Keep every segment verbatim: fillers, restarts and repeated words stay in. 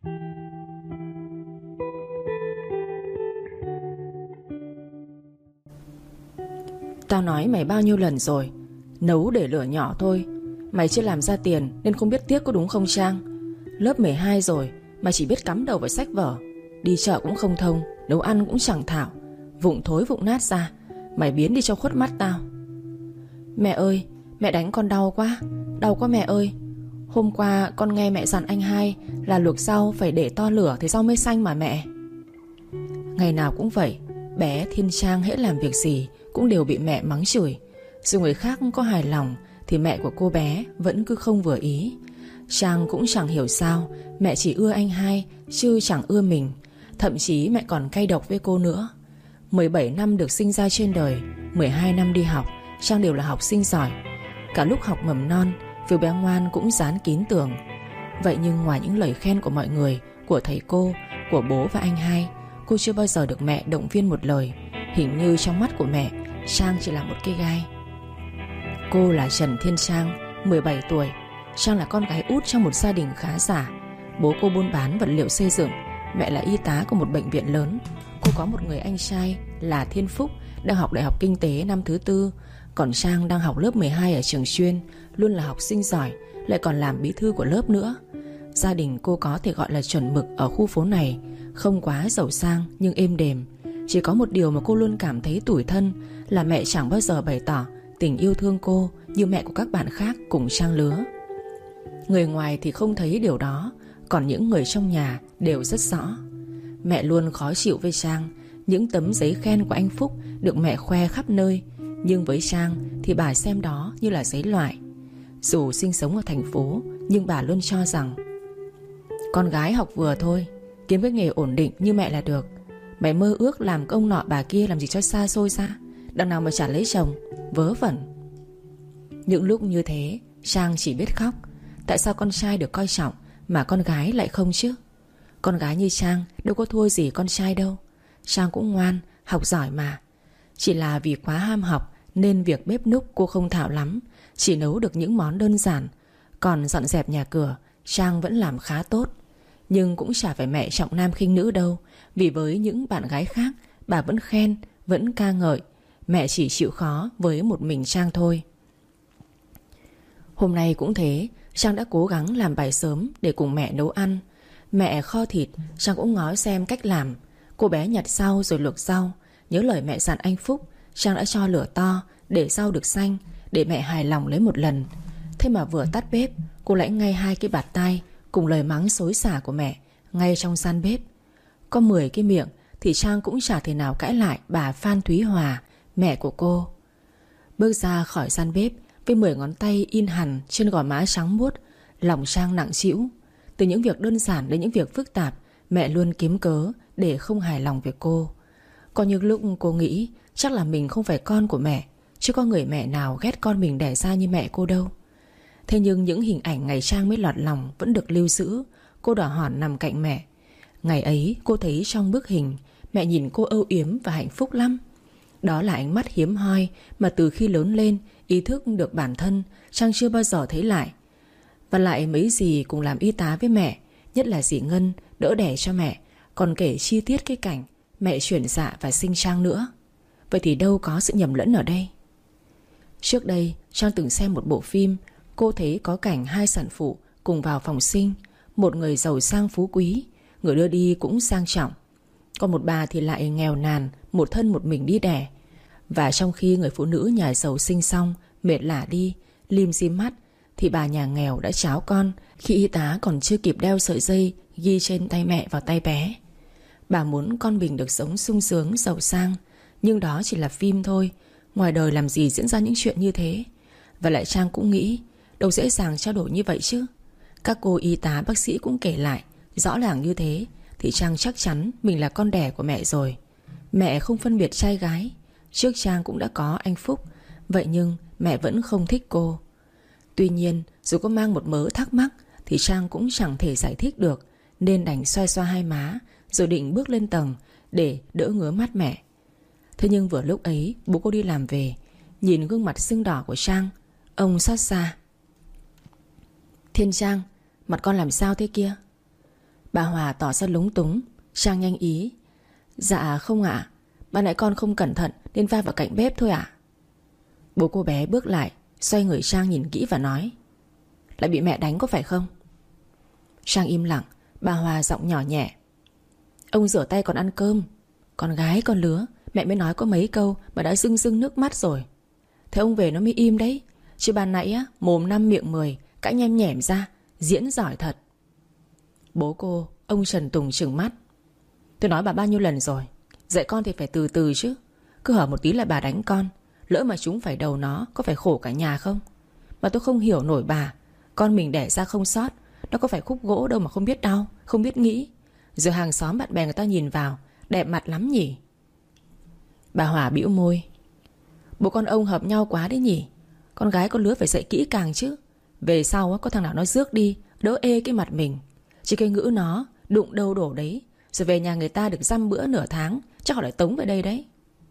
Tao nói mày bao nhiêu lần rồi, nấu để lửa nhỏ thôi. Mày chưa làm ra tiền nên không biết tiếc có đúng không Trang? Lớp mười hai rồi mà chỉ biết cắm đầu vào sách vở, đi chợ cũng không thông, nấu ăn cũng chẳng thạo, vụng thối vụng nát ra. Mày biến đi cho khuất mắt tao. Mẹ ơi, mẹ đánh con đau quá, đau quá mẹ ơi. Hôm qua con nghe mẹ dặn anh hai là luộc rau phải để to lửa thì rau mới xanh mà mẹ. Ngày nào cũng vậy, bé Thiên Trang hễ làm việc gì cũng đều bị mẹ mắng chửi. Dù người khác có hài lòng thì mẹ của cô bé vẫn cứ không vừa ý. Trang cũng chẳng hiểu sao mẹ chỉ ưa anh hai chứ chẳng ưa mình. Thậm chí mẹ còn cay độc với cô nữa. Mười bảy năm được sinh ra trên đời, mười hai năm đi học, Trang đều là học sinh giỏi. Cả lúc học mầm non, Phiếu bé ngoan cũng dán kín tường. Vậy nhưng ngoài những lời khen của mọi người, của thầy cô, của bố và anh hai, cô chưa bao giờ được mẹ động viên một lời. Hình như trong mắt của mẹ, Trang chỉ là một cây gai. Cô là Trần Thiên Trang, mười bảy tuổi. Trang là con gái út trong một gia đình khá giả. Bố cô buôn bán vật liệu xây dựng, mẹ là y tá của một bệnh viện lớn. Cô có một người anh trai là Thiên Phúc, đang học đại học kinh tế năm thứ tư. Còn Trang đang học lớp mười hai ở trường chuyên, luôn là học sinh giỏi, lại còn làm bí thư của lớp nữa. Gia đình cô có thể gọi là chuẩn mực ở khu phố này, không quá giàu sang nhưng êm đềm. Chỉ có một điều mà cô luôn cảm thấy tủi thân là mẹ chẳng bao giờ bày tỏ tình yêu thương cô như mẹ của các bạn khác cùng trang lứa. Người ngoài thì không thấy điều đó, còn những người trong nhà đều rất rõ. Mẹ luôn khó chịu với Trang. Những tấm giấy khen của anh Phúc được mẹ khoe khắp nơi, nhưng với Trang thì bà xem đó như là giấy loại. Dù sinh sống ở thành phố, nhưng bà luôn cho rằng con gái học vừa thôi, kiếm cái nghề ổn định như mẹ là được. Mày mơ ước làm công nọ bà kia làm gì cho xa xôi ra, đằng nào mà chả lấy chồng, vớ vẩn. Những lúc như thế, Trang chỉ biết khóc. Tại sao con trai được coi trọng mà con gái lại không chứ? Con gái như Trang đâu có thua gì con trai đâu. Trang cũng ngoan, học giỏi mà. Chỉ là vì quá ham học nên việc bếp núc cô không thạo lắm, chỉ nấu được những món đơn giản. Còn dọn dẹp nhà cửa, Trang vẫn làm khá tốt. Nhưng cũng chả phải mẹ trọng nam khinh nữ đâu. Vì với những bạn gái khác, bà vẫn khen, vẫn ca ngợi. Mẹ chỉ chịu khó với một mình Trang thôi. Hôm nay cũng thế, Trang đã cố gắng làm bài sớm để cùng mẹ nấu ăn. Mẹ kho thịt, Trang cũng ngó xem cách làm. Cô bé nhặt rau rồi luộc rau. Nhớ lời mẹ dặn anh Phúc, Trang đã cho lửa to để rau được xanh, để mẹ hài lòng lấy một lần. Thế mà vừa tắt bếp, cô lãnh ngay hai cái bạt tai cùng lời mắng xối xả của mẹ ngay trong gian bếp. Có mười cái miệng thì Trang cũng chả thể nào cãi lại bà Phan Thúy Hòa, mẹ của cô. Bước ra khỏi gian bếp với mười ngón tay in hằn trên gò má trắng muốt, lòng Trang nặng trĩu. Từ những việc đơn giản đến những việc phức tạp, mẹ luôn kiếm cớ để không hài lòng về cô. Có những lúc cô nghĩ chắc là mình không phải con của mẹ, chứ có người mẹ nào ghét con mình đẻ ra như mẹ cô đâu. Thế nhưng những hình ảnh ngày Trang mới lọt lòng vẫn được lưu giữ. Cô đỏ hòn nằm cạnh mẹ. Ngày ấy cô thấy trong bức hình mẹ nhìn cô âu yếm và hạnh phúc lắm. Đó là ánh mắt hiếm hoi mà từ khi lớn lên, ý thức được bản thân, Trang chưa bao giờ thấy lại. Và lại mấy dì cùng làm y tá với mẹ, nhất là dì Ngân đỡ đẻ cho mẹ, còn kể chi tiết cái cảnh mẹ chuyển dạ và sinh Trang nữa. Vậy thì đâu có sự nhầm lẫn ở đây. Trước đây Trang từng xem một bộ phim. Cô thấy có cảnh hai sản phụ cùng vào phòng sinh. Một người giàu sang phú quý, người đưa đi cũng sang trọng. Còn một bà thì lại nghèo nàn, một thân một mình đi đẻ. Và trong khi người phụ nữ nhà giàu sinh xong, mệt lả đi, lim dim mắt, thì bà nhà nghèo đã cháo con khi y tá còn chưa kịp đeo sợi dây ghi trên tay mẹ vào tay bé. Bà muốn con mình được sống sung sướng, giàu sang. Nhưng đó chỉ là phim thôi. Ngoài đời làm gì diễn ra những chuyện như thế. Và lại Trang cũng nghĩ đâu dễ dàng trao đổi như vậy chứ. Các cô y tá bác sĩ cũng kể lại rõ ràng như thế, thì Trang chắc chắn mình là con đẻ của mẹ rồi. Mẹ không phân biệt trai gái. Trước Trang cũng đã có anh Phúc. Vậy nhưng mẹ vẫn không thích cô. Tuy nhiên dù có mang một mớ thắc mắc thì Trang cũng chẳng thể giải thích được, nên đành xoa xoa hai má rồi định bước lên tầng để đỡ ngứa mắt mẹ. Thế nhưng vừa lúc ấy bố cô đi làm về. Nhìn gương mặt sưng đỏ của Trang, ông xót xa: "Thiên Trang, mặt con làm sao thế kia?" Bà Hòa tỏ ra lúng túng. Trang nhanh ý: Dạ không ạ, Ban nãy con không cẩn thận nên va vào cạnh bếp thôi ạ. Bố cô bé bước lại, xoay người sang nhìn kỹ và nói: Lại bị mẹ đánh có phải không? Trang im lặng. Bà Hòa giọng nhỏ nhẹ: Ông rửa tay còn ăn cơm. Con gái con lứa, mẹ mới nói có mấy câu mà đã rưng rưng nước mắt rồi. Thế ông về nó mới im đấy. Chứ ban nãy á, mồm năm miệng mười, cãi nhem nhẻm ra. Diễn giỏi thật. Bố cô, ông Trần Tùng trừng mắt: Tôi nói bà bao nhiêu lần rồi, dạy con thì phải từ từ chứ. Cứ hở một tí là bà đánh con. Lỡ mà chúng phải đầu nó, có phải khổ cả nhà không? Mà tôi không hiểu nổi bà. Con mình đẻ ra không sót, nó có phải khúc gỗ đâu mà không biết đau, không biết nghĩ. Rồi hàng xóm bạn bè người ta nhìn vào, đẹp mặt lắm nhỉ. Bà Hòa bĩu môi: Bố con ông hợp nhau quá đấy nhỉ. Con gái con lứa phải dạy kỹ càng chứ. Về sau có thằng nào nó rước đi, đỡ ê cái mặt mình. Chứ cái ngữ nó đụng đâu đổ đấy. Rồi về nhà người ta được dăm bữa nửa tháng, chắc họ lại tống về đây đấy.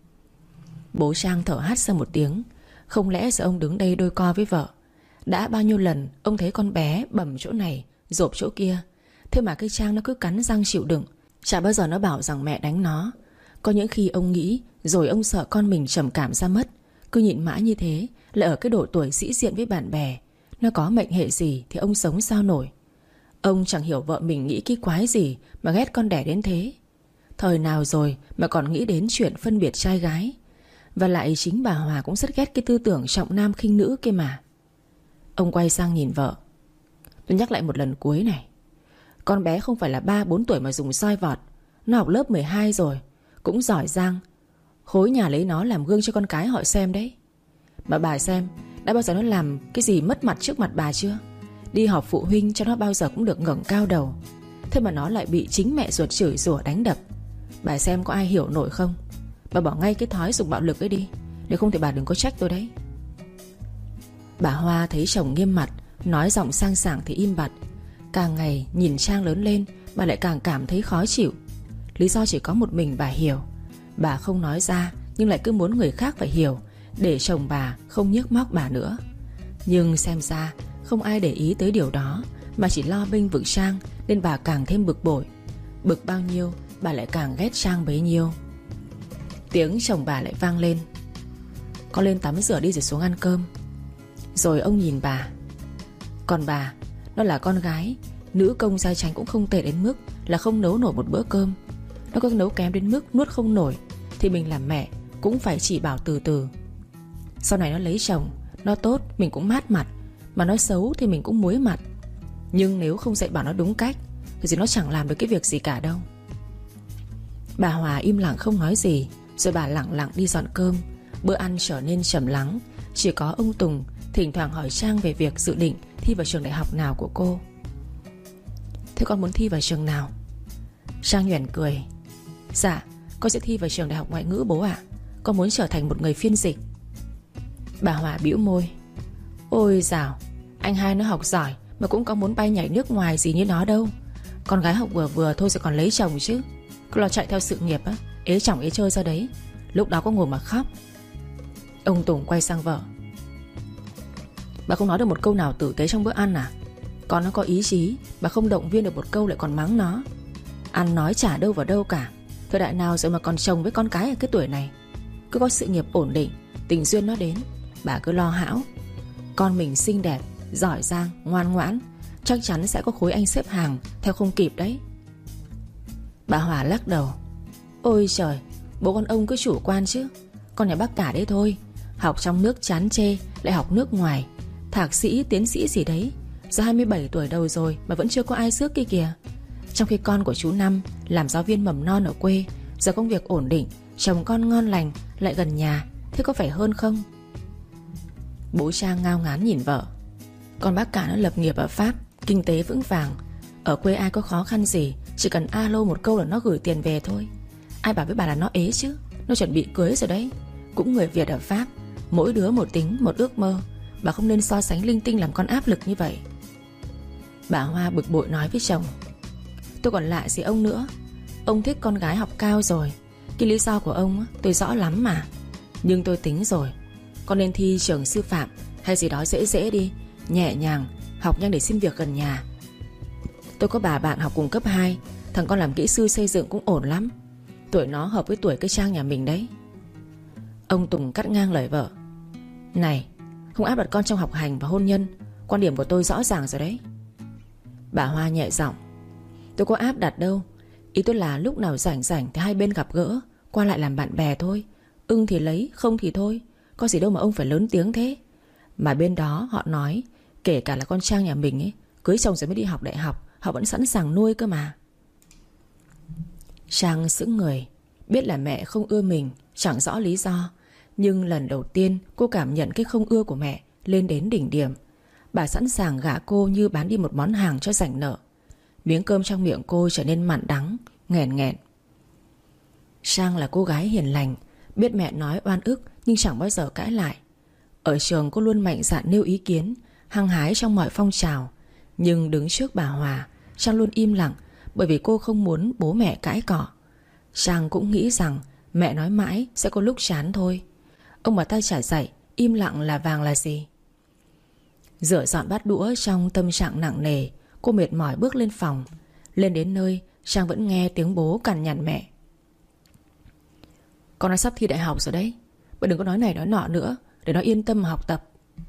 Bố Trang thở hắt ra một tiếng. Không lẽ giờ ông đứng đây đôi co với vợ? Đã bao nhiêu lần ông thấy con bé bầm chỗ này, rộp chỗ kia. Thế mà cái Trang nó cứ cắn răng chịu đựng. Chả bao giờ nó bảo rằng mẹ đánh nó. Có những khi ông nghĩ rồi ông sợ con mình trầm cảm ra mất. Cứ nhịn mãi như thế, lại ở cái độ tuổi sĩ diện với bạn bè. Nó có mệnh hệ gì thì ông sống sao nổi. Ông chẳng hiểu vợ mình nghĩ cái quái gì mà ghét con đẻ đến thế. Thời nào rồi mà còn nghĩ đến chuyện phân biệt trai gái. Và lại chính bà Hòa cũng rất ghét cái tư tưởng trọng nam khinh nữ kia mà. Ông quay sang nhìn vợ: Tôi nhắc lại một lần cuối này, con bé không phải là ba bốn tuổi mà dùng soi vọt. Nó học lớp mười hai rồi, cũng giỏi giang. Khối nhà lấy nó làm gương cho con cái họ xem đấy. Mà bà xem, đã bao giờ nó làm cái gì mất mặt trước mặt bà chưa? Đi họp phụ huynh cho nó bao giờ cũng được ngẩng cao đầu. Thế mà nó lại bị chính mẹ ruột chửi rủa đánh đập. Bà xem có ai hiểu nổi không? Bà bỏ ngay cái thói dùng bạo lực ấy đi. Nếu không thì bà đừng có trách tôi đấy. Bà Hoa thấy chồng nghiêm mặt, nói giọng sang sảng thì im bặt. Càng ngày nhìn Trang lớn lên, bà lại càng cảm thấy khó chịu. Lý do chỉ có một mình bà hiểu. Bà không nói ra nhưng lại cứ muốn người khác phải hiểu, để chồng bà không nhức móc bà nữa. Nhưng xem ra không ai để ý tới điều đó, mà chỉ lo bênh vực Trang, nên bà càng thêm bực bội. Bực bao nhiêu bà lại càng ghét Trang bấy nhiêu. Tiếng chồng bà lại vang lên: Con lên tắm rửa đi rồi xuống ăn cơm. Rồi ông nhìn bà: Còn bà, nó là con gái, nữ công gia chánh cũng không tệ đến mức là không nấu nổi một bữa cơm. Nó có nấu kém đến mức nuốt không nổi thì mình làm mẹ cũng phải chỉ bảo từ từ. Sau này nó lấy chồng, nó tốt mình cũng mát mặt, mà nó xấu thì mình cũng muối mặt. Nhưng nếu không dạy bảo nó đúng cách thì nó chẳng làm được cái việc gì cả đâu. Bà Hòa im lặng không nói gì. Rồi bà lặng lặng đi dọn cơm. Bữa ăn trở nên trầm lắng. Chỉ có ông Tùng thỉnh thoảng hỏi Trang về việc dự định thi vào trường đại học nào của cô. Thế con muốn thi vào trường nào? Trang nhoẻn cười: Dạ, con sẽ thi vào trường đại học ngoại ngữ bố ạ. Con muốn trở thành một người phiên dịch. Bà Hòa bĩu môi: Ôi dào, anh hai nó học giỏi mà cũng có muốn bay nhảy nước ngoài gì như nó đâu. Con gái học vừa vừa thôi sẽ còn lấy chồng chứ. Cứ lo chạy theo sự nghiệp á, ế chồng ế chơi ra đấy. Lúc đó có ngồi mà khóc. Ông Tùng quay sang vợ: Bà không nói được một câu nào tử tế trong bữa ăn à? Con nó có ý chí, bà không động viên được một câu lại còn mắng nó. Ăn nói chả đâu vào đâu cả. Thời đại nào rồi mà còn chồng với con cái ở cái tuổi này. Cứ có sự nghiệp ổn định, tình duyên nó đến, bà cứ lo hão. Con mình xinh đẹp, giỏi giang, ngoan ngoãn, chắc chắn sẽ có khối anh xếp hàng theo không kịp đấy. Bà Hòa lắc đầu: Ôi trời, bố con ông cứ chủ quan chứ. Con nhà bác cả đấy thôi. Học trong nước chán chê, lại học nước ngoài. Thạc sĩ, tiến sĩ gì đấy. Giờ hai mươi bảy tuổi đầu rồi mà vẫn chưa có ai rước kia kìa. Trong khi con của chú Năm làm giáo viên mầm non ở quê, giờ công việc ổn định, chồng con ngon lành, lại gần nhà. Thế có phải hơn không? Bố Trang ngao ngán nhìn vợ: Con bác cả nó lập nghiệp ở Pháp, kinh tế vững vàng. Ở quê ai có khó khăn gì, chỉ cần alo một câu là nó gửi tiền về thôi. Ai bảo với bà là nó ế chứ. Nó chuẩn bị cưới rồi đấy. Cũng người Việt ở Pháp, mỗi đứa một tính, một ước mơ. Bà không nên so sánh linh tinh làm con áp lực như vậy. Bà Hoa bực bội nói với chồng: Tôi còn lạ gì ông nữa. Ông thích con gái học cao rồi. Cái lý do của ông tôi rõ lắm mà. Nhưng tôi tính rồi, con nên thi trường sư phạm hay gì đó dễ dễ đi, nhẹ nhàng, học nhanh để xin việc gần nhà. Tôi có bà bạn học cùng cấp hai, thằng con làm kỹ sư xây dựng cũng ổn lắm. Tuổi nó hợp với tuổi cái Trang nhà mình đấy. Ông Tùng cắt ngang lời vợ. Này, không áp đặt con trong học hành và hôn nhân. Quan điểm của tôi rõ ràng rồi đấy. Bà Hoa nhẹ giọng. Tôi có áp đặt đâu. Ý tôi là lúc nào rảnh rảnh thì hai bên gặp gỡ, qua lại làm bạn bè thôi. Ưng thì lấy, không thì thôi. Có gì đâu mà ông phải lớn tiếng thế. Mà bên đó họ nói, kể cả là con Trang nhà mình ấy, cưới chồng rồi mới đi học đại học, họ vẫn sẵn sàng nuôi cơ mà. Trang sững người. Biết là mẹ không ưa mình, chẳng rõ lý do. Nhưng lần đầu tiên cô cảm nhận cái không ưa của mẹ lên đến đỉnh điểm. Bà sẵn sàng gả cô như bán đi một món hàng cho rảnh nợ. Miếng cơm trong miệng cô trở nên mặn đắng, nghẹn nghẹn. Trang là cô gái hiền lành, biết mẹ nói oan ức nhưng chẳng bao giờ cãi lại. Ở trường cô luôn mạnh dạn nêu ý kiến, hăng hái trong mọi phong trào. Nhưng đứng trước bà Hòa, Trang luôn im lặng, bởi vì cô không muốn bố mẹ cãi cọ. Trang cũng nghĩ rằng mẹ nói mãi sẽ có lúc chán thôi. Ông bà ta chả dạy, im lặng là vàng là gì. Rửa dọn bát đũa trong tâm trạng nặng nề, cô mệt mỏi bước lên phòng. Lên đến nơi, Trang vẫn nghe tiếng bố cằn nhằn mẹ. Con đã sắp thi đại học rồi đấy, bạn đừng có nói này nói nọ nữa, để nó yên tâm mà học tập.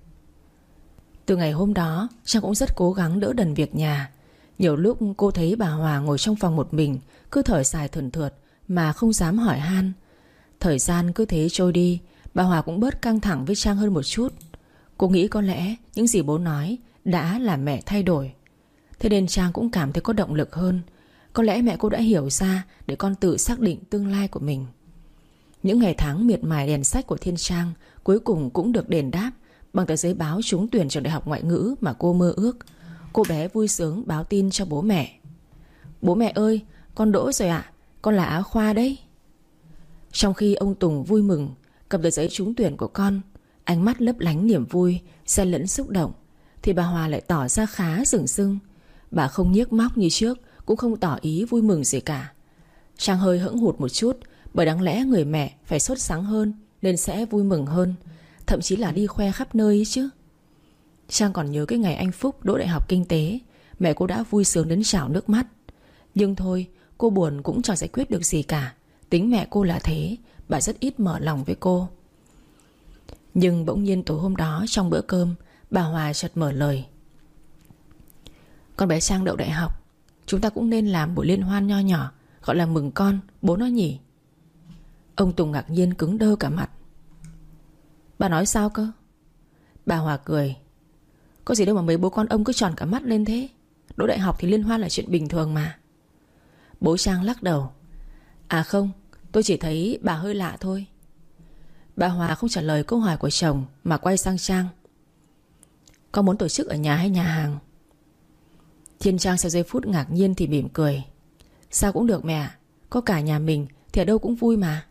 Từ ngày hôm đó, Trang cũng rất cố gắng đỡ đần việc nhà. Nhiều lúc cô thấy bà Hòa ngồi trong phòng một mình, cứ thở dài thườn thượt mà không dám hỏi han. Thời gian cứ thế trôi đi, bà Hòa cũng bớt căng thẳng với Trang hơn một chút. Cô nghĩ có lẽ những gì bố nói đã làm mẹ thay đổi. Thế nên Trang cũng cảm thấy có động lực hơn. Có lẽ mẹ cô đã hiểu ra để con tự xác định tương lai của mình. Những ngày tháng miệt mài đèn sách của Thiên Trang cuối cùng cũng được đền đáp bằng tờ giấy báo trúng tuyển trường đại học ngoại ngữ mà cô mơ ước. Cô bé vui sướng báo tin cho bố mẹ. Bố mẹ ơi, con đỗ rồi ạ, con là Á Khoa đấy. Trong khi ông Tùng vui mừng cầm tờ giấy trúng tuyển của con, ánh mắt lấp lánh niềm vui, xen lẫn xúc động, thì bà Hòa lại tỏ ra khá rừng rưng. Bà không nhiếc móc như trước, cũng không tỏ ý vui mừng gì cả. Trang hơi hững hụt một chút, bởi đáng lẽ người mẹ phải sốt sắng hơn nên sẽ vui mừng hơn, thậm chí là đi khoe khắp nơi ấy chứ. Trang còn nhớ cái ngày anh Phúc đỗ đại học kinh tế, mẹ cô đã vui sướng đến trào nước mắt. Nhưng thôi, cô buồn cũng chẳng giải quyết được gì cả. Tính mẹ cô là thế, bà rất ít mở lòng với cô. Nhưng bỗng nhiên tối hôm đó trong bữa cơm, bà Hòa chợt mở lời. Con bé Trang đậu đại học, chúng ta cũng nên làm buổi liên hoan nho nhỏ, gọi là mừng con, bố nó nhỉ. Ông Tùng ngạc nhiên cứng đơ cả mặt. Bà nói sao cơ? Bà Hòa cười. Có gì đâu mà mấy bố con ông cứ tròn cả mắt lên thế. Đỗ đại học thì liên hoan là chuyện bình thường mà. Bố Trang lắc đầu. À không, tôi chỉ thấy bà hơi lạ thôi. Bà Hòa không trả lời câu hỏi của chồng mà quay sang Trang. Con muốn tổ chức ở nhà hay nhà hàng? Thiên Trang sau giây phút ngạc nhiên thì mỉm cười. Sao cũng được mẹ ạ, có cả nhà mình thì ở đâu cũng vui mà.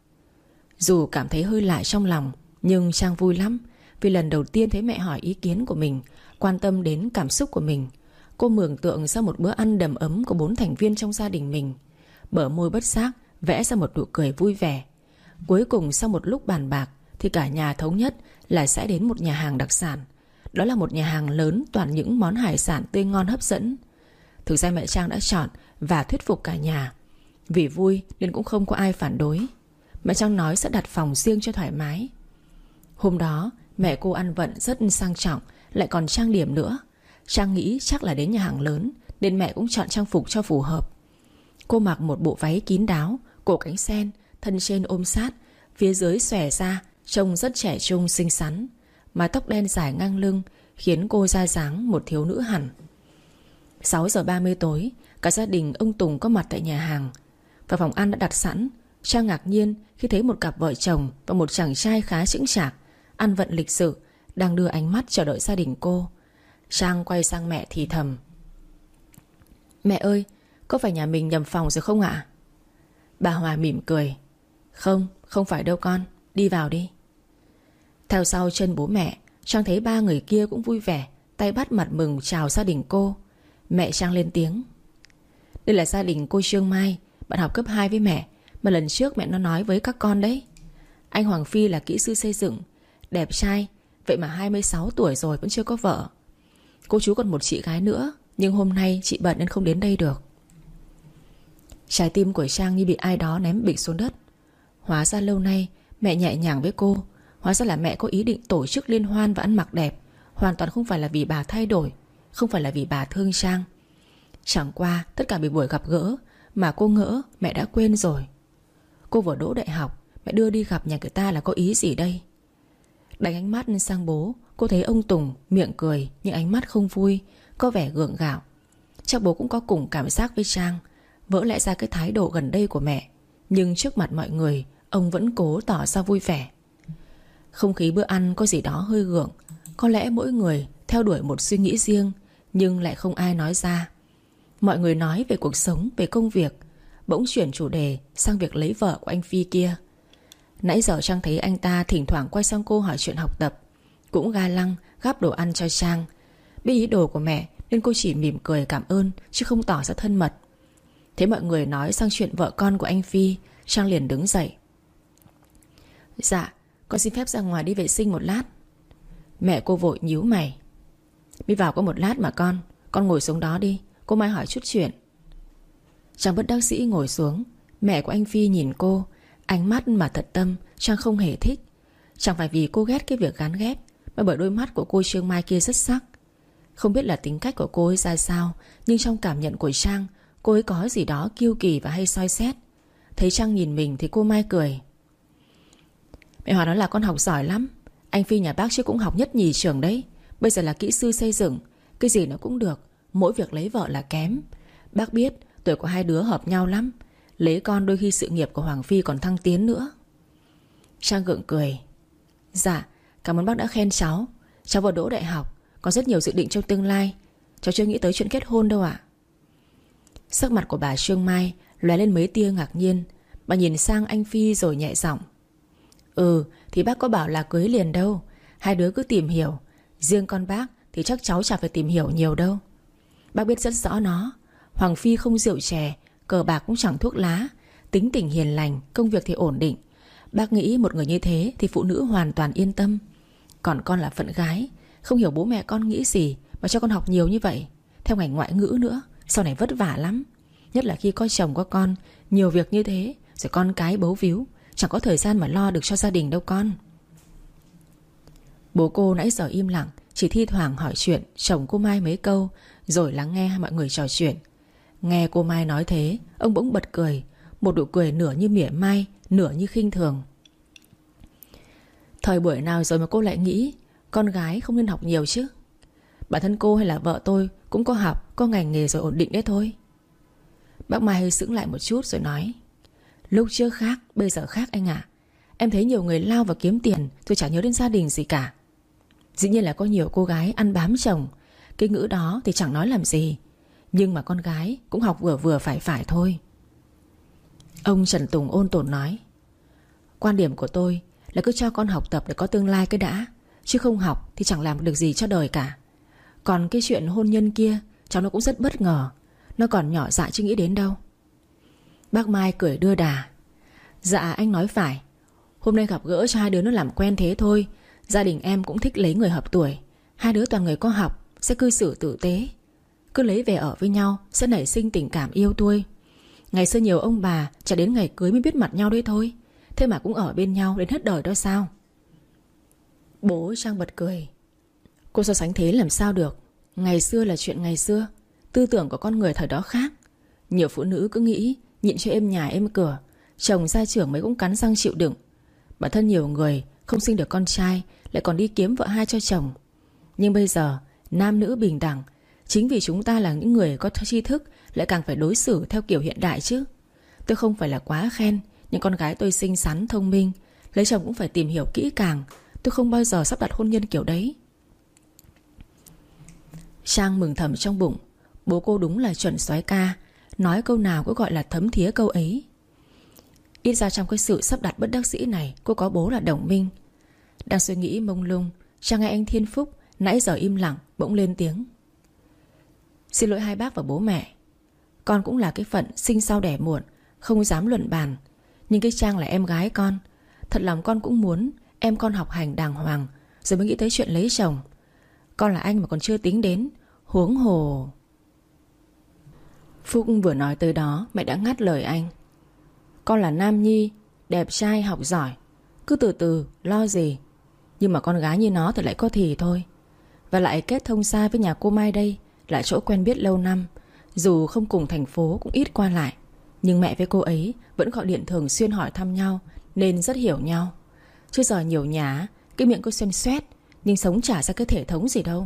Dù cảm thấy hơi lạ trong lòng, nhưng Trang vui lắm, vì lần đầu tiên thấy mẹ hỏi ý kiến của mình, quan tâm đến cảm xúc của mình. Cô mường tượng ra một bữa ăn đầm ấm của bốn thành viên trong gia đình mình. Bờ môi bất giác vẽ ra một nụ cười vui vẻ. Cuối cùng sau một lúc bàn bạc thì cả nhà thống nhất là sẽ đến một nhà hàng đặc sản. Đó là một nhà hàng lớn toàn những món hải sản tươi ngon hấp dẫn. Thực ra mẹ Trang đã chọn và thuyết phục cả nhà. Vì vui nên cũng không có ai phản đối. Mẹ Trang nói sẽ đặt phòng riêng cho thoải mái. Hôm đó mẹ cô ăn vận rất sang trọng, lại còn trang điểm nữa. Trang nghĩ chắc là đến nhà hàng lớn nên mẹ cũng chọn trang phục cho phù hợp. Cô mặc một bộ váy kín đáo, cổ cánh sen, thân trên ôm sát, phía dưới xòe ra, trông rất trẻ trung xinh xắn. Mái tóc đen dài ngang lưng khiến cô ra dáng một thiếu nữ hẳn. Sáu giờ ba mươi tối, cả gia đình ông Tùng có mặt tại nhà hàng. Và phòng ăn đã đặt sẵn. Trang ngạc nhiên khi thấy một cặp vợ chồng và một chàng trai khá chững chạc, ăn vận lịch sự, đang đưa ánh mắt chờ đợi gia đình cô. Trang quay sang mẹ thì thầm. Mẹ ơi, có phải nhà mình nhầm phòng rồi không ạ? Bà Hòa mỉm cười. Không, không phải đâu con, đi vào đi. Theo sau chân bố mẹ, Trang thấy ba người kia cũng vui vẻ, tay bắt mặt mừng chào gia đình cô. Mẹ Trang lên tiếng. Đây là gia đình cô Trương Mai, bạn học cấp hai với mẹ, mà lần trước mẹ nó nói với các con đấy. Anh Hoàng Phi là kỹ sư xây dựng, đẹp trai, vậy mà hai mươi sáu tuổi rồi vẫn chưa có vợ. Cô chú còn một chị gái nữa, Nhưng hôm nay chị bận nên không đến đây được. Trái tim của Trang như bị ai đó ném bịch xuống đất. Hóa ra lâu nay mẹ nhẹ nhàng với cô. Hóa ra là mẹ có ý định tổ chức liên hoan và ăn mặc đẹp. Hoàn toàn không phải là vì bà thay đổi, không phải là vì bà thương Trang. Chẳng qua tất cả vì buổi gặp gỡ mà cô ngỡ mẹ đã quên rồi. Cô vừa đỗ đại học, mẹ đưa đi gặp nhà người ta là có ý gì đây? Đánh ánh mắt sang bố, cô thấy ông Tùng miệng cười nhưng ánh mắt không vui, có vẻ gượng gạo. Chắc bố cũng có cùng cảm giác với Trang, vỡ lẽ ra cái thái độ gần đây của mẹ. Nhưng trước mặt mọi người, ông vẫn cố tỏ ra vui vẻ. Không khí bữa ăn có gì đó hơi gượng. Có lẽ mỗi người theo đuổi một suy nghĩ riêng, nhưng lại không ai nói ra. Mọi người nói về cuộc sống, về công việc. Bỗng chuyển chủ đề sang việc lấy vợ của anh Phi kia. Nãy giờ Trang thấy anh ta thỉnh thoảng quay sang cô hỏi chuyện học tập, cũng ga lăng gắp đồ ăn cho Trang. Biết ý đồ của mẹ nên cô chỉ mỉm cười cảm ơn, chứ không tỏ ra thân mật. Thế mọi người nói sang chuyện vợ con của anh Phi, Trang liền đứng dậy. Dạ, con xin phép ra ngoài đi vệ sinh một lát. Mẹ cô vội nhíu mày. Mi vào có một lát mà con. Con ngồi xuống đó đi, cô Mai hỏi chút chuyện. Trang bất đắc dĩ ngồi xuống. Mẹ của anh Phi nhìn cô, ánh mắt mà thật tâm Trang không hề thích. Chẳng phải vì cô ghét cái việc gán ghép, mà bởi đôi mắt của cô Trương Mai kia rất sắc. Không biết là tính cách của cô ấy ra sao, nhưng trong cảm nhận của Trang, cô ấy có gì đó kiêu kỳ và hay soi xét. Thấy Trang nhìn mình thì cô Mai cười. Mẹ Hòa nói là con học giỏi lắm. Anh Phi nhà bác chứ cũng học nhất nhì trường đấy. Bây giờ là kỹ sư xây dựng, cái gì nó cũng được, mỗi việc lấy vợ là kém. Bác biết tuổi của hai đứa hợp nhau lắm. Lấy con đôi khi sự nghiệp của Hoàng Phi còn thăng tiến nữa. Trang gượng cười. Dạ, cảm ơn bác đã khen cháu. Cháu vừa đỗ đại học, có rất nhiều dự định trong tương lai. Cháu chưa nghĩ tới chuyện kết hôn đâu ạ. Sắc mặt của bà Trương Mai lóe lên mấy tia ngạc nhiên. Bà nhìn sang anh Phi rồi nhẹ giọng. Ừ, thì bác có bảo là cưới liền đâu. Hai đứa cứ tìm hiểu. Riêng con bác thì chắc cháu chả phải tìm hiểu nhiều đâu. Bác biết rất rõ nó. Hoàng Phi không rượu chè, cờ bạc cũng chẳng thuốc lá, tính tình hiền lành, công việc thì ổn định. Bác nghĩ một người như thế thì phụ nữ hoàn toàn yên tâm. Còn con là phận gái, không hiểu bố mẹ con nghĩ gì mà cho con học nhiều như vậy, theo ngành ngoại ngữ nữa. Sau này vất vả lắm. Nhất là khi có chồng có con, nhiều việc như thế, rồi con cái bấu víu, chẳng có thời gian mà lo được cho gia đình đâu con. Bố cô nãy giờ im lặng, chỉ thi thoảng hỏi chuyện chồng cô Mai mấy câu, rồi lắng nghe mọi người trò chuyện. Nghe cô Mai nói thế, ông bỗng bật cười. Một nụ cười nửa như mỉa mai, nửa như khinh thường. Thời buổi nào rồi mà cô lại nghĩ con gái không nên học nhiều chứ? Bản thân cô hay là vợ tôi cũng có học, có ngành nghề rồi ổn định đấy thôi. Bác Mai hơi sững lại một chút rồi nói. Lúc trước khác, bây giờ khác anh ạ. Em thấy nhiều người lao vào kiếm tiền rồi chả nhớ đến gia đình gì cả. Dĩ nhiên là có nhiều cô gái ăn bám chồng, cái ngữ đó thì chẳng nói làm gì. Nhưng mà con gái cũng học vừa vừa phải phải thôi. Ông Trần Tùng ôn tồn nói. Quan điểm của tôi là cứ cho con học tập để có tương lai cái đã, chứ không học thì chẳng làm được gì cho đời cả. Còn cái chuyện hôn nhân kia, cháu nó cũng rất bất ngờ. Nó còn nhỏ dại chứ nghĩ đến đâu. Bác Mai cười đưa đà. Dạ anh nói phải. Hôm nay gặp gỡ cho hai đứa nó làm quen thế thôi. Gia đình em cũng thích lấy người hợp tuổi. Hai đứa toàn người có học, sẽ cư xử tử tế. Cứ lấy về ở với nhau sẽ nảy sinh tình cảm yêu đuôi. Ngày xưa nhiều ông bà chả đến ngày cưới mới biết mặt nhau đấy thôi. Thế mà cũng ở bên nhau đến hết đời đó sao? Bố Trang bật cười. Cô so sánh thế làm sao được. Ngày xưa là chuyện ngày xưa. Tư tưởng của con người thời đó khác. Nhiều phụ nữ cứ nghĩ nhịn cho êm nhà êm cửa, chồng ra trưởng mấy cũng cắn răng chịu đựng. Bản thân nhiều người không sinh được con trai lại còn đi kiếm vợ hai cho chồng. Nhưng bây giờ nam nữ bình đẳng. Chính vì chúng ta là những người có tri thức lại càng phải đối xử theo kiểu hiện đại chứ. Tôi không phải là quá khen, nhưng con gái tôi xinh xắn thông minh, lấy chồng cũng phải tìm hiểu kỹ càng. Tôi không bao giờ sắp đặt hôn nhân kiểu đấy. Trang mừng thầm trong bụng. Bố cô đúng là chuẩn soái ca, nói câu nào cũng gọi là thấm thía câu ấy. Ít ra trong cái sự sắp đặt bất đắc dĩ này, cô có bố là Đồng Minh. Đang suy nghĩ mông lung, Trang nghe anh Thiên Phúc nãy giờ im lặng bỗng lên tiếng. Xin lỗi hai bác và bố mẹ. Con cũng là cái phận sinh sau đẻ muộn, không dám luận bàn. Nhưng cái Trang là em gái con. Thật lòng con cũng muốn em con học hành đàng hoàng, rồi mới nghĩ tới chuyện lấy chồng. Con là anh mà còn chưa tính đến, huống hồ. Phúc vừa nói tới đó, mẹ đã ngắt lời anh. Con là nam nhi, đẹp trai, học giỏi, cứ từ từ, lo gì. Nhưng mà con gái như nó thì lại có thì thôi. Và lại kết thông xa với nhà cô Mai đây, là chỗ quen biết lâu năm. Dù không cùng thành phố cũng ít qua lại, nhưng mẹ với cô ấy vẫn gọi điện thường xuyên hỏi thăm nhau, nên rất hiểu nhau. Chứ giờ nhiều nhà cái miệng cứ xoen xoét, nhưng sống chả ra cái thể thống gì đâu.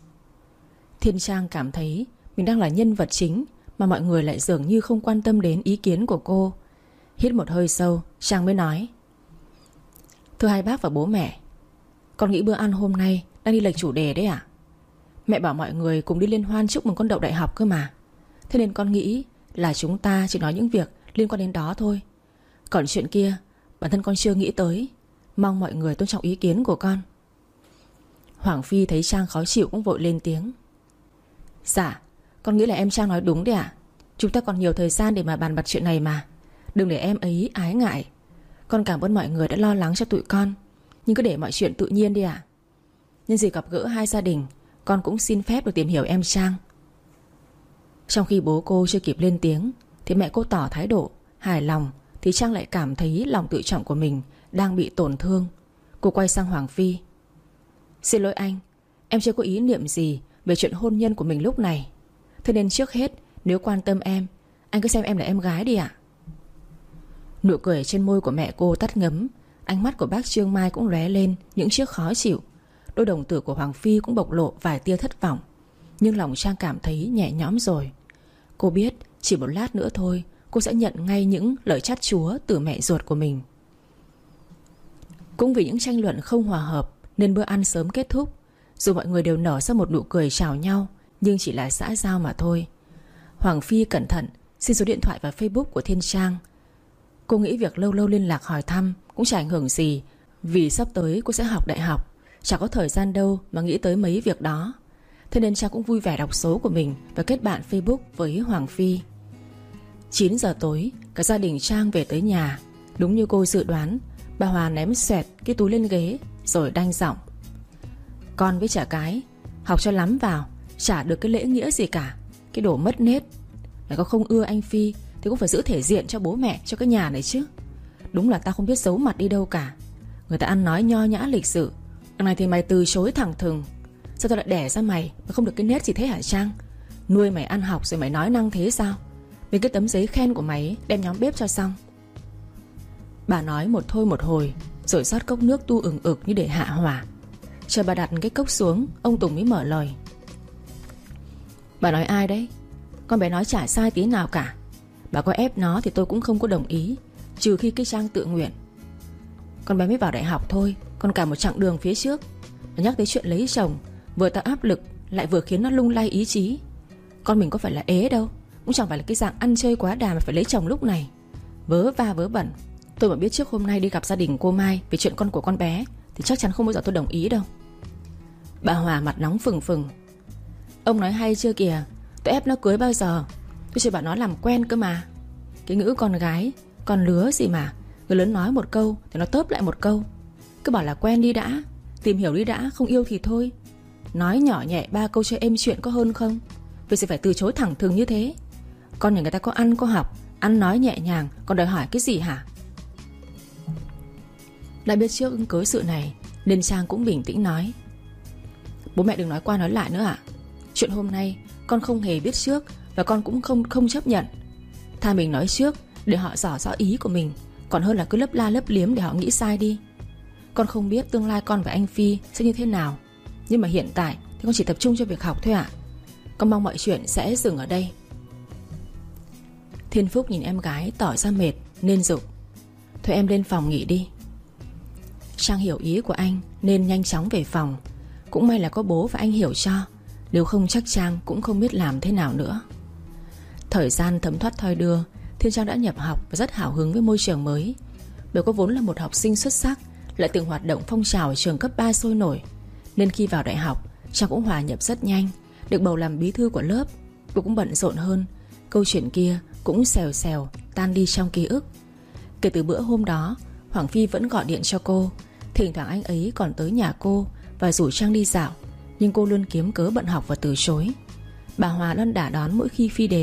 Thiên Trang cảm thấy mình đang là nhân vật chính, mà mọi người lại dường như không quan tâm đến ý kiến của cô. Hít một hơi sâu, Trang mới nói. Thưa hai bác và bố mẹ, con nghĩ bữa ăn hôm nay đang đi lệch chủ đề đấy ạ. Mẹ bảo mọi người cùng đi liên hoan chúc mừng con đậu đại học cơ mà. Thế nên con nghĩ là chúng ta chỉ nói những việc liên quan đến đó thôi. Còn chuyện kia bản thân con chưa nghĩ tới. Mong mọi người tôn trọng ý kiến của con. Hoàng Phi thấy Trang khó chịu cũng vội lên tiếng. Dạ, con nghĩ là em Trang nói đúng đấy ạ. Chúng ta còn nhiều thời gian để mà bàn bạc chuyện này mà. Đừng để em ấy ái ngại. Con cảm ơn mọi người đã lo lắng cho tụi con, nhưng cứ để mọi chuyện tự nhiên đi ạ. Nhân dịp gặp gỡ hai gia đình, con cũng xin phép được tìm hiểu em Trang. Trong khi bố cô chưa kịp lên tiếng thì mẹ cô tỏ thái độ hài lòng, thì Trang lại cảm thấy lòng tự trọng của mình đang bị tổn thương. Cô quay sang Hoàng Phi. Xin lỗi anh, em chưa có ý niệm gì về chuyện hôn nhân của mình lúc này. Thế nên trước hết, nếu quan tâm em, anh cứ xem em là em gái đi ạ. Nụ cười trên môi của mẹ cô tắt ngấm. Ánh mắt của bác Trương Mai cũng lóe lên những chiếc khó chịu. Đôi đồng tử của Hoàng Phi cũng bộc lộ vài tia thất vọng. Nhưng lòng Trang cảm thấy nhẹ nhõm rồi. Cô biết chỉ một lát nữa thôi, cô sẽ nhận ngay những lời chát chúa từ mẹ ruột của mình. Cũng vì những tranh luận không hòa hợp nên bữa ăn sớm kết thúc. Dù mọi người đều nở ra một nụ cười chào nhau, nhưng chỉ là xã giao mà thôi. Hoàng Phi cẩn thận xin số điện thoại và Facebook của Thiên Trang. Cô nghĩ việc lâu lâu liên lạc hỏi thăm cũng chẳng ảnh hưởng gì, vì sắp tới cô sẽ học đại học, chẳng có thời gian đâu mà nghĩ tới mấy việc đó. Thế nên Trang cũng vui vẻ đọc số của mình và kết bạn Facebook với Hoàng Phi. Chín giờ tối, cả gia đình Trang về tới nhà. Đúng như cô dự đoán, bà Hòa ném xoẹt cái túi lên ghế rồi đanh giọng. Con với chả cái, học cho lắm vào, chả được cái lễ nghĩa gì cả. Cái đồ mất nết. Mày có không ưa anh Phi thì cũng phải giữ thể diện cho bố mẹ, cho cái nhà này chứ. Đúng là tao không biết giấu mặt đi đâu cả. Người ta ăn nói nho nhã lịch sự, đằng này thì mày từ chối thẳng thừng. Sao tao lại đẻ ra mày mà không được cái nét gì thế hả Trang? Nuôi mày ăn học rồi mày nói năng thế sao? Vì cái tấm giấy khen của mày đem nhóm bếp cho xong. Bà nói một thôi một hồi rồi rót cốc nước tu ừng ực như để hạ hỏa. Chờ bà đặt cái cốc xuống, ông Tùng mới mở lời. Bà nói ai đấy? Con bé nói chả sai tí nào cả. Bà có ép nó thì tôi cũng không có đồng ý, trừ khi cái Trang tự nguyện. Con bé mới vào đại học thôi, còn cả một chặng đường phía trước. Và nhắc tới chuyện lấy chồng, vừa tạo áp lực lại vừa khiến nó lung lay ý chí. Con mình có phải là ế đâu, cũng chẳng phải là cái dạng ăn chơi quá đà mà phải lấy chồng lúc này. Vớ va vớ bẩn. Tôi mà biết trước hôm nay đi gặp gia đình cô Mai về chuyện con của con bé thì chắc chắn không bao giờ tôi đồng ý đâu. Bà Hòa mặt nóng phừng phừng. Ông nói hay chưa kìa, tôi ép nó cưới bao giờ. Tôi chỉ bảo nó làm quen cơ mà. Cái ngữ con gái, con lứa gì mà, người lớn nói một câu thì nó tớp lại một câu. Cứ bảo là quen đi đã, tìm hiểu đi đã, không yêu thì thôi. Nói nhỏ nhẹ ba câu cho êm chuyện có hơn không? Vì sẽ phải từ chối thẳng thừng như thế. Con nhà người ta có ăn có học, ăn nói nhẹ nhàng, còn đòi hỏi cái gì hả? Đã biết trước cớ sự này nên Trang cũng bình tĩnh nói. Bố mẹ đừng nói qua nói lại nữa ạ. Chuyện hôm nay con không hề biết trước, và con cũng không không chấp nhận. Tha mình nói trước để họ rõ rõ ý của mình, còn hơn là cứ lấp la lấp liếm để họ nghĩ sai đi. Con không biết tương lai con và anh Phi sẽ như thế nào, nhưng mà hiện tại thì con chỉ tập trung cho việc học thôi ạ. Con mong mọi chuyện sẽ dừng ở đây. Thiên Phúc nhìn em gái tỏ ra mệt nên giục. Thôi em lên phòng nghỉ đi. Trang hiểu ý của anh nên nhanh chóng về phòng. Cũng may là có bố và anh hiểu cho, nếu không chắc Trang cũng không biết làm thế nào nữa. Thời gian thấm thoát thoi đưa, Thiên Trang đã nhập học và rất hào hứng với môi trường mới. Bởi có vốn là một học sinh xuất sắc, lại từng hoạt động phong trào ở trường cấp ba sôi nổi, nên khi vào đại học Trang cũng hòa nhập rất nhanh, được bầu làm bí thư của lớp. Cô cũng bận rộn hơn. Câu chuyện kia cũng xèo xèo tan đi trong ký ức. Kể từ bữa hôm đó, Hoàng Phi vẫn gọi điện cho cô. Thỉnh thoảng anh ấy còn tới nhà cô và rủ Trang đi dạo, nhưng cô luôn kiếm cớ bận học và từ chối. Bà Hòa luôn đả đón mỗi khi Phi đến,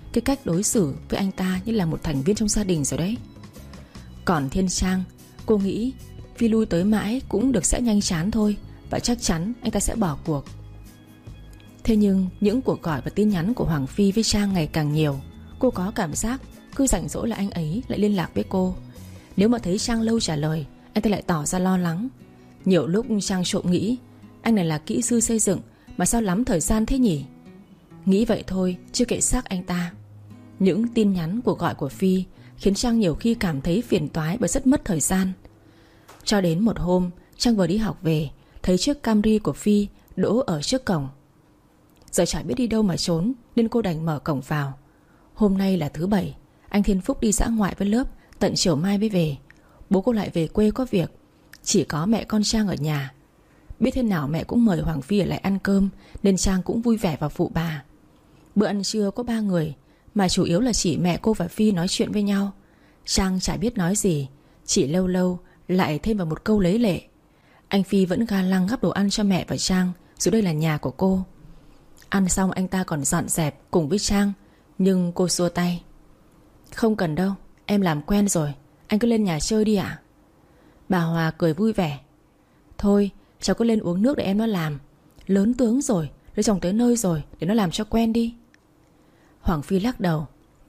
cái cách đối xử với anh ta như là một thành viên trong gia đình rồi đấy. Còn Thiên Trang, cô nghĩ Phi lui tới mãi cũng được sẽ nhanh chán thôi, và chắc chắn anh ta sẽ bỏ cuộc. Thế nhưng những cuộc gọi và tin nhắn của Hoàng Phi với Trang ngày càng nhiều. Cô có cảm giác cứ rảnh rỗi là anh ấy lại liên lạc với cô. Nếu mà thấy Trang lâu trả lời, anh ta lại tỏ ra lo lắng. Nhiều lúc Trang trộm nghĩ anh này là kỹ sư xây dựng mà sao lắm thời gian thế nhỉ. Nghĩ vậy thôi chứ kệ xác anh ta. Những tin nhắn cuộc gọi của Phi khiến Trang nhiều khi cảm thấy phiền toái bởi rất mất thời gian. Cho đến một hôm, Trang vừa đi học về, thấy chiếc Camry của Phi đỗ ở trước cổng. Giờ chả biết đi đâu mà trốn, nên cô đành mở cổng vào. Hôm nay là thứ bảy, anh Thiên Phúc đi dã ngoại với lớp, tận chiều mai mới về. Bố cô lại về quê có việc, chỉ có mẹ con Trang ở nhà. Biết thế nào mẹ cũng mời Hoàng Phi ở lại ăn cơm, nên Trang cũng vui vẻ vào phụ bà. Bữa ăn trưa có ba người, mà chủ yếu là chỉ mẹ cô và Phi nói chuyện với nhau. Trang chả biết nói gì, chỉ lâu lâu lại thêm vào một câu lấy lệ. Anh Phi vẫn ga lăng gắp đồ ăn cho mẹ và Trang, dù đây là nhà của cô. Ăn xong anh ta còn dọn dẹp cùng với Trang, nhưng cô xua tay. Không cần đâu, em làm quen rồi, anh cứ lên nhà chơi đi ạ. Bà Hòa cười vui vẻ. Thôi cháu cứ lên uống nước để em nó làm. Lớn tướng rồi, lấy chồng tới nơi rồi, để nó làm cho quen đi. Hoàng Phi lắc đầu.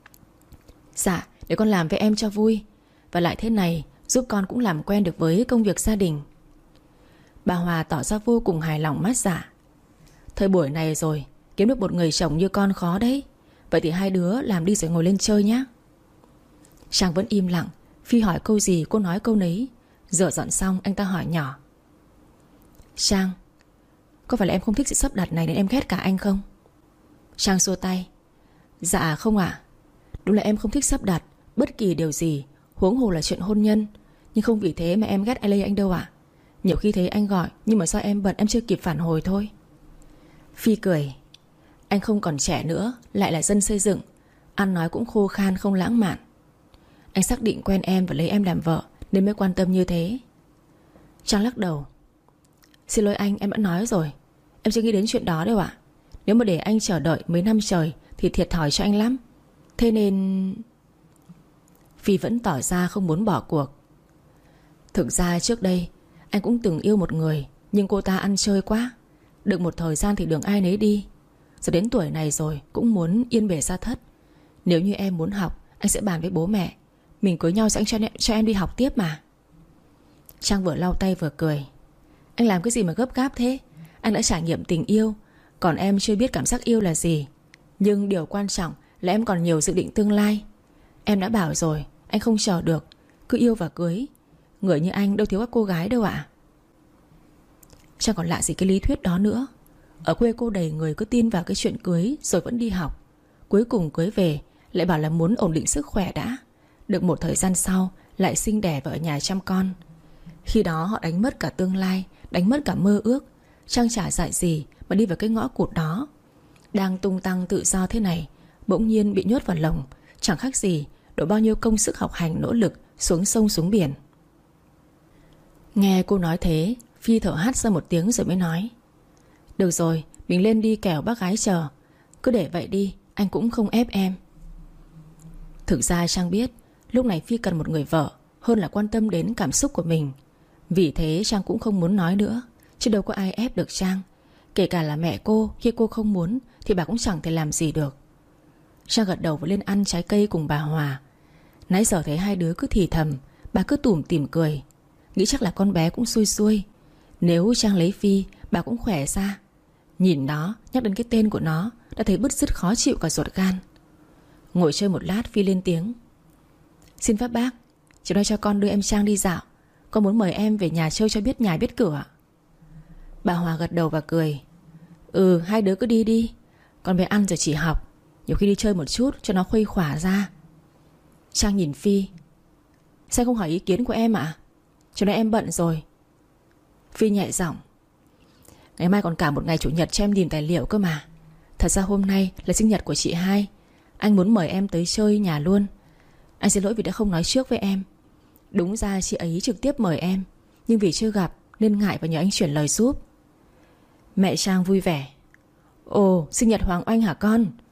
Dạ, để con làm với em cho vui. Và lại thế này giúp con cũng làm quen được với công việc gia đình. Bà Hòa tỏ ra vô cùng hài lòng mát dạ. Thời buổi này rồi, kiếm được một người chồng như con khó đấy. Vậy thì hai đứa làm đi rồi ngồi lên chơi nhé. Trang vẫn im lặng. Phi hỏi câu gì cô nói câu nấy. Rửa dọn xong anh ta hỏi nhỏ. Trang, có phải là em không thích sự sắp đặt này nên em ghét cả anh không? Trang xua tay. Dạ không ạ à. Đúng là em không thích sắp đặt bất kỳ điều gì, huống hồ là chuyện hôn nhân. Nhưng không vì thế mà em ghét ai anh đâu ạ à. Nhiều khi thấy anh gọi, nhưng mà sao em bận em chưa kịp phản hồi thôi. Phi cười. Anh không còn trẻ nữa, lại là dân xây dựng, ăn nói cũng khô khan không lãng mạn. Anh xác định quen em và lấy em làm vợ nên mới quan tâm như thế. Trang lắc đầu. Xin lỗi anh, em đã nói rồi, em chưa nghĩ đến chuyện đó đâu ạ. Nếu mà để anh chờ đợi mấy năm trời thì thiệt thòi cho anh lắm. Thế nên... Phi vẫn tỏ ra không muốn bỏ cuộc. Thực ra trước đây anh cũng từng yêu một người, nhưng cô ta ăn chơi quá. Được một thời gian thì đường ai nấy đi. Giờ đến tuổi này rồi cũng muốn yên bề gia thất. Nếu như em muốn học, anh sẽ bàn với bố mẹ. Mình cưới nhau sẽ anh cho, cho em đi học tiếp mà. Trang vừa lau tay vừa cười. Anh làm cái gì mà gấp gáp thế? Anh đã trải nghiệm tình yêu, còn em chưa biết cảm giác yêu là gì. Nhưng điều quan trọng là em còn nhiều dự định tương lai. Em đã bảo rồi, anh không chờ được, cứ yêu và cưới. Người như anh đâu thiếu các cô gái đâu ạ. Chẳng còn lạ gì cái lý thuyết đó nữa. Ở quê cô đầy người cứ tin vào cái chuyện cưới rồi vẫn đi học. Cuối cùng cưới về lại bảo là muốn ổn định sức khỏe đã. Được một thời gian sau lại sinh đẻ và ở nhà chăm con. Khi đó họ đánh mất cả tương lai, đánh mất cả mơ ước. Trang chả dạy gì mà đi vào cái ngõ cụt đó. Đang tung tăng tự do thế này, bỗng nhiên bị nhốt vào lồng. Chẳng khác gì đổ bao nhiêu công sức học hành nỗ lực xuống sông xuống biển. Nghe cô nói thế, Phi thở hắt ra một tiếng rồi mới nói. Được rồi, mình lên đi kẻo bác gái chờ. Cứ để vậy đi, anh cũng không ép em. Thực ra Trang biết lúc này Phi cần một người vợ hơn là quan tâm đến cảm xúc của mình. Vì thế Trang cũng không muốn nói nữa. Chứ đâu có ai ép được Trang. Kể cả là mẹ cô, khi cô không muốn thì bà cũng chẳng thể làm gì được. Trang gật đầu và lên ăn trái cây cùng bà Hòa. Nãy giờ thấy hai đứa cứ thì thầm, bà cứ tủm tỉm cười. Nghĩ chắc là con bé cũng xui xui. Nếu Trang lấy Phi, bà cũng khỏe ra. Nhìn nó, nhắc đến cái tên của nó đã thấy bứt rứt khó chịu cả ruột gan. Ngồi chơi một lát, Phi lên tiếng. Xin phép bác, chiều nay cho con đưa em Trang đi dạo. Con muốn mời em về nhà chơi cho biết nhà biết cửa. Bà Hòa gật đầu và cười. Ừ, hai đứa cứ đi đi. Con bé ăn rồi chỉ học. Nhiều khi đi chơi một chút cho nó khuây khỏa ra. Trang nhìn Phi. Sao không hỏi ý kiến của em ạ? À? Chiều nay em bận rồi. Phi nhẹ giọng. Ngày mai còn cả một ngày chủ nhật cho em tìm tài liệu cơ mà. Thật ra hôm nay là sinh nhật của chị hai. Anh muốn mời em tới chơi nhà luôn. Anh xin lỗi vì đã không nói trước với em. Đúng ra chị ấy trực tiếp mời em, nhưng vì chưa gặp nên ngại và nhờ anh chuyển lời giúp. Mẹ Trang vui vẻ. Ồ, sinh nhật Hoàng Oanh hả con?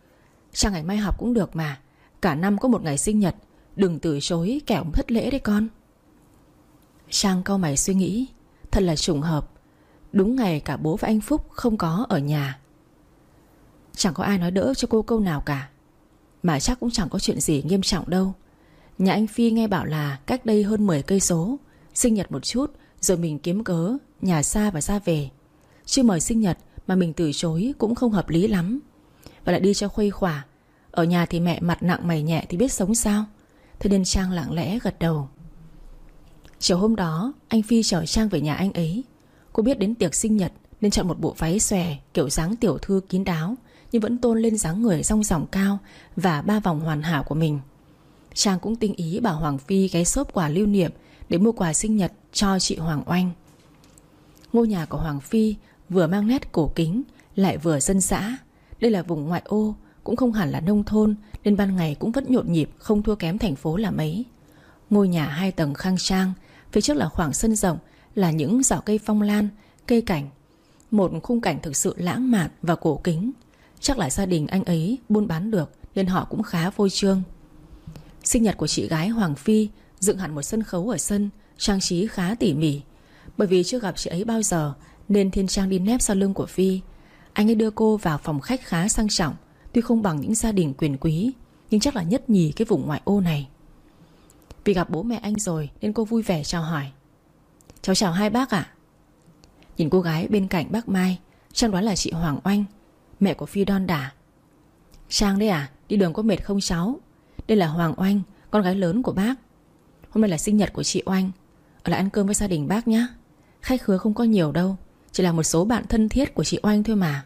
Sang ngày mai học cũng được mà. Cả năm có một ngày sinh nhật, đừng từ chối kẻo thất lễ đấy con. Sang cau mày suy nghĩ. Thật là trùng hợp, đúng ngày cả bố và anh Phúc không có ở nhà. Chẳng có ai nói đỡ cho cô câu nào cả. Mà chắc cũng chẳng có chuyện gì nghiêm trọng đâu. Nhà anh Phi nghe bảo là cách đây hơn mười cây số, sinh nhật một chút rồi mình kiếm cớ nhà xa và ra về. Chứ mời sinh nhật mà mình từ chối cũng không hợp lý lắm. Và lại đi cho khuây khỏa. Ở nhà thì mẹ mặt nặng mày nhẹ thì biết sống sao. Thế nên Trang lặng lẽ gật đầu. Chiều hôm đó anh Phi chở Trang về nhà anh ấy. Cô biết đến tiệc sinh nhật nên chọn một bộ váy xòe kiểu dáng tiểu thư kín đáo, nhưng vẫn tôn lên dáng người dong dỏng cao và ba vòng hoàn hảo của mình. Trang cũng tinh ý bảo Hoàng Phi ghé xốp quà lưu niệm để mua quà sinh nhật cho chị Hoàng Oanh. Ngôi nhà của Hoàng Phi vừa mang nét cổ kính lại vừa dân dã. Đây là vùng ngoại ô, cũng không hẳn là nông thôn, nên ban ngày cũng vẫn nhộn nhịp, không thua kém thành phố là mấy. Ngôi nhà hai tầng khang trang, phía trước là khoảng sân rộng, là những giỏ cây phong lan, cây cảnh. Một khung cảnh thực sự lãng mạn và cổ kính. Chắc là gia đình anh ấy buôn bán được nên họ cũng khá phô trương. Sinh nhật của chị gái Hoàng Phi dựng hẳn một sân khấu ở sân, trang trí khá tỉ mỉ. Bởi vì chưa gặp chị ấy bao giờ nên Thiên Trang đi nép sau lưng của Phi. Anh ấy đưa cô vào phòng khách khá sang trọng. Tuy không bằng những gia đình quyền quý, nhưng chắc là nhất nhì cái vùng ngoại ô này. Vì gặp bố mẹ anh rồi nên cô vui vẻ chào hỏi. Cháu chào hai bác ạ. Nhìn cô gái bên cạnh bác Mai, Trang đoán là chị Hoàng Oanh, mẹ của Phi đon đả. Trang đấy à, đi đường có mệt không cháu? Đây là Hoàng Oanh, con gái lớn của bác. Hôm nay là sinh nhật của chị Oanh, ở lại ăn cơm với gia đình bác nhé. Khách khứa không có nhiều đâu, chỉ là một số bạn thân thiết của chị Oanh thôi mà.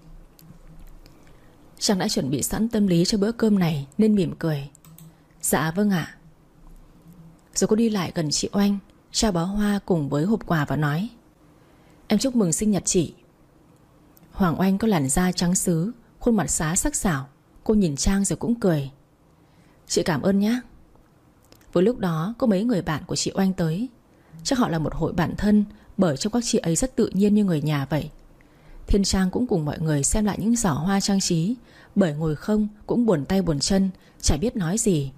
Trang đã chuẩn bị sẵn tâm lý cho bữa cơm này nên mỉm cười. Dạ vâng ạ. Rồi cô đi lại gần chị Oanh, trao bó hoa cùng với hộp quà và nói: Em chúc mừng sinh nhật chị. Hoàng Oanh có làn da trắng sứ, khuôn mặt xá sắc sảo. Cô nhìn Trang rồi cũng cười. Chị cảm ơn nhé. Với lúc đó có mấy người bạn của chị Oanh tới. Chắc họ là một hội bạn thân, bởi trong các chị ấy rất tự nhiên như người nhà vậy. Thiên Trang cũng cùng mọi người xem lại những giỏ hoa trang trí, bởi ngồi không cũng buồn tay buồn chân, chả biết nói gì.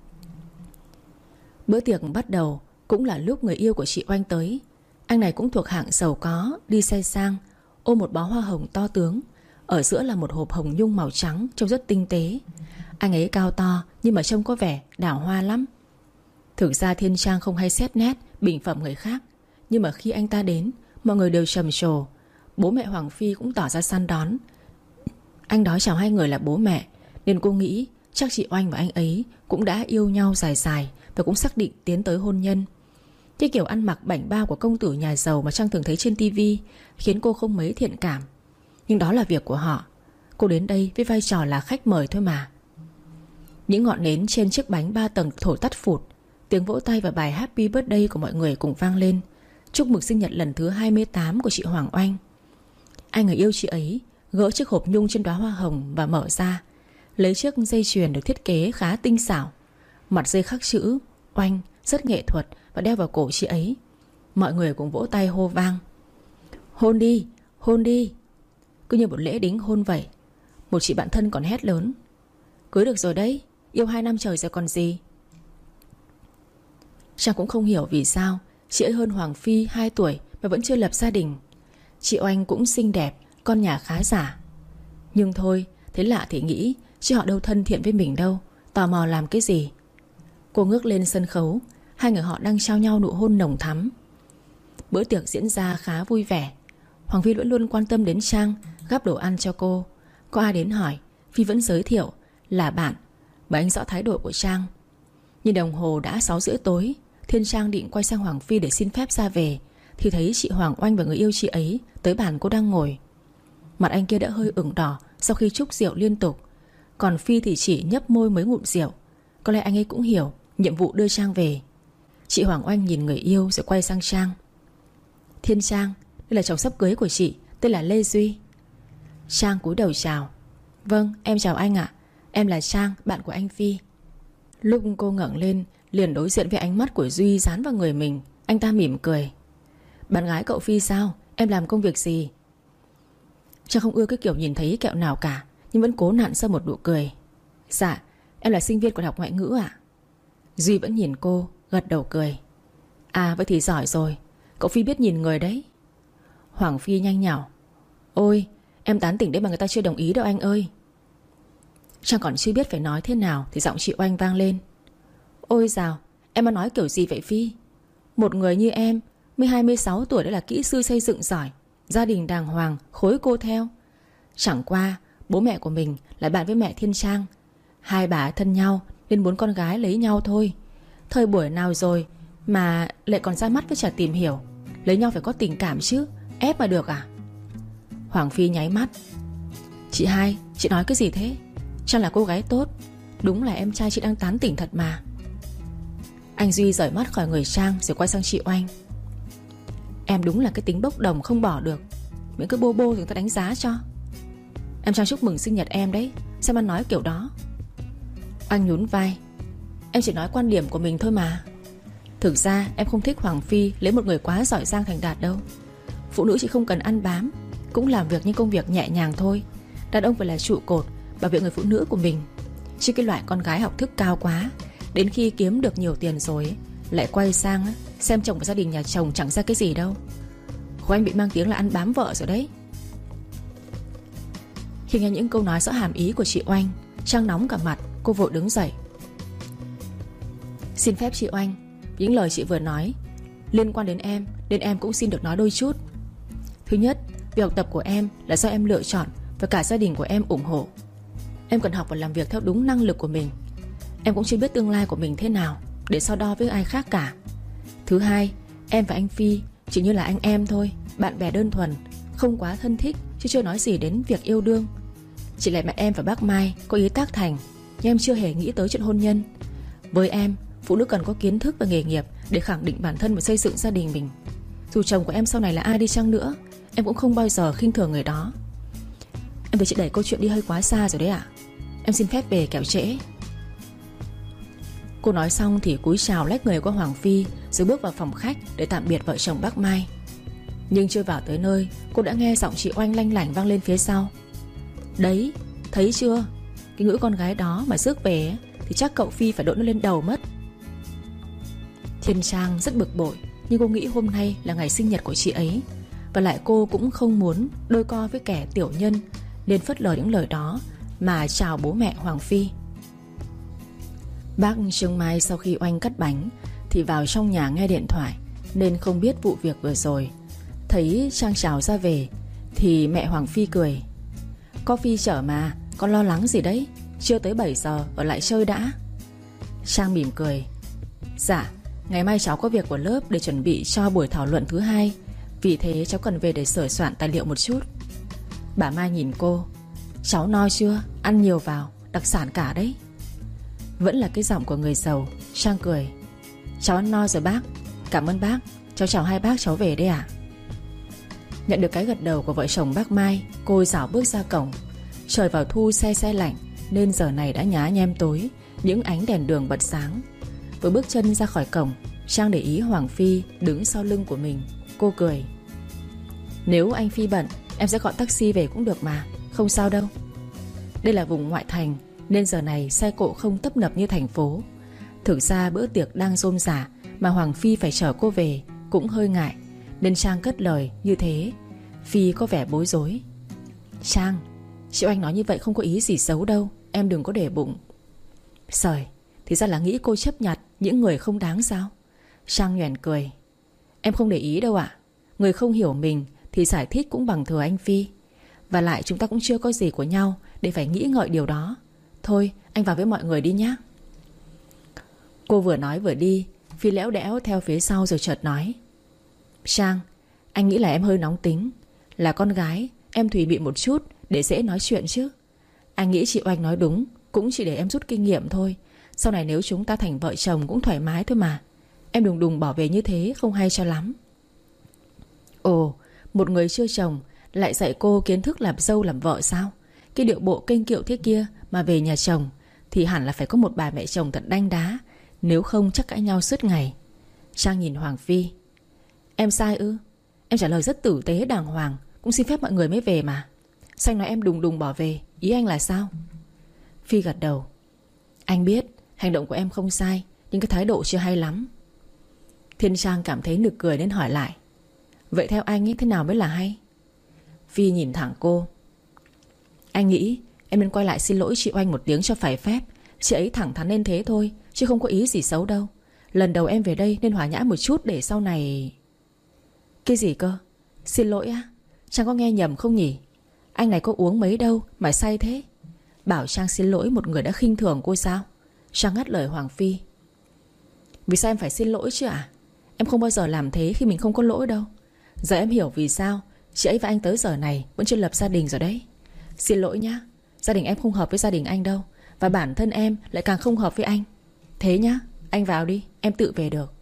Bữa tiệc bắt đầu cũng là lúc người yêu của chị Oanh tới. Anh này cũng thuộc hạng giàu có, đi xe sang, ôm một bó hoa hồng to tướng. Ở giữa là một hộp hồng nhung màu trắng, trông rất tinh tế. Anh ấy cao to nhưng mà trông có vẻ đào hoa lắm. Thực ra Thiên Trang không hay xét nét bình phẩm người khác, nhưng mà khi anh ta đến, mọi người đều trầm trồ. Bố mẹ Hoàng Phi cũng tỏ ra săn đón. Anh đó chào hai người là bố mẹ, nên cô nghĩ chắc chị Oanh và anh ấy cũng đã yêu nhau dài dài và cũng xác định tiến tới hôn nhân. Cái kiểu ăn mặc bảnh bao của công tử nhà giàu mà Trang thường thấy trên tivi khiến cô không mấy thiện cảm. Nhưng đó là việc của họ. Cô đến đây với vai trò là khách mời thôi mà. Những ngọn nến trên chiếc bánh ba tầng thổi tắt phụt. Tiếng vỗ tay và bài Happy Birthday của mọi người cùng vang lên, chúc mừng sinh nhật lần thứ hai mươi tám của chị Hoàng Oanh. Anh người yêu chị ấy gỡ chiếc hộp nhung trên đóa hoa hồng và mở ra, lấy chiếc dây chuyền được thiết kế khá tinh xảo. Mặt dây khắc chữ Oanh rất nghệ thuật và đeo vào cổ chị ấy. Mọi người cũng vỗ tay hô vang: Hôn đi, hôn đi. Cứ như một lễ đính hôn vậy. Một chị bạn thân còn hét lớn: Cưới được rồi đấy, yêu hai năm trời rồi còn gì. Trang cũng không hiểu vì sao chị ấy hơn Hoàng Phi hai tuổi mà vẫn chưa lập gia đình. Chị Oanh cũng xinh đẹp, con nhà khá giả. Nhưng thôi, thấy lạ thì nghĩ, chứ họ đâu thân thiện với mình đâu, tò mò làm cái gì. Cô ngước lên sân khấu. Hai người họ đang trao nhau nụ hôn nồng thắm. Bữa tiệc diễn ra khá vui vẻ. Hoàng Phi vẫn luôn quan tâm đến Trang, gắp đồ ăn cho cô. Có ai đến hỏi, Phi vẫn giới thiệu là bạn, bởi anh rõ thái độ của Trang. Nhìn đồng hồ đã sáu rưỡi tối. Thiên Trang định quay sang Hoàng Phi để xin phép ra về, thì thấy chị Hoàng Oanh và người yêu chị ấy tới bàn cô đang ngồi. Mặt anh kia đã hơi ửng đỏ sau khi trúc rượu liên tục. Còn Phi thì chỉ nhấp môi mấy ngụm rượu. Có lẽ anh ấy cũng hiểu nhiệm vụ đưa Trang về. Chị Hoàng Oanh nhìn người yêu rồi quay sang Trang: Thiên Trang, đây là chồng sắp cưới của chị, tên là Lê Duy. Trang cúi đầu chào: Vâng, em chào anh ạ. Em là Trang, bạn của anh Phi. Lúc cô ngẩng lên, liền đối diện với ánh mắt của Duy dán vào người mình. Anh ta mỉm cười: Bạn gái cậu Phi sao? Em làm công việc gì? Trang không ưa cái kiểu nhìn thấy kẹo nào cả, nhưng vẫn cố nặn ra một nụ cười. Dạ, em là sinh viên của Đại học Ngoại ngữ ạ. Duy vẫn nhìn cô, gật đầu cười. À vậy thì giỏi rồi, cậu Phi biết nhìn người đấy. Hoàng Phi nhanh nhảu. Ôi, em tán tỉnh đấy mà người ta chưa đồng ý đâu anh ơi. Trang còn chưa biết phải nói thế nào thì giọng chị Oanh vang lên. Ôi dào, em mà nói kiểu gì vậy Phi? Một người như em mới hai mươi sáu tuổi đã là kỹ sư xây dựng giỏi, gia đình đàng hoàng, khối cô theo. Chẳng qua bố mẹ của mình là bạn với mẹ Thiên Trang. Hai bà thân nhau nên muốn con gái lấy nhau thôi. Thời buổi nào rồi mà lại còn ra mắt với chả tìm hiểu. Lấy nhau phải có tình cảm chứ, ép mà được à? Hoàng Phi nháy mắt. Chị hai, chị nói cái gì thế? Trang là cô gái tốt, đúng là em trai chị đang tán tỉnh thật mà. Anh Duy rời mắt khỏi người Trang rồi quay sang chị Oanh. Em đúng là cái tính bốc đồng không bỏ được. Những cái bô bô thì người ta đánh giá cho. Em Trang chúc mừng sinh nhật em đấy, sao mà nói kiểu đó? Anh nhún vai. Em chỉ nói quan điểm của mình thôi mà. Thực ra em không thích Hoàng Phi lấy một người quá giỏi giang thành đạt đâu. Phụ nữ chỉ không cần ăn bám, cũng làm việc những công việc nhẹ nhàng thôi. Đàn ông phải là trụ cột bảo vệ người phụ nữ của mình. Chứ cái loại con gái học thức cao quá, đến khi kiếm được nhiều tiền rồi lại quay sang xem chồng và gia đình nhà chồng chẳng ra cái gì đâu. Của anh bị mang tiếng là ăn bám vợ rồi đấy. Khi nghe những câu nói rõ hàm ý của chị Oanh, Trang nóng cả mặt. Cô vội đứng dậy. Xin phép chị Oanh, những lời chị vừa nói liên quan đến em, nên em cũng xin được nói đôi chút. Thứ nhất, việc học tập của em là do em lựa chọn và cả gia đình của em ủng hộ. Em cần học và làm việc theo đúng năng lực của mình. Em cũng chưa biết tương lai của mình thế nào để so đo với ai khác cả. Thứ hai, em và anh Phi chỉ như là anh em thôi, bạn bè đơn thuần, không quá thân thích, chứ chưa nói gì đến việc yêu đương. Chỉ là mẹ em và bác Mai có ý tác thành, nhưng em chưa hề nghĩ tới chuyện hôn nhân. Với em, phụ nữ cần có kiến thức và nghề nghiệp để khẳng định bản thân và xây dựng gia đình mình. Dù chồng của em sau này là ai đi chăng nữa, em cũng không bao giờ khinh thường người đó. Em thấy chị đẩy câu chuyện đi hơi quá xa rồi đấy ạ. Em xin phép về kẻo trễ. Cô nói xong thì cúi chào lách người qua Hoàng Phi, rồi bước vào phòng khách để tạm biệt vợ chồng bác Mai. Nhưng chưa vào tới nơi, cô đã nghe giọng chị Oanh lanh lảnh vang lên phía sau. Đấy, thấy chưa? Cái ngữ con gái đó mà rước về thì chắc cậu Phi phải đội nó lên đầu mất. Thiên Trang rất bực bội, nhưng cô nghĩ hôm nay là ngày sinh nhật của chị ấy, và lại cô cũng không muốn đôi co với kẻ tiểu nhân, nên phớt lờ những lời đó mà chào bố mẹ Hoàng Phi. Bác Trương Mai sau khi Oanh cắt bánh thì vào trong nhà nghe điện thoại, nên không biết vụ việc vừa rồi. Thấy Trang chào ra về thì mẹ Hoàng Phi cười. Có Phi chở mà, con lo lắng gì đấy, chưa tới bảy giờ ở lại chơi đã. Trang mỉm cười. Dạ, ngày mai cháu có việc của lớp để chuẩn bị cho buổi thảo luận thứ hai, vì thế cháu cần về để sửa soạn tài liệu một chút. Bà Mai nhìn cô. Cháu no chưa? Ăn nhiều vào, đặc sản cả đấy. Vẫn là cái giọng của người giàu. Trang cười. Cháu ăn no rồi bác. Cảm ơn bác. Cháu chào hai bác, cháu về đây ạ. Nhận được cái gật đầu của vợ chồng bác Mai, cô dảo bước ra cổng. Trời vào thu se se lạnh, nên giờ này đã nhá nhem tối, những ánh đèn đường bật sáng. Vừa bước chân ra khỏi cổng, Trang để ý Hoàng Phi đứng sau lưng của mình. Cô cười. Nếu anh Phi bận, em sẽ gọi taxi về cũng được mà, không sao đâu. Đây là vùng ngoại thành, nên giờ này xe cộ không tấp nập như thành phố. Thực ra bữa tiệc đang rôm rả mà Hoàng Phi phải chở cô về cũng hơi ngại, nên Trang cất lời như thế. Phi có vẻ bối rối. Trang, chị Oanh nói như vậy không có ý gì xấu đâu, em đừng có để bụng. Sời, thì ra là nghĩ cô chấp nhặt những người không đáng sao? Trang nhoẻn cười. Em không để ý đâu ạ. Người không hiểu mình thì giải thích cũng bằng thừa anh Phi. Và lại chúng ta cũng chưa có gì của nhau để phải nghĩ ngợi điều đó. Thôi anh vào với mọi người đi nhé. Cô vừa nói vừa đi. Phi lẽo đẽo theo phía sau rồi chợt nói. Trang, anh nghĩ là em hơi nóng tính. Là con gái, em thùy bị một chút để dễ nói chuyện chứ. Anh nghĩ chị Oanh nói đúng, cũng chỉ để em rút kinh nghiệm thôi. Sau này nếu chúng ta thành vợ chồng cũng thoải mái thôi mà. Em đùng đùng bỏ về như thế không hay cho lắm. Ồ, một người chưa chồng lại dạy cô kiến thức làm dâu làm vợ sao? Cái điệu bộ kênh kiệu thế kia mà về nhà chồng thì hẳn là phải có một bà mẹ chồng thật đanh đá, nếu không chắc cãi nhau suốt ngày. Trang nhìn Hoàng Phi. Em sai ư? Em trả lời rất tử tế đàng hoàng, cũng xin phép mọi người mới về mà. Sao anh nói em đùng đùng bỏ về? Ý anh là sao? Phi gật đầu. Anh biết hành động của em không sai, nhưng cái thái độ chưa hay lắm. Thiên Trang cảm thấy nực cười nên hỏi lại. Vậy theo anh ấy thế nào mới là hay? Phi nhìn thẳng cô. Anh nghĩ em nên quay lại xin lỗi chị Oanh một tiếng cho phải phép. Chị ấy thẳng thắn nên thế thôi, chứ không có ý gì xấu đâu. Lần đầu em về đây nên hòa nhã một chút để sau này... Cái gì cơ? Xin lỗi á? Trang có nghe nhầm không nhỉ? Anh này có uống mấy đâu mà say thế? Bảo Trang xin lỗi một người đã khinh thường cô sao? Trang ngắt lời Hoàng Phi. Vì sao em phải xin lỗi chứ ạ? Em không bao giờ làm thế khi mình không có lỗi đâu. Giờ em hiểu vì sao chị ấy và anh tới giờ này vẫn chưa lập gia đình rồi đấy. Xin lỗi nhá, gia đình em không hợp với gia đình anh đâu. Và bản thân em lại càng không hợp với anh. Thế nhá, anh vào đi, em tự về được.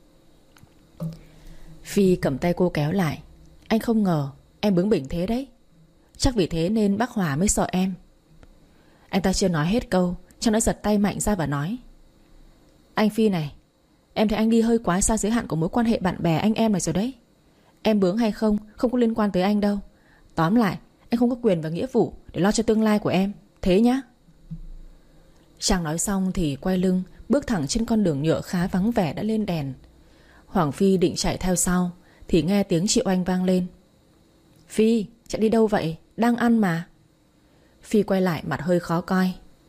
Phi cầm tay cô kéo lại. Anh không ngờ em bướng bỉnh thế đấy. Chắc vì thế nên bác Hòa mới sợ em. Anh ta chưa nói hết câu, Trang đã giật tay mạnh ra và nói. Anh Phi này, em thấy anh đi hơi quá xa giới hạn của mối quan hệ bạn bè anh em này rồi đấy. Em bướng hay không không có liên quan tới anh đâu. Tóm lại, anh không có quyền và nghĩa vụ để lo cho tương lai của em. Thế nhá. Trang nói xong thì quay lưng, bước thẳng trên con đường nhựa khá vắng vẻ đã lên đèn. Hoàng Phi định chạy theo sau thì nghe tiếng chị Oanh vang lên. Phi, chạy đi đâu vậy? Đang ăn mà. Phi quay lại mặt hơi khó coi.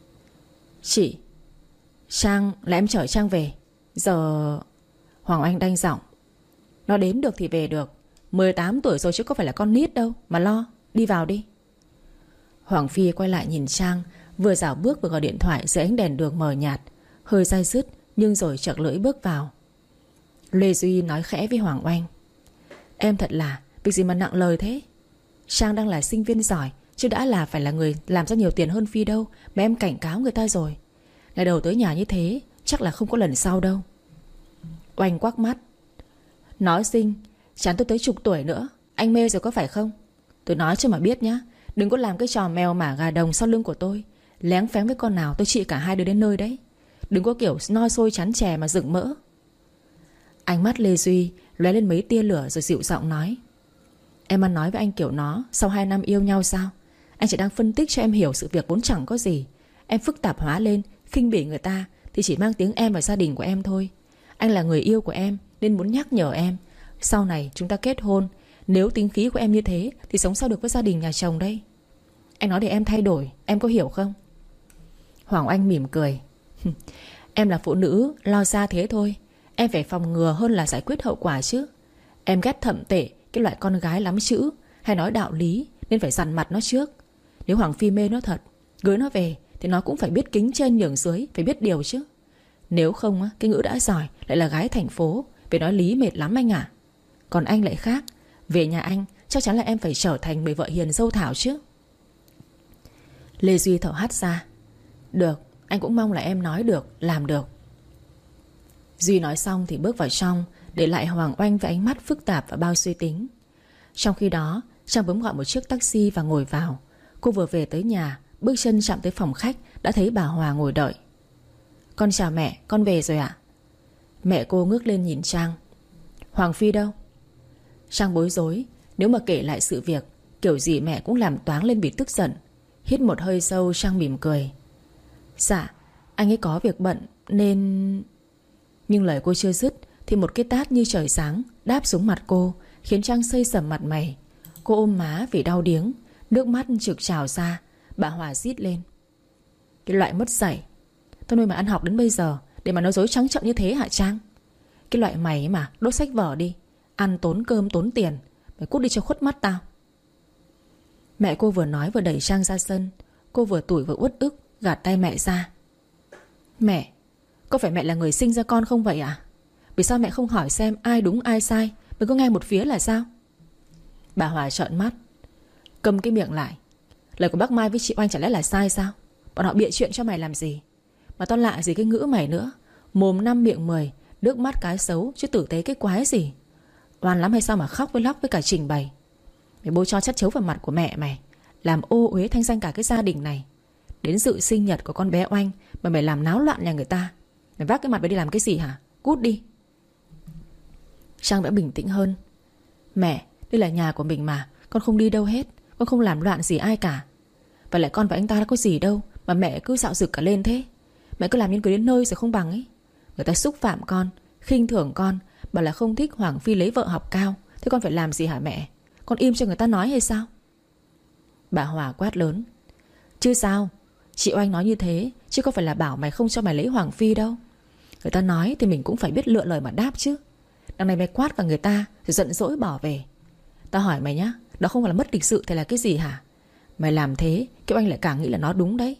Chị Trang, là em chở Trang về. Giờ... Hoàng Oanh đanh giọng. Nó đến được thì về được. mười tám tuổi rồi chứ có phải là con nít đâu mà lo. Đi vào đi. Hoàng Phi quay lại nhìn Trang, vừa dạo bước vừa gọi điện thoại dưới ánh đèn đường mờ nhạt, hơi day dứt nhưng rồi chợt lưỡi bước vào. Lê Duy nói khẽ với Hoàng Oanh. Em thật là, việc gì mà nặng lời thế? Trang đang là sinh viên giỏi, chứ đã là phải là người làm ra nhiều tiền hơn Phi đâu mà em cảnh cáo người ta rồi. Ngày đầu tới nhà như thế chắc là không có lần sau đâu. Oanh quắc mắt. Nói xinh, chán tôi tới chục tuổi nữa. Anh mê rồi có phải không? Tôi nói cho mà biết nhá, đừng có làm cái trò mèo mả gà đồng sau lưng của tôi. Léng phén với con nào tôi trị cả hai đứa đến nơi đấy. Đừng có kiểu noi xôi chán chè mà dựng mỡ. Ánh mắt Lê Duy lóe lên mấy tia lửa rồi dịu giọng nói. Em ăn nói với anh kiểu nó sau hai năm yêu nhau sao? Anh chỉ đang phân tích cho em hiểu sự việc vốn chẳng có gì. Em phức tạp hóa lên, khinh bỉ người ta thì chỉ mang tiếng em và gia đình của em thôi. Anh là người yêu của em nên muốn nhắc nhở em, sau này chúng ta kết hôn, nếu tính khí của em như thế thì sống sao được với gia đình nhà chồng đây? Anh nói để em thay đổi, em có hiểu không? Hoàng Oanh mỉm cười. Em là phụ nữ, lo xa thế thôi. Em phải phòng ngừa hơn là giải quyết hậu quả chứ. Em ghét thậm tệ cái loại con gái lắm chữ hay nói đạo lý, nên phải dằn mặt nó trước. Nếu Hoàng Phi mê nó thật, cưới nó về thì nó cũng phải biết kính trên nhường dưới, phải biết điều chứ. Nếu không, cái ngữ đã giỏi lại là gái thành phố, về nói lý mệt lắm anh ạ. Còn anh lại khác, về nhà anh chắc chắn là em phải trở thành người vợ hiền dâu thảo chứ. Lê Duy thở hắt ra. Được, anh cũng mong là em nói được, làm được. Duy nói xong thì bước vào trong, để lại Hoàng Oanh với ánh mắt phức tạp và bao suy tính. Trong khi đó, Trang bấm gọi một chiếc taxi và ngồi vào. Cô vừa về tới nhà, bước chân chạm tới phòng khách đã thấy bà Hòa ngồi đợi. Con chào mẹ, con về rồi ạ. Mẹ cô ngước lên nhìn Trang. Hoàng Phi đâu? Trang bối rối. Nếu mà kể lại sự việc, kiểu gì mẹ cũng làm toáng lên vì tức giận. Hít một hơi sâu, Trang mỉm cười. Dạ, anh ấy có việc bận nên... Nhưng lời cô chưa dứt thì một cái tát như trời sáng đáp xuống mặt cô, khiến Trang xây sẩm mặt mày. Cô ôm má vì đau điếng, nước mắt trực trào ra. Bà Hòa rít lên. Cái loại mất dạy, tôi nuôi mà ăn học đến bây giờ để mà nói dối trắng trợn như thế hả Trang? Cái loại mày ấy mà, đốt sách vở đi. Ăn tốn cơm tốn tiền, mày cút đi cho khuất mắt tao. Mẹ cô vừa nói vừa đẩy Trang ra sân. Cô vừa tủi vừa uất ức gạt tay mẹ ra. Mẹ, có phải mẹ là người sinh ra con không vậy ạ? À? Vì sao mẹ không hỏi xem ai đúng ai sai, mới có nghe một phía là sao? Bà Hòa trợn mắt. Cầm cái miệng lại. Lời của bác Mai với chị Oanh chả lẽ là sai sao? Bọn họ bịa chuyện cho mày làm gì? Mà tao lạ gì cái ngữ mày nữa. Mồm năm miệng mười, nước mắt cái xấu chứ tử tế cái quái gì. Oan lắm hay sao mà khóc với lóc với cả trình bày. Mày bôi cho chất chấu vào mặt của mẹ mày, làm ô uế thanh danh cả cái gia đình này. Đến dự sinh nhật của con bé Oanh mà mày làm náo loạn nhà người ta. Mày vác cái mặt mày đi làm cái gì hả? Cút đi. Trang đã bình tĩnh hơn. Mẹ, đây là nhà của mình mà, con không đi đâu hết. Con không làm loạn gì ai cả. Và lại con và anh ta đã có gì đâu mà mẹ cứ dạo dực cả lên thế. Mẹ cứ làm như cứ đến nơi rồi không bằng ấy. Người ta xúc phạm con, khinh thường con, bảo là không thích Hoàng Phi lấy vợ học cao. Thế con phải làm gì hả mẹ? Con im cho người ta nói hay sao? Bà Hòa quát lớn. Chứ sao? Chị Oanh nói như thế, chứ có phải là bảo mày không cho mày lấy Hoàng Phi đâu. Người ta nói thì mình cũng phải biết lựa lời mà đáp chứ. Đằng này mày quát cả người ta rồi giận dỗi bỏ về. Tao hỏi mày nhá, đó không phải là mất lịch sự thì là cái gì hả? Mày làm thế Kiều Anh lại càng nghĩ là nó đúng đấy.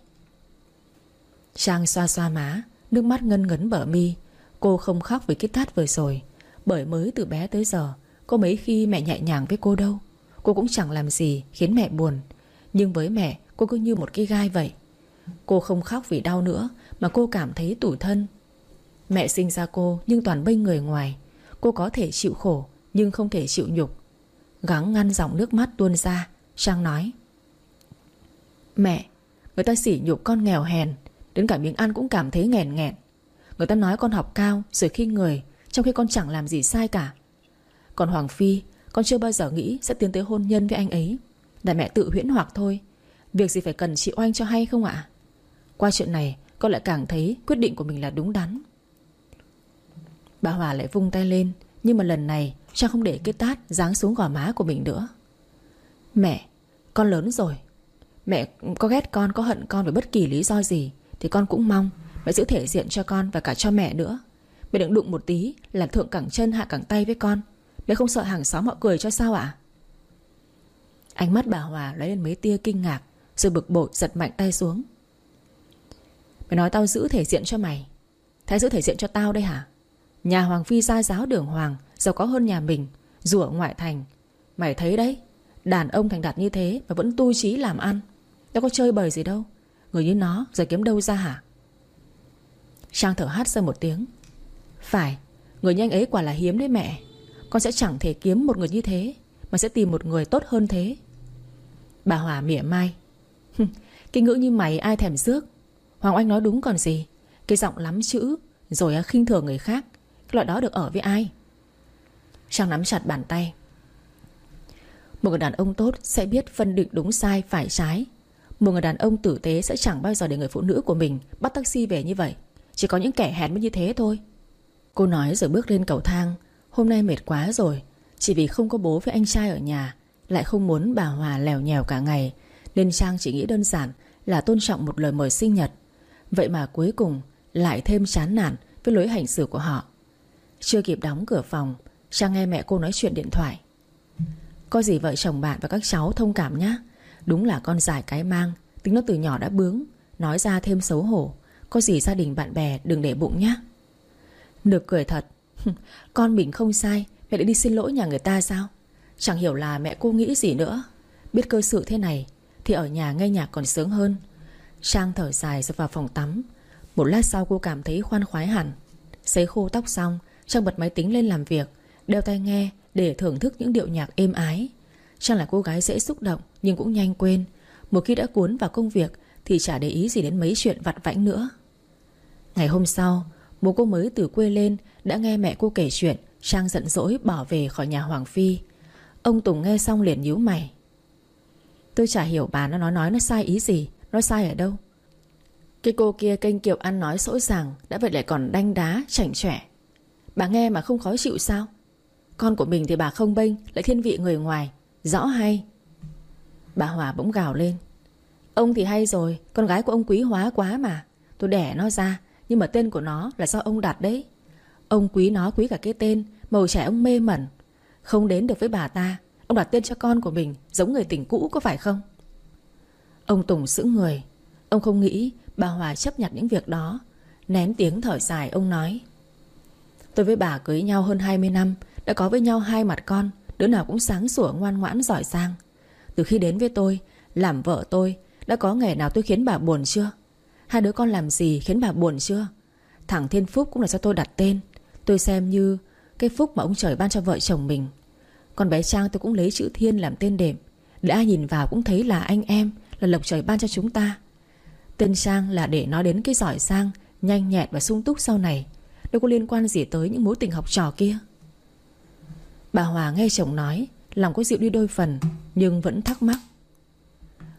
Trang xoa xoa má, nước mắt ngân ngấn bờ mi. Cô không khóc vì cái tát vừa rồi, bởi mới từ bé tới giờ có mấy khi mẹ nhẹ nhàng với cô đâu. Cô cũng chẳng làm gì khiến mẹ buồn. Nhưng với mẹ cô cứ như một cái gai vậy. Cô không khóc vì đau nữa, mà cô cảm thấy tủi thân. Mẹ sinh ra cô nhưng toàn bênh người ngoài. Cô có thể chịu khổ nhưng không thể chịu nhục. Gắng ngăn dòng nước mắt tuôn ra, Trang nói. Mẹ, người ta sỉ nhục con nghèo hèn, đến cả miếng ăn cũng cảm thấy nghèn nghẹn. Người ta nói con học cao rồi khinh người, trong khi con chẳng làm gì sai cả. Còn Hoàng Phi, con chưa bao giờ nghĩ sẽ tiến tới hôn nhân với anh ấy. Là mẹ tự huyễn hoặc thôi. Việc gì phải cần chị Oanh cho hay không ạ? Qua chuyện này con lại càng thấy quyết định của mình là đúng đắn. Bà Hòa lại vung tay lên, nhưng mà lần này Trang không để cái tát giáng xuống gò má của mình nữa. Mẹ, con lớn rồi. Mẹ có ghét con, có hận con với bất kỳ lý do gì thì con cũng mong mẹ giữ thể diện cho con và cả cho mẹ nữa. Mẹ đừng đụng một tí là thượng cẳng chân hạ cẳng tay với con. Mẹ không sợ hàng xóm họ cười cho sao ạ? Ánh mắt bà Hòa lấy lên mấy tia kinh ngạc, rồi bực bội giật mạnh tay xuống. Mày nói tao giữ thể diện cho mày, thế giữ thể diện cho tao đây hả? Nhà Hoàng Phi gia giáo đường hoàng, giàu có hơn nhà mình, dù ở ngoại thành. Mày thấy đấy, đàn ông thành đạt như thế mà vẫn tu chí làm ăn. Tao có chơi bời gì đâu. Người như nó giờ kiếm đâu ra hả? Trang thở hắt ra một tiếng. Phải, người như anh ấy quả là hiếm đấy mẹ. Con sẽ chẳng thể kiếm một người như thế, mà sẽ tìm một người tốt hơn thế. Bà Hòa mỉa mai. Cái ngữ như mày ai thèm rước. Hoàng Oanh nói đúng còn gì. Cái giọng lắm chữ rồi khinh thường người khác, cái loại đó được ở với ai? Trang nắm chặt bàn tay. Một người đàn ông tốt sẽ biết phân định đúng sai phải trái. Một người đàn ông tử tế sẽ chẳng bao giờ để người phụ nữ của mình bắt taxi về như vậy. Chỉ có những kẻ hèn mới như thế thôi. Cô nói rồi bước lên cầu thang. Hôm nay mệt quá rồi. Chỉ vì không có bố với anh trai ở nhà, lại không muốn bà Hòa lèo nhèo cả ngày, nên Trang chỉ nghĩ đơn giản là tôn trọng một lời mời sinh nhật. Vậy mà cuối cùng lại thêm chán nản với lối hành xử của họ. Chưa kịp đóng cửa phòng, Trang nghe mẹ cô nói chuyện điện thoại. Có gì vợ chồng bạn và các cháu thông cảm nhé. Đúng là con dài cái mang, tính nó từ nhỏ đã bướng, nói ra thêm xấu hổ. Có gì gia đình bạn bè đừng để bụng nhé. Nực cười thật. Con mình không sai, mẹ lại đi xin lỗi nhà người ta sao? Chẳng hiểu là mẹ cô nghĩ gì nữa. Biết cơ sự thế này thì ở nhà nghe nhạc còn sướng hơn. Trang thở dài rồi vào phòng tắm. Một lát sau cô cảm thấy khoan khoái hẳn. Sấy khô tóc xong, Trang bật máy tính lên làm việc, đeo tai nghe để thưởng thức những điệu nhạc êm ái. Trang là cô gái dễ xúc động nhưng cũng nhanh quên. Một khi đã cuốn vào công việc thì chả để ý gì đến mấy chuyện vặt vãnh nữa. Ngày hôm sau, bố cô mới từ quê lên đã nghe mẹ cô kể chuyện. Trang giận dỗi bỏ về khỏi nhà Hoàng Phi. Ông Tùng nghe xong liền nhíu mày. Tôi chả hiểu bà nó nói nói nó sai ý gì. Nó sai ở đâu? Cái cô kia kênh kiệu ăn nói sỗ sàng, đã vậy lại còn đanh đá chảnh chọe. Bà nghe mà không khó chịu sao? Con của mình thì bà không bênh, lại thiên vị người ngoài. Rõ hay. Bà Hòa bỗng gào lên. Ông thì hay rồi, con gái của ông quý hóa quá mà. Tôi đẻ nó ra, nhưng mà tên của nó là do ông đặt đấy. Ông quý nó quý cả cái tên, màu trẻ ông mê mẩn. Không đến được với bà ta, ông đặt tên cho con của mình giống người tình cũ có phải không? Ông Tùng sững người. Ông không nghĩ bà Hòa chấp nhận những việc đó. Nén tiếng thở dài ông nói. Tôi với bà cưới nhau hơn hai mươi năm, đã có với nhau hai mặt con, đứa nào cũng sáng sủa ngoan ngoãn giỏi giang. Từ khi đến với tôi, làm vợ tôi, đã có ngày nào tôi khiến bà buồn chưa? Hai đứa con làm gì khiến bà buồn chưa? Thằng Thiên Phúc cũng là do tôi đặt tên. Tôi xem như cái phúc mà ông trời ban cho vợ chồng mình. Con bé Trang tôi cũng lấy chữ Thiên làm tên đệm, để ai nhìn vào cũng thấy là anh em, là lộc trời ban cho chúng ta. Tên Trang là để nói đến cái giỏi giang, nhanh nhẹn và sung túc sau này. Đâu có liên quan gì tới những mối tình học trò kia. Bà Hòa nghe chồng nói, lòng có dịu đi đôi phần, nhưng vẫn thắc mắc.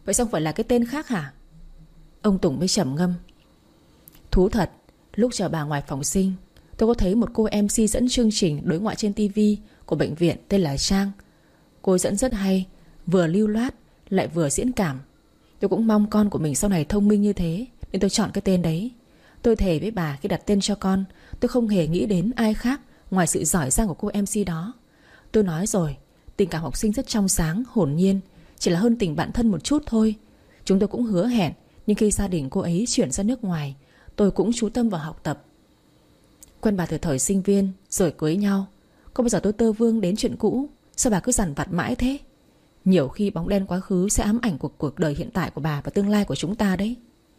Vậy xong phải là cái tên khác hả? Ông Tùng mới trầm ngâm. Thú thật, lúc chờ bà ngoài phòng sinh, tôi có thấy một cô em xê dẫn chương trình đối ngoại trên tivi của bệnh viện tên là Trang. Cô ấy dẫn rất hay, vừa lưu loát lại vừa diễn cảm. Tôi cũng mong con của mình sau này thông minh như thế, nên tôi chọn cái tên đấy. Tôi thề với bà khi đặt tên cho con, tôi không hề nghĩ đến ai khác ngoài sự giỏi giang của cô em xê đó. Tôi nói rồi, tình cảm học sinh rất trong sáng, hồn nhiên, chỉ là hơn tình bạn thân một chút thôi. Chúng tôi cũng hứa hẹn, nhưng khi gia đình cô ấy chuyển ra nước ngoài, tôi cũng chú tâm vào học tập. Quen bà từ thời sinh viên rồi cưới nhau. Có bao giờ tôi tơ vương đến chuyện cũ? Sao bà cứ dằn vặt mãi thế? Nhiều khi bóng đen quá khứ sẽ ám ảnh cuộc cuộc đời hiện tại của bà và tương lai của chúng ta đấy.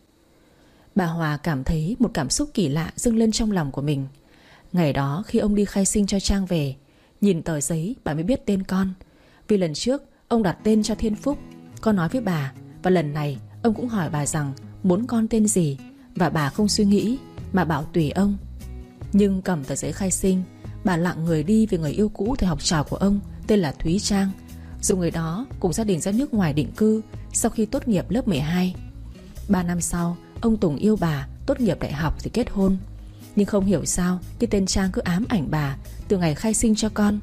Bà Hòa cảm thấy một cảm xúc kỳ lạ dâng lên trong lòng của mình. Ngày đó khi ông đi khai sinh cho Trang về, nhìn tờ giấy bà mới biết tên con. Vì lần trước ông đặt tên cho Thiên Phúc, con nói với bà. Và lần này ông cũng hỏi bà rằng muốn con tên gì, và bà không suy nghĩ mà bảo tùy ông. Nhưng cầm tờ giấy khai sinh, bà lặng người đi về người yêu cũ thời học trò của ông tên là Thúy Trang. Dù người đó cùng gia đình ra nước ngoài định cư sau khi tốt nghiệp lớp mười hai. Ba năm sau, ông Tùng yêu bà, tốt nghiệp đại học thì kết hôn. Nhưng không hiểu sao cái tên Trang cứ ám ảnh bà từ ngày khai sinh cho con.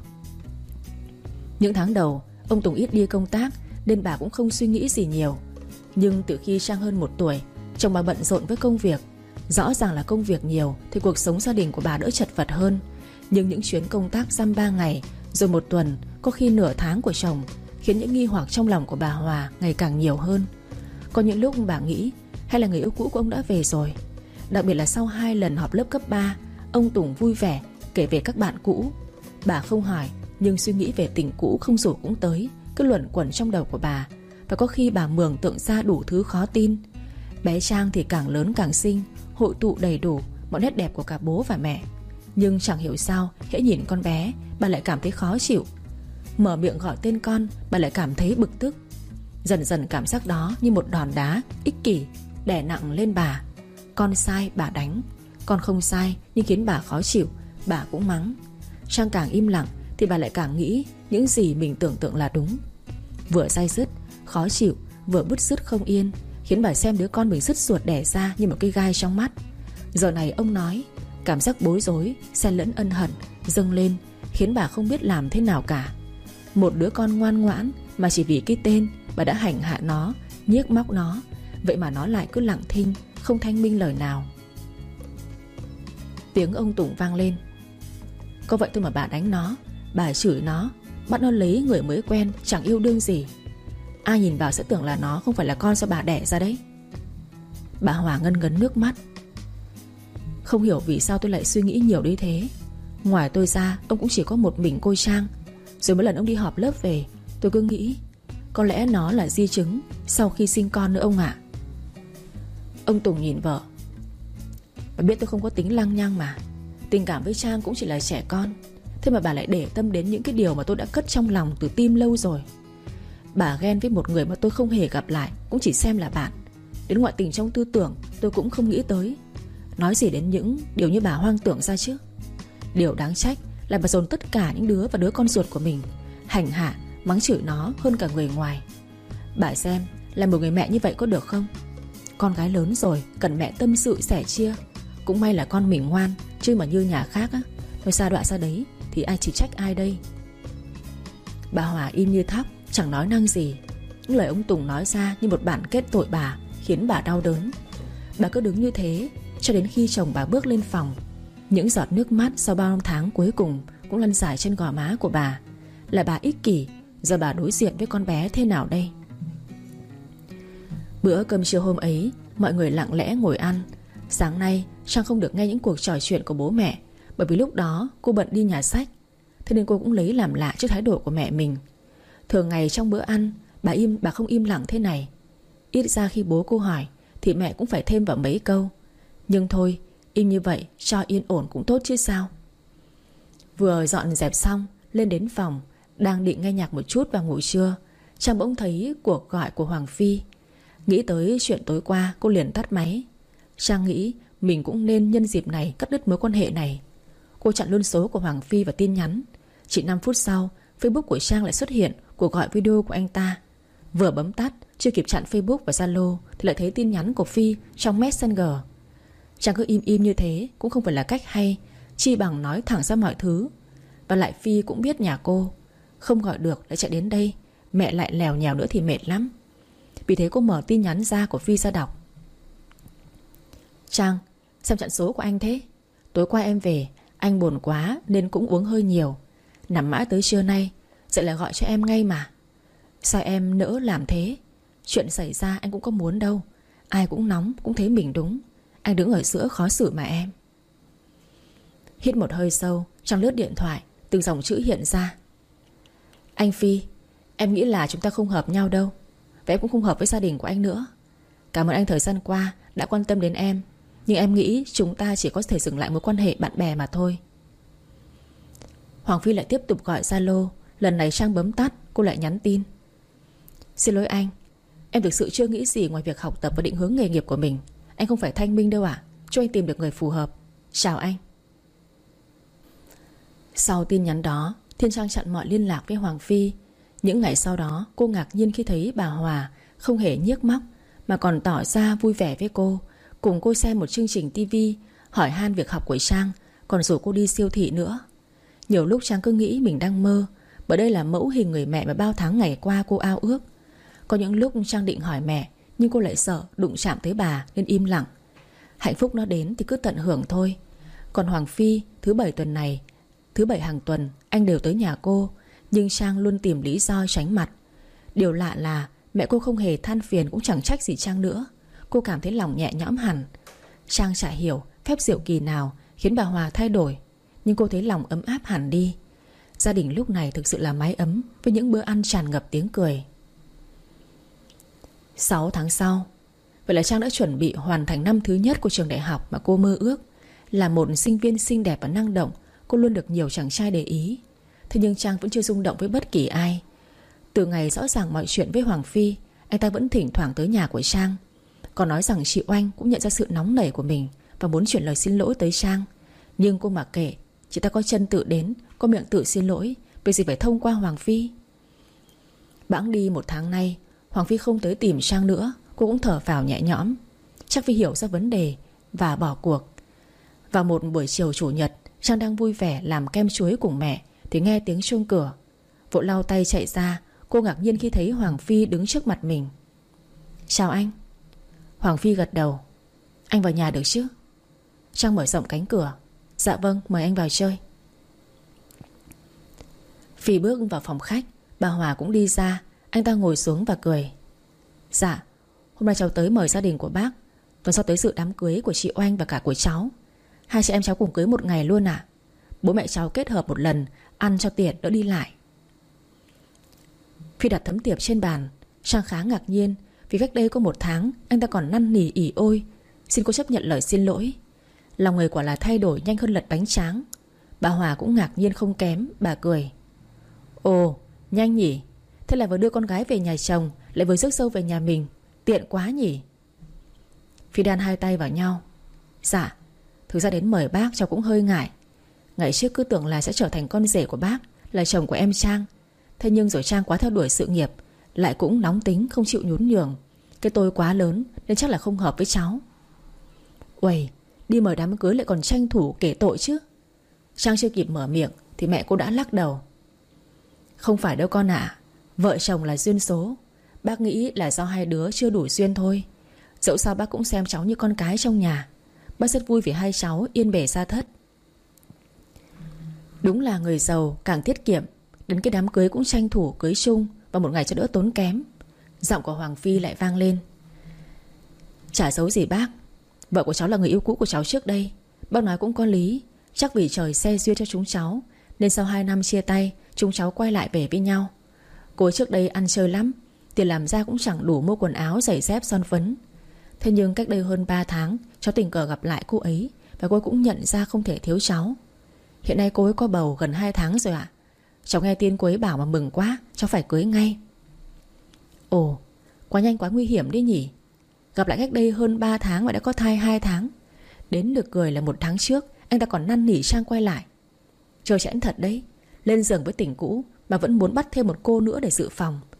Những tháng đầu ông Tùng ít đi công tác nên bà cũng không suy nghĩ gì nhiều. Nhưng từ khi Trang hơn một tuổi, chồng bà bận rộn với công việc. Rõ ràng là công việc nhiều thì cuộc sống gia đình của bà đỡ chật vật hơn. Nhưng những chuyến công tác dăm ba ngày, rồi một tuần, có khi nửa tháng của chồng, khiến những nghi hoặc trong lòng của bà Hòa ngày càng nhiều hơn. Có những lúc bà nghĩ hay là người yêu cũ của ông đã về rồi. Đặc biệt là sau hai lần họp lớp cấp ba, ông Tùng vui vẻ kể về các bạn cũ. Bà không hỏi, nhưng suy nghĩ về tình cũ không rủ cũng tới, cứ luẩn quẩn trong đầu của bà. Và có khi bà mường tượng ra đủ thứ khó tin. Bé Trang thì càng lớn càng xinh, hội tụ đầy đủ mọi nét đẹp của cả bố và mẹ. Nhưng chẳng hiểu sao, hễ nhìn con bé, bà lại cảm thấy khó chịu. Mở miệng gọi tên con, bà lại cảm thấy bực tức. Dần dần cảm giác đó như một đòn đá ích kỷ đè nặng lên bà. Con sai bà đánh, con không sai nhưng khiến bà khó chịu, bà cũng mắng. Trang càng im lặng thì bà lại càng nghĩ những gì mình tưởng tượng là đúng. Vừa day dứt, khó chịu, vừa bứt rứt không yên, khiến bà xem đứa con mình sứt ruột đẻ ra như một cái gai trong mắt. Giờ này ông nói, cảm giác bối rối xen lẫn ân hận dâng lên, khiến bà không biết làm thế nào cả. Một đứa con ngoan ngoãn mà chỉ vì cái tên bà đã hành hạ nó, nhiếc móc nó, vậy mà nó lại cứ lặng thinh, không thanh minh lời nào. Tiếng ông Tùng vang lên. Có vậy thôi mà bà đánh nó, bà chửi nó, bắt nó lấy người mới quen, chẳng yêu đương gì. Ai nhìn vào sẽ tưởng là nó không phải là con do bà đẻ ra đấy. Bà Hòa ngân ngấn nước mắt. Không hiểu vì sao tôi lại suy nghĩ nhiều đến thế. Ngoài tôi ra, ông cũng chỉ có một mình cô Trang. Rồi mỗi lần ông đi họp lớp về, tôi cứ nghĩ có lẽ nó là di chứng sau khi sinh con nữa ông ạ. Ông Tùng nhìn vợ. Bà biết tôi không có tính lăng nhăng mà. Tình cảm với Trang cũng chỉ là trẻ con. Thế mà bà lại để tâm đến những cái điều mà tôi đã cất trong lòng từ tim lâu rồi. Bà ghen với một người mà tôi không hề gặp lại, cũng chỉ xem là bạn. Đến ngoại tình trong tư tưởng tôi cũng không nghĩ tới. Nói gì đến những điều như bà hoang tưởng ra chứ. Điều đáng trách là bà dồn tất cả những đứa và đứa con ruột của mình, hành hạ, mắng chửi nó hơn cả người ngoài. Bà xem, là một người mẹ như vậy có được không? Con gái lớn rồi, cần mẹ tâm sự sẻ chia. Cũng may là con mình ngoan, chứ mà như nhà khác á, thôi sa đọa ra đấy thì ai chỉ trách ai đây. Bà Hòa im như thóc, chẳng nói năng gì. Những lời ông Tùng nói ra như một bản kết tội bà, khiến bà đau đớn. Bà cứ đứng như thế cho đến khi chồng bà bước lên phòng. Những giọt nước mắt sau bao năm tháng cuối cùng cũng lăn dài trên gò má của bà. Là bà ích kỷ, giờ bà đối diện với con bé thế nào đây? Bữa cơm trưa hôm ấy, mọi người lặng lẽ ngồi ăn. Sáng nay Trang không được nghe những cuộc trò chuyện của bố mẹ, bởi vì lúc đó cô bận đi nhà sách. Thế nên cô cũng lấy làm lạ trước thái độ của mẹ mình. Thường ngày trong bữa ăn, bà im bà không im lặng thế này. Ít ra khi bố cô hỏi thì mẹ cũng phải thêm vào mấy câu. Nhưng thôi, im như vậy cho yên ổn cũng tốt chứ sao. Vừa dọn dẹp xong, lên đến phòng, đang định nghe nhạc một chút và ngủ trưa, Trang bỗng thấy cuộc gọi của Hoàng Phi. Nghĩ tới chuyện tối qua, cô liền tắt máy. Trang nghĩ mình cũng nên nhân dịp này cắt đứt mối quan hệ này. Cô chặn luôn số của Hoàng Phi và tin nhắn. Chỉ năm phút sau, Facebook của Trang lại xuất hiện cuộc gọi video của anh ta. Vừa bấm tắt, chưa kịp chặn Facebook và Zalo thì lại thấy tin nhắn của Phi trong Messenger. Trang cứ im im như thế cũng không phải là cách hay, chi bằng nói thẳng ra mọi thứ. Và lại Phi cũng biết nhà cô, không gọi được lại chạy đến đây, mẹ lại lèo nhèo nữa thì mệt lắm. Vì thế cô mở tin nhắn ra của Phi ra đọc. Trang, xem chặn số của anh thế. Tối qua em về, anh buồn quá nên cũng uống hơi nhiều. Nằm mãi tới trưa nay, dậy là gọi cho em ngay mà. Sao em nỡ làm thế? Chuyện xảy ra anh cũng có muốn đâu. Ai cũng nóng, cũng thấy mình đúng. Anh đứng ở giữa khó xử mà em. Hít một hơi sâu, trong lướt điện thoại, từng dòng chữ hiện ra. Anh Phi, em nghĩ là chúng ta không hợp nhau đâu. Và em cũng không hợp với gia đình của anh nữa. Cảm ơn anh thời gian qua đã quan tâm đến em, nhưng em nghĩ chúng ta chỉ có thể dừng lại mối quan hệ bạn bè mà thôi. Hoàng Phi lại tiếp tục gọi Zalo. Lần này Trang bấm tắt, cô lại nhắn tin. Xin lỗi anh, em thực sự chưa nghĩ gì ngoài việc học tập và định hướng nghề nghiệp của mình. Anh không phải Thanh Minh đâu ạ. Cho anh tìm được người phù hợp. Chào anh. Sau tin nhắn đó, Thiên Trang chặn mọi liên lạc với Hoàng Phi. Những ngày sau đó, cô ngạc nhiên khi thấy bà Hòa không hề nhiếc móc, mà còn tỏ ra vui vẻ với cô, cùng cô xem một chương trình tivi, hỏi han việc học của Trang, còn rủ cô đi siêu thị nữa. Nhiều lúc Trang cứ nghĩ mình đang mơ, bởi đây là mẫu hình người mẹ mà bao tháng ngày qua cô ao ước. Có những lúc Trang định hỏi mẹ, nhưng cô lại sợ đụng chạm tới bà nên im lặng. Hạnh phúc nó đến thì cứ tận hưởng thôi. Còn Hoàng Phi, thứ bảy tuần này, thứ bảy hàng tuần anh đều tới nhà cô, nhưng Trang luôn tìm lý do tránh mặt. Điều lạ là mẹ cô không hề than phiền, cũng chẳng trách gì Trang nữa. Cô cảm thấy lòng nhẹ nhõm hẳn. Trang chả hiểu phép diệu kỳ nào khiến bà Hòa thay đổi, nhưng cô thấy lòng ấm áp hẳn đi. Gia đình lúc này thực sự là mái ấm, với những bữa ăn tràn ngập tiếng cười. Sáu tháng sau, vậy là Trang đã chuẩn bị hoàn thành năm thứ nhất của trường đại học mà cô mơ ước. Là một sinh viên xinh đẹp và năng động, cô luôn được nhiều chàng trai để ý. Thế nhưng Trang vẫn chưa rung động với bất kỳ ai. Từ ngày rõ ràng mọi chuyện với Hoàng Phi, anh ta vẫn thỉnh thoảng tới nhà của Trang. Còn nói rằng chị Oanh cũng nhận ra sự nóng nảy của mình và muốn chuyển lời xin lỗi tới Trang. Nhưng cô mặc kệ, chị ta có chân tự đến, có miệng tự xin lỗi, vì gì phải thông qua Hoàng Phi. Bẵng đi một tháng nay, Hoàng Phi không tới tìm Trang nữa. Cô cũng thở phào nhẹ nhõm. Chắc Phi hiểu ra vấn đề và bỏ cuộc. Vào một buổi chiều chủ nhật, Trang đang vui vẻ làm kem chuối cùng mẹ thì nghe tiếng chuông cửa. Vội lau tay chạy ra. Cô ngạc nhiên khi thấy Hoàng Phi đứng trước mặt mình. Chào anh. Hoàng Phi gật đầu. Anh vào nhà được chứ? Trang mở rộng cánh cửa. Dạ vâng, mời anh vào chơi. Phi bước vào phòng khách. Bà Hòa cũng đi ra. Anh ta ngồi xuống và cười. Dạ, hôm nay cháu tới mời gia đình của bác, tuần sau tới dự đám cưới của chị Oanh và cả của cháu. Hai chị em cháu cùng cưới một ngày luôn ạ. Bố mẹ cháu kết hợp một lần, ăn cho tiện đỡ đi lại. Phi đặt tấm thiệp trên bàn. Trang khá ngạc nhiên, vì cách đây có một tháng anh ta còn năn nỉ ỉ ôi xin cô chấp nhận lời xin lỗi. Lòng người quả là thay đổi nhanh hơn lật bánh tráng. Bà Hòa cũng ngạc nhiên không kém. Bà cười. Ồ, nhanh nhỉ. Thế là vừa đưa con gái về nhà chồng, lại vừa rước dâu về nhà mình. Tiện quá nhỉ. Phi đan hai tay vào nhau. Dạ, thực ra đến mời bác cháu cũng hơi ngại. Ngày trước cứ tưởng là sẽ trở thành con rể của bác, là chồng của em Trang. Thế nhưng rồi Trang quá theo đuổi sự nghiệp, lại cũng nóng tính không chịu nhún nhường. Cái tôi quá lớn nên chắc là không hợp với cháu. Uầy, đi mời đám cưới lại còn tranh thủ kể tội chứ. Trang chưa kịp mở miệng thì mẹ cô đã lắc đầu. Không phải đâu con ạ, à. Vợ chồng là duyên số. Bác nghĩ là do hai đứa chưa đủ duyên thôi. Dẫu sao bác cũng xem cháu như con cái trong nhà. Bác rất vui vì hai cháu yên bề gia thất. Đúng là người giàu càng tiết kiệm, đến cái đám cưới cũng tranh thủ cưới chung vào một ngày cho đỡ tốn kém. Giọng của Hoàng Phi lại vang lên. Chả giấu gì bác, vợ của cháu là người yêu cũ của cháu trước đây. Bác nói cũng có lý. Chắc vì trời xe duyên cho chúng cháu, nên sau hai năm chia tay, chúng cháu quay lại về với nhau. Cô ấy trước đây ăn chơi lắm, tiền làm ra cũng chẳng đủ mua quần áo, giày dép, son phấn. Thế nhưng cách đây hơn ba tháng, cháu tình cờ gặp lại cô ấy, và cô ấy cũng nhận ra không thể thiếu cháu. Hiện nay cô ấy có bầu gần hai tháng rồi ạ. Cháu nghe tin cô ấy bảo mà mừng quá, cháu phải cưới ngay. Ồ, quá nhanh quá nguy hiểm đi nhỉ. Gặp lại cách đây hơn ba tháng mà đã có thai hai tháng. Đến được cười là một tháng trước anh ta còn năn nỉ Trang quay lại. Trời chẽn thật đấy. Lên giường với tình cũ mà vẫn muốn bắt thêm một cô nữa để dự phòng.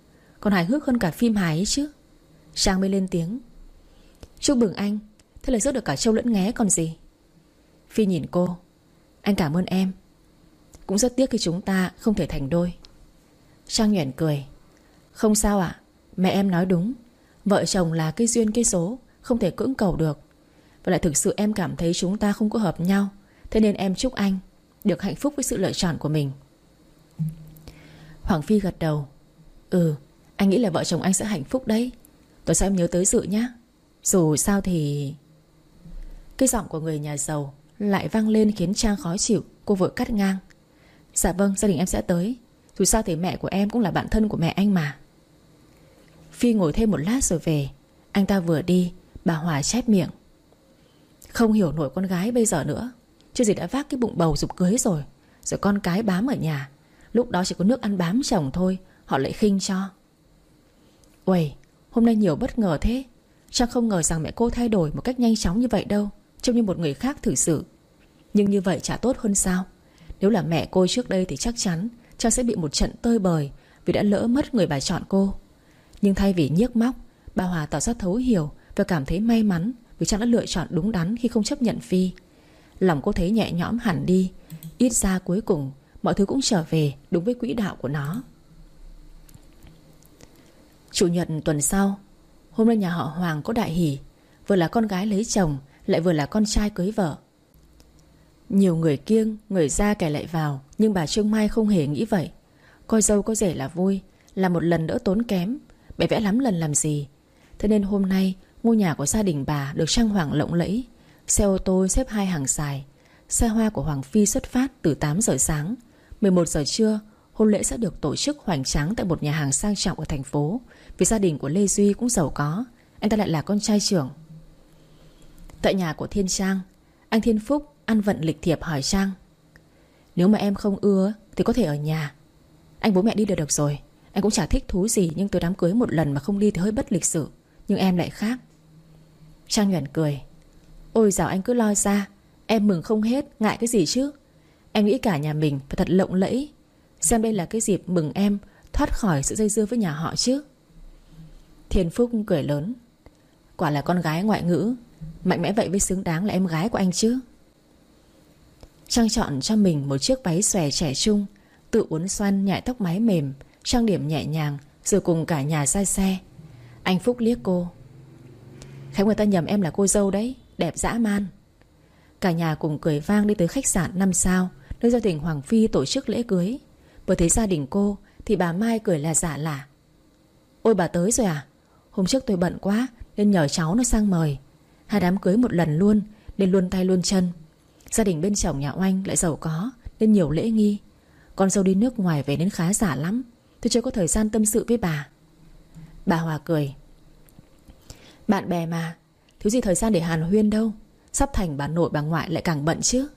còn hài hước hơn cả phim hài ấy chứ. Trang mới lên tiếng. Chúc mừng anh. Thế là rước được cả trâu lẫn nghé còn gì. Phi nhìn cô. Anh cảm ơn em. Cũng rất tiếc khi chúng ta không thể thành đôi. Trang nhoẻn cười. Không sao ạ, mẹ em nói đúng. Vợ chồng là cái duyên cái số, không thể cưỡng cầu được. Và lại thực sự em cảm thấy chúng ta không có hợp nhau. Thế nên em chúc anh được hạnh phúc với sự lựa chọn của mình. Hoàng Phi gật đầu. Ừ, anh nghĩ là vợ chồng anh sẽ hạnh phúc đấy. Tôi sao em nhớ tới Dự nhá. Dù sao thì... Cái giọng của người nhà giàu lại vang lên khiến Trang khó chịu. Cô vội cắt ngang. Dạ vâng, gia đình em sẽ tới. Dù sao thì mẹ của em cũng là bạn thân của mẹ anh mà. Phi ngồi thêm một lát rồi về. Anh ta vừa đi, bà Hòa chép miệng. Không hiểu nổi con gái bây giờ nữa. Chưa gì đã vác cái bụng bầu giục cưới rồi. Rồi con cái bám ở nhà. Lúc đó chỉ có nước ăn bám chồng thôi. Họ lại khinh cho. Uầy, hôm nay nhiều bất ngờ thế. Trang không ngờ rằng mẹ cô thay đổi một cách nhanh chóng như vậy đâu. Trông như một người khác thực sự. Nhưng như vậy chả tốt hơn sao. Nếu là mẹ cô trước đây thì chắc chắn Trang sẽ bị một trận tơi bời vì đã lỡ mất người bà chọn cô. Nhưng thay vì nhiếc móc, bà Hòa tỏ ra thấu hiểu và cảm thấy may mắn vì Trang đã lựa chọn đúng đắn khi không chấp nhận Phi. Lòng cô thấy nhẹ nhõm hẳn đi. Ít ra cuối cùng mọi thứ cũng trở về đúng với quỹ đạo của nó. Chủ nhật tuần sau, hôm nay nhà họ Hoàng có đại hỷ. Vừa là con gái lấy chồng, lại vừa là con trai cưới vợ. Nhiều người kiêng, người ra kẻ lại vào. Nhưng bà Trương Mai không hề nghĩ vậy. Coi dâu có rể là vui, là một lần đỡ tốn kém. Bẻ vẽ lắm lần làm gì. Thế nên hôm nay ngôi nhà của gia đình bà được trang hoàng lộng lẫy. Xe ô tô xếp hai hàng dài. Xe hoa của Hoàng Phi xuất phát từ tám giờ sáng. mười một giờ trưa, hôn lễ sẽ được tổ chức hoành tráng tại một nhà hàng sang trọng ở thành phố. Vì gia đình của Lê Duy cũng giàu có. Anh ta lại là con trai trưởng. Tại nhà của Thiên Trang, anh Thiên Phúc ăn vận lịch thiệp hỏi Trang. Nếu mà em không ưa thì có thể ở nhà. Anh bố mẹ đi đều được rồi. Anh cũng chả thích thú gì. Nhưng tới đám cưới một lần mà không đi thì hơi bất lịch sự. Nhưng em lại khác. Trang nhoẻn cười. Ôi dạo anh cứ lo ra. Em mừng không hết, ngại cái gì chứ. Em nghĩ cả nhà mình phải thật lộng lẫy. Xem đây là cái dịp mừng em thoát khỏi sự dây dưa với nhà họ chứ. Thiên Phúc cười lớn. Quả là con gái ngoại ngữ. Mạnh mẽ vậy mới xứng đáng là em gái của anh chứ. Trang chọn cho mình một chiếc váy xòe trẻ trung, tự uốn xoăn nhại tóc mái mềm, trang điểm nhẹ nhàng, rồi cùng cả nhà ra xe. Anh Phúc liếc cô. Khéo người ta nhầm em là cô dâu đấy. Đẹp dã man. Cả nhà cùng cười vang đi tới khách sạn năm sao, nơi gia đình Hoàng Phi tổ chức lễ cưới. Vừa thấy gia đình cô thì bà Mai cười là giả lả. Ôi bà tới rồi à? Hôm trước tôi bận quá nên nhờ cháu nó sang mời. Hai đám cưới một lần luôn nên luôn tay luôn chân. Gia đình bên chồng nhà Oanh lại giàu có nên nhiều lễ nghi. Con dâu đi nước ngoài về nên khá giả lắm. Tôi chưa có thời gian tâm sự với bà. Bà Hòa cười. Bạn bè mà, thiếu gì thời gian để hàn huyên đâu. Sắp thành bà nội bà ngoại lại càng bận chứ.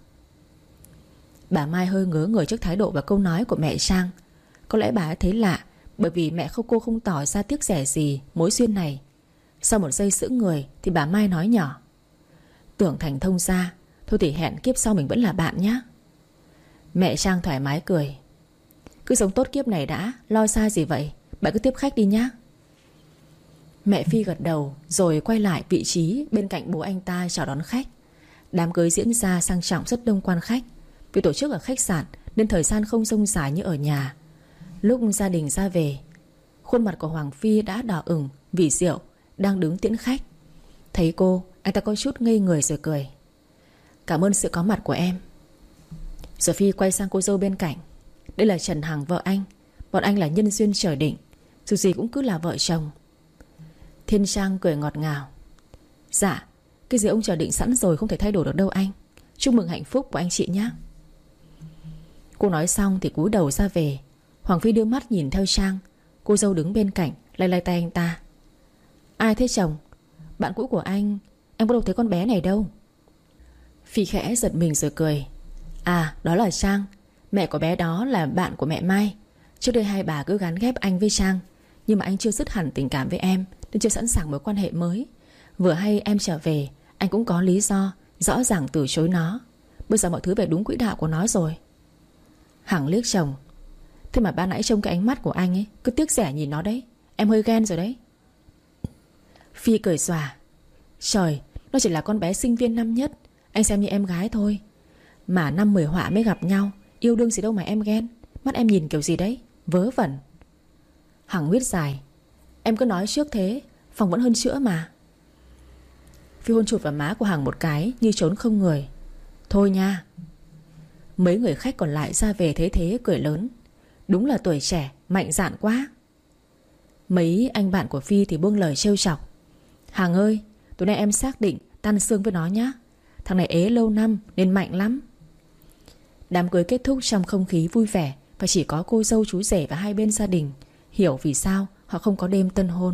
Bà Mai hơi ngớ người trước thái độ và câu nói của mẹ Trang. Có lẽ bà ấy thấy lạ, bởi vì mẹ không cô không tỏ ra tiếc rẻ gì mối duyên này. Sau một giây sững người thì bà Mai nói nhỏ. Tưởng thành thông ra. Thôi thì hẹn kiếp sau mình vẫn là bạn nhé. Mẹ Trang thoải mái cười. Cứ sống tốt kiếp này đã, lo xa gì vậy. Bạn cứ tiếp khách đi nhé. Mẹ Phi gật đầu rồi quay lại vị trí bên cạnh bố anh ta chào đón khách. Đám cưới diễn ra sang trọng, rất đông quan khách. Vì tổ chức ở khách sạn nên thời gian không dông dài như ở nhà. Lúc gia đình ra về, khuôn mặt của Hoàng Phi đã đỏ ửng vì rượu, đang đứng tiễn khách. Thấy cô, anh ta có chút ngây người rồi cười. Cảm ơn sự có mặt của em. Rồi Phi quay sang cô dâu bên cạnh. Đây là Trần Hằng, vợ anh. Bọn anh là nhân duyên trời định. Dù gì cũng cứ là vợ chồng. Thiên Trang cười ngọt ngào. Dạ, cái gì ông trời định sẵn rồi không thể thay đổi được đâu anh. Chúc mừng hạnh phúc của anh chị nhé. Cô nói xong thì cúi đầu ra về. Hoàng Phi đưa mắt nhìn theo Trang. Cô dâu đứng bên cạnh lay lay tay anh ta. Ai thế chồng? Bạn cũ của anh. Em có đâu thấy con bé này đâu. Phi khẽ giật mình rồi cười. À, đó là Trang. Mẹ của bé đó là bạn của mẹ Mai. Trước đây hai bà cứ gắn ghép anh với Trang. Nhưng mà anh chưa dứt hẳn tình cảm với em nên chưa sẵn sàng mối quan hệ mới. Vừa hay em trở về, anh cũng có lý do rõ ràng từ chối nó. Bây giờ mọi thứ về đúng quỹ đạo của nó rồi. Hằng liếc chồng. Thế mà ban nãy trông cái ánh mắt của anh ấy cứ tiếc rẻ nhìn nó đấy. Em hơi ghen rồi đấy. Phi cười xòa. Trời, nó chỉ là con bé sinh viên năm nhất, anh xem như em gái thôi. Mà năm mười họa mới gặp nhau, yêu đương gì đâu mà em ghen. Mắt em nhìn kiểu gì đấy, vớ vẩn. Hằng huyết dài. Em cứ nói trước thế, phòng vẫn hơn chữa mà. Phi hôn chụt vào má của Hằng một cái như trốn không người. Thôi nha. Mấy người khách còn lại ra về thế thế cười lớn. Đúng là tuổi trẻ, mạnh dạn quá. Mấy anh bạn của Phi thì buông lời trêu chọc. Hằng ơi, tối nay em xác định tan xương với nó nhá. Thằng này ế lâu năm nên mạnh lắm. Đám cưới kết thúc trong không khí vui vẻ, và chỉ có cô dâu chú rể và hai bên gia đình hiểu vì sao họ không có đêm tân hôn.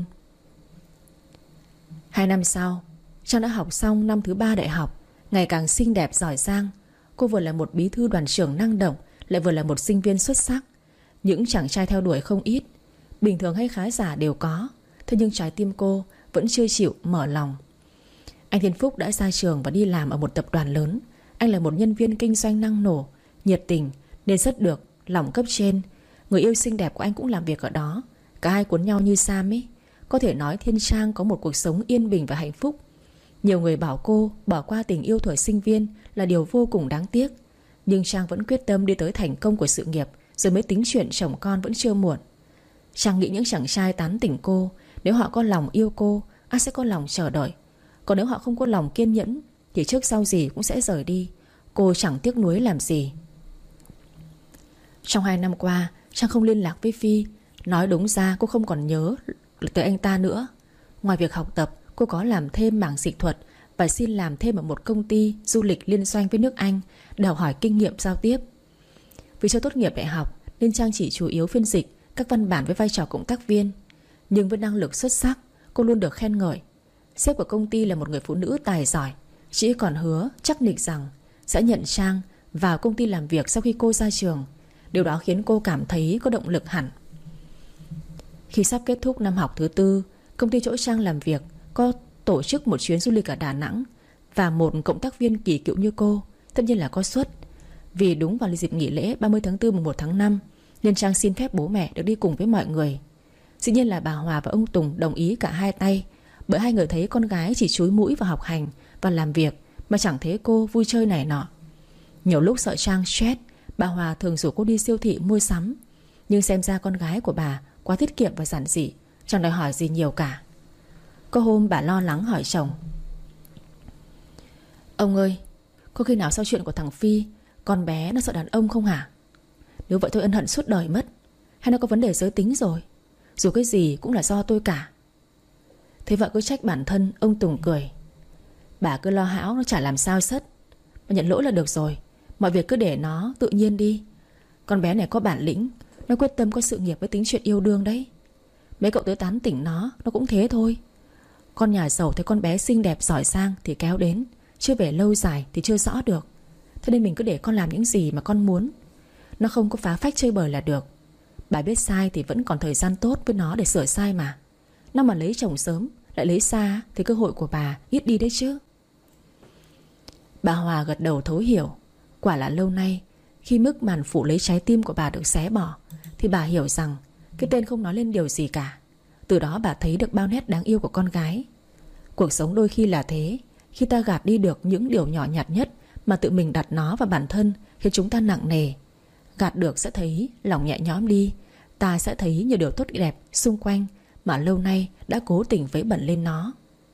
Hai năm sau, Trang đã học xong năm thứ ba đại học, ngày càng xinh đẹp giỏi giang. Cô vừa là một bí thư đoàn trưởng năng động, lại vừa là một sinh viên xuất sắc. Những chàng trai theo đuổi không ít, bình thường hay khá giả đều có. Thế nhưng trái tim cô vẫn chưa chịu mở lòng. Anh Thiên Phúc đã ra trường và đi làm ở một tập đoàn lớn. Anh là một nhân viên kinh doanh năng nổ, nhiệt tình nên rất được lòng cấp trên. Người yêu xinh đẹp của anh cũng làm việc ở đó. Cả hai cuốn nhau như Sam ấy. Có thể nói Thiên Trang có một cuộc sống yên bình và hạnh phúc. Nhiều người bảo cô bỏ qua tình yêu thời sinh viên là điều vô cùng đáng tiếc. Nhưng Trang vẫn quyết tâm đi tới thành công của sự nghiệp, rồi mới tính chuyện chồng con vẫn chưa muộn. Trang nghĩ những chàng trai tán tỉnh cô, nếu họ có lòng yêu cô, anh sẽ có lòng chờ đợi. Còn nếu họ không có lòng kiên nhẫn thì trước sau gì cũng sẽ rời đi. Cô chẳng tiếc nuối làm gì. Trong hai năm qua, Trang không liên lạc với Phi. Nói đúng ra cô không còn nhớ tới anh ta nữa. Ngoài việc học tập, cô có làm thêm mảng dịch thuật và xin làm thêm ở một công ty du lịch liên doanh với nước Anh để học hỏi kinh nghiệm giao tiếp. Vì chưa tốt nghiệp đại học nên Trang chỉ chủ yếu phiên dịch các văn bản với vai trò cộng tác viên. Nhưng với năng lực xuất sắc, cô luôn được khen ngợi. Sếp của công ty là một người phụ nữ tài giỏi. Chị còn hứa chắc nịch rằng sẽ nhận Trang vào công ty làm việc sau khi cô ra trường. Điều đó khiến cô cảm thấy có động lực hẳn. Khi sắp kết thúc năm học thứ tư, công ty chỗ Trang làm việc có tổ chức một chuyến du lịch ở Đà Nẵng. Và một cộng tác viên kỳ cựu như cô tất nhiên là có suất. Vì đúng vào dịp nghỉ lễ ba mươi tháng tư mùng một tháng năm nên Trang xin phép bố mẹ được đi cùng với mọi người. Dĩ nhiên là bà Hòa và ông Tùng đồng ý cả hai tay, bởi hai người thấy con gái chỉ chúi mũi vào học hành và làm việc mà chẳng thấy cô vui chơi này nọ. Nhiều lúc sợ Trang stress, bà Hòa thường rủ cô đi siêu thị mua sắm. Nhưng xem ra con gái của bà quá tiết kiệm và giản dị, chẳng đòi hỏi gì nhiều cả. Có hôm bà lo lắng hỏi chồng: Ông ơi, có khi nào sau chuyện của thằng Phi, con bé nó sợ đàn ông không hả? Nếu vậy tôi ân hận suốt đời mất. Hay nó có vấn đề giới tính rồi? Dù cái gì cũng là do tôi cả. Thế vợ cứ trách bản thân. Ông Tùng cười: Bà cứ lo hão, nó chả làm sao sất. Mà nhận lỗi là được rồi. Mọi việc cứ để nó tự nhiên đi. Con bé này có bản lĩnh, nó quyết tâm có sự nghiệp với tính chuyện yêu đương đấy. Mấy cậu tới tán tỉnh nó, nó cũng thế thôi. Con nhà giàu thấy con bé xinh đẹp giỏi giang thì kéo đến, chưa về lâu dài thì chưa rõ được. Thế nên mình cứ để con làm những gì mà con muốn. Nó không có phá phách chơi bời là được. Bà biết sai thì vẫn còn thời gian tốt với nó để sửa sai mà. Nó mà lấy chồng sớm lại lấy xa thì cơ hội của bà ít đi đấy chứ. Bà Hòa gật đầu thấu hiểu. Quả là lâu nay, khi mức màn phủ lấy trái tim của bà được xé bỏ, thì bà hiểu rằng cái tên không nói lên điều gì cả. Từ đó bà thấy được bao nét đáng yêu của con gái. Cuộc sống đôi khi là thế. Khi ta gạt đi được những điều nhỏ nhặt nhất mà tự mình đặt nó vào bản thân, khiến chúng ta nặng nề. Gạt được sẽ thấy lòng nhẹ nhõm đi. Ta sẽ thấy nhiều điều tốt đẹp xung quanh mà lâu nay đã cố tình vấy bẩn lên nó.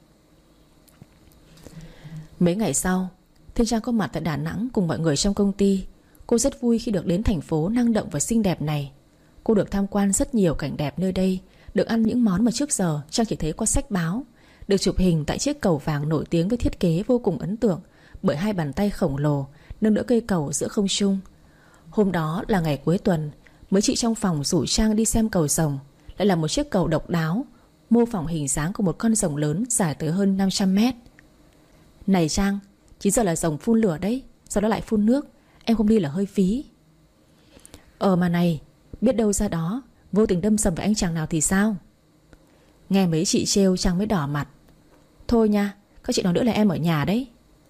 Mấy ngày sau, Thiên Trang có mặt tại Đà Nẵng cùng mọi người trong công ty. Cô rất vui khi được đến thành phố năng động và xinh đẹp này. Cô được tham quan rất nhiều cảnh đẹp nơi đây, được ăn những món mà trước giờ Trang chỉ thấy qua sách báo, được chụp hình tại chiếc cầu vàng nổi tiếng với thiết kế vô cùng ấn tượng bởi hai bàn tay khổng lồ nâng đỡ cây cầu giữa không trung. Hôm đó là ngày cuối tuần, mấy chị trong phòng rủ Trang đi xem cầu rồng. Lại là một chiếc cầu độc đáo, mô phỏng hình dáng của một con rồng lớn dài tới hơn năm trăm mét. Này Trang, chín giờ là rồng phun lửa đấy, sau đó lại phun nước. Em không đi là hơi phí. Ờ mà này, biết đâu ra đó vô tình đâm sầm với anh chàng nào thì sao? Nghe mấy chị trêu Trang mới đỏ mặt. Thôi nha, các chị nói nữa là em ở nhà đấy.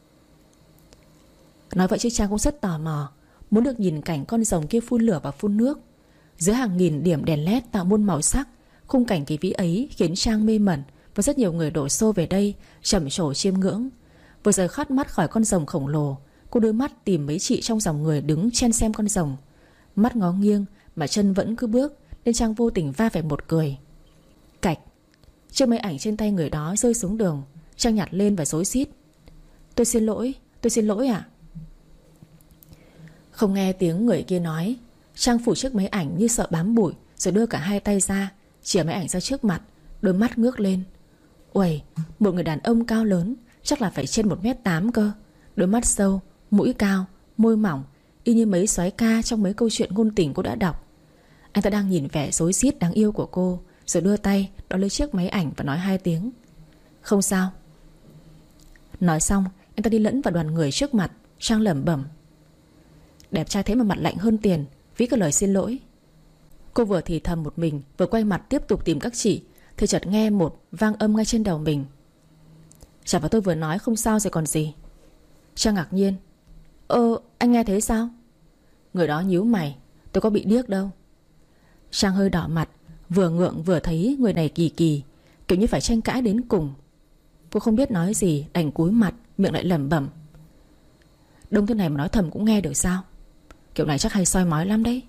Nói vậy chứ Trang cũng rất tò mò, muốn được nhìn cảnh con rồng kia phun lửa và phun nước. Dưới hàng nghìn điểm đèn led tạo muôn màu sắc, Khung cảnh kỳ vĩ ấy khiến Trang mê mẩn, và rất nhiều người đổ xô về đây trầm trồ chiêm ngưỡng. Vừa rời khót mắt khỏi con rồng khổng lồ, cô đưa mắt tìm mấy chị trong dòng người đứng chen xem con rồng. Mắt ngó nghiêng mà chân vẫn cứ bước, nên Trang vô tình va phải một cười. Cạch. Chiếc máy ảnh trên tay người đó rơi xuống đường. Trang nhặt lên và rối rít: Tôi xin lỗi, tôi xin lỗi ạ. Không nghe tiếng người kia nói, Trang phủ chiếc máy ảnh như sợ bám bụi, rồi đưa cả hai tay ra, chìa máy ảnh ra trước mặt, đôi mắt ngước lên. Uầy, một người đàn ông cao lớn, chắc là phải trên một mét tám cơ. Đôi mắt sâu, mũi cao, môi mỏng, y như mấy soái ca trong mấy câu chuyện ngôn tình cô đã đọc. Anh ta đang nhìn vẻ rối rít đáng yêu của cô, rồi đưa tay đón lấy chiếc máy ảnh và nói hai tiếng: Không sao. Nói xong, anh ta đi lẫn vào đoàn người trước mặt. Trang lẩm bẩm: Đẹp trai thế mà mặt lạnh hơn tiền, ví cái lời xin lỗi. Cô vừa thì thầm một mình, vừa quay mặt tiếp tục tìm các chị, thì chợt nghe một vang âm ngay trên đầu mình: Chả phải tôi vừa nói không sao rồi còn gì. Trang ngạc nhiên: Ơ, anh nghe thấy sao? Người đó nhíu mày: Tôi có bị điếc đâu. Trang hơi đỏ mặt, vừa ngượng vừa thấy người này kỳ kỳ, kiểu như phải tranh cãi đến cùng. Cô không biết nói gì, đành cúi mặt, miệng lại lẩm bẩm: Đông thế này mà nói thầm cũng nghe được sao? Kiểu này chắc hay soi mói lắm đấy.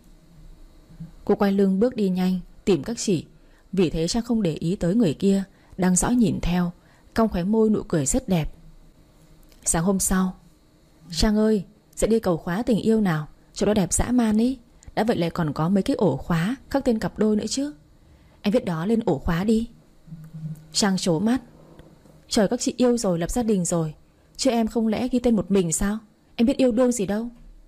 Cô quay lưng bước đi nhanh, tìm các chị. Vì thế Trang không để ý tới người kia đang dõi nhìn theo, cong khóe môi nụ cười rất đẹp. Sáng hôm sau: Trang ơi, dậy đi cầu khóa tình yêu nào, chỗ đó đẹp dã man ý. Đã vậy lại còn có mấy cái ổ khóa khắc tên cặp đôi nữa chứ. Em viết đó lên ổ khóa đi. Trang trố mắt: Trời, các chị yêu rồi, lập gia đình rồi, chứ em không lẽ ghi tên một mình sao? Em biết yêu đương gì đâu.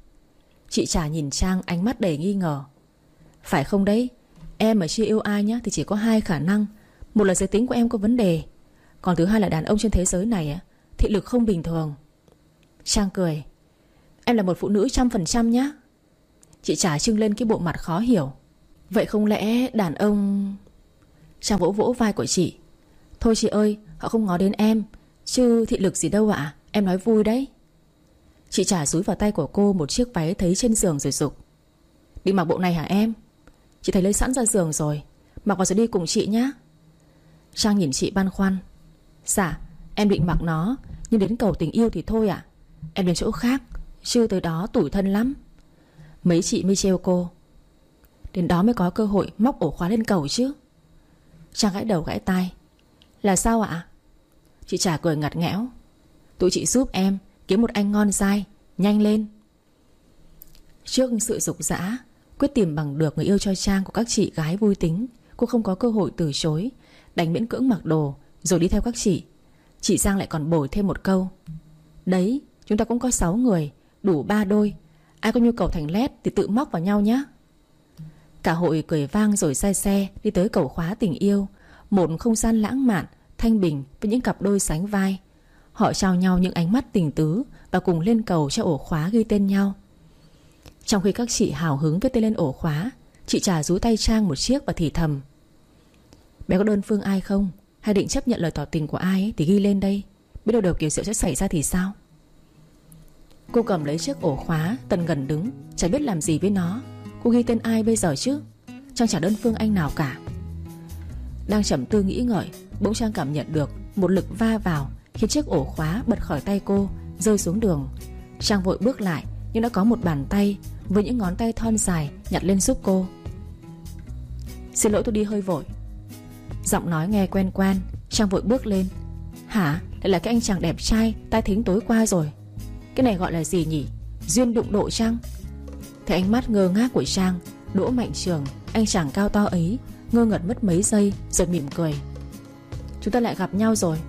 Chị Trà nhìn Trang ánh mắt đầy nghi ngờ: Phải không đấy? Em mà chưa yêu ai nhá thì chỉ có hai khả năng. Một là giới tính của em có vấn đề, còn thứ hai là đàn ông trên thế giới này thị lực không bình thường. Trang cười: Em là một phụ nữ trăm phần trăm nhá. Chị Trà trưng lên cái bộ mặt khó hiểu: Vậy không lẽ đàn ông... Trang vỗ vỗ vai của chị: Thôi chị ơi, họ không ngó đến em, chứ thị lực gì đâu ạ, à? Em nói vui đấy. Chị Trà dúi vào tay của cô một chiếc váy thấy trên giường rồi giục: Đi mặc bộ này hả em? Chị thấy lấy sẵn ra giường rồi, mặc vào rồi đi cùng chị nhá. Trang nhìn chị băn khoăn: Dạ, em định mặc nó, nhưng đến cầu tình yêu thì thôi ạ. À? Em đến chỗ khác, chứ tới đó tủi thân lắm. Mấy chị mới trêu cô: Đến đó mới có cơ hội móc ổ khóa lên cầu chứ. Trang gãi đầu gãi tai: Là sao ạ? À? Chị Trà cười ngặt nghẽo: Tụi chị giúp em kiếm một anh ngon dai, nhanh lên. Trước sự dục dã quyết tìm bằng được người yêu cho Trang của các chị gái vui tính, cô không có cơ hội từ chối, đành miễn cưỡng mặc đồ rồi đi theo các chị. Chị Giang lại còn bồi thêm một câu: Đấy, chúng ta cũng có sáu người, đủ ba đôi. Ai có nhu cầu thành lét thì tự móc vào nhau nhé. Cả hội cười vang rồi say xe đi tới cầu khóa tình yêu, một không gian lãng mạn, thanh bình với những cặp đôi sánh vai. Họ trao nhau những ánh mắt tình tứ và cùng lên cầu cho ổ khóa ghi tên nhau. Trong khi các chị hào hứng viết tên lên ổ khóa, chị Trà dúi tay Trang một chiếc và thì thầm: Bé có đơn phương ai không? Hay định chấp nhận lời tỏ tình của ai ấy thì ghi lên đây, biết đâu điều kiểu diệu sẽ xảy ra thì sao. Cô cầm lấy chiếc ổ khóa, tần ngần đứng, chẳng biết làm gì với nó. Cô ghi tên ai bây giờ chứ? Trang chả đơn phương anh nào cả. Đang trầm tư nghĩ ngợi, bỗng Trang cảm nhận được một lực va vào, khiến chiếc ổ khóa bật khỏi tay cô, rơi xuống đường. Trang vội bước lại, nhưng đã có một bàn tay với những ngón tay thon dài nhặt lên giúp cô. Xin lỗi, tôi đi hơi vội. Giọng nói nghe quen quen. Trang vội bước lên. Hả? Lại là cái anh chàng đẹp trai tai thính tối qua rồi. Cái này gọi là gì nhỉ? Duyên đụng độ chăng? Thấy ánh mắt ngơ ngác của Trang, Đỗ Mạnh Trường, anh chàng cao to ấy, ngơ ngẩn mất mấy giây rồi mỉm cười: Chúng ta lại gặp nhau rồi.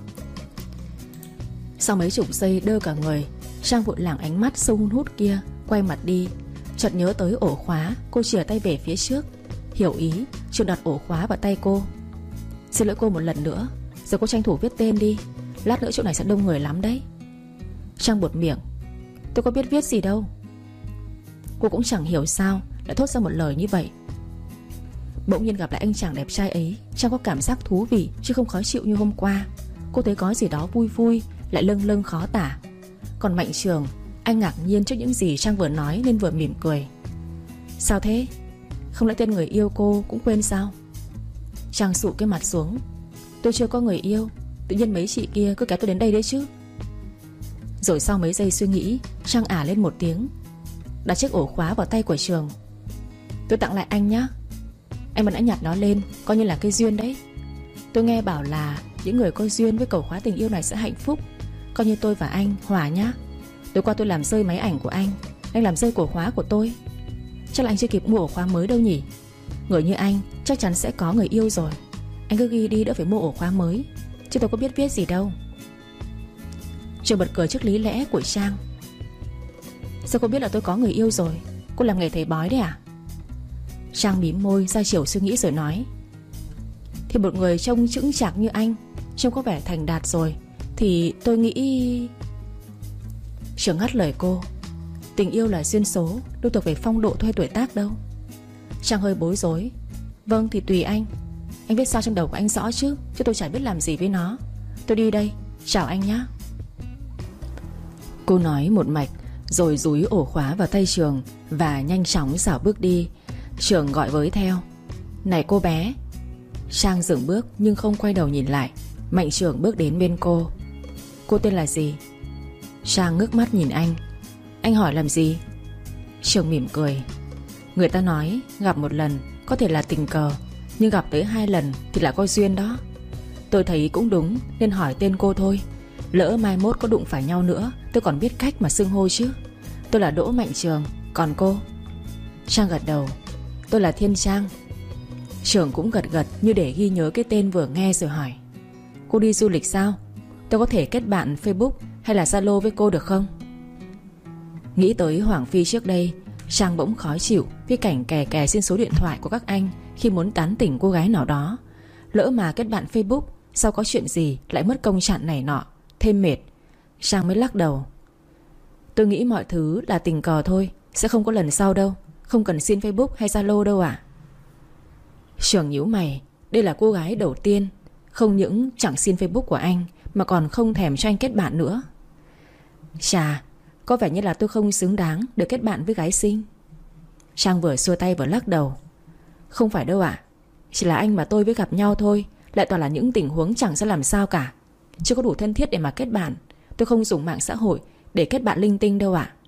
Sau mấy chục giây đơ cả người, Trang vội lảng ánh mắt sâu hun hút kia, quay mặt đi. Chợt nhớ tới ổ khóa, cô chìa tay về phía trước. Hiểu ý, Trường đặt ổ khóa vào tay cô. Xin lỗi cô một lần nữa, giờ cô tranh thủ viết tên đi, lát nữa chỗ này sẽ đông người lắm đấy. Trang buột miệng: Tôi có biết viết gì đâu. Cô cũng chẳng hiểu sao lại thốt ra một lời như vậy. Bỗng nhiên gặp lại anh chàng đẹp trai ấy, Trang có cảm giác thú vị chứ không khó chịu như hôm qua. Cô thấy có gì đó vui vui, lại lâng lâng khó tả. Còn Mạnh Trường, anh ngạc nhiên trước những gì Trang vừa nói nên vừa mỉm cười: Sao thế? Không lẽ tên người yêu cô cũng quên sao? Trang sụ cái mặt xuống. Tôi chưa có người yêu, tự nhiên mấy chị kia cứ kéo tôi đến đây đấy chứ. Rồi sau mấy giây suy nghĩ, Trang ả lên một tiếng, đặt chiếc ổ khóa vào tay của Trường. Tôi tặng lại anh nhá. Anh vẫn đã nhặt nó lên, coi như là cái duyên đấy. Tôi nghe bảo là những người có duyên với cầu khóa tình yêu này sẽ hạnh phúc. Coi như tôi và anh hòa nhá. Tối qua tôi làm rơi máy ảnh của anh, anh làm rơi ổ khóa của tôi. Chắc là anh chưa kịp mua ổ khóa mới đâu nhỉ. Người như anh chắc chắn sẽ có người yêu rồi. Anh cứ ghi đi, đỡ phải mua ổ khóa mới. Chứ tôi có biết viết gì đâu. Trường bật cười trước lý lẽ của Trang. Sao cô biết là tôi có người yêu rồi? Cô làm nghề thầy bói đấy à? Trang mím môi ra chiều suy nghĩ rồi nói. Thì một người trông chững chạc như anh, trông có vẻ thành đạt rồi, thì tôi nghĩ... Trường ngắt lời cô. Tình yêu là duyên số, đâu thuộc về phong độ thôi tuổi tác đâu. Trang hơi bối rối. Vâng thì tùy anh. Anh biết sao trong đầu của anh rõ chứ, chứ tôi chả biết làm gì với nó. Tôi đi đây, chào anh nhé. Cô nói một mạch rồi dúi ổ khóa vào tay Trường và nhanh chóng xảo bước đi. Trường gọi với theo. Này cô bé. Trang dừng bước nhưng không quay đầu nhìn lại. Mạnh Trường bước đến bên cô. Cô tên là gì? Trang ngước mắt nhìn anh. Anh hỏi làm gì? Trường mỉm cười. Người ta nói gặp một lần có thể là tình cờ, nhưng gặp tới hai lần thì là có duyên đó. Tôi thấy cũng đúng nên hỏi tên cô thôi. Lỡ mai mốt có đụng phải nhau nữa, tôi còn biết cách mà xưng hô chứ. Tôi là Đỗ Mạnh Trường. Còn cô? Trang gật đầu. Tôi là Thiên Trang. Trường cũng gật gật như để ghi nhớ cái tên vừa nghe rồi hỏi. Cô đi du lịch sao? Tôi có thể kết bạn Facebook hay là Zalo với cô được không? Nghĩ tới Hoàng Phi trước đây, Trang bỗng khó chịu với cảnh kè kè xin số điện thoại của các anh khi muốn tán tỉnh cô gái nào đó. Lỡ mà kết bạn Facebook, sau có chuyện gì lại mất công chặn này nọ, thêm mệt. Trang mới lắc đầu. Tôi nghĩ mọi thứ là tình cờ thôi, sẽ không có lần sau đâu. Không cần xin Facebook hay Zalo đâu ạ. Trường nhíu mày. Đây là cô gái đầu tiên không những chẳng xin Facebook của anh mà còn không thèm cho anh kết bạn nữa. Chà, có vẻ như là tôi không xứng đáng được kết bạn với gái xinh. Trang vừa xua tay vừa lắc đầu. Không phải đâu ạ. Chỉ là anh và tôi với gặp nhau thôi, lại toàn là những tình huống chẳng ra làm sao cả. Chưa có đủ thân thiết để mà kết bạn. Tôi không dùng mạng xã hội để kết bạn linh tinh đâu ạ.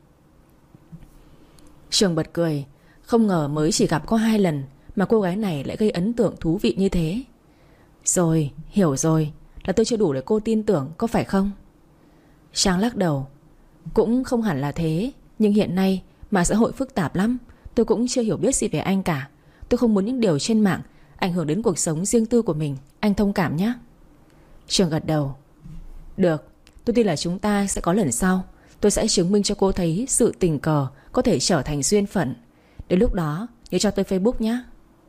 Trường bật cười. Không ngờ mới chỉ gặp có hai lần mà cô gái này lại gây ấn tượng thú vị như thế. Rồi, hiểu rồi. Là tôi chưa đủ để cô tin tưởng, có phải không? Trang lắc đầu. Cũng không hẳn là thế. Nhưng hiện nay mạng xã hội phức tạp lắm. Tôi cũng chưa hiểu biết gì về anh cả. Tôi không muốn những điều trên mạng ảnh hưởng đến cuộc sống riêng tư của mình. Anh thông cảm nhé. Trường gật đầu. Được, tôi tin là chúng ta sẽ có lần sau. Tôi sẽ chứng minh cho cô thấy sự tình cờ có thể trở thành duyên phận. Đến lúc đó nhớ cho tôi Facebook nhé.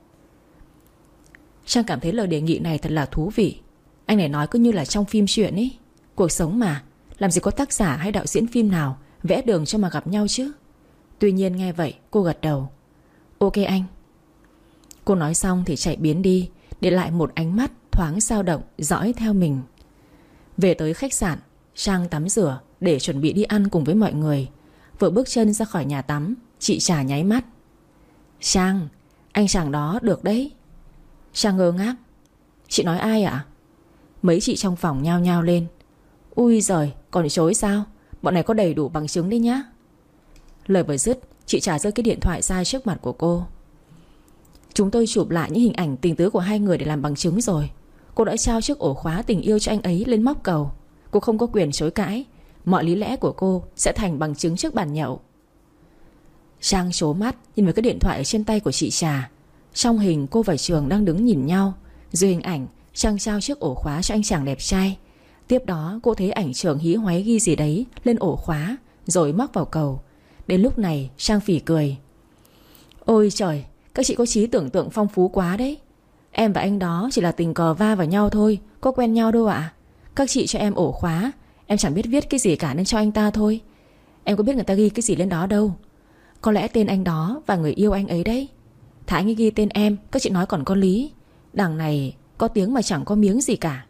Trang cảm thấy lời đề nghị này thật là thú vị. Anh này nói cứ như là trong phim truyện ấy. Cuộc sống mà, làm gì có tác giả hay đạo diễn phim nào vẽ đường cho mà gặp nhau chứ. Tuy nhiên nghe vậy cô gật đầu. Ok anh. Cô nói xong thì chạy biến đi, để lại một ánh mắt thoáng dao động dõi theo mình. Về tới khách sạn, Trang tắm rửa để chuẩn bị đi ăn cùng với mọi người. Vừa bước chân ra khỏi nhà tắm, chị Trà nháy mắt. Trang, anh chàng đó được đấy. Trang ngơ ngác. Chị nói ai ạ? Mấy chị trong phòng nhao nhao lên. Ui giời, còn chối sao? Bọn này có đầy đủ bằng chứng đấy nhá. Lời vừa dứt, chị Trà giơ cái điện thoại ra trước mặt của cô. Chúng tôi chụp lại những hình ảnh tình tứ của hai người để làm bằng chứng rồi. Cô đã trao chiếc ổ khóa tình yêu cho anh ấy lên móc cầu. Cô không có quyền chối cãi. Mọi lý lẽ của cô sẽ thành bằng chứng trước bàn nhậu. Trang trố mắt nhìn vào cái điện thoại ở trên tay của chị Trà. Trong hình cô và Trường đang đứng nhìn nhau. Dưới hình ảnh Trang trao chiếc ổ khóa cho anh chàng đẹp trai. Tiếp đó cô thấy ảnh Trường hí hoáy ghi gì đấy lên ổ khóa rồi móc vào cầu. Đến lúc này Trang phỉ cười. Ôi trời, các chị có trí tưởng tượng phong phú quá đấy. Em và anh đó chỉ là tình cờ va vào nhau thôi, có quen nhau đâu ạ. Các chị cho em ổ khóa, em chẳng biết viết cái gì cả nên cho anh ta thôi. Em có biết người ta ghi cái gì lên đó đâu. Có lẽ tên anh đó và người yêu anh ấy đấy. Thà anh ấy ghi tên em, các chị nói còn có lý. Đằng này có tiếng mà chẳng có miếng gì cả.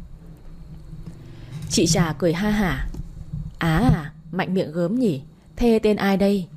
Chị Trà cười ha hả. Á à, mạnh miệng gớm nhỉ. Thế tên ai đây?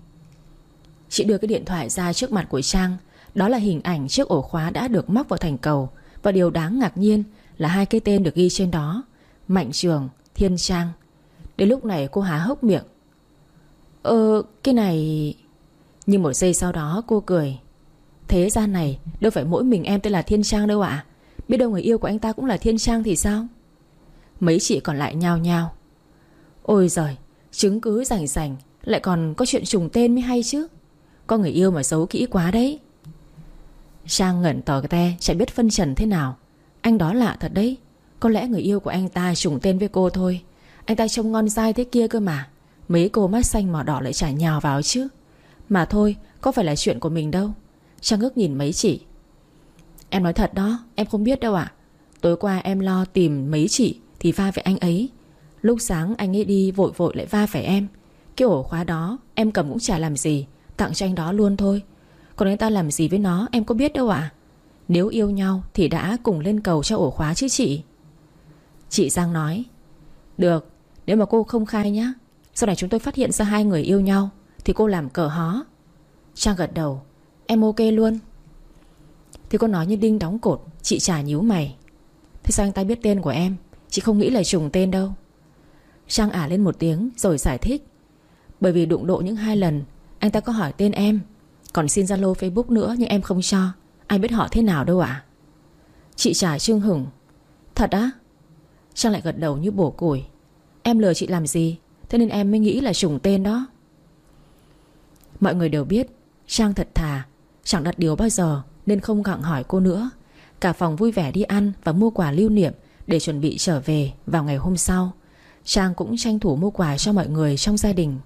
Chị đưa cái điện thoại ra trước mặt của Trang. Đó là hình ảnh chiếc ổ khóa đã được móc vào thành cầu Và điều đáng ngạc nhiên là hai cái tên được ghi trên đó: Mạnh Trường, Thiên Trang. Đến lúc này cô há hốc miệng. Ờ cái này... Nhưng một giây sau đó cô cười. Thế gian này đâu phải mỗi mình em tên là Thiên Trang đâu ạ. Biết đâu người yêu của anh ta cũng là Thiên Trang thì sao? Mấy chị còn lại nhao nhao. Ôi giời, chứng cứ rành rành, lại còn có chuyện trùng tên mới hay chứ. Có người yêu mà giấu kỹ quá đấy. Trang ngẩn tò te, chả biết phân trần thế nào. Anh đó lạ thật đấy. Có lẽ người yêu của anh ta trùng tên với cô thôi. Anh ta trông ngon dai thế kia cơ mà. Mấy cô mắt xanh mỏ đỏ lại chả nhào vào chứ. Mà thôi, có phải là chuyện của mình đâu. Trang ngước nhìn mấy chị. Em nói thật đó, em không biết đâu ạ. Tối qua em lo tìm mấy chị thì va phải anh ấy. Lúc sáng anh ấy đi vội vội lại va phải em. Cái ổ khóa đó em cầm cũng chả làm gì, tặng cho anh đó luôn thôi. Còn anh ta làm gì với nó em có biết đâu ạ. Nếu yêu nhau thì đã cùng lên cầu cho ổ khóa chứ chị. Chị Giang nói. Được, nếu mà cô không khai nhá, sau này chúng tôi phát hiện ra hai người yêu nhau thì cô làm cờ hó. Trang gật đầu. Em ok luôn. Thì cô nói như đinh đóng cột. Chị chả nhíu mày. Thế sao anh ta biết tên của em? Chị không nghĩ là trùng tên đâu. Trang ả lên một tiếng rồi giải thích. Bởi vì đụng độ những hai lần anh ta có hỏi tên em, còn xin Zalo Facebook nữa nhưng em không cho. Ai biết họ thế nào đâu ạ. Chị trả trưng hửng. Thật á? Trang lại gật đầu như bổ củi. Em lừa chị làm gì, thế nên em mới nghĩ là trùng tên đó. Mọi người đều biết Trang thật thà, chẳng đặt điều bao giờ, nên không gặng hỏi cô nữa. Cả phòng vui vẻ đi ăn và mua quà lưu niệm để chuẩn bị trở về vào ngày hôm sau. Trang cũng tranh thủ mua quà cho mọi người trong gia đình.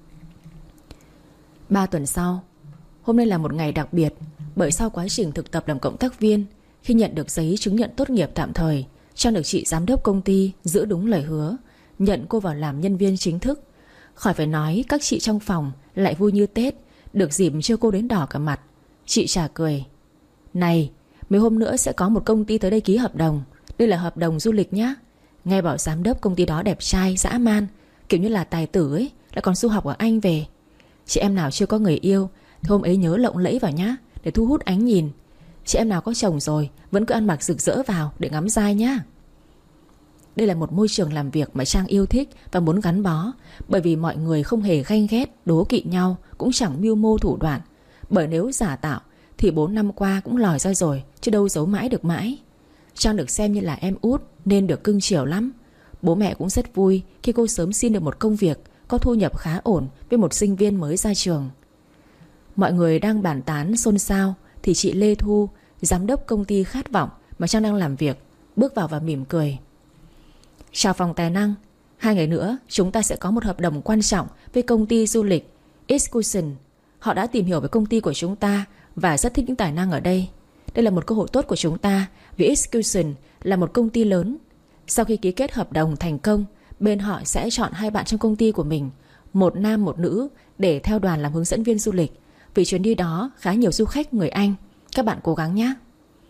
Ba tuần sau, hôm nay là một ngày đặc biệt. Bởi sau quá trình thực tập làm cộng tác viên, khi nhận được giấy chứng nhận tốt nghiệp tạm thời, Trang được chị giám đốc công ty giữ đúng lời hứa, nhận cô vào làm nhân viên chính thức. Khỏi phải nói, các chị trong phòng lại vui như Tết, được dịp cho cô đến đỏ cả mặt. Chị Trà cười. Này, mấy hôm nữa sẽ có một công ty tới đây ký hợp đồng. Đây là hợp đồng du lịch nhá. Nghe bảo giám đốc công ty đó đẹp trai dã man, kiểu như là tài tử ấy, lại còn du học ở Anh về. Chị em nào chưa có người yêu thì hôm ấy nhớ lộng lẫy vào nhá, để thu hút ánh nhìn. Chị em nào có chồng rồi vẫn cứ ăn mặc rực rỡ vào để ngắm giai nhá. Đây là một môi trường làm việc mà Trang yêu thích và muốn gắn bó. Bởi vì mọi người không hề ganh ghét, đố kỵ nhau, cũng chẳng mưu mô thủ đoạn. Bởi nếu giả tạo thì bốn năm qua cũng lòi ra rồi, chứ đâu giấu mãi được mãi. Trang được xem như là em út nên được cưng chiều lắm. Bố mẹ cũng rất vui khi cô sớm xin được một công việc có thu nhập khá ổn với một sinh viên mới ra trường. Mọi người đang bàn tán xôn xao thì chị Lê Thu, giám đốc công ty Khát Vọng mà Trang đang làm việc, bước vào và mỉm cười. Chào phòng tài năng. Hai ngày nữa chúng ta sẽ có một hợp đồng quan trọng với công ty du lịch Excursion. Họ đã tìm hiểu về công ty của chúng ta và rất thích những tài năng ở đây. Đây là một cơ hội tốt của chúng ta vì Excursion là một công ty lớn. Sau khi ký kết hợp đồng thành công, bên họ sẽ chọn hai bạn trong công ty của mình, một nam một nữ, để theo đoàn làm hướng dẫn viên du lịch. Vì chuyến đi đó khá nhiều du khách người Anh. Các bạn cố gắng nhé.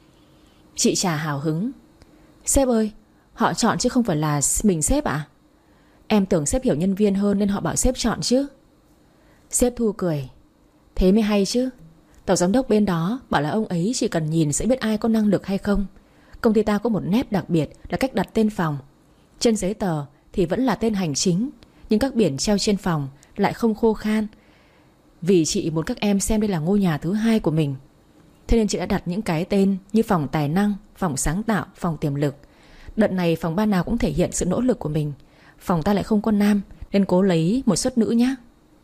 Chị Trà hào hứng. Sếp ơi, họ chọn chứ không phải là mình sếp ạ? Em tưởng sếp hiểu nhân viên hơn nên họ bảo sếp chọn chứ. Sếp Thu cười. Thế mới hay chứ. Tổng giám đốc bên đó bảo là ông ấy chỉ cần nhìn sẽ biết ai có năng lực hay không. Công ty ta có một nét đặc biệt là cách đặt tên phòng. Trên giấy tờ thì vẫn là tên hành chính, nhưng các biển treo trên phòng lại không khô khan. Vì chị muốn các em xem đây là ngôi nhà thứ hai của mình, thế nên chị đã đặt những cái tên như phòng tài năng, phòng sáng tạo, phòng tiềm lực. Đợt này phòng ban nào cũng thể hiện sự nỗ lực của mình. Phòng ta lại không có nam nên cố lấy một suất nữ nhé.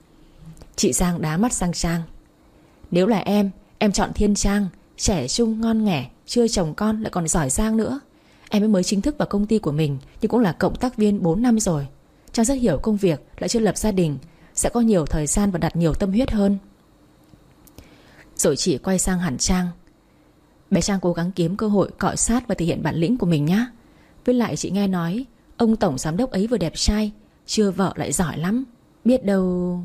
Chị Giang đá mắt sang Trang. Nếu là em, em chọn Thiên Trang. Trẻ trung ngon nghẻ, chưa chồng con lại còn giỏi giang nữa. Em ấy mới chính thức vào công ty của mình, nhưng cũng là cộng tác viên bốn năm rồi. Trang rất hiểu công việc, lại chưa lập gia đình, sẽ có nhiều thời gian và đặt nhiều tâm huyết hơn. Rồi chị quay sang hẳn Trang. Bé Trang cố gắng kiếm cơ hội cọ sát và thể hiện bản lĩnh của mình nhé. Với lại chị nghe nói ông tổng giám đốc ấy vừa đẹp trai, chưa vợ lại giỏi lắm. Biết đâu...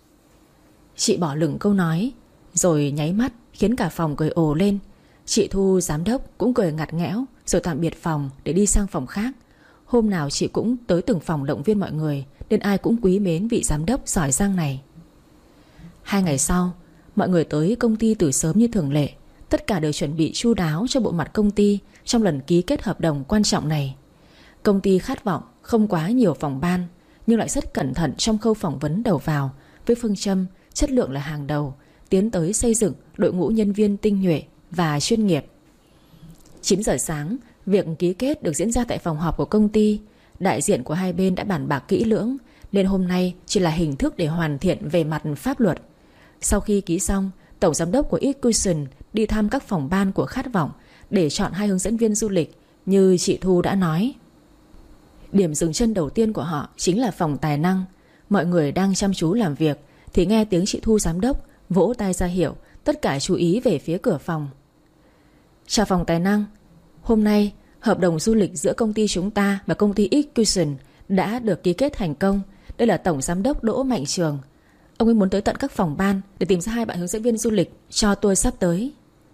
Chị bỏ lửng câu nói, rồi nháy mắt khiến cả phòng cười ồ lên. Chị Thu giám đốc cũng cười ngặt nghẽo, rồi tạm biệt phòng để đi sang phòng khác. Hôm nào chị cũng tới từng phòng động viên mọi người, nên ai cũng quý mến vị giám đốc giỏi giang này. Hai ngày sau, mọi người tới công ty từ sớm như thường lệ. Tất cả đều chuẩn bị chu đáo cho bộ mặt công ty trong lần ký kết hợp đồng quan trọng này. Công ty khát vọng không quá nhiều phòng ban, nhưng lại rất cẩn thận trong khâu phỏng vấn đầu vào, với phương châm chất lượng là hàng đầu, tiến tới xây dựng đội ngũ nhân viên tinh nhuệ và chuyên nghiệp. Chín giờ sáng, việc ký kết được diễn ra tại phòng họp của công ty. Đại diện của hai bên đã bàn bạc kỹ lưỡng, nên hôm nay chỉ là hình thức để hoàn thiện về mặt pháp luật. Sau khi ký xong, tổng giám đốc của Execution đi thăm các phòng ban của Khát vọng để chọn hai hướng dẫn viên du lịch như chị Thu đã nói. Điểm dừng chân đầu tiên của họ chính là phòng tài năng. Mọi người đang chăm chú làm việc thì nghe tiếng chị Thu giám đốc vỗ tay ra hiệu tất cả chú ý về phía cửa phòng. Chào phòng tài năng. Hôm nay hợp đồng du lịch giữa công ty chúng ta và công ty Execution đã được ký kết thành công. Đây là tổng giám đốc Đỗ Mạnh Trường. Ông ấy muốn tới tận các phòng ban để tìm ra hai bạn hướng dẫn viên du lịch cho tour sắp tới.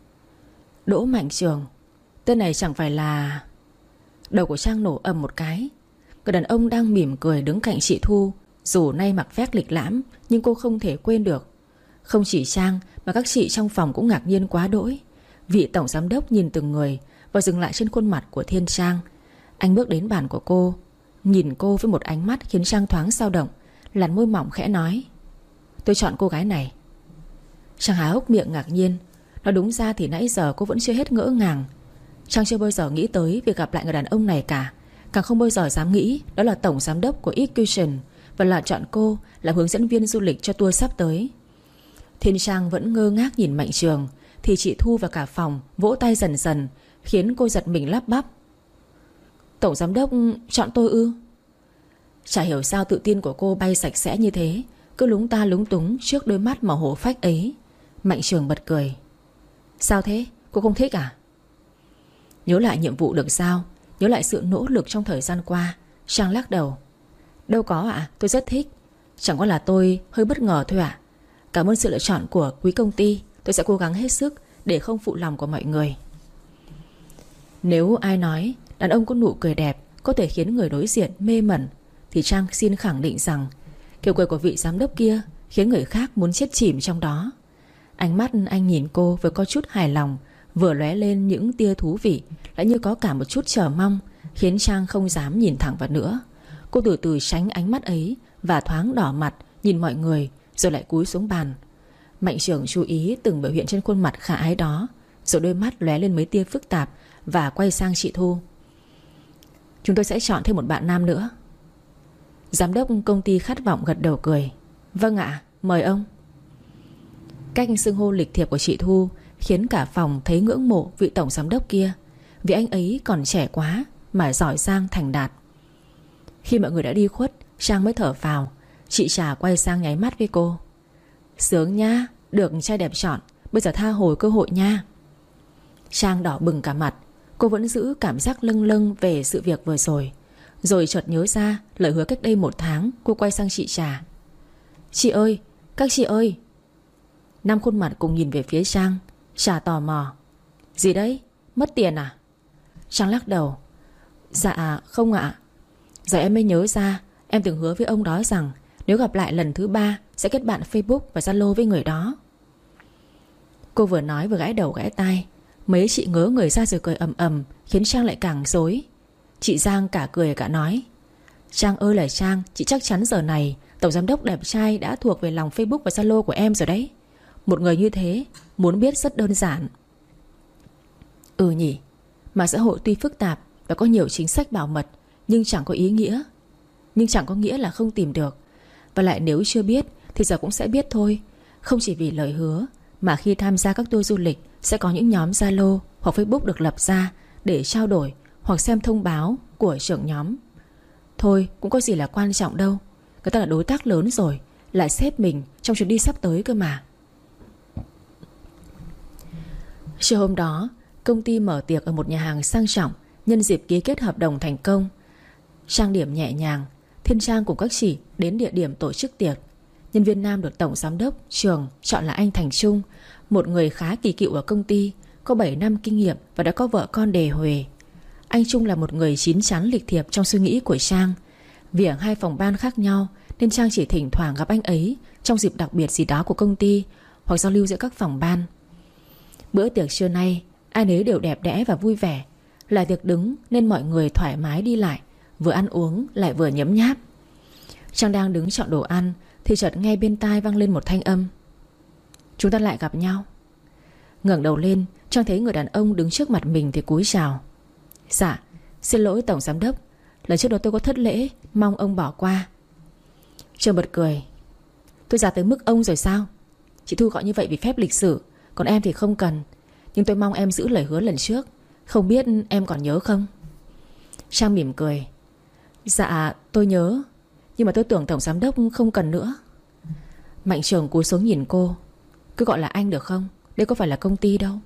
Đỗ Mạnh Trường, tên này chẳng phải là... Đầu của Trang nổ ầm một cái. Người đàn ông đang mỉm cười đứng cạnh chị Thu, dù nay mặc vest lịch lãm nhưng cô không thể quên được. Không chỉ Trang mà các chị trong phòng cũng ngạc nhiên quá đỗi. Vị tổng giám đốc nhìn từng người và dừng lại trên khuôn mặt của Thiên Trang. Anh bước đến bàn của cô, nhìn cô với một ánh mắt khiến Trang thoáng dao động, làn môi mỏng khẽ nói: Tôi chọn cô gái này. Trang há hốc miệng ngạc nhiên. Nói đúng ra thì nãy giờ cô vẫn chưa hết ngỡ ngàng. Trang chưa bao giờ nghĩ tới việc gặp lại người đàn ông này cả, càng không bao giờ dám nghĩ đó là tổng giám đốc của Execution và là chọn cô làm hướng dẫn viên du lịch cho tour sắp tới. Thiên Trang vẫn ngơ ngác nhìn Mạnh Trường thì chị Thu và cả phòng vỗ tay dần dần, khiến cô giật mình lắp bắp: Tổng giám đốc chọn tôi ư? Chả hiểu sao tự tin của cô bay sạch sẽ như thế, cứ lúng ta lúng túng trước đôi mắt màu hổ phách ấy. Mạnh Trường bật cười: Sao thế? Cô không thích à? Nhớ lại nhiệm vụ được giao, nhớ lại sự nỗ lực trong thời gian qua, Trang lắc đầu: Đâu có ạ, à, tôi rất thích. Chẳng qua là tôi hơi bất ngờ thôi ạ. à. Cảm ơn sự lựa chọn của quý công ty. Tôi sẽ cố gắng hết sức để không phụ lòng của mọi người. Nếu ai nói đàn ông có nụ cười đẹp có thể khiến người đối diện mê mẩn, thì Trang xin khẳng định rằng kiểu cười của vị giám đốc kia khiến người khác muốn chết chìm trong đó. Ánh mắt anh nhìn cô vừa có chút hài lòng, vừa lóe lên những tia thú vị, lại như có cả một chút chờ mong, khiến Trang không dám nhìn thẳng vào nữa. Cô từ từ tránh ánh mắt ấy và thoáng đỏ mặt nhìn mọi người, rồi lại cúi xuống bàn. Mạnh Trường chú ý từng biểu hiện trên khuôn mặt khả ái đó, rồi đôi mắt lóe lên mấy tia phức tạp và quay sang chị Thu: Chúng tôi sẽ chọn thêm một bạn nam nữa. Giám đốc công ty Khát vọng gật đầu cười: Vâng ạ, mời ông. Cách xưng hô lịch thiệp của chị Thu khiến cả phòng thấy ngưỡng mộ vị tổng giám đốc kia, vì anh ấy còn trẻ quá mà giỏi giang thành đạt. Khi mọi người đã đi khuất, Trang mới thở phào. Chị Trà quay sang nháy mắt với cô: Sướng nha, được trai đẹp chọn, bây giờ tha hồi cơ hội nha. Trang đỏ bừng cả mặt. Cô vẫn giữ cảm giác lâng lâng về sự việc vừa rồi, rồi chợt nhớ ra lời hứa cách đây một tháng. Cô quay sang chị Trà: Chị ơi, các chị ơi. Năm khuôn mặt cùng nhìn về phía Trang. Trà tò mò: Gì đấy, mất tiền à? Trang lắc đầu: Dạ không ạ. Giờ em mới nhớ ra, em từng hứa với ông đó rằng nếu gặp lại lần thứ ba sẽ kết bạn Facebook và Zalo với người đó. Cô vừa nói vừa gãi đầu gãi tai. Mấy chị ngớ người ra rồi cười ầm ầm, khiến Trang lại càng rối. Chị Giang cả cười cả nói: Trang ơi là Trang, chị chắc chắn giờ này tổng giám đốc đẹp trai đã thuộc về lòng Facebook và Zalo của em rồi đấy. Một người như thế muốn biết rất đơn giản. Ừ nhỉ, mạng xã hội tuy phức tạp và có nhiều chính sách bảo mật, nhưng chẳng có ý nghĩa Nhưng chẳng có nghĩa là không tìm được. Và lại nếu chưa biết thì giờ cũng sẽ biết thôi. Không chỉ vì lời hứa, mà khi tham gia các tour du lịch sẽ có những nhóm Zalo hoặc Facebook được lập ra để trao đổi hoặc xem thông báo của trưởng nhóm. Thôi cũng có gì là quan trọng đâu. Người ta là đối tác lớn rồi, lại sếp mình trong chuyến đi sắp tới cơ mà. Chiều hôm đó, công ty mở tiệc ở một nhà hàng sang trọng nhân dịp ký kết hợp đồng thành công. Trang điểm nhẹ nhàng, Thiên Trang cùng các chị đến địa điểm tổ chức tiệc. Nhân viên nam được tổng giám đốc Trường chọn là anh Thành Trung, một người khá kỳ cựu ở công ty, có bảy năm kinh nghiệm và đã có vợ con đề huề. Anh Trung là một người chín chắn lịch thiệp trong suy nghĩ của Trang. Vì ở hai phòng ban khác nhau nên Trang chỉ thỉnh thoảng gặp anh ấy trong dịp đặc biệt gì đó của công ty hoặc giao lưu giữa các phòng ban. Bữa tiệc trưa nay ai nấy đều đẹp đẽ và vui vẻ. Là tiệc đứng nên mọi người thoải mái đi lại, vừa ăn uống lại vừa nhấm nháp. Trang đang đứng chọn đồ ăn thì chợt nghe bên tai vang lên một thanh âm: "Chúng ta lại gặp nhau." Ngẩng đầu lên, Trang thấy người đàn ông đứng trước mặt mình thì cúi chào: "Dạ, xin lỗi tổng giám đốc, lần trước đó tôi có thất lễ, mong ông bỏ qua." Trường bật cười: "Tôi già tới mức ông rồi sao? Chị Thu gọi như vậy vì phép lịch sử, còn em thì không cần. Nhưng tôi mong em giữ lời hứa lần trước. Không biết em còn nhớ không?" Trang mỉm cười: "Dạ tôi nhớ, nhưng mà tôi tưởng tổng giám đốc không cần nữa." Mạnh Trường cúi xuống nhìn cô: "Cứ gọi là anh được không? Đây có phải là công ty đâu."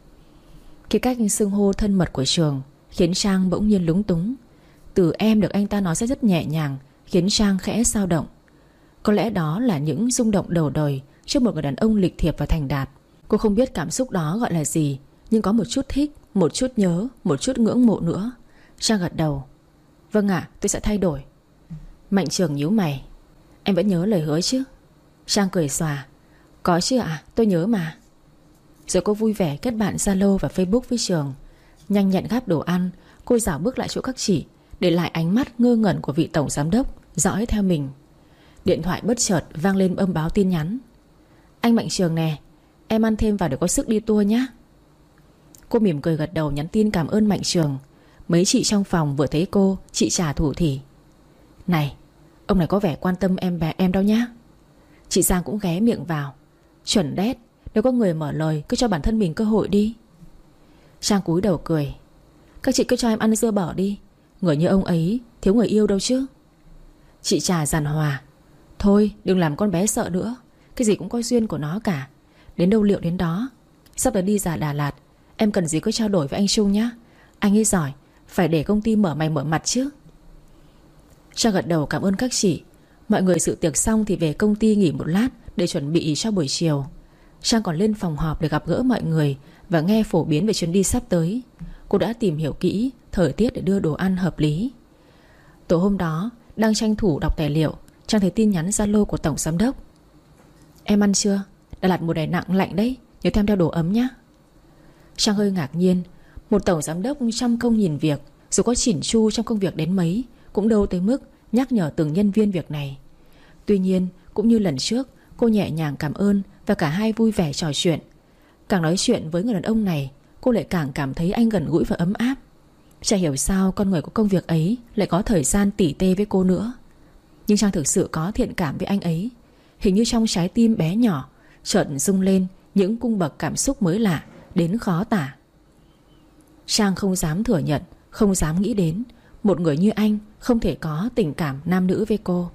Cái cách xưng hô thân mật của Trường khiến Trang bỗng nhiên lúng túng. Từ em được anh ta nói sẽ rất nhẹ nhàng, khiến Trang khẽ dao động. Có lẽ đó là những rung động đầu đời trước một người đàn ông lịch thiệp và thành đạt. Cô không biết cảm xúc đó gọi là gì, nhưng có một chút thích, một chút nhớ, một chút ngưỡng mộ nữa. Trang gật đầu: "Vâng ạ, tôi sẽ thay đổi." Mạnh Trường nhíu mày: "Em vẫn nhớ lời hứa chứ?" Trang cười xòa: "Có chứ ạ, tôi nhớ mà." Rồi cô vui vẻ kết bạn Zalo và Facebook với Trường. Nhanh nhẹn gắp đồ ăn, cô dảo bước lại chỗ các chị, để lại ánh mắt ngơ ngẩn của vị tổng giám đốc dõi theo mình. Điện thoại bất chợt vang lên âm báo tin nhắn: "Anh Mạnh Trường nè, em ăn thêm vào để có sức đi tour nhé." Cô mỉm cười gật đầu nhắn tin cảm ơn Mạnh Trường. Mấy chị trong phòng vừa thấy cô, chị trả thủ thỉ: "Này, ông này có vẻ quan tâm em bé em đâu nhá." Chị Giang cũng ghé miệng vào: "Chuẩn đét, nếu có người mở lời cứ cho bản thân mình cơ hội đi." Trang cúi đầu cười: "Các chị cứ cho em ăn dưa bở đi, người như ông ấy thiếu người yêu đâu chứ." Chị Trà giàn hòa: "Thôi đừng làm con bé sợ nữa, cái gì cũng có duyên của nó cả. Đến đâu liệu đến đó. Sắp tới đi ra Đà Lạt, em cần gì cứ trao đổi với anh Trung nhá. Anh ấy giỏi, phải để công ty mở mày mở mặt chứ." Trang gật đầu cảm ơn các chị. Mọi người dự tiệc xong thì về công ty nghỉ một lát để chuẩn bị cho buổi chiều. Trang còn lên phòng họp để gặp gỡ mọi người và nghe phổ biến về chuyến đi sắp tới. Cô đã tìm hiểu kỹ thời tiết để đưa đồ ăn hợp lý. Tối hôm đó, đang tranh thủ đọc tài liệu, Trang thấy tin nhắn Zalo của tổng giám đốc: "Em ăn chưa? Đà Lạt mùa này nặng lạnh đấy, nhớ thêm đeo đồ ấm nhé." Trang hơi ngạc nhiên. Một tổng giám đốc trăm công nghìn việc, dù có chỉn chu trong công việc đến mấy, cũng đâu tới mức nhắc nhở từng nhân viên việc này. Tuy nhiên, cũng như lần trước, cô nhẹ nhàng cảm ơn và cả hai vui vẻ trò chuyện. Càng nói chuyện với người đàn ông này, cô lại càng cảm thấy anh gần gũi và ấm áp. Chả hiểu sao con người của công việc ấy lại có thời gian tỉ tê với cô nữa. Nhưng Trang thực sự có thiện cảm với anh ấy. Hình như trong trái tim bé nhỏ chợt rung lên những cung bậc cảm xúc mới lạ đến khó tả. Trang không dám thừa nhận, không dám nghĩ đến một người như anh không thể có tình cảm nam nữ với cô.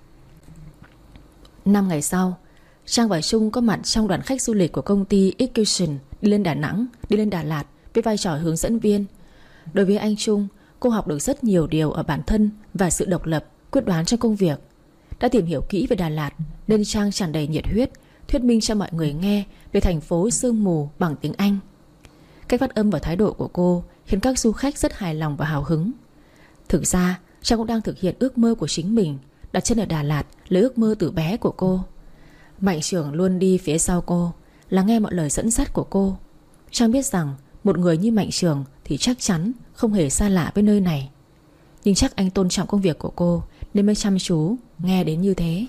Năm ngày sau, Trang và Trung có mặt trong đoàn khách du lịch của công ty Excursion đi lên Đà Nẵng, đi lên Đà Lạt với vai trò hướng dẫn viên. Đối với anh Trung, cô học được rất nhiều điều ở bản thân và sự độc lập, quyết đoán trong công việc. Đã tìm hiểu kỹ về Đà Lạt nên Trang tràn đầy nhiệt huyết thuyết minh cho mọi người nghe về thành phố sương mù bằng tiếng Anh. Cách phát âm và thái độ của cô khiến các du khách rất hài lòng và hào hứng. Thực ra Trang cũng đang thực hiện ước mơ của chính mình. Đặt chân ở Đà Lạt là ước mơ từ bé của cô. Mạnh Trường luôn đi phía sau cô, lắng nghe mọi lời dẫn dắt của cô. Trang biết rằng một người như Mạnh Trường thì chắc chắn không hề xa lạ với nơi này. Nhưng chắc anh tôn trọng công việc của cô nên mới chăm chú nghe đến như thế.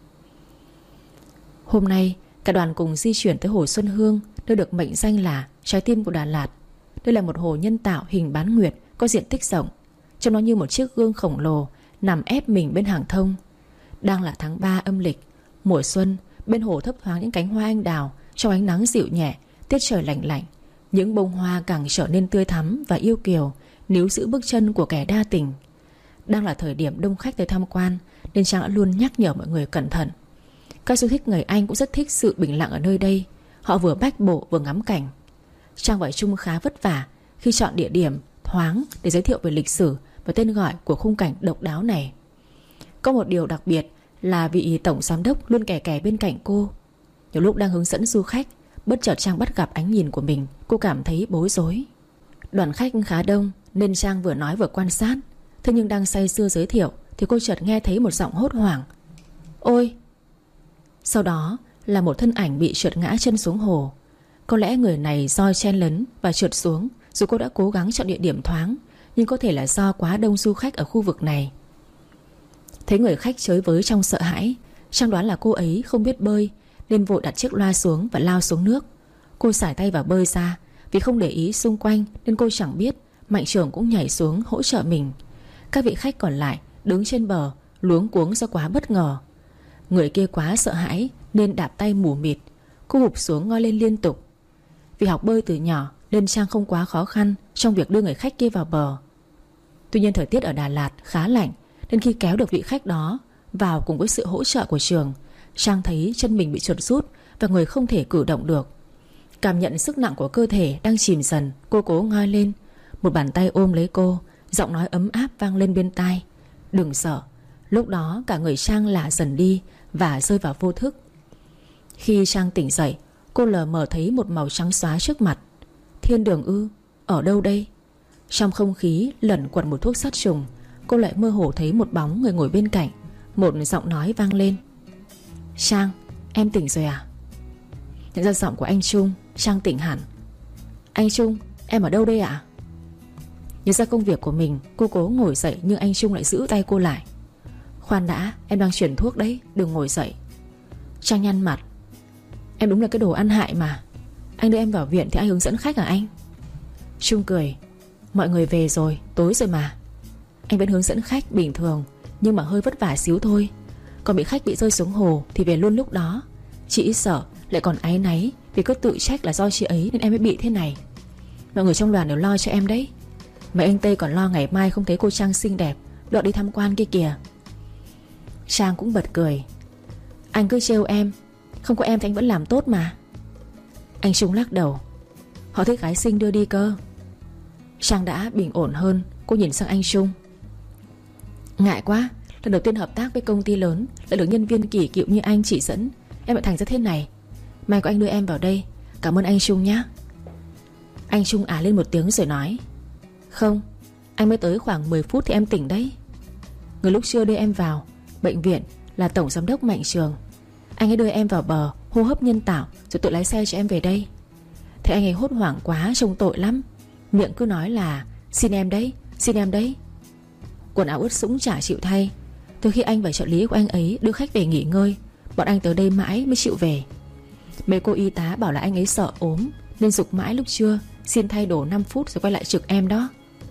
Hôm nay cả đoàn cùng di chuyển tới hồ Xuân Hương, nơi được mệnh danh là trái tim của Đà Lạt. Đây là một hồ nhân tạo hình bán nguyệt, có diện tích rộng. Trông nó như một chiếc gương khổng lồ nằm ép mình bên hàng thông. Đang là tháng ba âm lịch, mùa xuân. Bên hồ thấp thoáng những cánh hoa anh đào trong ánh nắng dịu nhẹ. Tiết trời lạnh lạnh, những bông hoa càng trở nên tươi thắm và yêu kiều níu giữ bước chân của kẻ đa tình. Đang là thời điểm đông khách tới tham quan nên Trang đã luôn nhắc nhở mọi người cẩn thận. Các du khách người Anh cũng rất thích sự bình lặng ở nơi đây. Họ vừa bách bộ vừa ngắm cảnh. Trang và Trung khá vất vả khi chọn địa điểm thoáng để giới thiệu về lịch sử và tên gọi của khung cảnh độc đáo này. Có một điều đặc biệt là vị tổng giám đốc luôn kè kè bên cạnh cô. Nhiều lúc đang hướng dẫn du khách, bất chợt Trang bắt gặp ánh nhìn của mình. Cô cảm thấy bối rối. Đoàn khách khá đông nên Trang vừa nói vừa quan sát. Thế nhưng đang say sưa giới thiệu thì cô chợt nghe thấy một giọng hốt hoảng: "Ôi!" Sau đó là một thân ảnh bị trượt ngã chân xuống hồ. Có lẽ người này do chen lấn và trượt xuống. Dù cô đã cố gắng chọn địa điểm thoáng, nhưng có thể là do quá đông du khách ở khu vực này. Thấy người khách chới với trong sợ hãi, Trang đoán là cô ấy không biết bơi, nên vội đặt chiếc loa xuống và lao xuống nước. Cô sải tay vào bơi ra. Vì không để ý xung quanh nên cô chẳng biết Mạnh Trường cũng nhảy xuống hỗ trợ mình. Các vị khách còn lại đứng trên bờ luống cuống do quá bất ngờ. Người kia quá sợ hãi nên đạp tay mù mịt. Cô hụp xuống ngoi lên liên tục. Vì học bơi từ nhỏ nên Trang không quá khó khăn trong việc đưa người khách kia vào bờ. Tuy nhiên thời tiết ở Đà Lạt khá lạnh, nên khi kéo được vị khách đó vào cùng với sự hỗ trợ của Trường, Trang thấy chân mình bị chuột rút và người không thể cử động được. Cảm nhận sức nặng của cơ thể đang chìm dần, cô cố ngoi lên. Một bàn tay ôm lấy cô, giọng nói ấm áp vang lên bên tai: "Đừng sợ." Lúc đó cả người Trang lả dần đi và rơi vào vô thức. Khi Trang tỉnh dậy, cô lờ mờ thấy một màu trắng xóa trước mặt. Thiên đường ư? Ở đâu đây? Trong không khí lẩn quẩn một thuốc sát trùng, cô lại mơ hồ thấy một bóng người ngồi bên cạnh. Một giọng nói vang lên: "Trang, em tỉnh rồi à?" Nhận ra giọng của anh Trung, Trang tỉnh hẳn. "Anh Trung, em ở đâu đây ạ?" Nhớ ra công việc của mình, cô cố ngồi dậy nhưng anh Trung lại giữ tay cô lại. "Khoan đã, em đang chuyển thuốc đấy, đừng ngồi dậy." Trang nhăn mặt: "Em đúng là cái đồ ăn hại mà. Anh đưa em vào viện thì anh hướng dẫn khách à anh?" Trung cười: "Mọi người về rồi, tối rồi mà. Anh vẫn hướng dẫn khách bình thường, nhưng mà hơi vất vả xíu thôi. Còn bị khách bị rơi xuống hồ thì về luôn lúc đó. Chị sợ lại còn áy náy vì cứ tự trách là do chị ấy nên em mới bị thế này. Mọi người trong đoàn đều lo cho em đấy. Mấy anh Tây còn lo ngày mai không thấy cô Trang xinh đẹp đợi đi tham quan kia kìa." Trang cũng bật cười: "Anh cứ trêu em, không có em thì anh vẫn làm tốt mà." Anh Trung lắc đầu: "Họ thích gái xinh đưa đi cơ." Trang đã bình ổn hơn. Cô nhìn sang anh Trung: "Ngại quá, lần đầu tiên hợp tác với công ty lớn lại được nhân viên kỳ cựu như anh chỉ dẫn, em lại thành ra thế này. May có anh đưa em vào đây. Cảm ơn anh Trung nhé." Anh Trung à lên một tiếng rồi nói: "Không, anh mới tới khoảng mười phút thì em tỉnh đấy. Người lúc trưa đưa em vào bệnh viện là Tổng Giám đốc Mạnh Trường. Anh ấy đưa em vào bờ hô hấp nhân tạo rồi tự lái xe cho em về đây. Thế anh ấy hốt hoảng quá, trông tội lắm. Miệng cứ nói là xin em đấy, xin em đấy. Quần áo ướt sũng chả chịu thay. Từ khi anh và trợ lý của anh ấy đưa khách về nghỉ ngơi, bọn anh tới đây mãi mới chịu về. Mấy cô y tá bảo là anh ấy sợ ốm nên giục mãi lúc trưa xin thay đồ năm phút rồi quay lại trực em đó."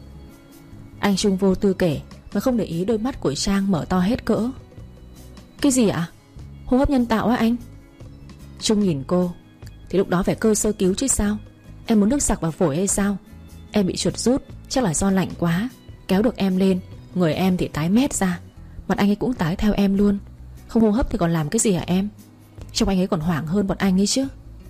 Anh Trung vô tư kể mà không để ý đôi mắt của Trang mở to hết cỡ. "Cái gì ạ? Hô hấp nhân tạo á anh?" Trung nhìn cô: "Thì lúc đó phải cơ sơ cứu chứ sao. Em muốn nước sặc vào phổi hay sao? Em bị chuột rút, chắc là do lạnh quá. Kéo được em lên, người em thì tái mét ra. Mặt anh ấy cũng tái theo em luôn. Không hô hấp thì còn làm cái gì hả em? Trông anh ấy còn hoảng hơn bọn anh ấy chứ."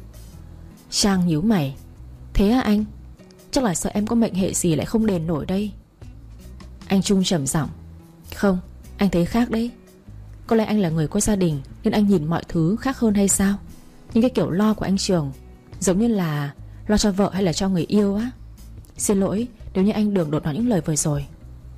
Trang nhíu mày: "Thế à anh? Chắc là sợ em có mệnh hệ gì lại không đền nổi đây." Anh Trung trầm giọng: "Không, anh thấy khác đấy. Có lẽ anh là người có gia đình nên anh nhìn mọi thứ khác hơn hay sao? Nhưng cái kiểu lo của anh Trường giống như là lo cho vợ hay là cho người yêu á. Xin lỗi nếu như anh đường đột nói những lời vừa rồi."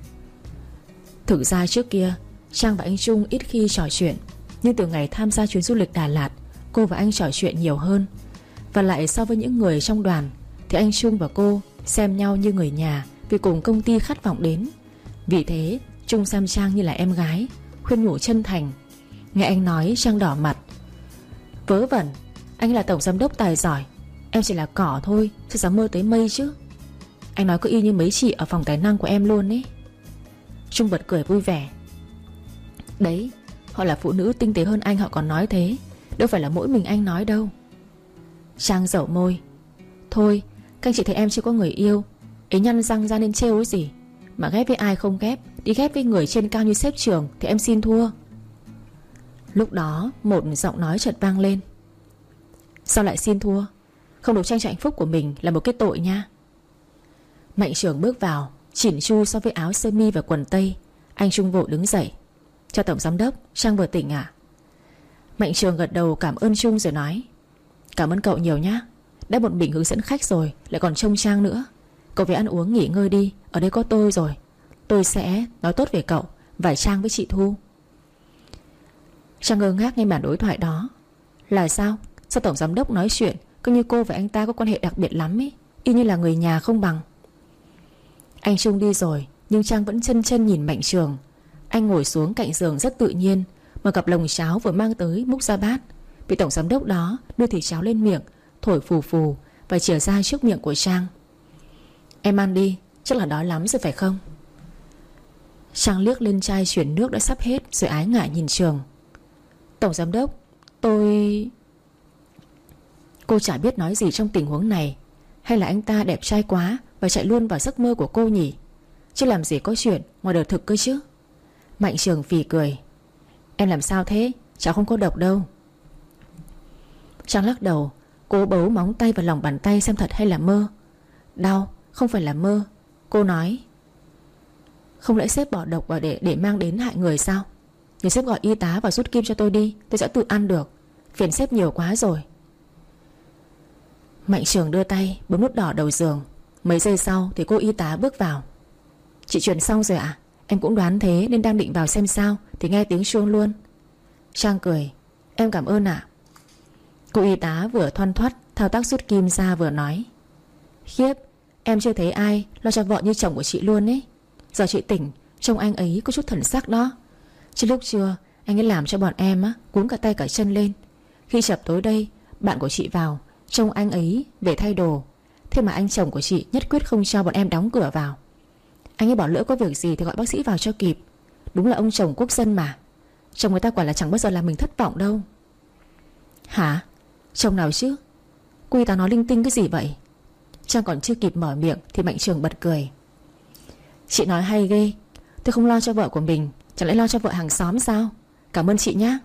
Thực ra trước kia Trang và anh Trung ít khi trò chuyện, nhưng từ ngày tham gia chuyến du lịch Đà Lạt, cô và anh trò chuyện nhiều hơn. Và lại so với những người trong đoàn thì anh Trung và cô xem nhau như người nhà, vì cùng công ty khát vọng đến. Vì thế Trung xem Trang như là em gái, khuyên nhủ chân thành. Nghe anh nói Trang đỏ mặt: "Vớ vẩn, anh là tổng giám đốc tài giỏi, em chỉ là cỏ thôi, sao dám mơ tới mây chứ. Anh nói cứ y như mấy chị ở phòng tài năng của em luôn ấy." Trung bật cười vui vẻ: "Đấy, họ là phụ nữ tinh tế hơn anh họ còn nói thế, đâu phải là mỗi mình anh nói đâu." Trang dẩu môi: "Thôi, các anh chị thấy em chưa có người yêu, ấy nhăn răng ra nên trêu cái gì. Mà ghép với ai không ghép, đi ghép với người trên cao như sếp Trường thì em xin thua." Lúc đó một giọng nói chợt vang lên: "Sao lại xin thua? Không đấu tranh cho hạnh phúc của mình là một cái tội nha." Mạnh Trường bước vào, chỉn chu so với áo sơ mi và quần tây. Anh Trung vội đứng dậy: "Cho tổng giám đốc, Trang vừa tỉnh à?" Mạnh Trường gật đầu cảm ơn Trung rồi nói: "Cảm ơn cậu nhiều nhá. Đã một mình hướng dẫn khách rồi lại còn trông Trang nữa. Cậu về ăn uống nghỉ ngơi đi, ở đây có tôi rồi. Tôi sẽ nói tốt về cậu và Trang với chị Thu." Trang ngơ ngác nghe màn đối thoại đó. Là sao? Sao tổng giám đốc nói chuyện Cứ như cô và anh ta có quan hệ đặc biệt lắm ấy, y như là người nhà không bằng. Anh Trung đi rồi, nhưng Trang vẫn chân chân nhìn Mạnh Trường. Anh ngồi xuống cạnh giường rất tự nhiên, mà cặp lồng cháo vừa mang tới múc ra bát. Vị tổng giám đốc đó đưa thìa cháo lên miệng, thổi phù phù và chìa ra trước miệng của Trang. Em ăn đi, chắc là đói lắm rồi phải không? Trang liếc lên chai chuyển nước đã sắp hết, rồi ái ngại nhìn Trường. Tổng giám đốc, tôi... Cô chả biết nói gì trong tình huống này. Hay là anh ta đẹp trai quá và chạy luôn vào giấc mơ của cô nhỉ? Chứ làm gì có chuyện ngoài đời thực cơ chứ. Mạnh Trường phì cười. Em làm sao thế? Cháu không có độc đâu. Trang lắc đầu, cố bấu móng tay vào lòng bàn tay xem thật hay là mơ. Đau, không phải là mơ. Cô nói. Không lẽ sếp bỏ độc vào để, để mang đến hại người sao? Nhờ sếp gọi y tá và rút kim cho tôi đi, tôi sẽ tự ăn được. Phiền sếp nhiều quá rồi. Mạnh Trường đưa tay bấm nút đỏ đầu giường. Mấy giây sau thì cô y tá bước vào. Chị chuyển xong rồi ạ? À? Em cũng đoán thế nên đang định vào xem sao thì nghe tiếng chuông luôn. Trang cười. Em cảm ơn ạ. À. Cô y tá vừa thoăn thoắt thao tác rút kim ra vừa nói. Khiếp, em chưa thấy ai lo cho vợ như chồng của chị luôn ấy. Giờ chị tỉnh, trông anh ấy có chút thần sắc đó. Chứ lúc trưa anh ấy làm cho bọn em á cuốn cả tay cả chân lên. Khi chập tối đây, bạn của chị vào, trông anh ấy về thay đồ. Thế mà anh chồng của chị nhất quyết không cho bọn em đóng cửa vào. Anh ấy bảo lỡ có việc gì thì gọi bác sĩ vào cho kịp. Đúng là ông chồng quốc dân mà. Chồng người ta quả là chẳng bao giờ làm mình thất vọng đâu. Hả? Chồng nào chứ? Cô y tá nói linh tinh cái gì vậy? Trang còn chưa kịp mở miệng thì Mạnh Trường bật cười. Chị nói hay ghê. Tôi không lo cho vợ của mình, chẳng lẽ lo cho vợ hàng xóm sao? Cảm ơn chị nhé.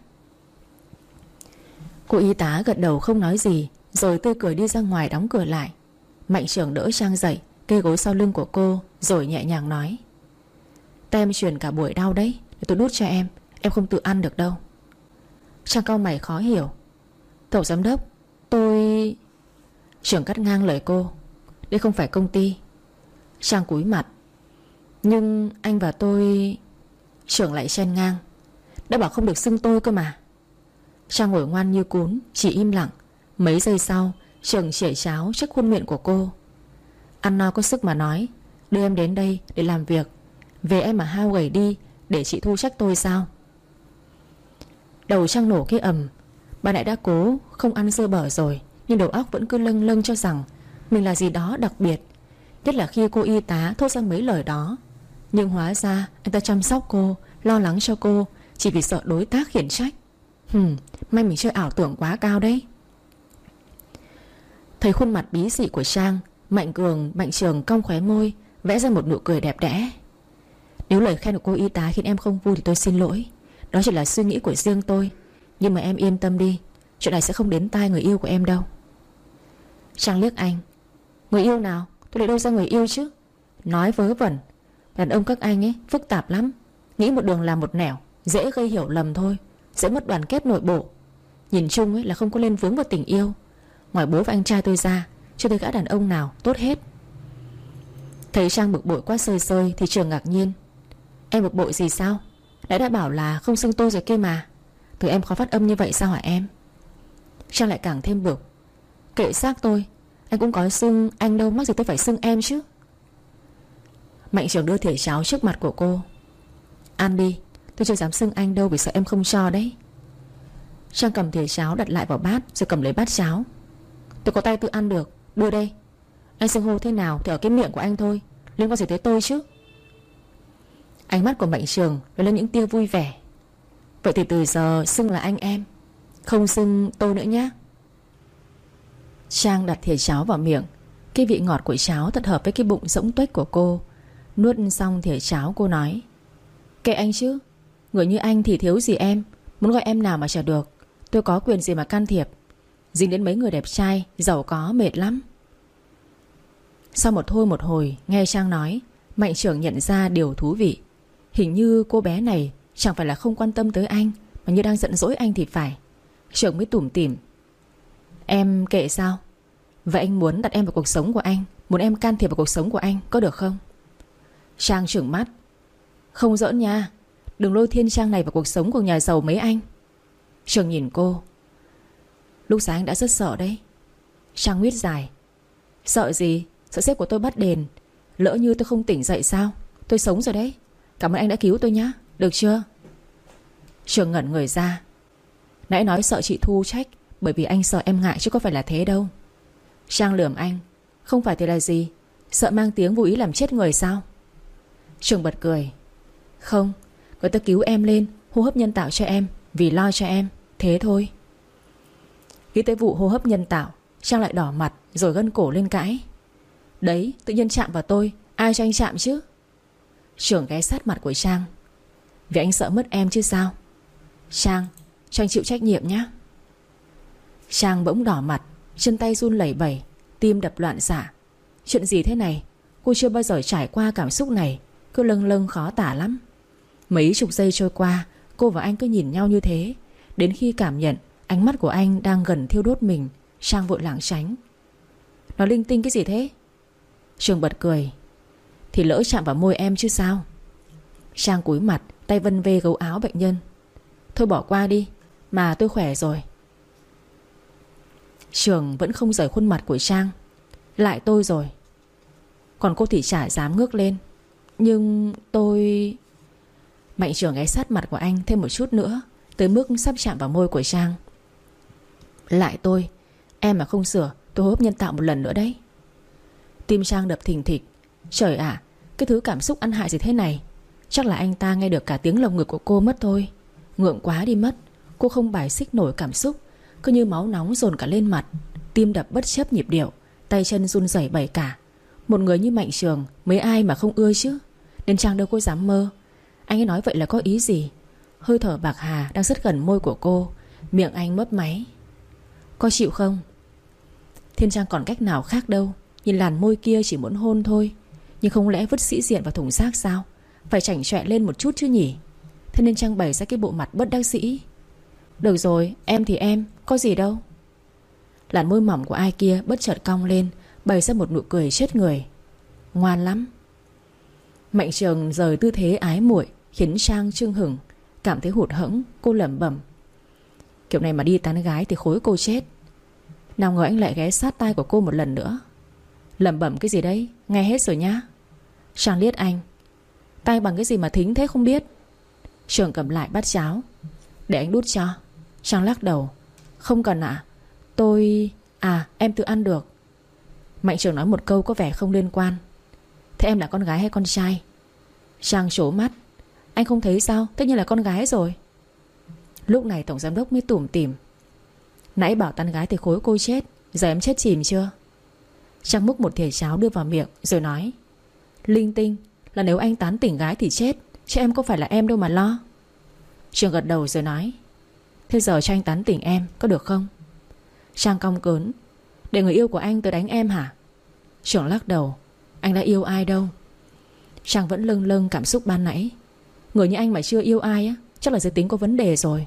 Cô y tá gật đầu không nói gì, rồi tươi cười đi ra ngoài đóng cửa lại. Mạnh Trường đỡ Trang dậy, kê gối sau lưng của cô, rồi nhẹ nhàng nói. Tay em truyền cả buổi đau đấy, để tôi đút cho em. Em không tự ăn được đâu. Trang cau mày khó hiểu. Tổng giám đốc, tôi... Trường cắt ngang lời cô. Đây không phải công ty. Trang cúi mặt. Nhưng anh và tôi... Trường lại chen ngang. Đã bảo không được xưng tôi cơ mà. Trang ngồi ngoan như cún, chỉ im lặng. Mấy giây sau, Trường chảy cháo trước khuôn miệng của cô. Ăn no có sức mà nói. Đưa em đến đây để làm việc. Về em mà hao gầy đi để chị thu trách tôi sao? Đầu Trang nổ cái ầm. Bà nãy đã cố không ăn dơ bở rồi, nhưng đầu óc vẫn cứ lâng lâng cho rằng mình là gì đó đặc biệt. Nhất là khi cô y tá thốt ra mấy lời đó. Nhưng hóa ra anh ta chăm sóc cô, lo lắng cho cô, chỉ vì sợ đối tác khiển trách. Hừm, may mình chơi ảo tưởng quá cao đấy. Thấy khuôn mặt bí dị của Trang, Mạnh Cường, Mạnh Trường cong khóe môi, vẽ ra một nụ cười đẹp đẽ. Nếu lời khen của cô y tá khiến em không vui thì tôi xin lỗi. Đó chỉ là suy nghĩ của riêng tôi. Nhưng mà em yên tâm đi, chuyện này sẽ không đến tai người yêu của em đâu. Trang liếc anh. Người yêu nào? Tôi lấy đâu ra người yêu chứ? Nói vớ vẩn. Đàn ông các anh ấy phức tạp lắm. Nghĩ một đường làm một nẻo, dễ gây hiểu lầm thôi, dễ mất đoàn kết nội bộ. Nhìn chung ấy là không có lên vướng vào tình yêu. Ngoài bố và anh trai tôi ra, chưa thấy gã đàn ông nào tốt hết. Thấy Trang bực bội quá sơi sơi thì Trường ngạc nhiên. Em bực bội gì sao? Đã đã bảo là không xưng tôi rồi kia mà. Từ em khó phát âm như vậy sao hả em? Trang lại càng thêm bực. Kệ xác tôi, anh cũng có xưng anh đâu, mắc gì tôi phải xưng em chứ. Mạnh Trường đưa thìa cháo trước mặt của cô. Ăn đi, tôi chưa dám xưng anh đâu vì sợ em không cho đấy. Trang cầm thìa cháo đặt lại vào bát, rồi cầm lấy bát cháo. Tôi có tay tự ăn được, đưa đây. Anh xưng hô thế nào thì ở cái miệng của anh thôi, liên quan gì tới tôi chứ? Ánh mắt của Mạnh Trường lóe lên những tia vui vẻ. Vậy thì từ giờ xưng là anh em, không xưng tôi nữa nhé. Trang đặt thìa cháo vào miệng. Cái vị ngọt của cháo thật hợp với cái bụng rỗng tuếch của cô. Nuốt xong thìa cháo cô nói. Kệ anh chứ, người như anh thì thiếu gì em. Muốn gọi em nào mà chả được. Tôi có quyền gì mà can thiệp. Dính đến mấy người đẹp trai, giàu có mệt lắm. Sau một thôi một hồi nghe Trang nói, Mạnh Trường nhận ra điều thú vị. Hình như cô bé này chẳng phải là không quan tâm tới anh, mà như đang giận dỗi anh thì phải. Trường mới tủm tỉm. Em kệ sao? Vậy anh muốn đặt em vào cuộc sống của anh, muốn em can thiệp vào cuộc sống của anh, có được không? Trang trừng mắt. Không giỡn nha, đừng lôi thiên Trang này vào cuộc sống của nhà giàu mấy anh. Trường nhìn cô. Lúc sáng anh đã rất sợ đấy. Trang nguyết dài. Sợ gì? Sợ sếp của tôi bắt đền. Lỡ như tôi không tỉnh dậy sao? Tôi sống rồi đấy. Cảm ơn anh đã cứu tôi nhá. Được chưa? Trường ngẩn người ra. Nãy nói sợ chị Thu trách bởi vì anh sợ em ngại chứ có phải là thế đâu. Trang lườm anh. Không phải thì là gì? Sợ mang tiếng vô ý làm chết người sao? Trường bật cười. Không, người ta cứu em lên, hô hấp nhân tạo cho em, vì lo cho em. Thế thôi. Nghĩ tới vụ hô hấp nhân tạo, Trang lại đỏ mặt rồi gân cổ lên cãi. Đấy, tự nhiên chạm vào tôi, ai cho anh chạm chứ? Trường ghé sát mặt của Trang. Vì anh sợ mất em chứ sao? Trang, cho anh chịu trách nhiệm nhé. Trang bỗng đỏ mặt, chân tay run lẩy bẩy, tim đập loạn xạ. Chuyện gì thế này? Cô chưa bao giờ trải qua cảm xúc này, cứ lâng lâng khó tả lắm. Mấy chục giây trôi qua, cô và anh cứ nhìn nhau như thế. Đến khi cảm nhận ánh mắt của anh đang gần thiêu đốt mình, Trang vội lảng tránh. Nói linh tinh cái gì thế? Trường bật cười. Thì lỡ chạm vào môi em chứ sao? Trang cúi mặt, tay vân vê gấu áo bệnh nhân. Thôi bỏ qua đi, mà tôi khỏe rồi. Trường vẫn không rời khuôn mặt của Trang. Lại tôi rồi. Còn cô thì chả dám ngước lên. Nhưng tôi... Mạnh Trường ghé sát mặt của anh thêm một chút nữa, tới mức sắp chạm vào môi của Trang. Lại tôi. Em mà không sửa, tôi hô hấp nhân tạo một lần nữa đấy. Tim Trang đập thình thịch. Trời ạ, cái thứ cảm xúc ăn hại gì thế này. Chắc là anh ta nghe được cả tiếng lồng ngực của cô mất thôi. Ngượng quá đi mất. Cô không bài xích nổi cảm xúc, cứ như máu nóng dồn cả lên mặt. Tim đập bất chấp nhịp điệu, tay chân run rẩy bẩy cả. Một người như Mạnh Trường mấy ai mà không ưa chứ. Nên Trang đâu có dám mơ. Anh ấy nói vậy là có ý gì? Hơi thở bạc hà đang rất gần môi của cô. Miệng anh mấp máy. Có chịu không? Thiên Trang còn cách nào khác đâu. Nhìn làn môi kia chỉ muốn hôn thôi. Nhưng không lẽ vứt sĩ diện vào thùng rác sao? Phải chảnh chọe lên một chút chứ nhỉ? Thế nên Trang bày ra cái bộ mặt bất đắc dĩ. Được rồi, em thì em, có gì đâu. Làn môi mỏng của ai kia bất chợt cong lên, bày ra một nụ cười chết người. Ngoan lắm. Mạnh Trường rời tư thế ái muội, khiến Trang chưng hửng. Cảm thấy hụt hẫng, cô lẩm bẩm. Kiểu này mà đi tán gái thì khối cô chết. Nào ngờ anh lại ghé sát tai của cô một lần nữa. Lẩm bẩm cái gì đấy? Nghe hết rồi nhá. Trang liếc anh. Tay bằng cái gì mà thính thế không biết? Trường cầm lại bát cháo. Để anh đút cho. Trang lắc đầu. Không cần ạ. Tôi... À em tự ăn được. Mạnh Trường nói một câu có vẻ không liên quan. Thế em là con gái hay con trai? Trang trố mắt. Anh không thấy sao? Tất nhiên là con gái rồi. Lúc này tổng giám đốc mới tủm tỉm. Nãy bảo tán gái thì khối cô chết, giờ em chết chìm chưa? Trang múc một thìa cháo đưa vào miệng rồi nói. Linh tinh là nếu anh tán tỉnh gái thì chết, chứ em có phải là em đâu mà lo. Trường gật đầu rồi nói. Thế giờ cho anh tán tỉnh em có được không? Trang cong cớn. Để người yêu của anh tới đánh em hả? Trường lắc đầu. Anh đã yêu ai đâu. Trang vẫn lâng lâng cảm xúc ban nãy. Người như anh mà chưa yêu ai á, chắc là giới tính có vấn đề rồi.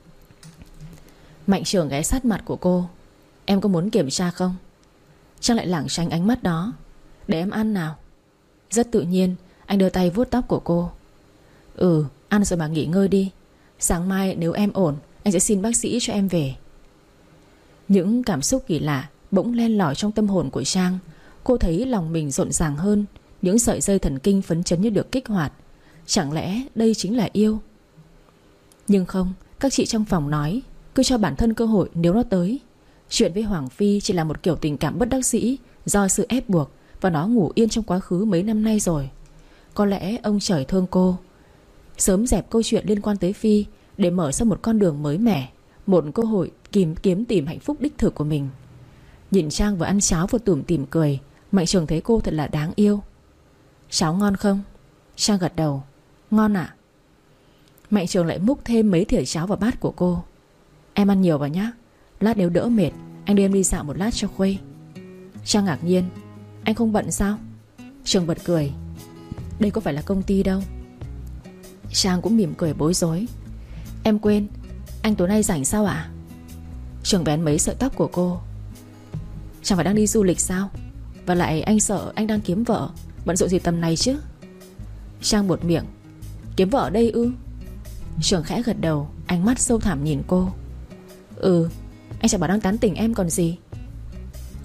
Mạnh Trường ghé sát mặt của cô. Em có muốn kiểm tra không? Trang lại lảng tránh ánh mắt đó. Để em ăn nào. Rất tự nhiên anh đưa tay vuốt tóc của cô. Ừ, ăn rồi mà nghỉ ngơi đi. Sáng mai nếu em ổn, anh sẽ xin bác sĩ cho em về. Những cảm xúc kỳ lạ bỗng len lỏi trong tâm hồn của Trang. Cô thấy lòng mình rộn ràng hơn. Những sợi dây thần kinh phấn chấn như được kích hoạt. Chẳng lẽ đây chính là yêu? Nhưng không, các chị trong phòng nói cứ cho bản thân cơ hội nếu nó tới. Chuyện với Hoàng Phi chỉ là một kiểu tình cảm bất đắc dĩ do sự ép buộc, và nó ngủ yên trong quá khứ mấy năm nay rồi. Có lẽ ông trời thương cô, sớm dẹp câu chuyện liên quan tới Phi để mở ra một con đường mới mẻ, một cơ hội kiếm, kiếm tìm hạnh phúc đích thực của mình. Nhìn Trang vừa ăn cháo vừa tủm tỉm cười, Mạnh Trường thấy cô thật là đáng yêu. Cháo ngon không? Trang gật đầu. Ngon ạ. Mạnh Trường lại múc thêm mấy thìa cháo vào bát của cô. Em ăn nhiều vào nhá. Lát nếu đỡ mệt anh đưa em đi dạo một lát cho khuây. Trang ngạc nhiên. Anh không bận sao? Trường bật cười. Đây có phải là công ty đâu. Trang cũng mỉm cười bối rối. Em quên, anh tối nay rảnh sao ạ? Trường bén mấy sợi tóc của cô. Chẳng phải đang đi du lịch sao? Và lại anh sợ anh đang kiếm vợ, bận rộn gì tầm này chứ? Trang buột miệng. Kiếm vợ ở đây ư? Trường khẽ gật đầu, ánh mắt sâu thẳm nhìn cô. Ừ, anh chẳng bảo đang tán tỉnh em còn gì.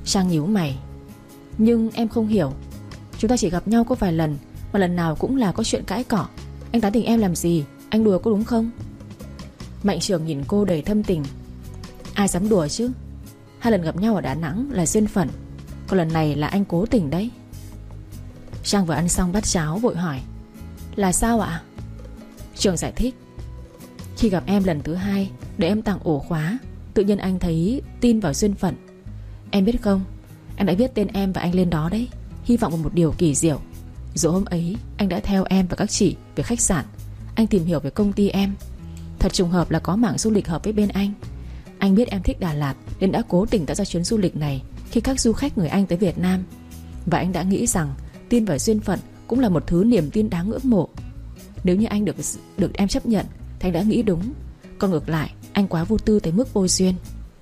Sang nhíu mày. Nhưng em không hiểu, chúng ta chỉ gặp nhau có vài lần, mà lần nào cũng là có chuyện cãi cọ. Anh tán tỉnh em làm gì? Anh đùa có đúng không? Mạnh Trường nhìn cô đầy thâm tình. Ai dám đùa chứ? Hai lần gặp nhau ở Đà Nẵng là duyên phận, còn lần này là anh cố tình đấy. Trang vừa ăn xong bát cháo vội hỏi. Là sao ạ? Trường giải thích. Khi gặp em lần thứ hai để em tặng ổ khóa, tự nhiên anh thấy tin vào duyên phận. Em biết không, anh đã viết tên em và anh lên đó đấy, hy vọng vào một điều kỳ diệu. Rồi hôm ấy anh đã theo em và các chị về khách sạn. Anh tìm hiểu về công ty em. Thật trùng hợp là có mảng du lịch hợp với bên anh. Anh biết em thích Đà Lạt nên đã cố tình tạo ra chuyến du lịch này khi các du khách người Anh tới Việt Nam. Và anh đã nghĩ rằng tin vào duyên phận cũng là một thứ niềm tin đáng ngưỡng mộ. Nếu như anh được được em chấp nhận thì anh đã nghĩ đúng. Còn ngược lại, anh quá vô tư tới mức vô duyên.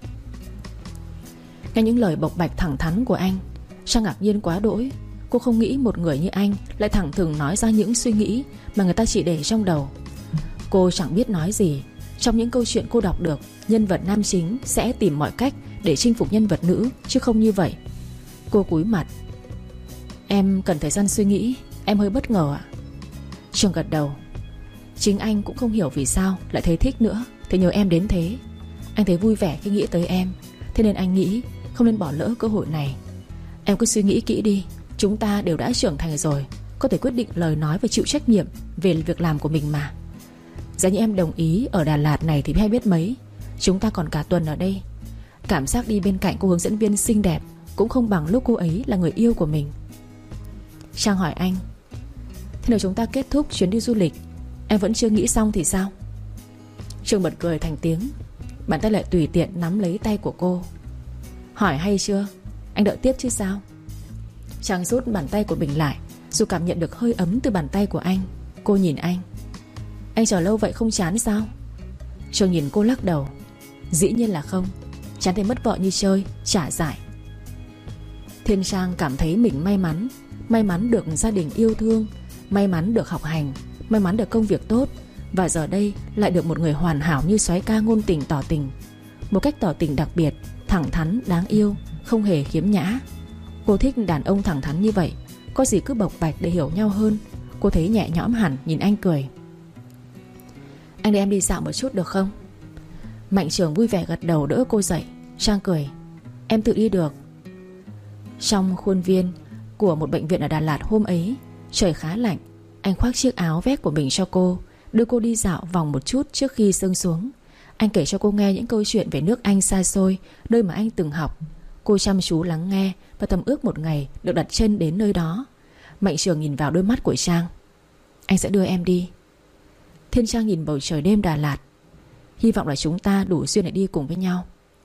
Nghe những lời bộc bạch thẳng thắn của anh, Trang ngạc nhiên quá đỗi. Cô không nghĩ một người như anh lại thẳng thừng nói ra những suy nghĩ mà người ta chỉ để trong đầu. Cô chẳng biết nói gì. Trong những câu chuyện cô đọc được, nhân vật nam chính sẽ tìm mọi cách để chinh phục nhân vật nữ, chứ không như vậy. Cô cúi mặt. Em cần thời gian suy nghĩ. Em hơi bất ngờ ạ. Trường gật đầu. Chính anh cũng không hiểu vì sao lại thấy thích nữa thì nhờ em đến thế. Anh thấy vui vẻ khi nghĩ tới em, thế nên anh nghĩ không nên bỏ lỡ cơ hội này. Em cứ suy nghĩ kỹ đi. Chúng ta đều đã trưởng thành rồi, có thể quyết định lời nói và chịu trách nhiệm về việc làm của mình mà. Giá như em đồng ý ở Đà Lạt này thì hay biết mấy. Chúng ta còn cả tuần ở đây. Cảm giác đi bên cạnh cô hướng dẫn viên xinh đẹp cũng không bằng lúc cô ấy là người yêu của mình. Trang hỏi anh. Thế nếu chúng ta kết thúc chuyến đi du lịch em vẫn chưa nghĩ xong thì sao? Trường bật cười thành tiếng. Bàn tay lại tùy tiện nắm lấy tay của cô. Hỏi hay chưa? Anh đợi tiếp chứ sao? Trang rút bàn tay của mình lại, dù cảm nhận được hơi ấm từ bàn tay của anh. Cô nhìn anh. Anh chờ lâu vậy không chán sao? Trường nhìn cô lắc đầu. Dĩ nhiên là không. Chán thấy mất vợ như chơi, chả giải. Thiên Trang cảm thấy mình may mắn. May mắn được gia đình yêu thương, may mắn được học hành, may mắn được công việc tốt. Và giờ đây lại được một người hoàn hảo như soái ca ngôn tình tỏ tình. Một cách tỏ tình đặc biệt, thẳng thắn, đáng yêu, không hề khiếm nhã. Cô thích đàn ông thẳng thắn như vậy. Có gì cứ bộc bạch để hiểu nhau hơn. Cô thấy nhẹ nhõm hẳn, nhìn anh cười. Anh để em đi dạo một chút được không? Mạnh Trường vui vẻ gật đầu đỡ cô dậy. Trang cười. Em tự đi được. Trong khuôn viên của một bệnh viện ở Đà Lạt hôm ấy, trời khá lạnh. Anh khoác chiếc áo vest của mình cho cô, đưa cô đi dạo vòng một chút trước khi sương xuống. Anh kể cho cô nghe những câu chuyện về nước Anh xa xôi, nơi mà anh từng học. Cô chăm chú lắng nghe và thầm ước một ngày được đặt chân đến nơi đó. Mạnh Trường nhìn vào đôi mắt của Trang. Anh sẽ đưa em đi. Thiên Trang nhìn bầu trời đêm Đà Lạt. Hy vọng là chúng ta đủ duyên để đi cùng với nhau.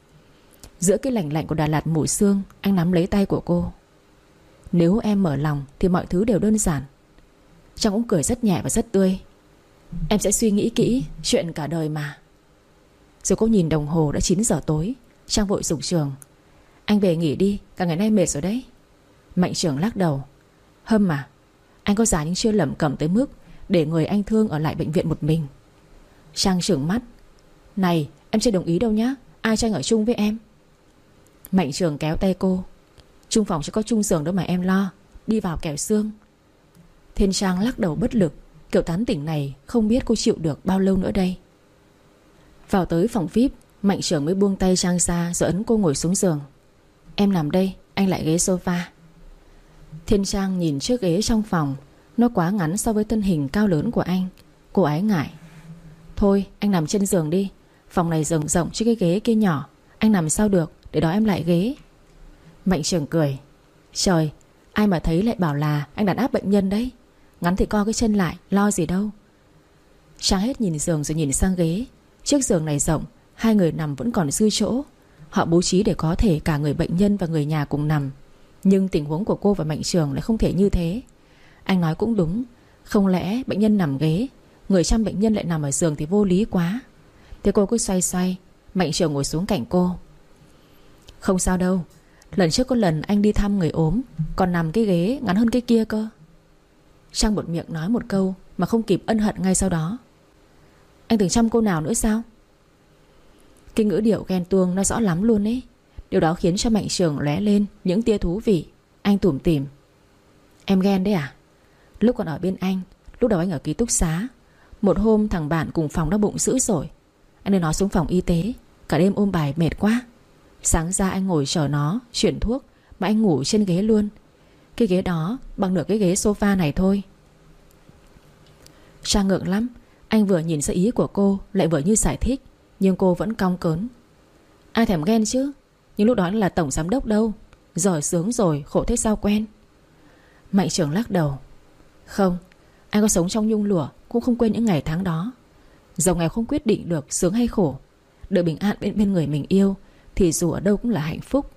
Giữa cái lạnh lạnh của Đà Lạt mùa sương, anh nắm lấy tay của cô. Nếu em mở lòng thì mọi thứ đều đơn giản. Trang cũng cười rất nhẹ và rất tươi. Em sẽ suy nghĩ kỹ, chuyện cả đời mà. Rồi cô nhìn đồng hồ đã chín giờ tối. Trang vội giục Trường. Anh về nghỉ đi, cả ngày nay mệt rồi đấy. Mạnh Trường lắc đầu. Hâm mà, anh có già nhưng chưa lẩm cẩm tới mức để người anh thương ở lại bệnh viện một mình. Trang trừng mắt. Này, em chưa đồng ý đâu nhá. Ai cho anh ở chung với em? Mạnh Trường kéo tay cô. Chung phòng chứ có chung giường đâu mà em lo. Đi vào kẻo xương. Thiên Trang lắc đầu bất lực. Kiểu tán tỉnh này không biết cô chịu được bao lâu nữa đây. Vào tới phòng vi ai pi, Mạnh Trường mới buông tay Trang ra rồi ấn cô ngồi xuống giường. Em nằm đây, anh lại ghế sofa. Thiên Trang nhìn chiếc ghế trong phòng. Nó quá ngắn so với thân hình cao lớn của anh. Cô ái ngại. Thôi anh nằm trên giường đi. Phòng này rộng rộng chứ cái ghế kia nhỏ. Anh nằm sao được, để đó em lại ghế. Mạnh Trường cười. Trời, ai mà thấy lại bảo là anh đàn áp bệnh nhân đấy. Ngắn thì co cái chân lại, lo gì đâu. Trang hết nhìn giường rồi nhìn sang ghế. Chiếc giường này rộng, hai người nằm vẫn còn dư chỗ. Họ bố trí để có thể cả người bệnh nhân và người nhà cùng nằm. Nhưng tình huống của cô và Mạnh Trường lại không thể như thế. Anh nói cũng đúng. Không lẽ bệnh nhân nằm ghế, người chăm bệnh nhân lại nằm ở giường thì vô lý quá. Thế cô cứ xoay xoay. Mạnh Trường ngồi xuống cạnh cô. Không sao đâu. Lần trước có lần anh đi thăm người ốm còn nằm cái ghế ngắn hơn cái kia cơ. Trang buột miệng nói một câu mà không kịp ân hận ngay sau đó. Anh từng chăm cô nào nữa sao? Cái ngữ điệu ghen tuông nó rõ lắm luôn ấy. Điều đó khiến cho Mạnh Trường lóe lên những tia thú vị. Anh tủm tỉm: Em ghen đấy à? Lúc còn ở bên anh, lúc đầu anh ở ký túc xá, một hôm thằng bạn cùng phòng đau bụng dữ rồi. Anh đưa nó xuống phòng y tế, cả đêm ôm bài mệt quá. Sáng ra anh ngồi chờ nó chuyển thuốc mà anh ngủ trên ghế luôn. Cái ghế đó bằng nửa cái ghế sofa này thôi. Trang ngượng lắm. Anh vừa nhìn ra ý của cô, lại vừa như giải thích, nhưng cô vẫn cong cớn: Ai thèm ghen chứ. Nhưng lúc đó anh là tổng giám đốc đâu. Giờ sướng rồi, khổ thế sao quen. Mạnh Trường lắc đầu: Không, anh có sống trong nhung lụa cũng không quên những ngày tháng đó. Dòng ngày không quyết định được sướng hay khổ. Đợi bình an bên, bên người mình yêu thì dù ở đâu cũng là hạnh phúc.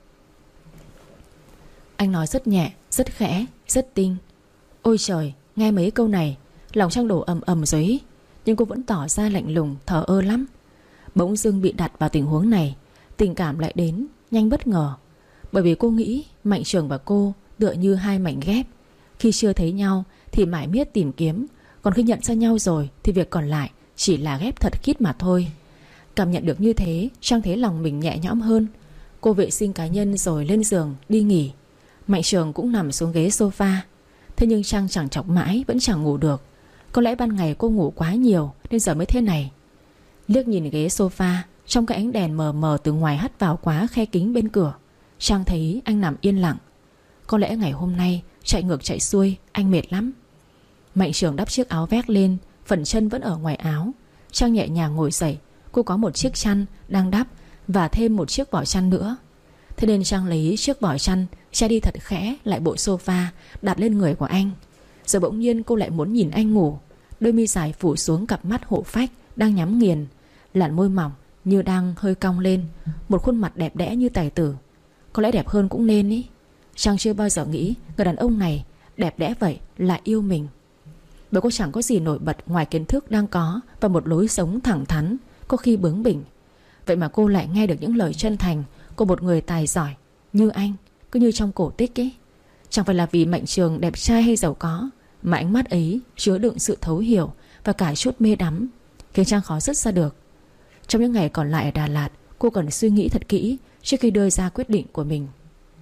Anh nói rất nhẹ, rất khẽ, rất tinh. Ôi trời, nghe mấy câu này lòng Trang đổ ầm ầm rồi ý. Nhưng cô vẫn tỏ ra lạnh lùng, thờ ơ lắm. Bỗng dưng bị đặt vào tình huống này, tình cảm lại đến nhanh bất ngờ. Bởi vì cô nghĩ Mạnh Trường và cô tựa như hai mảnh ghép. Khi chưa thấy nhau thì mãi miết tìm kiếm, còn khi nhận ra nhau rồi thì việc còn lại chỉ là ghép thật kít mà thôi. Cảm nhận được như thế, Trang thấy lòng mình nhẹ nhõm hơn. Cô vệ sinh cá nhân rồi lên giường đi nghỉ. Mạnh Trường cũng nằm xuống ghế sofa. Thế nhưng Trang chẳng chọc mãi vẫn chẳng ngủ được. Có lẽ ban ngày cô ngủ quá nhiều nên giờ mới thế này. Liếc nhìn ghế sofa, trong cái ánh đèn mờ mờ từ ngoài hắt vào quá khe kính bên cửa, Trang thấy anh nằm yên lặng. Có lẽ ngày hôm nay chạy ngược chạy xuôi, anh mệt lắm. Mạnh Trường đắp chiếc áo vét lên, phần chân vẫn ở ngoài áo. Trang nhẹ nhàng ngồi dậy. Cô có một chiếc chăn đang đắp và thêm một chiếc vỏ chăn nữa. Thế nên Trang lấy chiếc vỏ chăn che đi thật khẽ lại bộ sofa, đặt lên người của anh. Giờ bỗng nhiên cô lại muốn nhìn anh ngủ. Đôi mi dài phủ xuống cặp mắt hổ phách đang nhắm nghiền, làn môi mỏng như đang hơi cong lên, một khuôn mặt đẹp đẽ như tài tử. Có lẽ đẹp hơn cũng nên ý. Trang chưa bao giờ nghĩ người đàn ông này đẹp đẽ vậy là yêu mình. Bởi cô chẳng có gì nổi bật ngoài kiến thức đang có và một lối sống thẳng thắn, có khi bướng bỉnh. Vậy mà cô lại nghe được những lời chân thành của một người tài giỏi như anh, cứ như trong cổ tích ấy. Chẳng phải là vì Mạnh Trường đẹp trai hay giàu có, mà ánh mắt ấy chứa đựng sự thấu hiểu và cả chút mê đắm, khiến Trang khó dứt ra được. Trong những ngày còn lại ở Đà Lạt, cô cần suy nghĩ thật kỹ trước khi đưa ra quyết định của mình.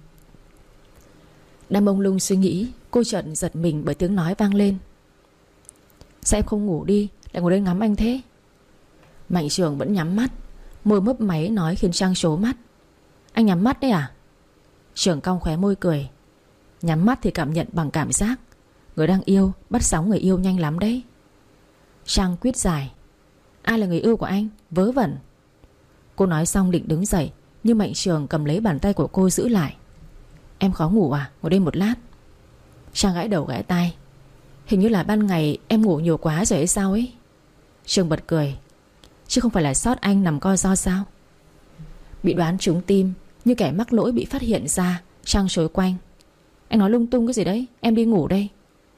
Đang mông lung suy nghĩ, cô chợt giật mình bởi tiếng nói vang lên: Sao em không ngủ đi, lại ngồi đây ngắm anh thế? Mạnh Trường vẫn nhắm mắt, môi mấp máy nói khiến Trang trố mắt: Anh nhắm mắt đấy à? Trường cong khóe môi cười: Nhắm mắt thì cảm nhận bằng cảm giác. Người đang yêu bắt sóng người yêu nhanh lắm đấy. Trang quyết giải: Ai là người yêu của anh? Vớ vẩn. Cô nói xong định đứng dậy, nhưng Mạnh Trường cầm lấy bàn tay của cô giữ lại: Em khó ngủ à? Ngồi đây một lát. Trang gãi đầu gãi tai: Hình như là ban ngày em ngủ nhiều quá rồi hay sao ấy. Trường bật cười: Chứ không phải là sót anh nằm co ro sao? Bị đoán trúng tim, như kẻ mắc lỗi bị phát hiện ra, Trang trối quanh: Anh nói lung tung cái gì đấy, em đi ngủ đây.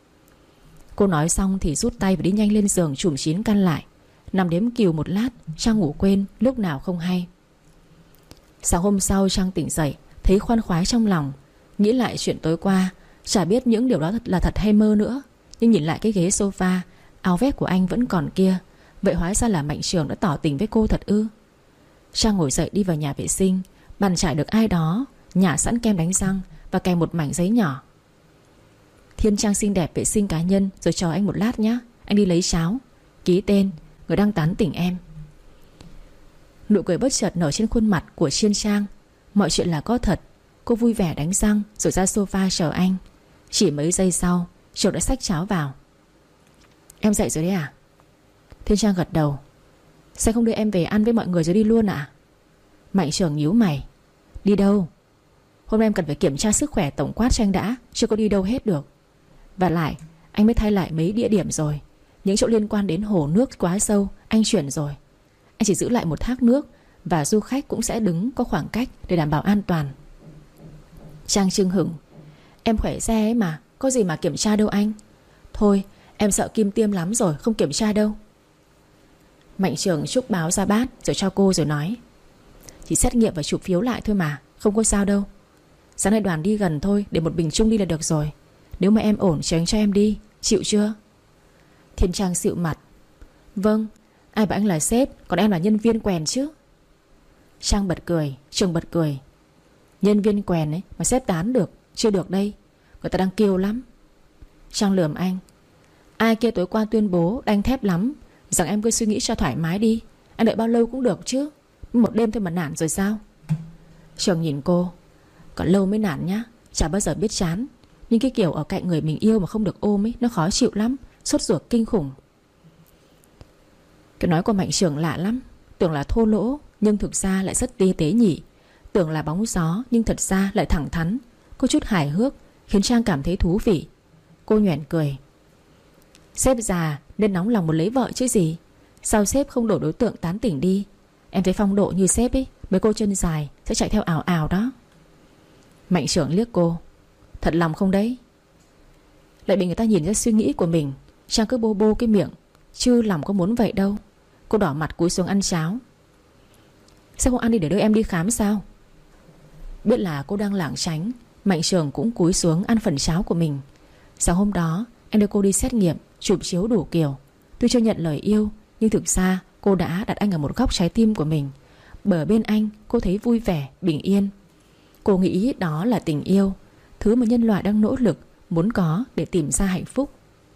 Cô nói xong thì rút tay và đi nhanh lên giường chùm chín căn lại. Nằm đếm cừu một lát, Trang ngủ quên lúc nào không hay. Sáng hôm sau Trang tỉnh dậy, thấy khoan khoái trong lòng. Nghĩ lại chuyện tối qua, chả biết những điều đó là thật hay mơ nữa. Nhưng nhìn lại cái ghế sofa, áo vest của anh vẫn còn kia. Vậy hóa ra là Mạnh Trường đã tỏ tình với cô thật ư? Trang ngồi dậy đi vào nhà vệ sinh. Bàn chải được ai đó nhả sẵn kem đánh răng và kèm một mảnh giấy nhỏ. Thiên Trang xinh đẹp vệ sinh cá nhân rồi chờ anh một lát nhé. Anh đi lấy cháo. Ký tên người đang tán tỉnh em. Nụ cười bất chợt nở trên khuôn mặt của Thiên Trang. Mọi chuyện là có thật. Cô vui vẻ đánh răng rồi ra sofa chờ anh. Chỉ mấy giây sau Trường đã xách cháo vào. Em dậy rồi đấy à? Thiên Trang gật đầu. Sao không đưa em về ăn với mọi người rồi đi luôn à? Mạnh Trường nhíu mày. Đi đâu? Hôm nay em cần phải kiểm tra sức khỏe tổng quát cho anh đã, chưa có đi đâu hết được. Và lại anh mới thay lại mấy địa điểm rồi. Những chỗ liên quan đến hồ nước quá sâu anh chuyển rồi. Anh chỉ giữ lại một thác nước, và du khách cũng sẽ đứng có khoảng cách để đảm bảo an toàn. Trang chưng hửng. Em khỏe xe ấy mà, có gì mà kiểm tra đâu anh. Thôi em sợ kim tiêm lắm rồi, không kiểm tra đâu. Mạnh Trường trúc báo ra bát rồi cho cô rồi nói: Chỉ xét nghiệm và chụp phiếu lại thôi mà, không có sao đâu. Sáng nay đoàn đi gần thôi, để một bình chung đi là được rồi. Nếu mà em ổn thì anh cho em đi, chịu chưa? Thiên Trang xịu mặt. Vâng, ai bảo anh là sếp, còn em là nhân viên quèn chứ. Trang bật cười, Trường bật cười. Nhân viên quèn ấy mà sếp tán được. Chưa được đây, người ta đang kêu lắm. Trang lườm anh. Ai kia tối qua tuyên bố đanh thép lắm, rằng em cứ suy nghĩ cho thoải mái đi. Anh đợi bao lâu cũng được chứ. Một đêm thôi mà nản rồi sao? Trường nhìn cô. Còn lâu mới nản nhá. Chả bao giờ biết chán. Nhưng cái kiểu ở cạnh người mình yêu mà không được ôm ấy, nó khó chịu lắm. Sốt ruột kinh khủng. Cái nói của Mạnh Trường lạ lắm. Tưởng là thô lỗ nhưng thực ra lại rất tế tế nhỉ. Tưởng là bóng gió nhưng thật ra lại thẳng thắn. Có chút hài hước khiến Trang cảm thấy thú vị. Cô nhoẻn cười. Sếp già nên nóng lòng muốn lấy vợ chứ gì. Sao sếp không đổi đối tượng tán tỉnh đi? Em thấy phong độ như sếp ấy, mấy cô chân dài sẽ chạy theo ảo ảo đó. Mạnh Trưởng liếc cô. Thật lòng không đấy? Lại bị người ta nhìn ra suy nghĩ của mình. Trang cứ bô bô cái miệng, chứ lòng có muốn vậy đâu. Cô đỏ mặt cúi xuống ăn cháo. Sao không ăn đi để đưa em đi khám sao? Biết là cô đang lảng tránh, Mạnh Trường cũng cúi xuống ăn phần cháo của mình. Sáng hôm đó anh đưa cô đi xét nghiệm, chụp chiếu đủ kiểu. Tuy chưa nhận lời yêu, nhưng thực ra cô đã đặt anh ở một góc trái tim của mình. Bởi ở bên anh cô thấy vui vẻ, bình yên. Cô nghĩ đó là tình yêu, thứ mà nhân loại đang nỗ lực muốn có để tìm ra hạnh phúc.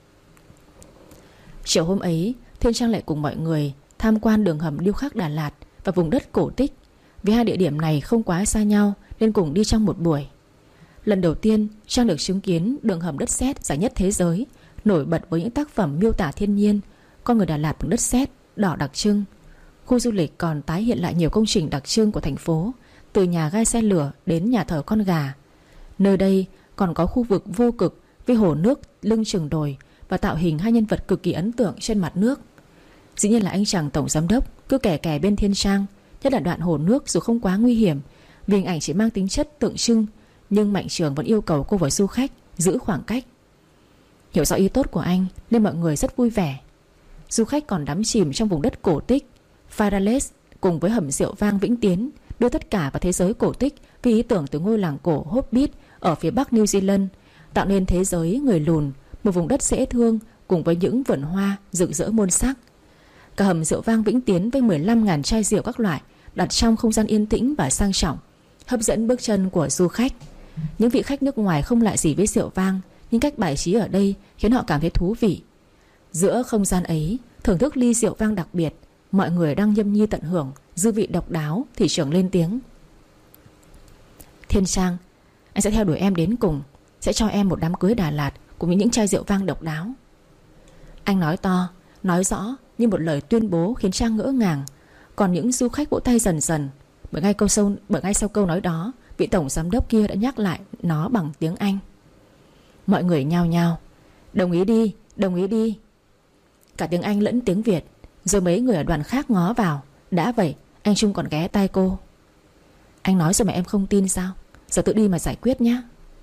Chiều hôm ấy, Thiên Trang lại cùng mọi người tham quan đường hầm điêu khắc Đà Lạt và vùng đất cổ tích. Vì hai địa điểm này không quá xa nhau nên cùng đi trong một buổi. Lần đầu tiên Trang được chứng kiến đường hầm đất sét dài nhất thế giới, nổi bật với những tác phẩm miêu tả thiên nhiên, con người Đà Lạt bằng đất sét đỏ đặc trưng. Khu du lịch còn tái hiện lại nhiều công trình đặc trưng của thành phố, từ nhà ga xe lửa đến nhà thờ con gà. Nơi đây còn có khu vực vô cực với hồ nước lưng chừng đồi và tạo hình hai nhân vật cực kỳ ấn tượng trên mặt nước. Dĩ nhiên là anh chàng tổng giám đốc cứ kè kè bên Thiên Trang, nhất là đoạn hồ nước dù không quá nguy hiểm vì hình ảnh chỉ mang tính chất tượng trưng, nhưng Mạnh Trường vẫn yêu cầu cô và du khách giữ khoảng cách. Hiểu rõ ý tốt của anh nên mọi người rất vui vẻ. Du khách còn đắm chìm trong vùng đất cổ tích Fireless cùng với hầm rượu vang Vĩnh Tiến, đưa tất cả vào thế giới cổ tích vì ý tưởng từ ngôi làng cổ Hobbit ở phía bắc New Zealand, tạo nên thế giới người lùn, một vùng đất dễ thương cùng với những vườn hoa rực rỡ muôn sắc. Cả hầm rượu vang Vĩnh Tiến với mười lăm nghìn chai rượu các loại đặt trong không gian yên tĩnh và sang trọng, hấp dẫn bước chân của du khách. Những vị khách nước ngoài không lạ gì với rượu vang, nhưng cách bài trí ở đây khiến họ cảm thấy thú vị. Giữa không gian ấy, thưởng thức ly rượu vang đặc biệt, mọi người đang nhâm nhi tận hưởng dư vị độc đáo thì Trưởng lên tiếng. Thiên Trang, anh sẽ theo đuổi em đến cùng, sẽ cho em một đám cưới Đà Lạt cùng với những chai rượu vang độc đáo. Anh nói to, nói rõ như một lời tuyên bố khiến Trang ngỡ ngàng. Còn những du khách vỗ tay dần dần, bởi ngay câu sâu, bởi ngay sau câu nói đó, vị tổng giám đốc kia đã nhắc lại nó bằng tiếng Anh. Mọi người nhao nhao. Đồng ý đi, đồng ý đi. Cả tiếng Anh lẫn tiếng Việt. Rồi mấy người ở đoàn khác ngó vào. Đã vậy anh Trung còn ghé tai cô. Anh nói rồi mà em không tin sao? Giờ tự đi mà giải quyết nhá.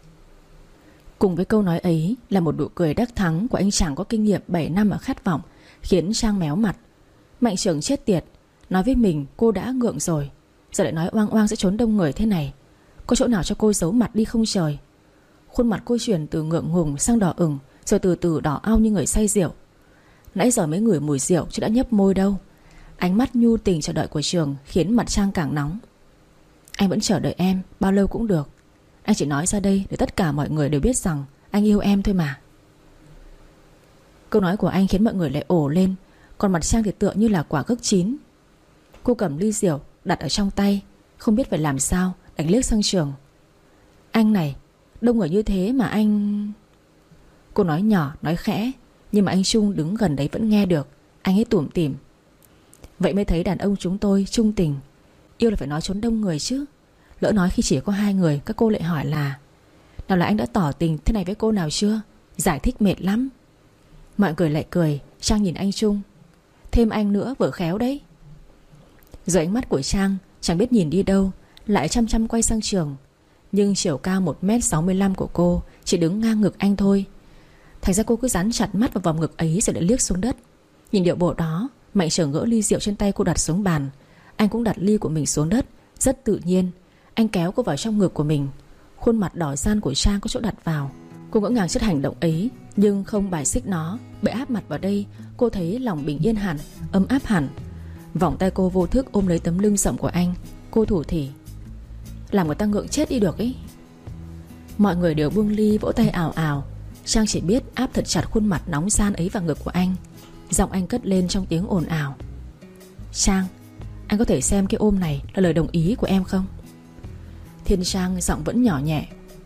Cùng với câu nói ấy là một nụ cười đắc thắng của anh chàng có kinh nghiệm bảy năm ở khát vọng, khiến Trang méo mặt. Mạnh Trường chết tiệt, nói với mình cô đã ngượng rồi, giờ lại nói oang oang sẽ trốn đông người thế này. Có chỗ nào cho cô giấu mặt đi không trời? Khuôn mặt cô chuyển từ ngượng ngùng sang đỏ ửng, rồi từ từ đỏ ao như người say rượu. Nãy giờ mới ngửi mùi rượu chứ đã nhấp môi đâu. Ánh mắt nhu tình chờ đợi của Trường khiến mặt Trang càng nóng. Anh vẫn chờ đợi em, bao lâu cũng được. Anh chỉ nói ra đây để tất cả mọi người đều biết rằng anh yêu em thôi mà. Câu nói của anh khiến mọi người lại ồ lên. Còn mặt Trang thì tựa như là quả gấc chín. Cô cầm ly rượu đặt ở trong tay, không biết phải làm sao, đánh liếc sang Trường. Anh này, đông người như thế mà anh... Cô nói nhỏ, nói khẽ, nhưng mà anh Trung đứng gần đấy vẫn nghe được. Anh ấy tủm tỉm. Vậy mới thấy đàn ông chúng tôi trung tình. Yêu là phải nói trốn đông người chứ. Lỡ nói khi chỉ có hai người, các cô lại hỏi là nào là anh đã tỏ tình thế này với cô nào chưa? Giải thích mệt lắm. Mọi người lại cười. Trang nhìn anh Trung. Thêm anh nữa vừa khéo đấy. Rồi ánh mắt của Trang chẳng biết nhìn đi đâu, lại chăm chăm quay sang Trường. Nhưng chiều cao một mét sáu mươi lăm của cô chỉ đứng ngang ngực anh thôi. Thành ra cô cứ dán chặt mắt vào vòng ngực ấy rồi lại liếc xuống đất. Nhìn điệu bộ đó, Mạnh Trường gỡ ly rượu trên tay cô đặt xuống bàn. Anh cũng đặt ly của mình xuống đất. Rất tự nhiên. Anh kéo cô vào trong ngực của mình. Khuôn mặt đỏ gian của Trang có chỗ đặt vào. Cô ngỡ ngàng trước hành động ấy, nhưng không bài xích nó. Bởi áp mặt vào đây, cô thấy lòng bình yên hẳn, ấm áp hẳn. Vòng tay cô vô thức ôm lấy tấm lưng rộng của anh. Cô thủ thỉ. làm người ta ngượng chết đi được ấy. Mọi người đều buông ly vỗ tay ào ào. Trang chỉ biết áp thật chặt khuôn mặt nóng gian ấy vào ngực của anh. Giọng anh cất lên trong tiếng ồn ào. Trang, anh có thể xem cái ôm này là lời đồng ý của em không? Thiên Trang giọng vẫn nhỏ nhẹ.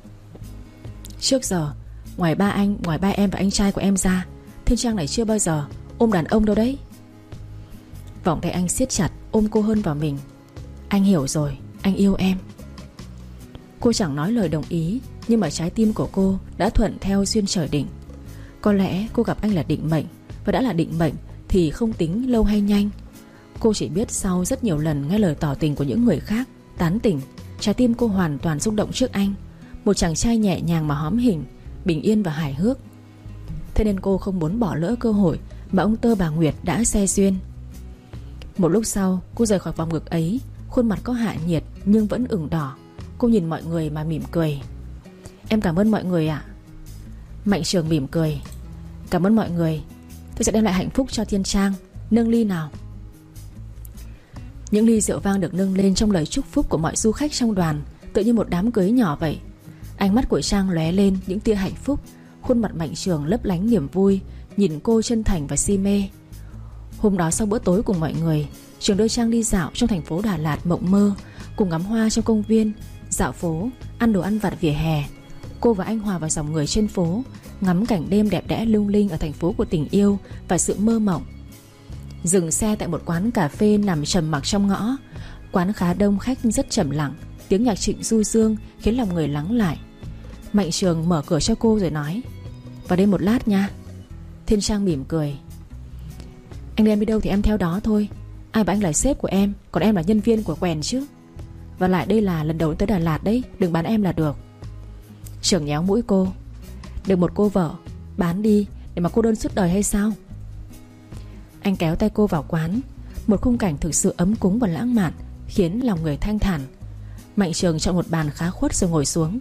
Trước giờ, ngoài ba anh, ngoài ba em và anh trai của em ra, Thiên Trang này chưa bao giờ ôm đàn ông đâu đấy. Vòng tay anh siết chặt ôm cô hơn vào mình. Anh hiểu rồi, anh yêu em. Cô chẳng nói lời đồng ý, nhưng mà trái tim của cô đã thuận theo duyên trời định. Có lẽ cô gặp anh là định mệnh, và đã là định mệnh thì không tính lâu hay nhanh. Cô chỉ biết sau rất nhiều lần nghe lời tỏ tình của những người khác, tán tỉnh, trái tim cô hoàn toàn rung động trước anh. Một chàng trai nhẹ nhàng mà hóm hình, bình yên và hài hước. Thế nên cô không muốn bỏ lỡ cơ hội mà ông Tơ bà Nguyệt đã xe duyên. Một lúc sau cô rời khỏi vòng ngực ấy. Khuôn mặt có hạ nhiệt nhưng vẫn ửng đỏ. Cô nhìn mọi người mà mỉm cười. Em cảm ơn mọi người ạ. Mạnh Trường mỉm cười. Cảm ơn mọi người. Tôi sẽ đem lại hạnh phúc cho Thiên Trang. Nâng ly nào. Những ly rượu vang được nâng lên trong lời chúc phúc của mọi du khách trong đoàn, tựa như một đám cưới nhỏ vậy. Ánh mắt của Trang lóe lên những tia hạnh phúc. Khuôn mặt Mạnh Trường lấp lánh niềm vui, nhìn cô chân thành và si mê. Hôm đó sau bữa tối cùng mọi người, Trường đưa Trang đi dạo trong thành phố Đà Lạt mộng mơ, cùng ngắm hoa trong công viên, dạo phố, ăn đồ ăn vặt vỉa hè. Cô và anh hòa vào dòng người trên phố, ngắm cảnh đêm đẹp đẽ lung linh ở thành phố của tình yêu và sự mơ mộng. Dừng xe tại một quán cà phê nằm trầm mặc trong ngõ. Quán khá đông khách rất trầm lặng. Tiếng nhạc Trịnh du dương khiến lòng người lắng lại. Mạnh Trường mở cửa cho cô rồi nói: vào đây một lát nha. Thiên Trang mỉm cười. Anh đưa em đi đâu thì em theo đó thôi. Ai bảo anh là sếp của em, còn em là nhân viên của quèn chứ. Và lại đây là lần đầu tới Đà Lạt đấy, đừng bán em là được. Trường nhéo mũi cô. Được một cô vợ, bán đi để mà cô đơn suốt đời hay sao? Anh kéo tay cô vào quán. Một khung cảnh thực sự ấm cúng và lãng mạn, khiến lòng người thanh thản. Mạnh Trường chọn một bàn khá khuất rồi ngồi xuống.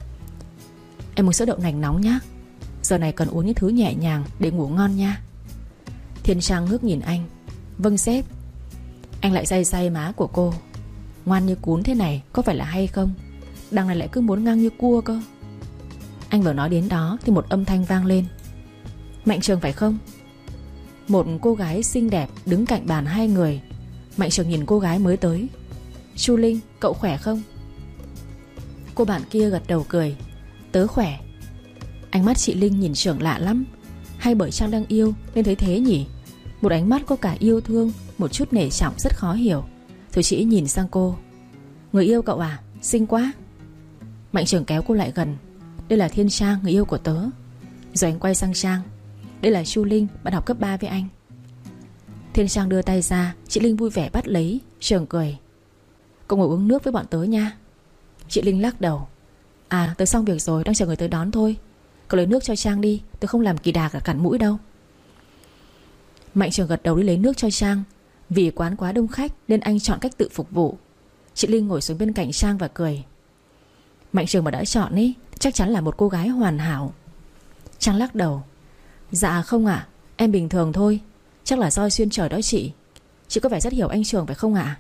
Em muốn sữa đậu nành nóng nhá. Giờ này cần uống những thứ nhẹ nhàng để ngủ ngon nha. Thiên Trang ngước nhìn anh. Vâng sếp. Anh lại day day má của cô. Ngoan như cún thế này có phải là hay không? Đằng này lại cứ muốn ngang như cua cơ. Anh vừa nói đến đó thì một âm thanh vang lên. Mạnh Trường phải không? Một cô gái xinh đẹp đứng cạnh bàn hai người. Mạnh Trường nhìn cô gái mới tới. Chu Linh, cậu khỏe không? Cô bạn kia gật đầu cười. Tớ khỏe. Ánh mắt chị Linh nhìn Trường lạ lắm. Hay bởi Trang đang yêu nên thấy thế nhỉ? Một ánh mắt có cả yêu thương, một chút nể trọng rất khó hiểu. Rồi chị nhìn sang cô. Người yêu cậu à? Xinh quá. Mạnh Trường kéo cô lại gần. Đây là Thiên Trang, người yêu của tớ. Rồi anh quay sang Trang. Đây là Chu Linh, bạn học cấp ba với anh. Thiên Trang đưa tay ra. Chị Linh vui vẻ bắt lấy. Trường cười. Cậu ngồi uống nước với bọn tớ nha. Chị Linh lắc đầu. À tớ xong việc rồi, đang chờ người tới đón thôi. Cậu lấy nước cho Trang đi, tớ không làm kỳ đà cả cản mũi đâu. Mạnh Trường gật đầu đi lấy nước cho Trang. Vì quán quá đông khách nên anh chọn cách tự phục vụ. Chị Linh ngồi xuống bên cạnh Trang và cười. Mạnh Trường mà đã chọn ấy, chắc chắn là một cô gái hoàn hảo. Trang lắc đầu. Dạ không ạ, em bình thường thôi. Chắc là do duyên trời đó chị. Chị có vẻ rất hiểu anh Trường phải không ạ?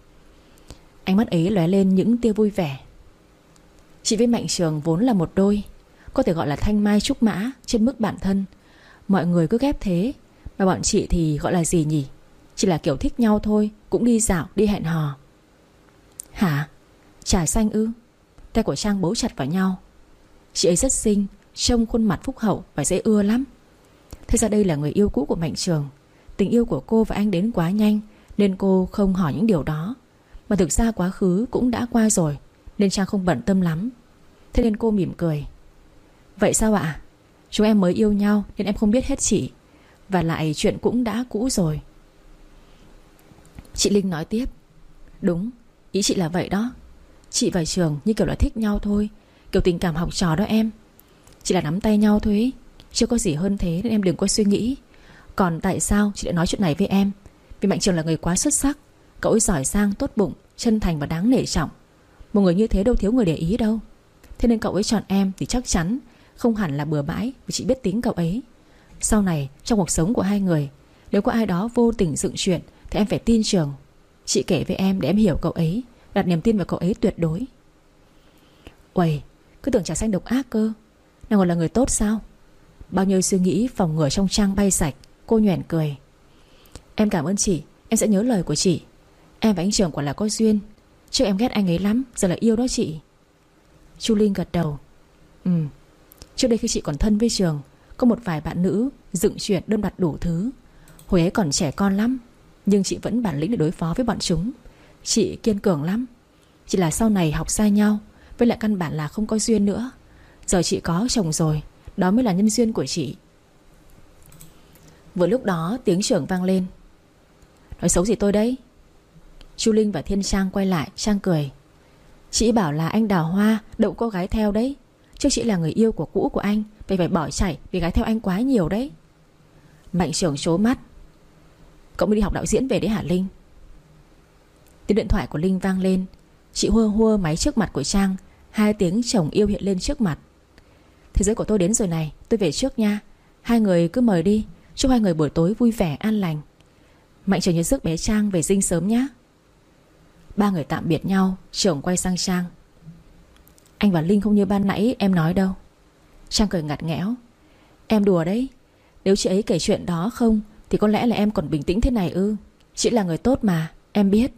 Ánh mắt ấy lóe lên những tia vui vẻ. Chị với Mạnh Trường vốn là một đôi, có thể gọi là thanh mai trúc mã trên mức bạn thân. Mọi người cứ ghép thế. Mà bọn chị thì gọi là gì nhỉ? Chỉ là kiểu thích nhau thôi, cũng đi dạo, đi hẹn hò. Hả? Trà xanh ư? Tay của Trang bấu chặt vào nhau. Chị ấy rất xinh, trông khuôn mặt phúc hậu và dễ ưa lắm. Thế ra đây là người yêu cũ của Mạnh Trường. Tình yêu của cô và anh đến quá nhanh nên cô không hỏi những điều đó. Mà thực ra quá khứ cũng đã qua rồi nên Trang không bận tâm lắm. Thế nên cô mỉm cười. Vậy sao ạ? Chúng em mới yêu nhau nên em không biết hết chị. Và lại chuyện cũng đã cũ rồi. Chị Linh nói tiếp. Đúng, ý chị là vậy đó. Chị và Trường như kiểu là thích nhau thôi. Kiểu tình cảm học trò đó em. Chỉ là nắm tay nhau thôi ấy. Chưa có gì hơn thế nên em đừng có suy nghĩ. Còn tại sao chị lại nói chuyện này với em? Vì Mạnh Trường là người quá xuất sắc. Cậu ấy giỏi giang, tốt bụng, chân thành và đáng nể trọng. Một người như thế đâu thiếu người để ý đâu. Thế nên cậu ấy chọn em thì chắc chắn không hẳn là bừa bãi. Vì chị biết tính cậu ấy. Sau này trong cuộc sống của hai người, nếu có ai đó vô tình dựng chuyện thì em phải tin Trường. Chị kể với em để em hiểu cậu ấy, đặt niềm tin vào cậu ấy tuyệt đối. Uầy, cứ tưởng trà xanh độc ác cơ, nào còn là người tốt sao? Bao nhiêu suy nghĩ phòng ngừa trong Trang bay sạch. Cô nhoẻn cười. Em cảm ơn chị, em sẽ nhớ lời của chị. Em và anh Trường quả là có duyên. Trước em ghét anh ấy lắm, giờ là yêu đó chị. Chu Linh gật đầu. Ừ, trước đây khi chị còn thân với Trường, có một vài bạn nữ dựng chuyện đơn đặt đủ thứ. Hồi ấy còn trẻ con lắm, nhưng chị vẫn bản lĩnh để đối phó với bọn chúng. Chị kiên cường lắm. Chỉ là sau này học xa nhau, với lại căn bản là không có duyên nữa. Giờ chị có chồng rồi, đó mới là nhân duyên của chị. Vừa lúc đó tiếng Trưởng vang lên. Nói xấu gì tôi đấy? Chu Linh và Thiên Trang quay lại. Trang cười. Chị bảo là anh đào hoa đậu cô gái theo đấy. Trước chị là người yêu của cũ của anh, vậy phải bỏ chạy vì gái theo anh quá nhiều đấy. Mạnh Trưởng trố mắt. Cậu mới đi học đạo diễn về đấy hả Linh? Tiếng điện thoại của Linh vang lên. Chị hua hua máy trước mặt của Trang. Hai tiếng chồng yêu hiện lên trước mặt. Thế giới của tôi đến rồi này, tôi về trước nha. Hai người cứ mời đi. Chúc hai người buổi tối vui vẻ an lành. Mạnh Trường nhớ rước bé Trang về dinh sớm nhé. Ba người tạm biệt nhau. Trường quay sang Trang. Anh và Linh không như ban nãy em nói đâu. Trang cười ngặt nghẽo. Em đùa đấy. Nếu chị ấy kể chuyện đó không thì có lẽ là em còn bình tĩnh thế này ư? Chị là người tốt mà, em biết.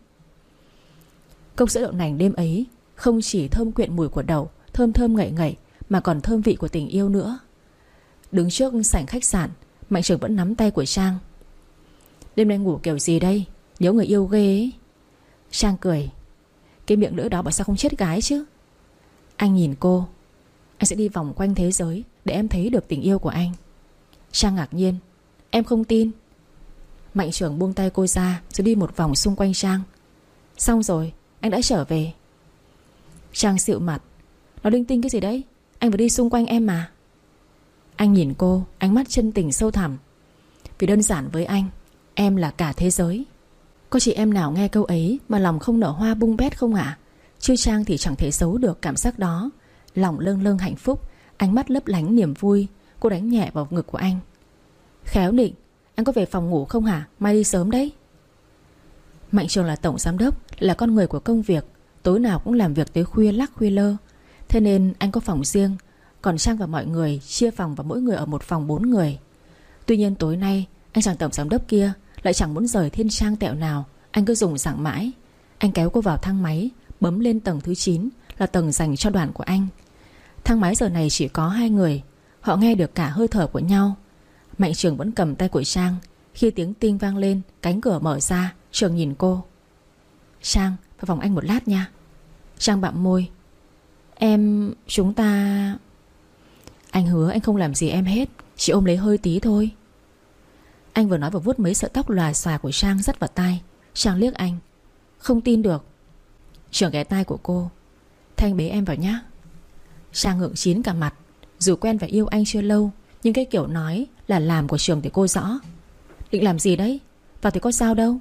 Cốc sữa đậu nành đêm ấy không chỉ thơm quyện mùi của đậu, thơm thơm ngậy ngậy, mà còn thơm vị của tình yêu nữa. Đứng trước sảnh khách sạn, Mạnh Trường vẫn nắm tay của Trang. Đêm nay ngủ kiểu gì đây? Nhớ người yêu ghê ấy. Trang cười. Cái miệng lưỡi đó bảo sao không chết gái chứ? Anh nhìn cô. Anh sẽ đi vòng quanh thế giới để em thấy được tình yêu của anh. Trang ngạc nhiên. Em không tin. Mạnh Trường buông tay cô ra rồi đi một vòng xung quanh Trang. Xong rồi, anh đã trở về. Trang xịu mặt. Nó linh tinh cái gì đấy? Anh vừa đi xung quanh em mà. Anh nhìn cô, ánh mắt chân tình sâu thẳm. Vì đơn giản với anh, em là cả thế giới. Có chị em nào nghe câu ấy mà lòng không nở hoa bung bét không ạ? À? Chứ Trang thì chẳng thể giấu được cảm giác đó. Lòng lâng lâng hạnh phúc, ánh mắt lấp lánh niềm vui. Cô đánh nhẹ vào ngực của anh. Khéo Nịnh, anh có về phòng ngủ không hả? Mai đi sớm đấy. Mạnh Trường là tổng giám đốc, là con người của công việc. Tối nào cũng làm việc tới khuya lắc khuya lơ. Thế nên anh có phòng riêng. Còn Trang và mọi người chia phòng và mỗi người ở một phòng bốn người. Tuy nhiên tối nay anh chàng tổng giám đốc kia lại chẳng muốn rời Thiên Trang tẹo nào. Anh cứ dùng dẳng mãi. Anh kéo cô vào thang máy, bấm lên tầng thứ chín, là tầng dành cho đoàn của anh. Thang máy giờ này chỉ có hai người. Họ nghe được cả hơi thở của nhau. Mạnh Trường vẫn cầm tay của Trang. Khi tiếng tinh vang lên, cánh cửa mở ra. Trường nhìn cô. Trang, vào phòng anh một lát nha. Trang bặm môi. Em... chúng ta... Anh hứa anh không làm gì em hết, chỉ ôm lấy hơi tí thôi. Anh vừa nói vừa vuốt mấy sợi tóc lòa xòa của Trang dắt vào tai. Trang liếc anh. Không tin được. Trường ghé tai của cô. Thế anh bế em vào nhá. Trang ngượng chín cả mặt. Dù quen và yêu anh chưa lâu, nhưng cái kiểu nói là làm của Trường thì cô rõ. Định làm gì đấy? Vào thì có sao đâu.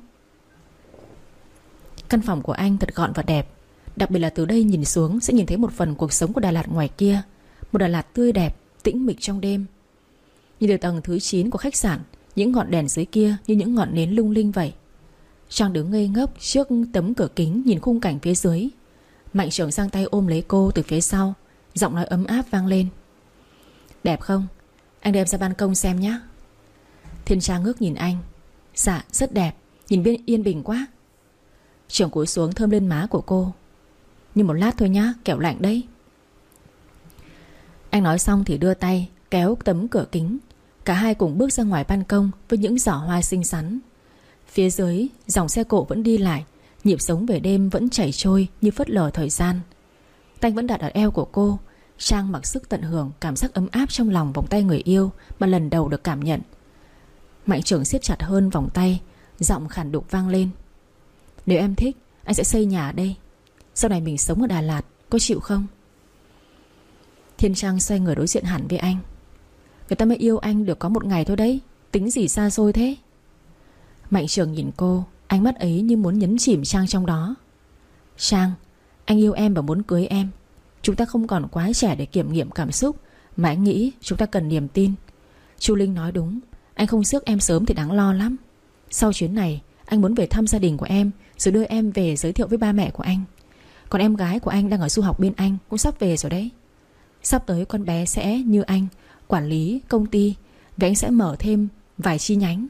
Căn phòng của anh thật gọn và đẹp. Đặc biệt là từ đây nhìn xuống sẽ nhìn thấy một phần cuộc sống của Đà Lạt ngoài kia. Một Đà Lạt tươi đẹp, tĩnh mịch trong đêm. Nhìn từ tầng thứ chín của khách sạn, những ngọn đèn dưới kia như những ngọn nến lung linh vậy. Trang đứng ngây ngốc trước tấm cửa kính nhìn khung cảnh phía dưới. Mạnh Trường sang tay ôm lấy cô từ phía sau. Giọng nói ấm áp vang lên. Đẹp không? Anh đem ra ban công xem nhé. Thiên Trang ngước nhìn anh. Dạ rất đẹp, nhìn bên yên bình quá. Trường cúi xuống thơm lên má của cô. Nhưng một lát thôi nhá, kẻo lạnh đấy. Anh nói xong thì đưa tay kéo tấm cửa kính. Cả hai cùng bước ra ngoài ban công với những giỏ hoa xinh xắn. Phía dưới dòng xe cộ vẫn đi lại. Nhịp sống về đêm vẫn chảy trôi như phớt lờ thời gian. Tay vẫn đặt ở eo của cô. Trang mặc sức tận hưởng cảm giác ấm áp trong lòng vòng tay người yêu mà lần đầu được cảm nhận. Mạnh Trường siết chặt hơn vòng tay. Giọng khàn đục vang lên. Nếu em thích, anh sẽ xây nhà ở đây. Sau này mình sống ở Đà Lạt, có chịu không? Thiên Trang xoay người đối diện hẳn với anh. Người ta mới yêu anh được có một ngày thôi đấy, tính gì xa xôi thế? Mạnh Trường nhìn cô, ánh mắt ấy như muốn nhấn chìm Trang trong đó. Trang, anh yêu em và muốn cưới em. Chúng ta không còn quá trẻ để kiểm nghiệm cảm xúc, mà anh nghĩ chúng ta cần niềm tin. Chu Linh nói đúng, anh không rước em sớm thì đáng lo lắm. Sau chuyến này, anh muốn về thăm gia đình của em, rồi đưa em về giới thiệu với ba mẹ của anh. Còn em gái của anh đang ở du học bên Anh, cũng sắp về rồi đấy. Sắp tới con bé sẽ như anh, quản lý công ty, và anh sẽ mở thêm vài chi nhánh.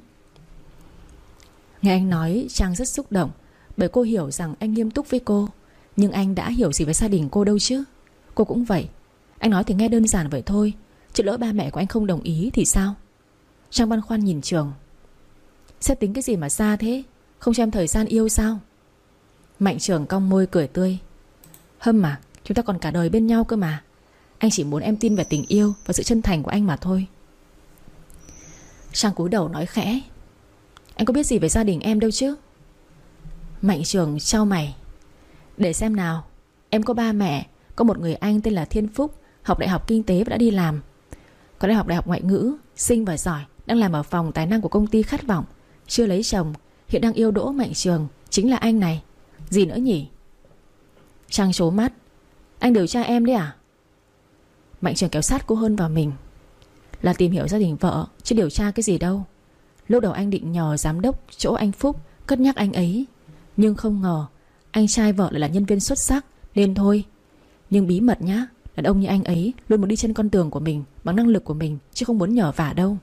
Nghe anh nói, Trang rất xúc động, bởi cô hiểu rằng anh nghiêm túc với cô. Nhưng anh đã hiểu gì về gia đình cô đâu chứ. Cô cũng vậy. Anh nói thì nghe đơn giản vậy thôi, chứ lỡ ba mẹ của anh không đồng ý thì sao? Trang băn khoăn nhìn Trường. Sẽ tính cái gì mà xa thế? Không cho em thời gian yêu sao? Mạnh Trường cong môi cười tươi. Hâm mà, chúng ta còn cả đời bên nhau cơ mà. Anh chỉ muốn em tin về tình yêu và sự chân thành của anh mà thôi. Trang cúi đầu nói khẽ. Anh có biết gì về gia đình em đâu chứ. Mạnh Trường chau mày. Để xem nào. Em có ba mẹ. Có một người anh tên là Thiên Phúc, học đại học kinh tế và đã đi làm. Còn em học đại học ngoại ngữ, xinh và giỏi, đang làm ở phòng tài năng của công ty Khát Vọng. Chưa lấy chồng, hiện đang yêu Đỗ Mạnh Trường, chính là anh này. Gì nữa nhỉ? Trang trố mắt. Anh điều tra em đấy à? Mạnh Trường kéo sát cô hơn vào mình. Là tìm hiểu gia đình vợ, chứ điều tra cái gì đâu. Lúc đầu anh định nhờ giám đốc chỗ anh Phúc cất nhắc anh ấy, nhưng không ngờ anh trai vợ lại là nhân viên xuất sắc, nên thôi. Nhưng bí mật nhá, đàn ông như anh ấy luôn muốn đi trên con đường của mình bằng năng lực của mình, chứ không muốn nhờ vả đâu.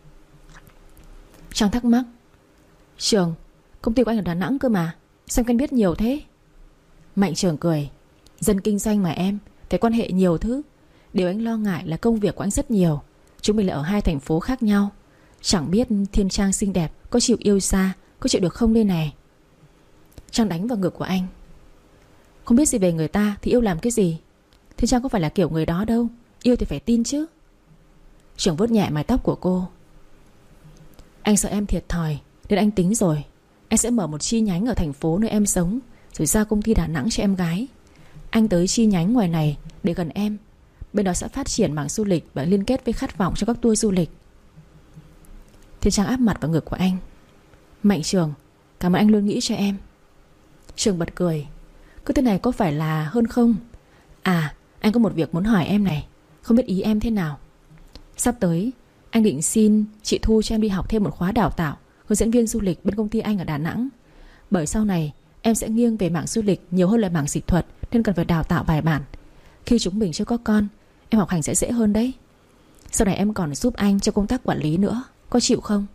Trang thắc mắc. Trường, công ty của anh ở Đà Nẵng cơ mà, sao anh biết nhiều thế? Mạnh Trường cười. Dân kinh doanh mà em, phải quan hệ nhiều thứ. Điều anh lo ngại là công việc của anh rất nhiều. Chúng mình lại ở hai thành phố khác nhau. Chẳng biết Thiên Trang xinh đẹp có chịu yêu xa, có chịu được không đây nè. Trang đánh vào ngực của anh. Không biết gì về người ta thì yêu làm cái gì. Thiên Trang có phải là kiểu người đó đâu. Yêu thì phải tin chứ. Trường vuốt nhẹ mái tóc của cô. Anh sợ em thiệt thòi, nên anh tính rồi. Anh sẽ mở một chi nhánh ở thành phố nơi em sống, rồi ra công ty Đà Nẵng cho em gái. Anh tới chi nhánh ngoài này để gần em. Bên đó sẽ phát triển mảng du lịch và liên kết với Khát Vọng cho các tour du lịch. Thiên Trang áp mặt vào ngực của anh. Mạnh Trường, cảm ơn anh luôn nghĩ cho em. Trường bật cười. Cứ thế này có phải là hơn không? À, anh có một việc muốn hỏi em này. Không biết ý em thế nào. Sắp tới anh định xin chị Thu cho em đi học thêm một khóa đào tạo hướng dẫn viên du lịch bên công ty anh ở Đà Nẵng. Bởi sau này em sẽ nghiêng về mảng du lịch nhiều hơn là mảng dịch thuật, nên cần phải đào tạo bài bản. Khi chúng mình chưa có con, em học hành sẽ dễ hơn đấy. Sau này em còn giúp anh cho công tác quản lý nữa. Có chịu không?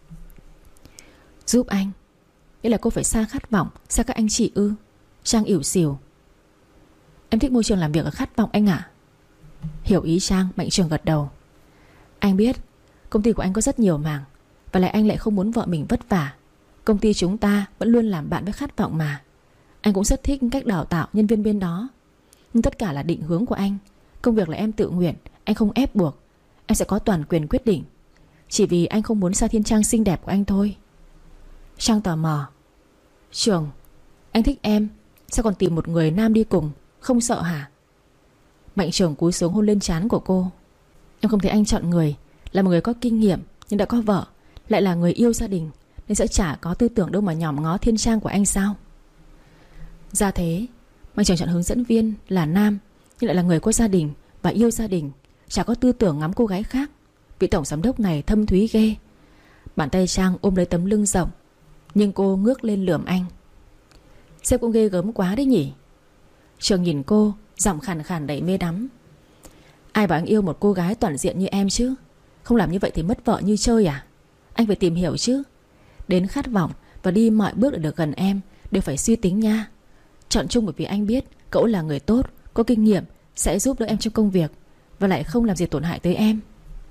Giúp anh? Nghĩa là cô phải xa Khát Vọng, xa các anh chị ư? Trang ỉu xìu. Em thích môi trường làm việc ở Khát Vọng anh ạ. Hiểu ý Trang, Mạnh Trường gật đầu. Anh biết công ty của anh có rất nhiều mảng, và lại anh lại không muốn vợ mình vất vả. Công ty chúng ta vẫn luôn làm bạn với Khát Vọng mà. Anh cũng rất thích cách đào tạo nhân viên bên đó. Nhưng tất cả là định hướng của anh. Công việc là em tự nguyện, anh không ép buộc. Em sẽ có toàn quyền quyết định. Chỉ vì anh không muốn xa Thiên Trang xinh đẹp của anh thôi. Trang tò mò. Trường, anh thích em, sao còn tìm một người nam đi cùng? Không sợ hả? Mạnh Trường cúi xuống hôn lên trán của cô. Em không thấy anh chọn người là một người có kinh nghiệm nhưng đã có vợ, lại là người yêu gia đình, nên sẽ chả có tư tưởng đâu mà nhòm ngó Thiên Trang của anh sao? Ra thế. Mạnh Trường chọn hướng dẫn viên là nam, nhưng lại là người có gia đình và yêu gia đình, chả có tư tưởng ngắm cô gái khác. Vị tổng giám đốc này thâm thúy ghê. Bàn tay Trang ôm lấy tấm lưng rộng, nhưng cô ngước lên lườm anh. Sếp cũng ghê gớm quá đấy nhỉ? Trường nhìn cô, giọng khàn khàn đầy mê đắm. Ai bảo anh yêu một cô gái toàn diện như em chứ? Không làm như vậy thì mất vợ như chơi à? Anh phải tìm hiểu chứ. Đến Khát Vọng và đi mọi bước để được gần em đều phải suy tính nha. Chọn chung bởi vì anh biết cậu là người tốt, có kinh nghiệm, sẽ giúp đỡ em trong công việc, và lại không làm gì tổn hại tới em.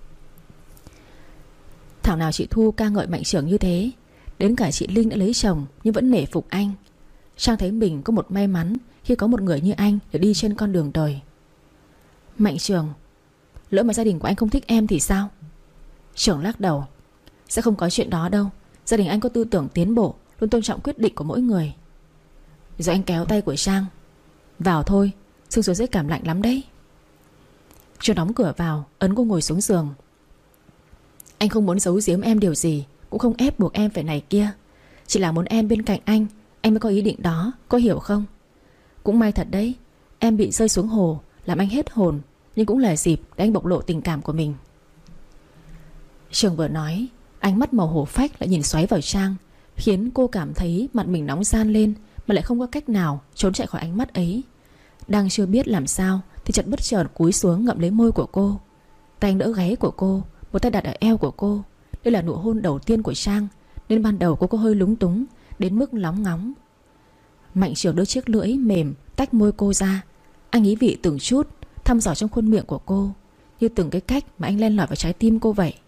Thảo nào chị Thu ca ngợi Mạnh Trường như thế. Đến cả chị Linh đã lấy chồng nhưng vẫn nể phục anh. Trang thấy mình có một may mắn khi có một người như anh để đi trên con đường đời. Mạnh Trường, lỡ mà gia đình của anh không thích em thì sao? Trường lắc đầu. Sẽ không có chuyện đó đâu. Gia đình anh có tư tưởng tiến bộ, luôn tôn trọng quyết định của mỗi người. Rồi anh kéo tay của Trang. Vào thôi, sương xuống dễ cảm lạnh lắm đấy. Trường đóng cửa vào, ấn cô ngồi xuống giường. Anh không muốn giấu giếm em điều gì, cũng không ép buộc em phải này kia. Chỉ là muốn em bên cạnh anh, anh mới có ý định đó, có hiểu không? Cũng may thật đấy, em bị rơi xuống hồ làm anh hết hồn, nhưng cũng là dịp để anh bộc lộ tình cảm của mình. Trường vừa nói, ánh mắt màu hổ phách lại nhìn xoáy vào Trang, khiến cô cảm thấy mặt mình nóng ran lên mà lại không có cách nào trốn chạy khỏi ánh mắt ấy. Đang chưa biết làm sao thì chợt bất chợt cúi xuống ngậm lấy môi của cô. Tay anh đỡ gáy của cô, một tay đặt ở eo của cô. Đây là nụ hôn đầu tiên của Trang, nên ban đầu cô có hơi lúng túng đến mức lóng ngóng. Mạnh Trường đưa chiếc lưỡi mềm tách môi cô ra. Anh ý vị từng chút, thăm dò trong khuôn miệng của cô, như từng cái cách mà anh len lỏi vào trái tim cô vậy.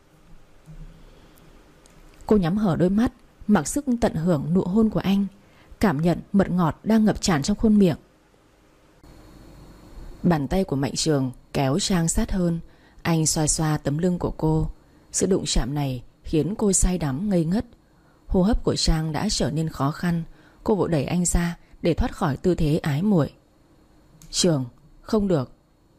Cô nhắm hở đôi mắt, mặc sức tận hưởng nụ hôn của anh, cảm nhận mật ngọt đang ngập tràn trong khuôn miệng. Bàn tay của Mạnh Trường kéo Trang sát hơn. Anh xoa xoa tấm lưng của cô. Sự đụng chạm này khiến cô say đắm ngây ngất. Hô hấp của Trang đã trở nên khó khăn. Cô vội đẩy anh ra để thoát khỏi tư thế ái muội. Trường, không được.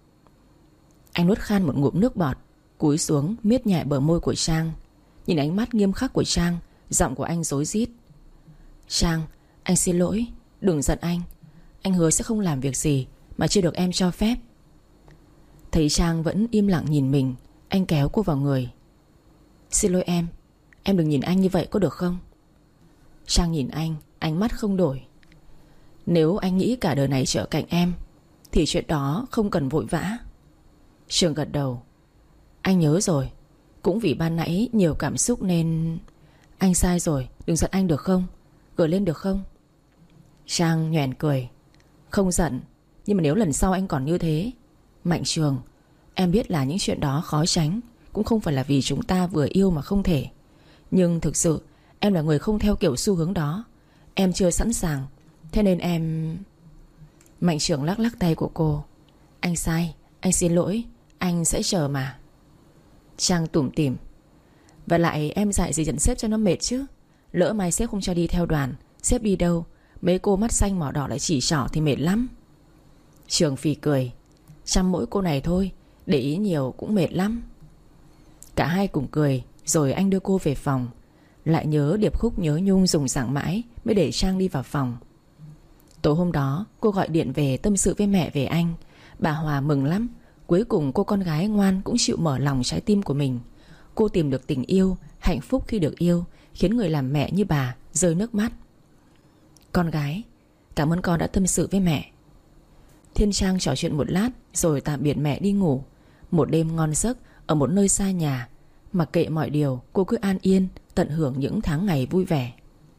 Anh nuốt khan một ngụm nước bọt, cúi xuống miết nhẹ bờ môi của Trang. Nhìn ánh mắt nghiêm khắc của Trang, giọng của anh rối rít. Trang, anh xin lỗi, đừng giận anh. Anh hứa sẽ không làm việc gì mà chưa được em cho phép. Thấy Trang vẫn im lặng nhìn mình, anh kéo cô vào người. Xin lỗi em, em đừng nhìn anh như vậy có được không? Trang nhìn anh, ánh mắt không đổi. Nếu anh nghĩ cả đời này trở cạnh em thì chuyện đó không cần vội vã. Trường gật đầu. Anh nhớ rồi. Cũng vì ban nãy nhiều cảm xúc nên... Anh sai rồi, đừng giận anh được không? Gửi lên được không? Trang nhoẻn cười. Không giận, nhưng mà nếu lần sau anh còn như thế... Mạnh Trường, em biết là những chuyện đó khó tránh, cũng không phải là vì chúng ta vừa yêu mà không thể. Nhưng thực sự em là người không theo kiểu xu hướng đó. Em chưa sẵn sàng. Thế nên em... Mạnh Trường lắc lắc tay của cô. Anh sai, anh xin lỗi, anh sẽ chờ mà. Trang tủm tỉm. Và lại em dạy gì dẫn sếp cho nó mệt chứ. Lỡ mai sếp không cho đi theo đoàn, sếp đi đâu mấy cô mắt xanh mỏ đỏ lại chỉ trỏ thì mệt lắm. Trường phì cười. Chăm mỗi cô này thôi, để ý nhiều cũng mệt lắm. Cả hai cùng cười. Rồi anh đưa cô về phòng. Lại nhớ điệp khúc nhớ nhung dùng dẳng mãi mới để Trang đi vào phòng. Tối hôm đó cô gọi điện về tâm sự với mẹ về anh. Bà Hòa mừng lắm. Cuối cùng cô con gái ngoan cũng chịu mở lòng trái tim của mình. Cô tìm được tình yêu, hạnh phúc khi được yêu, khiến người làm mẹ như bà rơi nước mắt. Con gái, cảm ơn con đã tâm sự với mẹ. Thiên Trang trò chuyện một lát rồi tạm biệt mẹ đi ngủ. Một đêm ngon giấc ở một nơi xa nhà. Mặc kệ mọi điều, cô cứ an yên tận hưởng những tháng ngày vui vẻ.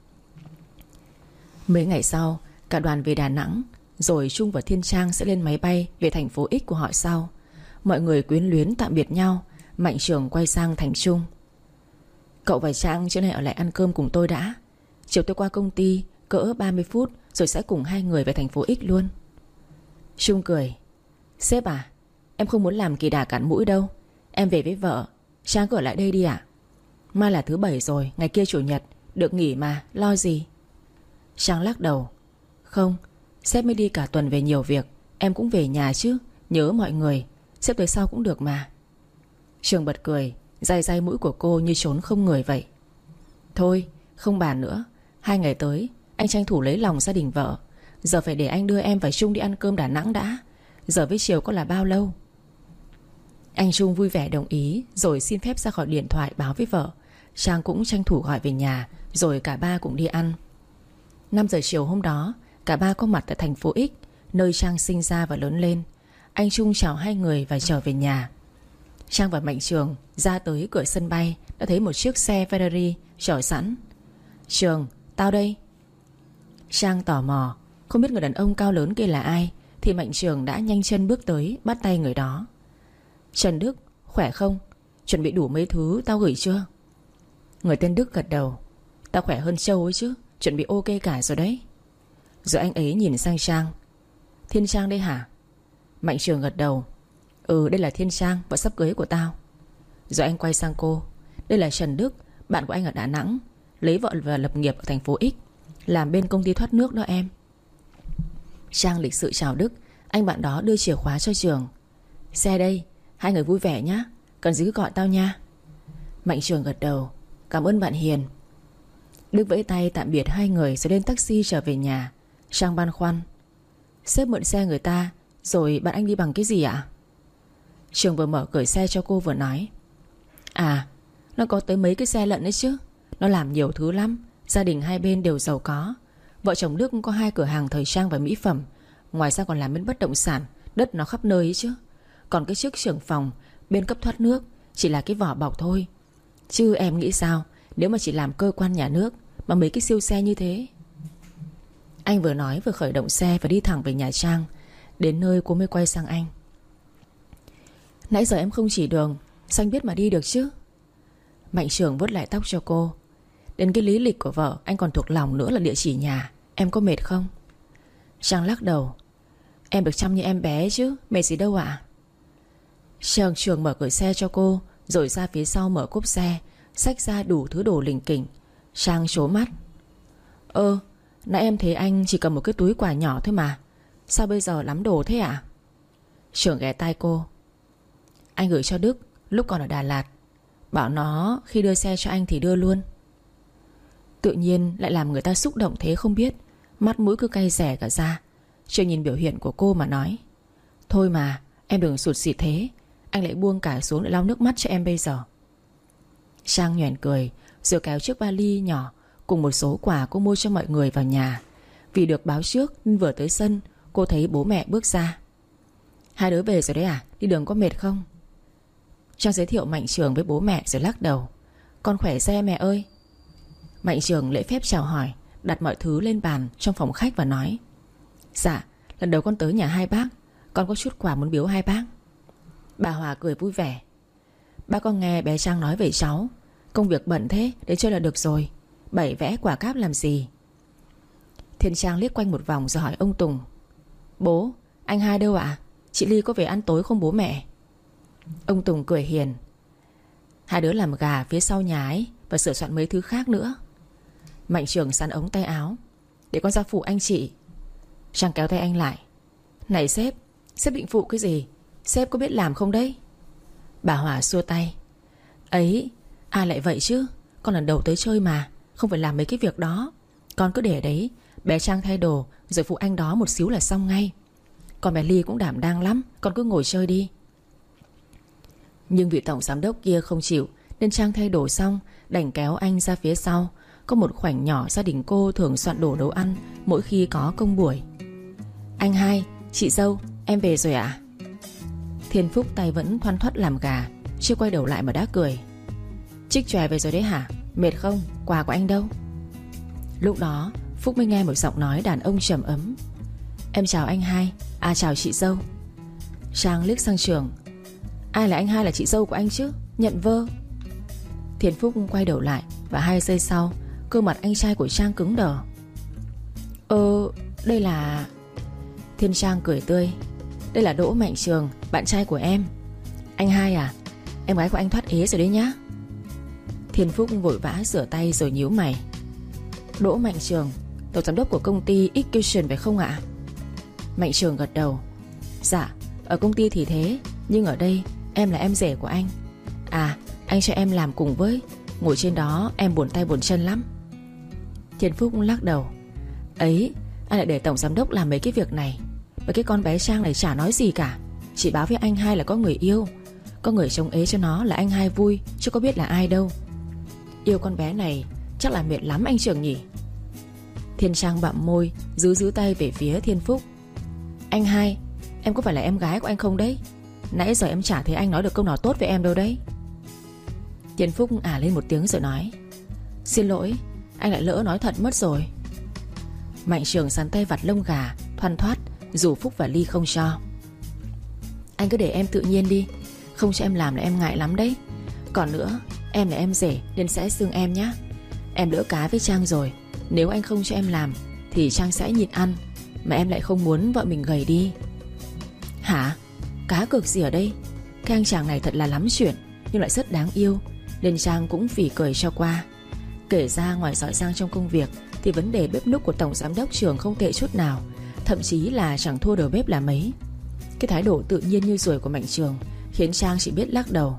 Mấy ngày sau, cả đoàn về Đà Nẵng. Rồi Trung và Thiên Trang sẽ lên máy bay về thành phố X của họ sau. Mọi người quyến luyến tạm biệt nhau. Mạnh Trường quay sang Thành Trung. Cậu và Trang chỗ này ở lại ăn cơm cùng tôi đã. Chiều tôi qua công ty cỡ ba mươi phút rồi sẽ cùng hai người về thành phố X luôn. Trung cười. Sếp à, em không muốn làm kỳ đà cản mũi đâu. Em về với vợ. Trang cứ ở lại đây đi ạ. Mai là thứ bảy rồi, ngày kia chủ nhật, được nghỉ mà, lo gì. Trang lắc đầu. Không, sếp mới đi cả tuần về nhiều việc. Em cũng về nhà chứ, nhớ mọi người. Sếp tới sau cũng được mà. Trường bật cười, day day mũi của cô như trốn không người vậy. Thôi, không bàn nữa. Hai ngày tới anh tranh thủ lấy lòng gia đình vợ. Giờ phải để anh đưa em và Trung đi ăn cơm Đà Nẵng đã. Giờ với chiều có là bao lâu? Anh Trung vui vẻ đồng ý. Rồi xin phép ra khỏi điện thoại báo với vợ. Trang cũng tranh thủ gọi về nhà. Rồi cả ba cùng đi ăn. Năm giờ chiều hôm đó, cả ba có mặt tại thành phố X, nơi Trang sinh ra và lớn lên. Anh Trung chào hai người và trở về nhà. Trang và Mạnh Trường ra tới cửa sân bay đã thấy một chiếc xe Ferrari chở sẵn. Trường, tao đây. Trang tò mò, không biết người đàn ông cao lớn kia là ai, thì Mạnh Trường đã nhanh chân bước tới, bắt tay người đó. Trần Đức, khỏe không? Chuẩn bị đủ mấy thứ tao gửi chưa? Người tên Đức gật đầu. Tao khỏe hơn Châu ấy chứ, chuẩn bị ok cả rồi đấy. Rồi anh ấy nhìn sang Trang. Thiên Trang đây hả? Mạnh Trường gật đầu. Ừ, đây là Thiên Trang, vợ sắp cưới của tao. Rồi anh quay sang cô. Đây là Trần Đức, bạn của anh ở Đà Nẵng, lấy vợ và lập nghiệp ở thành phố X, làm bên công ty thoát nước đó em. Trang lịch sự chào Đức. Anh bạn đó đưa chìa khóa cho Trường. Xe đây, hai người vui vẻ nhá. Cần gì cứ gọi tao nha. Mạnh Trường gật đầu. Cảm ơn bạn Hiền. Đức vẫy tay tạm biệt hai người rồi lên taxi trở về nhà. Trang băn khoăn. Sếp mượn xe người ta, rồi bạn anh đi bằng cái gì ạ? Trường vừa mở cửa xe cho cô vừa nói. À, nó có tới mấy cái xe lận đấy chứ. Nó làm nhiều thứ lắm. Gia đình hai bên đều giàu có. Vợ chồng Đức có hai cửa hàng thời trang và mỹ phẩm. Ngoài ra còn làm bên bất động sản, đất nó khắp nơi ấy chứ. Còn cái chức trưởng phòng bên cấp thoát nước chỉ là cái vỏ bọc thôi. Chứ em nghĩ sao nếu mà chỉ làm cơ quan nhà nước mà mấy cái siêu xe như thế? Anh vừa nói vừa khởi động xe và đi thẳng về nhà Trang. Đến nơi cô mới quay sang anh. Nãy giờ em không chỉ đường, sao anh biết mà đi được chứ? Mạnh Trường vuốt lại tóc cho cô. Đến cái lý lịch của vợ anh còn thuộc lòng nữa là địa chỉ nhà. Em có mệt không? Trang lắc đầu. Em được chăm như em bé chứ, mệt gì đâu ạ. Trường Trường mở cửa xe cho cô, rồi ra phía sau mở cốp xe, xách ra đủ thứ đồ lỉnh kỉnh. Trang trố mắt. Ơ, nãy em thấy anh chỉ cầm một cái túi quà nhỏ thôi mà, sao bây giờ lắm đồ thế ạ? Trường ghé tai cô. Anh gửi cho Đức lúc còn ở Đà Lạt, bảo nó khi đưa xe cho anh thì đưa luôn. Tự nhiên lại làm người ta xúc động thế không biết. Mắt mũi cứ cay rẻ cả ra. Trường nhìn biểu hiện của cô mà nói. Thôi mà em đừng sụt sịt thế, anh lại buông cả xuống để lau nước mắt cho em bây giờ. Trang nhoẻn cười, rồi kéo chiếc vali nhỏ cùng một số quà cô mua cho mọi người vào nhà. Vì được báo trước nên vừa tới sân, cô thấy bố mẹ bước ra. Hai đứa về rồi đấy à? Đi đường có mệt không? Trang giới thiệu Mạnh Trường với bố mẹ rồi lắc đầu. Con khỏe xe mẹ ơi. Mạnh Trường lễ phép chào hỏi, đặt mọi thứ lên bàn trong phòng khách và nói. Dạ, lần đầu con tới nhà hai bác, con có chút quà muốn biếu hai bác. Bà Hòa cười vui vẻ. Bác con nghe bé Trang nói về cháu, công việc bận thế, đến chơi là được rồi, bày vẽ quả cáp làm gì? Thiên Trang liếc quanh một vòng rồi hỏi ông Tùng. Bố, anh hai đâu ạ? Chị Ly có về ăn tối không bố mẹ? Ông Tùng cười hiền. Hai đứa làm gà phía sau nhà ấy và sửa soạn mấy thứ khác nữa. Mạnh Trường sắn ống tay áo. Để con ra phụ anh chị. Trang kéo tay anh lại. Này sếp, sếp định phụ cái gì? Sếp có biết làm không đấy? Bà Hòa xua tay. Ấy, ai lại vậy chứ? Con lần đầu tới chơi mà, không phải làm mấy cái việc đó. Con cứ để đấy, bé Trang thay đồ rồi phụ anh đó một xíu là xong ngay. Còn bé Ly cũng đảm đang lắm, con cứ ngồi chơi đi. Nhưng vị tổng giám đốc kia không chịu, nên Trang thay đồ xong đành kéo anh ra phía sau. Có một khoảnh nhỏ gia đình cô thường soạn đồ nấu ăn mỗi khi có công buổi. Anh hai, chị dâu, em về rồi ạ? Thiên Phúc tay vẫn thoăn thoắt làm gà, chưa quay đầu lại mà đã cười. Trích chòe về rồi đấy hả? Mệt không? Quà của anh đâu? Lúc đó Phúc mới nghe một giọng nói đàn ông trầm ấm. Em chào anh hai. À chào chị dâu. Trang liếc sang Trường. Ai là anh hai là chị dâu của anh chứ? Nhận vơ. Thiên Phúc quay đầu lại, và hai giây sau cơ mặt anh trai của Trang cứng đờ. Ờ, đây là... Thiên Trang cười tươi. Đây là Đỗ Mạnh Trường, bạn trai của em. Anh hai à? Em gái của anh thoát ế rồi đấy nhá. Thiên Phúc vội vã rửa tay rồi nhíu mày. Đỗ Mạnh Trường, tổng giám đốc của công ty Execution phải không ạ? Mạnh Trường gật đầu. Dạ, ở công ty thì thế, nhưng ở đây em là em rể của anh. À, anh cho em làm cùng với. Ngồi trên đó em buồn tay buồn chân lắm. Thiên Phúc lắc đầu. Ấy, anh lại để tổng giám đốc làm mấy cái việc này. Và cái con bé Trang này chả nói gì cả, chỉ báo với anh hai là có người yêu. Có người trông ế cho nó là anh hai vui, chứ có biết là ai đâu. Yêu con bé này chắc là mệt lắm anh Trường nhỉ? Thiên Trang bặm môi, giữ giữ tay về phía Thiên Phúc. Anh hai, em có phải là em gái của anh không đấy? Nãy giờ em chả thấy anh nói được câu nào tốt với em đâu đấy. Thiên Phúc ả lên một tiếng rồi nói. Xin lỗi, anh lại lỡ nói thật mất rồi. Mạnh Trường sắn tay vặt lông gà thoăn thoắt, dù Phúc và Ly không cho. Anh cứ để em tự nhiên đi, không cho em làm là em ngại lắm đấy. Còn nữa, em là em rể nên sẽ xưng em nhé. Em đỡ cá với Trang rồi, nếu anh không cho em làm thì Trang sẽ nhịn ăn. Mà em lại không muốn vợ mình gầy đi. Hả? Cá cược gì ở đây? Cái anh chàng này thật là lắm chuyện, nhưng lại rất đáng yêu, nên Trang cũng phỉ cười cho qua. Kể ra ngoài giỏi giang trong công việc thì vấn đề bếp núc của tổng giám đốc Trường không tệ chút nào, thậm chí là chẳng thua đầu bếp là mấy. Cái thái độ tự nhiên như ruồi của Mạnh Trường khiến Trang chỉ biết lắc đầu.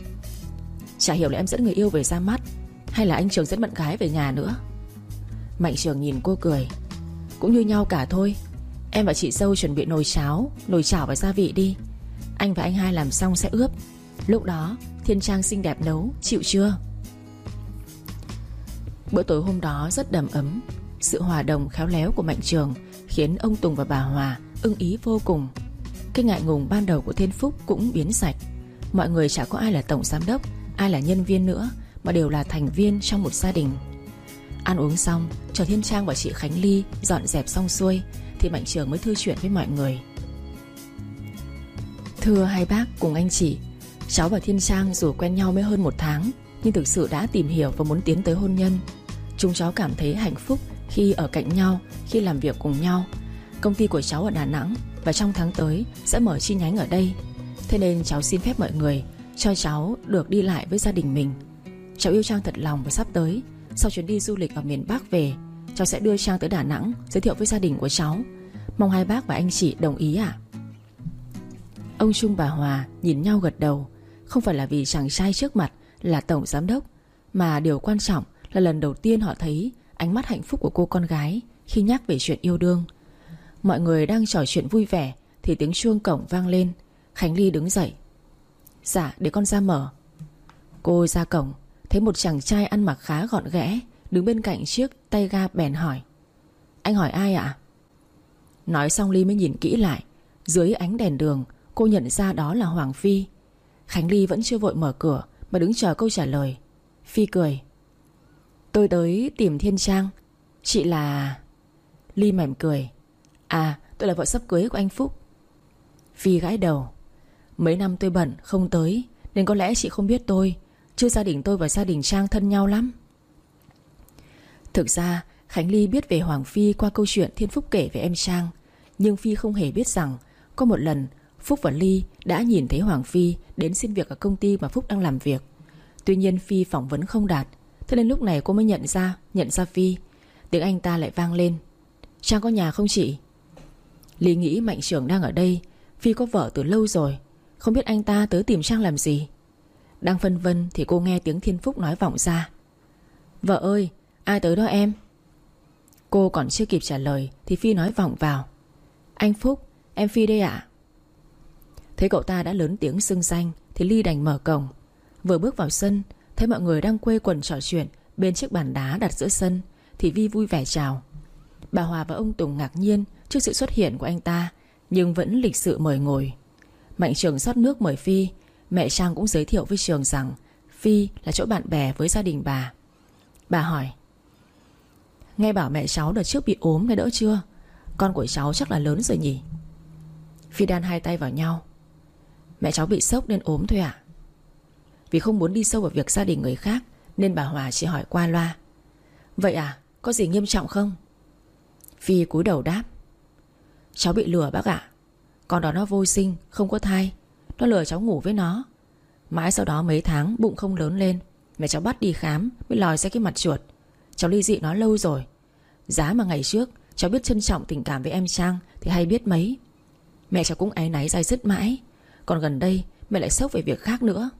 Chả hiểu là em dẫn người yêu về ra mắt, hay là anh Trường dẫn bạn gái về nhà nữa. Mạnh Trường nhìn cô cười. Cũng như nhau cả thôi. Em và chị dâu chuẩn bị nồi cháo, nồi chảo và gia vị đi. Anh và anh hai làm xong sẽ ướp. Lúc đó Thiên Trang xinh đẹp nấu, chịu chưa? Bữa tối hôm đó rất đầm ấm. Sự hòa đồng khéo léo của Mạnh Trường khiến ông Tùng và bà Hòa ưng ý vô cùng. Cái ngại ngùng ban đầu của Thiên Phúc cũng biến sạch. Mọi người chả có ai là tổng giám đốc, ai là nhân viên nữa, mà đều là thành viên trong một gia đình. Ăn uống xong, chờ Thiên Trang và chị Khánh Ly dọn dẹp xong xuôi thì Mạnh Trường mới thư chuyện với mọi người. Thưa hai bác cùng anh chị, cháu và Thiên Trang dù quen nhau mới hơn một tháng, nhưng thực sự đã tìm hiểu và muốn tiến tới hôn nhân. Chúng cháu cảm thấy hạnh phúc khi ở cạnh nhau, khi làm việc cùng nhau. Công ty của cháu ở Đà Nẵng và trong tháng tới sẽ mở chi nhánh ở đây. Thế nên cháu xin phép mọi người cho cháu được đi lại với gia đình mình. Cháu yêu Trang thật lòng và sắp tới, sau chuyến đi du lịch ở miền Bắc về, cháu sẽ đưa Trang tới Đà Nẵng giới thiệu với gia đình của cháu. Mong hai bác và anh chị đồng ý ạ. Ông Trung bà Hòa nhìn nhau gật đầu. Không phải là vì chàng trai trước mặt là tổng giám đốc, mà điều quan trọng là lần đầu tiên họ thấy ánh mắt hạnh phúc của cô con gái khi nhắc về chuyện yêu đương. Mọi người đang trò chuyện vui vẻ thì tiếng chuông cổng vang lên. Khánh Ly đứng dậy. Dạ, để con ra mở. Cô ra cổng, thấy một chàng trai ăn mặc khá gọn ghẽ đứng bên cạnh chiếc tay ga bèn hỏi: Anh hỏi ai ạ? Nói xong Ly mới nhìn kỹ lại. Dưới ánh đèn đường, cô nhận ra đó là Hoàng Phi. Khánh Ly vẫn chưa vội mở cửa mà đứng chờ câu trả lời. Phi cười: Tôi tới tìm Thiên Trang. Chị là... Ly mỉm cười: À, tôi là vợ sắp cưới của anh Phúc. Phi gãi đầu: Mấy năm tôi bận không tới, nên có lẽ chị không biết tôi. Chứ gia đình tôi và gia đình Trang thân nhau lắm. Thực ra Khánh Ly biết về Hoàng Phi qua câu chuyện Thiên Phúc kể về em Trang. Nhưng Phi không hề biết rằng có một lần Phúc và Ly đã nhìn thấy Hoàng Phi đến xin việc ở công ty mà Phúc đang làm việc. Tuy nhiên Phi phỏng vấn không đạt, thế nên lúc này cô mới nhận ra Nhận ra Phi. Tiếng anh ta lại vang lên: Trang có nhà không chị? Ly nghĩ Mạnh Trường đang ở đây. Phi có vợ từ lâu rồi, không biết anh ta tới tìm Trang làm gì. Đang phân vân thì cô nghe tiếng Thiên Phúc nói vọng ra: Vợ ơi, ai tới đó em? Cô còn chưa kịp trả lời thì Phi nói vọng vào: Anh Phúc, em Phi đây ạ. Thấy cậu ta đã lớn tiếng xưng danh thì Ly đành mở cổng. Vừa bước vào sân, thấy mọi người đang quây quần trò chuyện bên chiếc bàn đá đặt giữa sân thì Vi vui vẻ chào. Bà Hòa và ông Tùng ngạc nhiên trước sự xuất hiện của anh ta, nhưng vẫn lịch sự mời ngồi. Mạnh Trường rót nước mời Phi. Mẹ Trang cũng giới thiệu với Trường rằng Phi là chỗ bạn bè với gia đình bà. Bà hỏi: Nghe bảo mẹ cháu đợt trước bị ốm nên đỡ chưa? Con của cháu chắc là lớn rồi nhỉ? Phi đan hai tay vào nhau: Mẹ cháu bị sốc nên ốm thôi ạ. Vì không muốn đi sâu vào việc gia đình người khác nên bà Hòa chỉ hỏi qua loa: Vậy à, có gì nghiêm trọng không? Phi cúi đầu đáp: Cháu bị lừa bác ạ. Con đó nó vô sinh, không có thai. Nó lừa cháu ngủ với nó. Mãi sau đó mấy tháng bụng không lớn lên, mẹ cháu bắt đi khám mới lòi ra cái mặt chuột. Cháu ly dị nó lâu rồi. Giá mà ngày trước cháu biết trân trọng tình cảm với em Trang thì hay biết mấy. Mẹ cháu cũng áy náy dai dứt mãi. Còn gần đây mẹ lại sốc về việc khác nữa.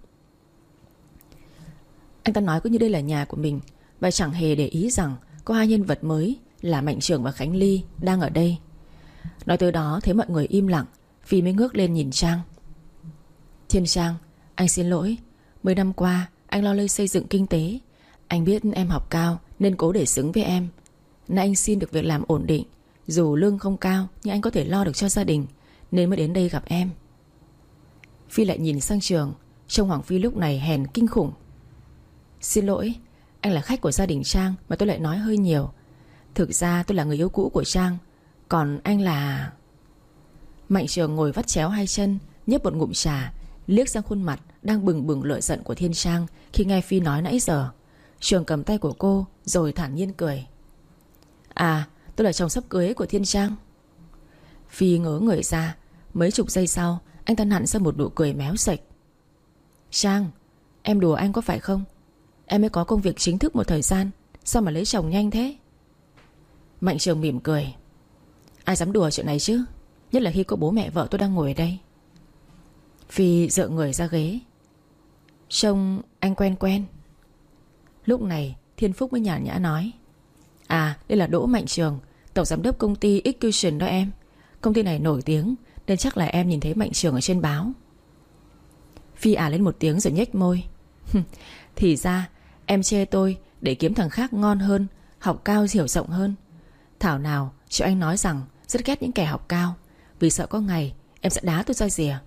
Anh ta nói cứ như đây là nhà của mình, và chẳng hề để ý rằng có hai nhân vật mới là Mạnh Trường và Khánh Ly đang ở đây. Nói tới đó thấy mọi người im lặng, Phi mới ngước lên nhìn Trang: Thiên Trang, anh xin lỗi. Mấy năm qua anh lo lây xây dựng kinh tế. Anh biết em học cao nên cố để xứng với em. Nay anh xin được việc làm ổn định, dù lương không cao nhưng anh có thể lo được cho gia đình, nên mới đến đây gặp em. Phi lại nhìn sang Trường. Trông Hoàng Phi lúc này hèn kinh khủng. Xin lỗi, anh là khách của gia đình Trang mà tôi lại nói hơi nhiều. Thực ra tôi là người yêu cũ của Trang. Còn anh là... Mạnh Trường ngồi vắt chéo hai chân, nhấp một ngụm trà, liếc sang khuôn mặt đang bừng bừng lửa giận của Thiên Trang khi nghe Phi nói nãy giờ. Trường cầm tay của cô rồi thản nhiên cười: À, tôi là chồng sắp cưới của Thiên Trang. Phi ngớ người ra. Mấy chục giây sau, anh ta nặn ra một nụ cười méo sạch: Trang, em đùa anh có phải không? Em mới có công việc chính thức một thời gian, sao mà lấy chồng nhanh thế? Mạnh Trường mỉm cười: Ai dám đùa chuyện này chứ, nhất là khi có bố mẹ vợ tôi đang ngồi ở đây. Phi dựa người ra ghế: Trông anh quen quen. Lúc này Thiên Phúc mới nhàn nhã nói: À, đây là Đỗ Mạnh Trường, tổng giám đốc công ty Execution đó em. Công ty này nổi tiếng nên chắc là em nhìn thấy Mạnh Trường ở trên báo. Phi à lên một tiếng rồi nhếch môi: Thì ra em chê tôi để kiếm thằng khác ngon hơn, học cao hiểu rộng hơn. Thảo nào chị Anh nói rằng rất ghét những kẻ học cao, vì sợ có ngày em sẽ đá tôi ra rìa.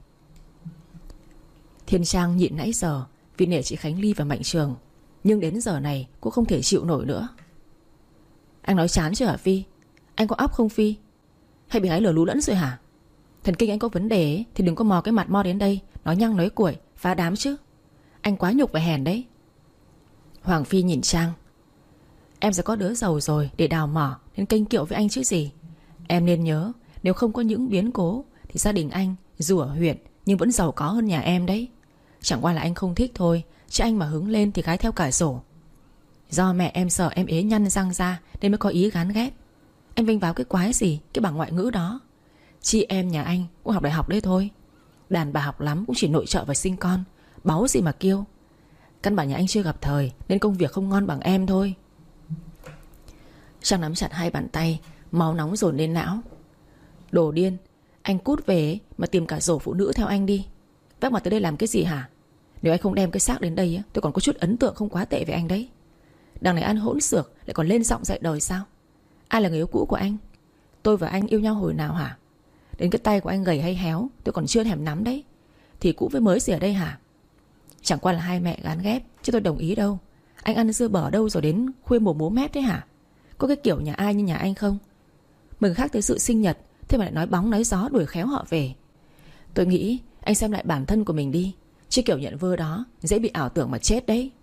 Thiên Trang nhịn nãy giờ vì nể chị Khánh Ly và Mạnh Trường, nhưng đến giờ này cũng không thể chịu nổi nữa. Anh nói chán chưa hả Phi? Anh có óc không Phi? Hay bị gái lừa lú lẫn rồi hả? Thần kinh anh có vấn đề ấy, thì đừng có mò cái mặt mo đến đây nói nhăng nói cuội phá đám chứ. Anh quá nhục và hèn đấy. Hoàng Phi nhìn Trang. Em sẽ có đứa giàu rồi để đào mỏ nên kênh kiệu với anh chứ gì. Em nên nhớ, nếu không có những biến cố thì gia đình anh dù ở huyện nhưng vẫn giàu có hơn nhà em đấy. Chẳng qua là anh không thích thôi, chứ anh mà hứng lên thì gái theo cả rổ. Do mẹ em sợ em ế nhăn răng ra nên mới có ý gán ghét. Anh vênh váo cái quái gì, cái bằng ngoại ngữ đó. Chị em nhà anh cũng học đại học đấy thôi. Đàn bà học lắm cũng chỉ nội trợ và sinh con, báu gì mà kêu. Căn bản nhà anh chưa gặp thời nên công việc không ngon bằng em thôi. Trang nắm chặt hai bàn tay, máu nóng dồn lên não. Đồ điên, anh cút về mà tìm cả rổ phụ nữ theo anh đi. Vác mặt tới đây làm cái gì hả? Nếu anh không đem cái xác đến đây tôi còn có chút ấn tượng không quá tệ về anh đấy. Đằng này ăn hỗn xược lại còn lên giọng dạy đời sao? Ai là người yêu cũ của anh? Tôi và anh yêu nhau hồi nào hả? Đến cái tay của anh gầy hay héo tôi còn chưa thèm nắm đấy. Thì cũ với mới gì ở đây hả? Chẳng qua là hai mẹ gán ghép, chứ tôi đồng ý đâu. Anh ăn dưa bở đâu rồi đến khuya mồm múa mép đấy hả? Có cái kiểu nhà ai như nhà anh không? Mừng khác tới sự sinh nhật, thế mà lại nói bóng nói gió đuổi khéo họ về. Tôi nghĩ anh xem lại bản thân của mình đi, chứ kiểu nhận vơ đó dễ bị ảo tưởng mà chết đấy.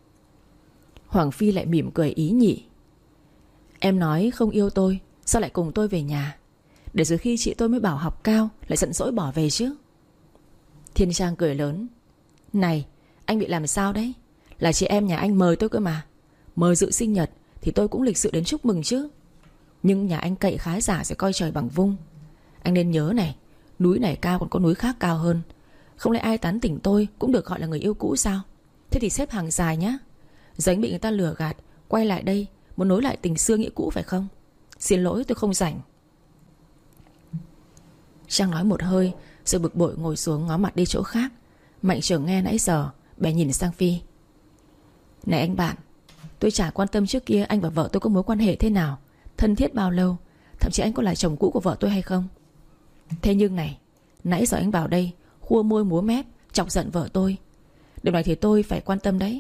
Hoàng Phi lại mỉm cười ý nhị. Em nói không yêu tôi, sao lại cùng tôi về nhà? Để rồi khi chị tôi mới bảo học cao lại giận dỗi bỏ về chứ. Thiên Trang cười lớn. Này, anh bị làm sao đấy? Là chị em nhà anh mời tôi cơ mà. Mời dự sinh nhật thì tôi cũng lịch sự đến chúc mừng chứ. Nhưng nhà anh cậy khá giả sẽ coi trời bằng vung. Anh nên nhớ này, núi này cao còn có núi khác cao hơn. Không lẽ ai tán tỉnh tôi cũng được gọi là người yêu cũ sao? Thế thì xếp hàng dài nhá. Giờ anh bị người ta lừa gạt, quay lại đây muốn nối lại tình xưa nghĩa cũ phải không? Xin lỗi tôi không rảnh. Trang nói một hơi rồi bực bội ngồi xuống ngó mặt đi chỗ khác. Mạnh Trường nghe nãy giờ bèn nhìn sang Phi. Này anh bạn, tôi chả quan tâm trước kia anh và vợ tôi có mối quan hệ thế nào, thân thiết bao lâu, thậm chí anh có là chồng cũ của vợ tôi hay không. Thế nhưng này, nãy giờ anh vào đây khua môi múa mép chọc giận vợ tôi. Điều này thì tôi phải quan tâm đấy.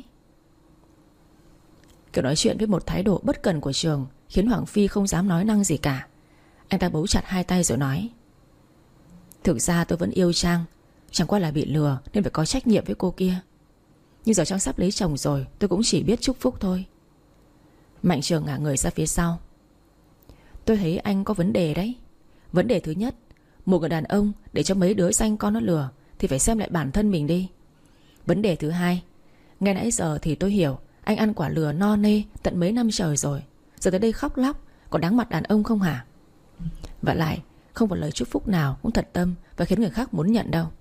Kiểu nói chuyện với một thái độ bất cần của Trường khiến Hoàng Phi không dám nói năng gì cả. Anh ta bấu chặt hai tay rồi nói. Thực ra tôi vẫn yêu Trang, chẳng qua là bị lừa nên phải có trách nhiệm với cô kia. Nhưng giờ Trang sắp lấy chồng rồi, tôi cũng chỉ biết chúc phúc thôi. Mạnh Trường ngả người ra phía sau. Tôi thấy anh có vấn đề đấy. Vấn đề thứ nhất, một người đàn ông để cho mấy đứa xanh con nó lừa thì phải xem lại bản thân mình đi. Vấn đề thứ hai, nghe nãy giờ thì tôi hiểu anh ăn quả lừa no nê tận mấy năm trời rồi, giờ tới đây khóc lóc, có đáng mặt đàn ông không hả? Và lại không một lời chúc phúc nào cũng thật tâm và khiến người khác muốn nhận đâu.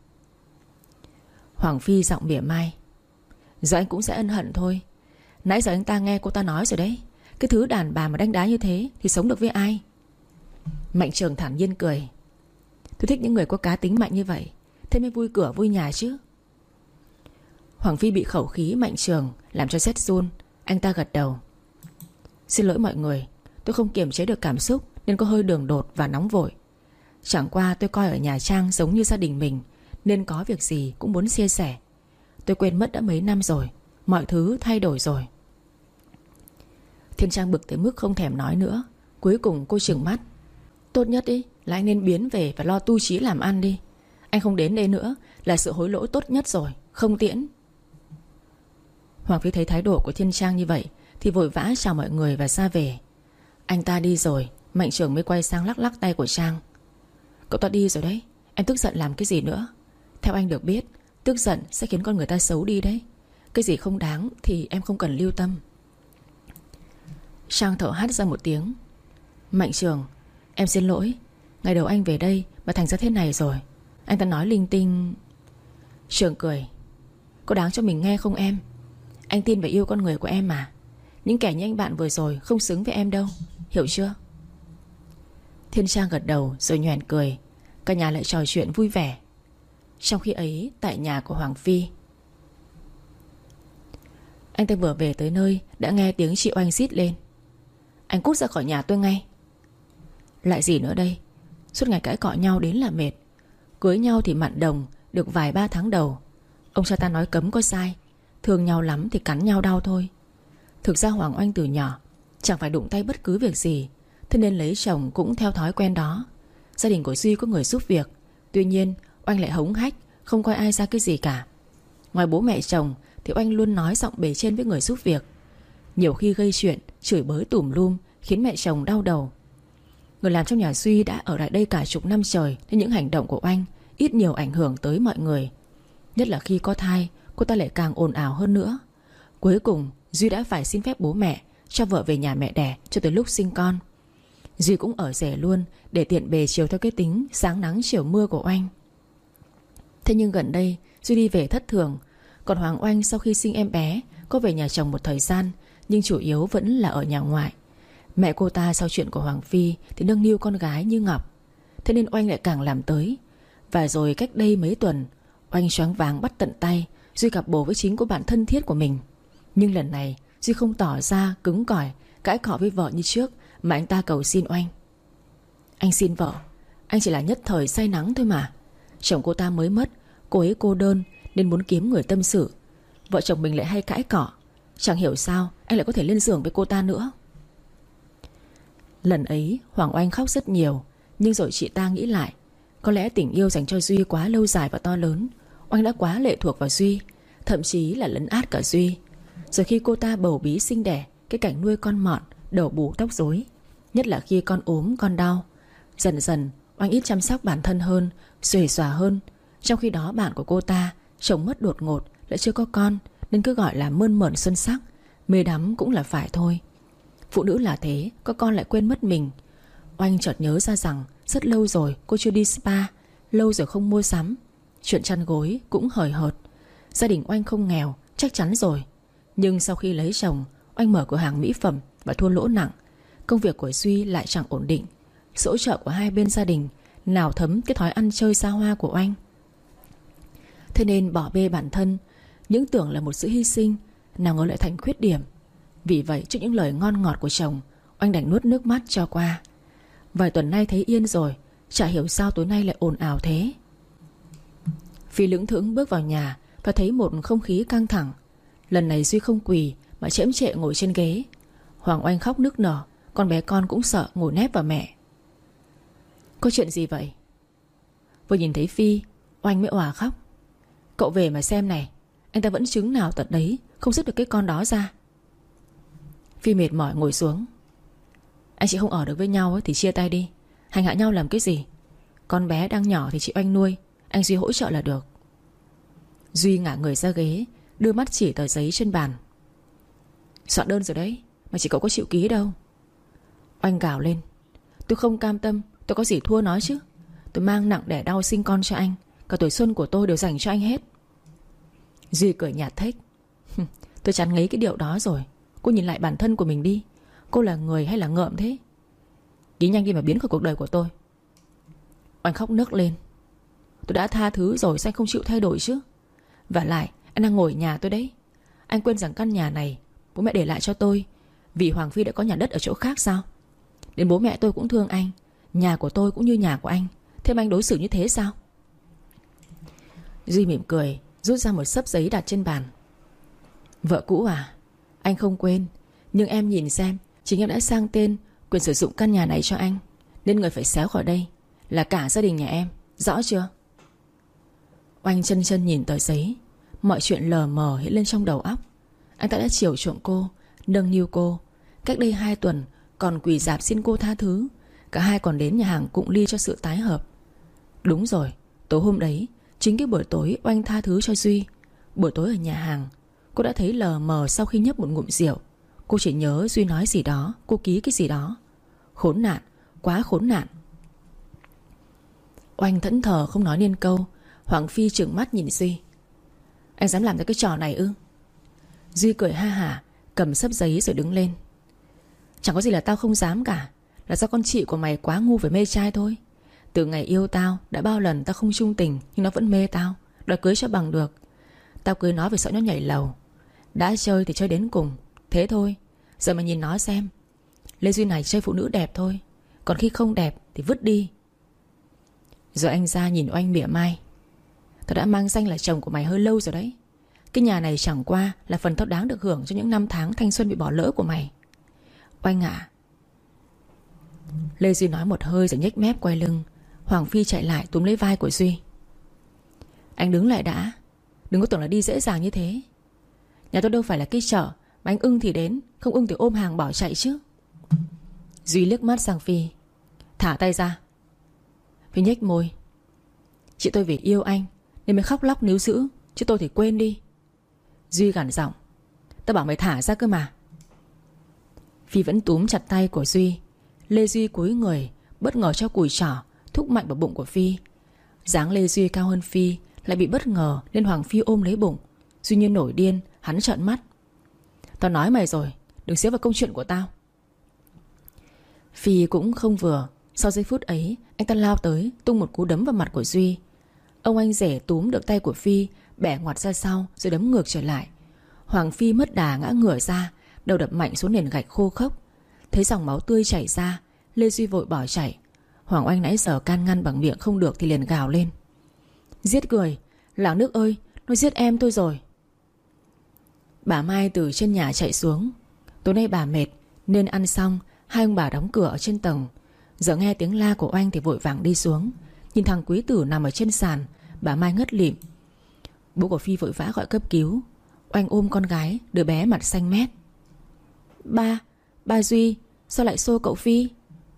Hoàng Phi giọng mỉa mai. Giờ anh cũng sẽ ân hận thôi. Nãy giờ anh ta nghe cô ta nói rồi đấy, cái thứ đàn bà mà đánh đá như thế thì sống được với ai? Mạnh Trường thản nhiên cười. Tôi thích những người có cá tính mạnh như vậy, thế mới vui cửa vui nhà chứ. Hoàng Phi bị khẩu khí Mạnh Trường làm cho rét run. Anh ta gật đầu. Xin lỗi mọi người, tôi không kiềm chế được cảm xúc nên có hơi đường đột và nóng vội. Chẳng qua tôi coi ở nhà Trang giống như gia đình mình, nên có việc gì cũng muốn chia sẻ. Tôi quên mất đã mấy năm rồi, mọi thứ thay đổi rồi. Thiên Trang bực tới mức không thèm nói nữa. Cuối cùng cô trừng mắt. Tốt nhất đi là anh nên biến về và lo tu chí làm ăn đi. Anh không đến đây nữa là sự hối lỗi tốt nhất rồi, không tiễn. Hoàng Phi thấy thái độ của Thiên Trang như vậy thì vội vã chào mọi người và ra về. Anh ta đi rồi, Mạnh Trường mới quay sang lắc lắc tay của Trang. Cậu ta đi rồi đấy, em tức giận làm cái gì nữa? Theo anh được biết, tức giận sẽ khiến con người ta xấu đi đấy. Cái gì không đáng thì em không cần lưu tâm. Trang thở hắt ra một tiếng. Mạnh Trường, em xin lỗi. Ngày đầu anh về đây mà thành ra thế này rồi. Anh ta nói linh tinh. Trường cười. Có đáng cho mình nghe không em? Anh tin và yêu con người của em mà. Những kẻ như anh bạn vừa rồi không xứng với em đâu, hiểu chưa? Thiên Trang gật đầu rồi nhoẻn cười. Cả nhà lại trò chuyện vui vẻ. Trong khi ấy tại nhà của Hoàng Phi, anh ta vừa về tới nơi đã nghe tiếng chị Oanh rít lên. Anh cút ra khỏi nhà tôi ngay. Lại gì nữa đây? Suốt ngày cãi cọ nhau đến là mệt. Cưới nhau thì mặn đồng được vài ba tháng đầu. Ông cha ta nói cấm có sai. Thương nhau lắm thì cắn nhau đau thôi. Thực ra Hoàng Oanh từ nhỏ chẳng phải đụng tay bất cứ việc gì, thế nên lấy chồng cũng theo thói quen đó. Gia đình của Duy có người giúp việc, tuy nhiên Oanh lại hống hách, không coi ai ra cái gì cả. Ngoài bố mẹ chồng thì Oanh luôn nói giọng bề trên với người giúp việc. Nhiều khi gây chuyện, chửi bới tùm lum, khiến mẹ chồng đau đầu. Người làm trong nhà Duy đã ở lại đây cả chục năm trời, nên những hành động của Oanh ít nhiều ảnh hưởng tới mọi người. Nhất là khi có thai, cô ta lại càng ồn ào hơn nữa. Cuối cùng Duy đã phải xin phép bố mẹ cho vợ về nhà mẹ đẻ cho tới lúc sinh con. Duy cũng ở rể luôn để tiện bề chiều theo cái tính sáng nắng chiều mưa của Oanh. Thế nhưng gần đây Duy đi về thất thường. Còn Hoàng Oanh sau khi sinh em bé có về nhà chồng một thời gian, nhưng chủ yếu vẫn là ở nhà ngoại. Mẹ cô ta sau chuyện của Hoàng Phi thì nâng niu con gái như ngọc, thế nên Oanh lại càng làm tới. Và rồi cách đây mấy tuần, Oanh choáng váng bắt tận tay Duy gặp bồ với chính của bạn thân thiết của mình. Nhưng lần này Duy không tỏ ra cứng cỏi cãi cọ với vợ như trước, mà anh ta cầu xin Oanh. Anh xin vợ, anh chỉ là nhất thời say nắng thôi mà. Chồng cô ta mới mất, cô ấy cô đơn nên muốn kiếm người tâm sự. Vợ chồng mình lại hay cãi cọ, chẳng hiểu sao anh lại có thể lên giường với cô ta nữa. Lần ấy Hoàng Oanh khóc rất nhiều. Nhưng rồi chị ta nghĩ lại, có lẽ tình yêu dành cho Duy quá lâu dài và to lớn. Oanh đã quá lệ thuộc vào Duy, thậm chí là lấn át cả Duy. Rồi khi cô ta bầu bí sinh đẻ, cái cảnh nuôi con mọn, đầu bù tóc rối, nhất là khi con ốm con đau, dần dần Oanh ít chăm sóc bản thân hơn, xuề xòa hơn. Trong khi đó bạn của cô ta, chồng mất đột ngột, lại chưa có con, nên cứ gọi là mơn mởn xuân sắc, mê đắm cũng là phải thôi. Phụ nữ là thế, có con lại quên mất mình. Oanh chợt nhớ ra rằng rất lâu rồi cô chưa đi spa, lâu rồi không mua sắm. Chuyện chăn gối cũng hời hợt. Gia đình Oanh không nghèo, chắc chắn rồi. Nhưng sau khi lấy chồng, Oanh mở cửa hàng mỹ phẩm và thua lỗ nặng. Công việc của Duy lại chẳng ổn định. Sự hỗ trợ của hai bên gia đình nào thấm cái thói ăn chơi xa hoa của Oanh. Thế nên bỏ bê bản thân, những tưởng là một sự hy sinh, nào ngờ lại thành khuyết điểm. Vì vậy trước những lời ngon ngọt của chồng, Oanh đành nuốt nước mắt cho qua. Vài tuần nay thấy yên rồi, chả hiểu sao tối nay lại ồn ào thế. Phi lững thững bước vào nhà và thấy một không khí căng thẳng. Lần này Duy không quỳ mà chễm chệ ngồi trên ghế. Hoàng Oanh khóc nức nở, con bé con cũng sợ ngồi nép vào mẹ. Có chuyện gì vậy? Vừa nhìn thấy Phi, Oanh mới òa khóc. Cậu về mà xem này, anh ta vẫn chứng nào tật đấy, không dứt được cái con đó ra. Phi mệt mỏi ngồi xuống. Anh chị không ở được với nhau ấy, thì chia tay đi. Hành hạ nhau làm cái gì? Con bé đang nhỏ thì chị Oanh nuôi, anh Duy hỗ trợ là được. Duy ngả người ra ghế, đưa mắt chỉ tờ giấy trên bàn. Soạn đơn rồi đấy, mà chị cậu có chịu ký đâu. Oanh gào lên. Tôi không cam tâm, tôi có gì thua nói chứ. Tôi mang nặng đẻ đau sinh con cho anh, cả tuổi xuân của tôi đều dành cho anh hết. Duy cười nhạt thếch. Tôi chán ngấy cái điệu đó rồi. Cô nhìn lại bản thân của mình đi. Cô là người hay là ngợm thế? Ký nhanh đi mà biến khỏi cuộc đời của tôi. Oanh khóc nấc lên. Tôi đã tha thứ rồi, sao anh không chịu thay đổi chứ? Và lại anh đang ngồi nhà tôi đấy. Anh quên rằng căn nhà này bố mẹ để lại cho tôi vì Hoàng Phi đã có nhà đất ở chỗ khác sao? Đến bố mẹ tôi cũng thương anh, nhà của tôi cũng như nhà của anh. Thế mà anh đối xử như thế sao? Duy mỉm cười, rút ra một xấp giấy đặt trên bàn. Vợ cũ à? Anh không quên. Nhưng em nhìn xem, chính em đã sang tên quyền sử dụng căn nhà này cho anh, nên người phải xéo khỏi đây là cả gia đình nhà em, rõ chưa? Oanh chân chân nhìn tờ giấy. Mọi chuyện lờ mờ hiện lên trong đầu óc. Anh ta đã chiều chuộng cô, nâng niu cô. Cách đây hai tuần còn quỳ rạp xin cô tha thứ. Cả hai còn đến nhà hàng Cụng Ly cho sự tái hợp. Đúng rồi, tối hôm đấy, chính cái buổi tối Oanh tha thứ cho Duy. Buổi tối ở nhà hàng, cô đã thấy lờ mờ sau khi nhấp một ngụm rượu. Cô chỉ nhớ Duy nói gì đó, cô ký cái gì đó. Khốn nạn, quá khốn nạn. Oanh thẫn thờ không nói nên câu. Hoàng Phi trừng mắt nhìn Duy. Anh dám làm ra cái trò này ư? Duy cười ha hả, cầm xấp giấy rồi đứng lên. Chẳng có gì là tao không dám cả. Là do con chị của mày quá ngu với mê trai thôi. Từ ngày yêu tao, đã bao lần tao không chung tình, nhưng nó vẫn mê tao, đòi cưới cho bằng được. Tao cưới nó vì sợ nó nhảy lầu. Đã chơi thì chơi đến cùng, thế thôi. Giờ mày nhìn nó xem. Lê Duy này chơi phụ nữ đẹp thôi, Còn khi không đẹp thì vứt đi. Rồi anh ra nhìn Oanh mỉa mai. Tao đã mang danh là chồng của mày hơi lâu rồi đấy. Cái nhà này chẳng qua là phần tao đáng được hưởng cho những năm tháng thanh xuân bị bỏ lỡ của mày. Oanh ạ. Lê Duy nói một hơi rồi nhếch mép quay lưng. Hoàng Phi chạy lại túm lấy vai của Duy. Anh đứng lại đã. Đừng có tưởng là đi dễ dàng như thế. Nhà tôi đâu phải là cái chợ mà anh ưng thì đến, không ưng thì ôm hàng bỏ chạy chứ. Duy liếc mắt sang Phi. Thả tay ra. Phi nhếch môi. Chị tôi vì yêu anh nên mới khóc lóc níu giữ, chứ tôi thì quên đi. Duy gằn giọng. Tao bảo mày thả ra cơ mà. Phi vẫn túm chặt tay của Duy. Lê Duy cúi người, bất ngờ cho cùi trỏ thúc mạnh vào bụng của Phi. Dáng Lê Duy cao hơn Phi, lại bị bất ngờ nên Hoàng Phi ôm lấy bụng. Duy như nổi điên. Hắn trợn mắt. Tao nói mày rồi, đừng xía vào công chuyện của tao. Phi cũng không vừa. Sau giây phút ấy, anh ta lao tới tung một cú đấm vào mặt của Duy. Ông anh rể túm được tay của Phi, bẻ ngoặt ra sau rồi đấm ngược trở lại. Hoàng Phi mất đà ngã ngửa ra, đầu đập mạnh xuống nền gạch khô khốc. Thấy dòng máu tươi chảy ra, Lê Duy vội bỏ chạy. Hoàng Oanh nãy giờ can ngăn bằng miệng không được thì liền gào lên. Giết người, Làng Nước ơi, nó giết em tôi rồi. Bà Mai từ trên nhà chạy xuống. Tối nay bà mệt nên ăn xong, hai ông bà đóng cửa ở trên tầng. Giờ nghe tiếng la của Oanh thì vội vàng đi xuống. Nhìn thằng Quý Tử nằm ở trên sàn, bà Mai ngất lịm. Bố của Phi vội vã gọi cấp cứu. Oanh ôm con gái, đứa bé mặt xanh mét. Ba, ba Duy, sao lại xô cậu Phi?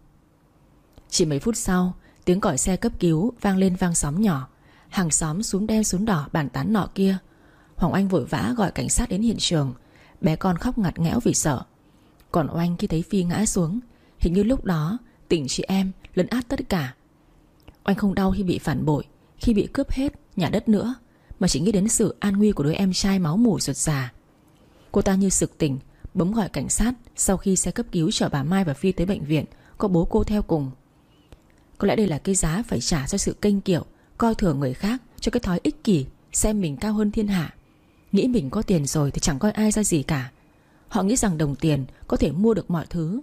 Chỉ mấy phút sau, tiếng còi xe cấp cứu vang lên vang xóm nhỏ. Hàng xóm xuống đen xuống đỏ bàn tán nọ kia. Hoàng Oanh vội vã gọi cảnh sát đến hiện trường. Bé con khóc ngặt nghẽo vì sợ. Còn Oanh khi thấy Phi ngã xuống, hình như lúc đó tình chị em lấn át tất cả. Oanh không đau khi bị phản bội, khi bị cướp hết nhà đất nữa, mà chỉ nghĩ đến sự an nguy của đứa em trai máu mủ ruột già. Cô ta như sực tỉnh, bấm gọi cảnh sát. Sau khi xe cấp cứu chở bà Mai và Phi tới bệnh viện, có bố cô theo cùng. Có lẽ đây là cái giá phải trả cho sự kênh kiệu, coi thường người khác, cho cái thói ích kỷ, xem mình cao hơn thiên hạ. Nghĩ mình có tiền rồi thì chẳng coi ai ra gì cả. Họ nghĩ rằng đồng tiền có thể mua được mọi thứ.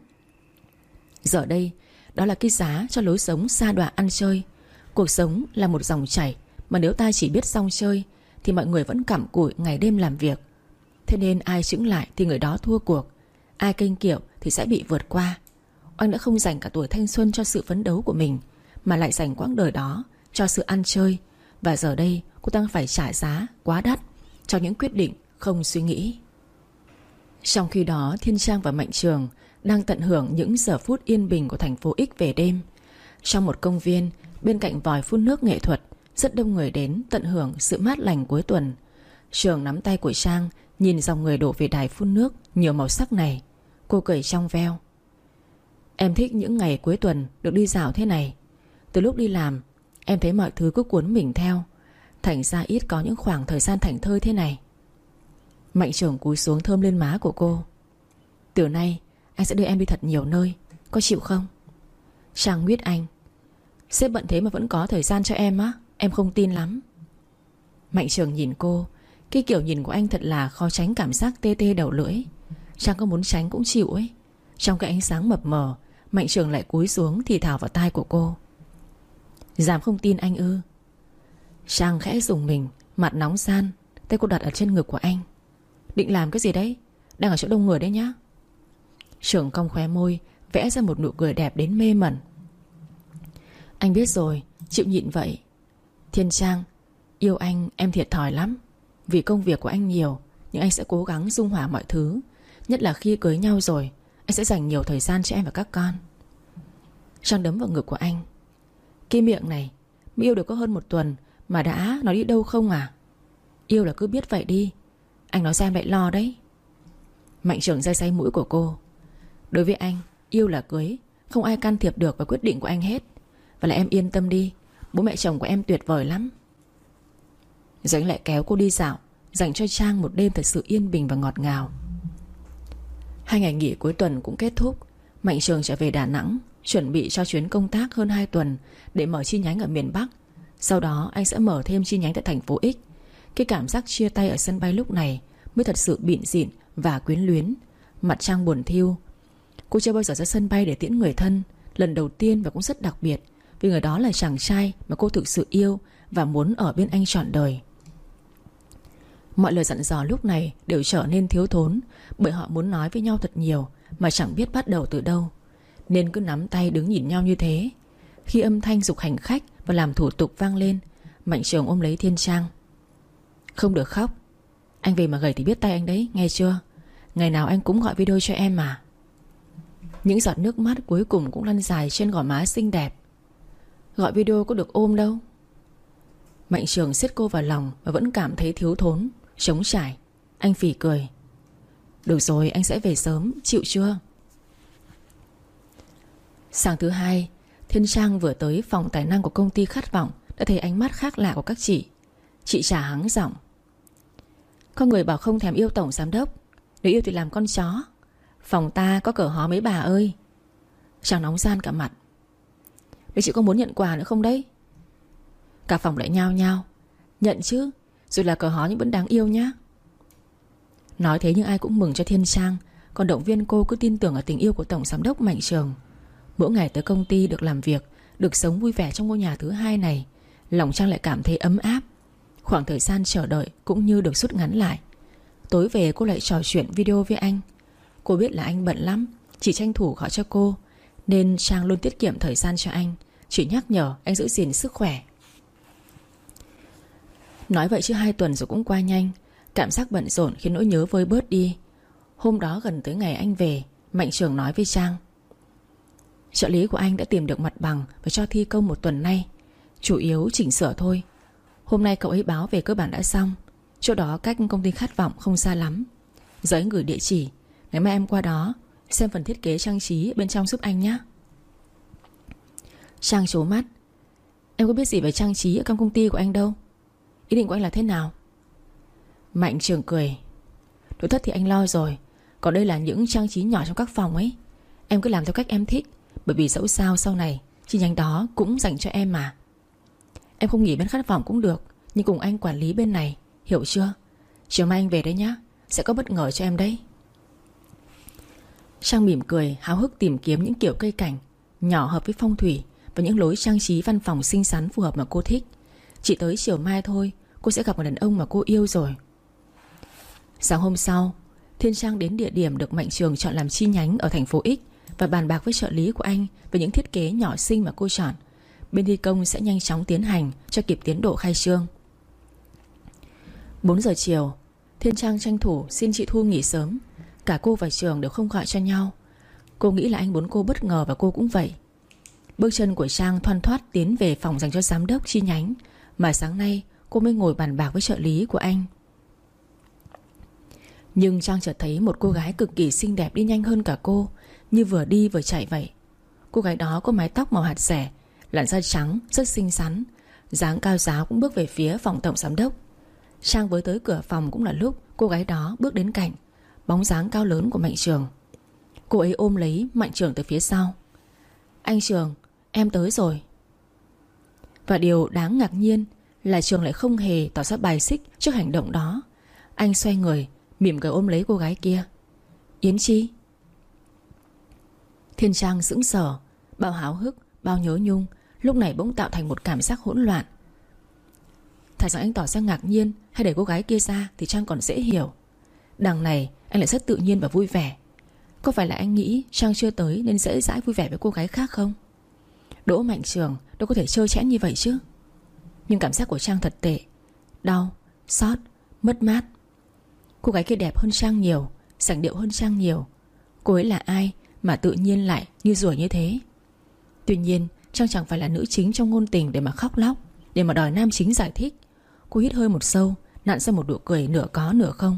Giờ đây, đó là cái giá cho lối sống sa đọa ăn chơi. Cuộc sống là một dòng chảy, mà nếu ta chỉ biết rong chơi thì mọi người vẫn cặm cụi ngày đêm làm việc. Thế nên ai chững lại thì người đó thua cuộc, ai kênh kiệu thì sẽ bị vượt qua. Oanh đã không dành cả tuổi thanh xuân cho sự phấn đấu của mình, mà lại dành quãng đời đó cho sự ăn chơi. Và giờ đây cô ta phải trả giá quá đắt cho những quyết định không suy nghĩ. Trong khi đó, Thiên Trang và Mạnh Trường đang tận hưởng những giờ phút yên bình của thành phố X về đêm. Trong một công viên bên cạnh vòi phun nước nghệ thuật, rất đông người đến tận hưởng sự mát lành cuối tuần. Trường nắm tay của Trang, nhìn dòng người đổ về đài phun nước nhiều màu sắc này. Cô cười trong veo. Em thích những ngày cuối tuần được đi dạo thế này. Từ lúc đi làm, em thấy mọi thứ cứ cuốn mình theo, thành ra ít có những khoảng thời gian thảnh thơi thế này. Mạnh Trường cúi xuống thơm lên má của cô. Từ nay anh sẽ đưa em đi thật nhiều nơi, có chịu không? Trang nguyết anh. Sếp bận thế mà vẫn có thời gian cho em á? Em không tin lắm. Mạnh Trường nhìn cô. Cái kiểu nhìn của anh thật là khó tránh cảm giác tê tê đầu lưỡi. Trang có muốn tránh cũng chịu ấy. Trong cái ánh sáng mập mờ, Mạnh Trường lại cúi xuống thì thào vào tai của cô. Dám không tin anh ư? Trang khẽ rùng mình, mặt nóng ran. Tay cô đặt ở trên ngực của anh. Định làm cái gì đấy? Đang ở chỗ đông người đấy nhá. Trường cong khóe môi, vẽ ra một nụ cười đẹp đến mê mẩn. Anh biết rồi, chịu nhịn vậy. Thiên Trang, yêu anh em thiệt thòi lắm. Vì công việc của anh nhiều, nhưng anh sẽ cố gắng dung hòa mọi thứ. Nhất là khi cưới nhau rồi, anh sẽ dành nhiều thời gian cho em và các con. Trang đấm vào ngực của anh. Cái miệng này, mới yêu được có hơn một tuần mà đã nói đi đâu không à? Yêu là cứ biết vậy đi. Anh nói ra em lại lo đấy. Mạnh Trường day day mũi của cô. Đối với anh, yêu là cưới, không ai can thiệp được vào quyết định của anh hết. Và lại em yên tâm đi, bố mẹ chồng của em tuyệt vời lắm. Rồi anh lại kéo cô đi dạo, dành cho Trang một đêm thật sự yên bình và ngọt ngào. Hai ngày nghỉ cuối tuần cũng kết thúc. Mạnh Trường trở về Đà Nẵng, chuẩn bị cho chuyến công tác hơn hai tuần để mở chi nhánh ở miền Bắc. Sau đó anh sẽ mở thêm chi nhánh tại thành phố X. Cái cảm giác chia tay ở sân bay lúc này mới thật sự bịn dịn và quyến luyến. Mặt Trang buồn thiu. Cô chưa bao giờ ra sân bay để tiễn người thân, Lần đầu tiên và cũng rất đặc biệt, vì người đó là chàng trai mà cô thực sự yêu và muốn ở bên anh trọn đời. Mọi lời dặn dò lúc này đều trở nên thiếu thốn, bởi họ muốn nói với nhau thật nhiều mà chẳng biết bắt đầu từ đâu, nên cứ nắm tay đứng nhìn nhau như thế. Khi âm thanh giục hành khách và làm thủ tục vang lên, Mạnh Trường ôm lấy Thiên Trang. Không được khóc. Anh về mà gầy thì biết tay anh đấy, nghe chưa? Ngày nào anh cũng gọi video cho em mà. Những giọt nước mắt cuối cùng cũng lăn dài trên gò má xinh đẹp. Gọi video có được ôm đâu. Mạnh Trường siết cô vào lòng và vẫn cảm thấy thiếu thốn, trống trải. Anh phì cười. Được rồi, anh sẽ về sớm, chịu chưa? Sáng thứ hai, Thiên Trang vừa tới phòng tài năng của công ty Khát Vọng đã thấy ánh mắt khác lạ của các chị. Chị Trà hắng giọng. Có người bảo không thèm yêu tổng giám đốc, nếu yêu thì làm con chó. Phòng ta có cờ hó mấy bà ơi. Chàng nóng gian cả mặt. Vậy chị có muốn nhận quà nữa không đấy? Cả phòng lại nhao nhao. Nhận chứ, rồi là cờ hó nhưng vẫn đáng yêu nhá. Nói thế nhưng ai cũng mừng cho Thiên Trang, còn động viên cô cứ tin tưởng ở tình yêu của tổng giám đốc Mạnh Trường. Mỗi ngày tới công ty được làm việc, được sống vui vẻ trong ngôi nhà thứ hai này, lòng Trang lại cảm thấy ấm áp. Khoảng thời gian chờ đợi cũng như được rút ngắn lại. Tối về cô lại trò chuyện video với anh. Cô biết là anh bận lắm, chỉ tranh thủ gọi cho cô, nên Trang luôn tiết kiệm thời gian cho anh, chỉ nhắc nhở anh giữ gìn sức khỏe. Nói vậy chứ hai tuần rồi cũng qua nhanh. Cảm giác bận rộn khiến nỗi nhớ vơi bớt đi. Hôm đó gần tới ngày anh về, Mạnh Trường nói với Trang. Trợ lý của anh đã tìm được mặt bằng và cho thi công một tuần nay, chủ yếu chỉnh sửa thôi. Hôm nay cậu ấy báo về cơ bản đã xong. Chỗ đó cách công ty Khát Vọng không xa lắm. Giờ anh gửi địa chỉ, ngày mai em qua đó xem phần thiết kế trang trí bên trong giúp anh nhé. Trang trố mắt. Em có biết gì về trang trí ở trong công ty của anh đâu. Ý định của anh là thế nào? Mạnh Trường cười. Nội thất thì anh lo rồi, còn đây là những trang trí nhỏ trong các phòng ấy. Em cứ làm theo cách em thích, bởi vì dẫu sao sau này chi nhánh đó cũng dành cho em mà. Em không nghỉ bên Khát Vọng cũng được, nhưng cùng anh quản lý bên này, hiểu chưa? Chiều mai anh về đấy nhá, sẽ có bất ngờ cho em đấy. Trang mỉm cười, háo hức tìm kiếm những kiểu cây cảnh nhỏ hợp với phong thủy và những lối trang trí văn phòng xinh xắn phù hợp mà cô thích. Chỉ tới chiều mai thôi, cô sẽ gặp người đàn ông mà cô yêu rồi. Sáng hôm sau, Thiên Trang đến địa điểm được Mạnh Trường chọn làm chi nhánh ở thành phố X và bàn bạc với trợ lý của anh về những thiết kế nhỏ xinh mà cô chọn. Bên thi công sẽ nhanh chóng tiến hành cho kịp tiến độ khai trương. Bốn giờ chiều, Thiên Trang tranh thủ xin chị Thu nghỉ sớm. Cả cô và Trường đều không gọi cho nhau. Cô nghĩ là anh muốn cô bất ngờ và cô cũng vậy. Bước chân của Trang thoăn thoắt tiến về phòng dành cho giám đốc chi nhánh mà sáng nay cô mới ngồi bàn bạc với trợ lý của anh. Nhưng Trang chợt thấy một cô gái cực kỳ xinh đẹp đi nhanh hơn cả cô, như vừa đi vừa chạy vậy. Cô gái đó có mái tóc màu hạt rẻ, làn da trắng, rất xinh xắn, dáng cao ráo cũng bước về phía phòng tổng giám đốc. Trang với tới cửa phòng cũng là lúc cô gái đó bước đến cạnh bóng dáng cao lớn của Mạnh Trường. Cô ấy ôm lấy Mạnh Trường từ phía sau. Anh Trường, em tới rồi. Và điều đáng ngạc nhiên là Trường lại không hề tỏ ra bài xích trước hành động đó. Anh xoay người, mỉm cười ôm lấy cô gái kia. Yến Chi. Thiên Trang sững sờ, bao háo hức, bao nhớ nhung lúc này bỗng tạo thành một cảm giác hỗn loạn. Thà rằng anh tỏ ra ngạc nhiên hay để cô gái kia ra thì Trang còn dễ hiểu. Đằng này anh lại rất tự nhiên và vui vẻ. Có phải là anh nghĩ Trang chưa tới nên dễ dãi vui vẻ với cô gái khác không? Đỗ Mạnh Trường đâu có thể trơ trẽn như vậy chứ. Nhưng cảm giác của Trang thật tệ. Đau, xót, mất mát. Cô gái kia đẹp hơn Trang nhiều, sành điệu hơn Trang nhiều. Cô ấy là ai mà tự nhiên lại như rủa như thế? Tuy nhiên Trang chẳng phải là nữ chính trong ngôn tình để mà khóc lóc, để mà đòi nam chính giải thích. Cô hít hơi một sâu, nặn ra một nụ cười nửa có nửa không.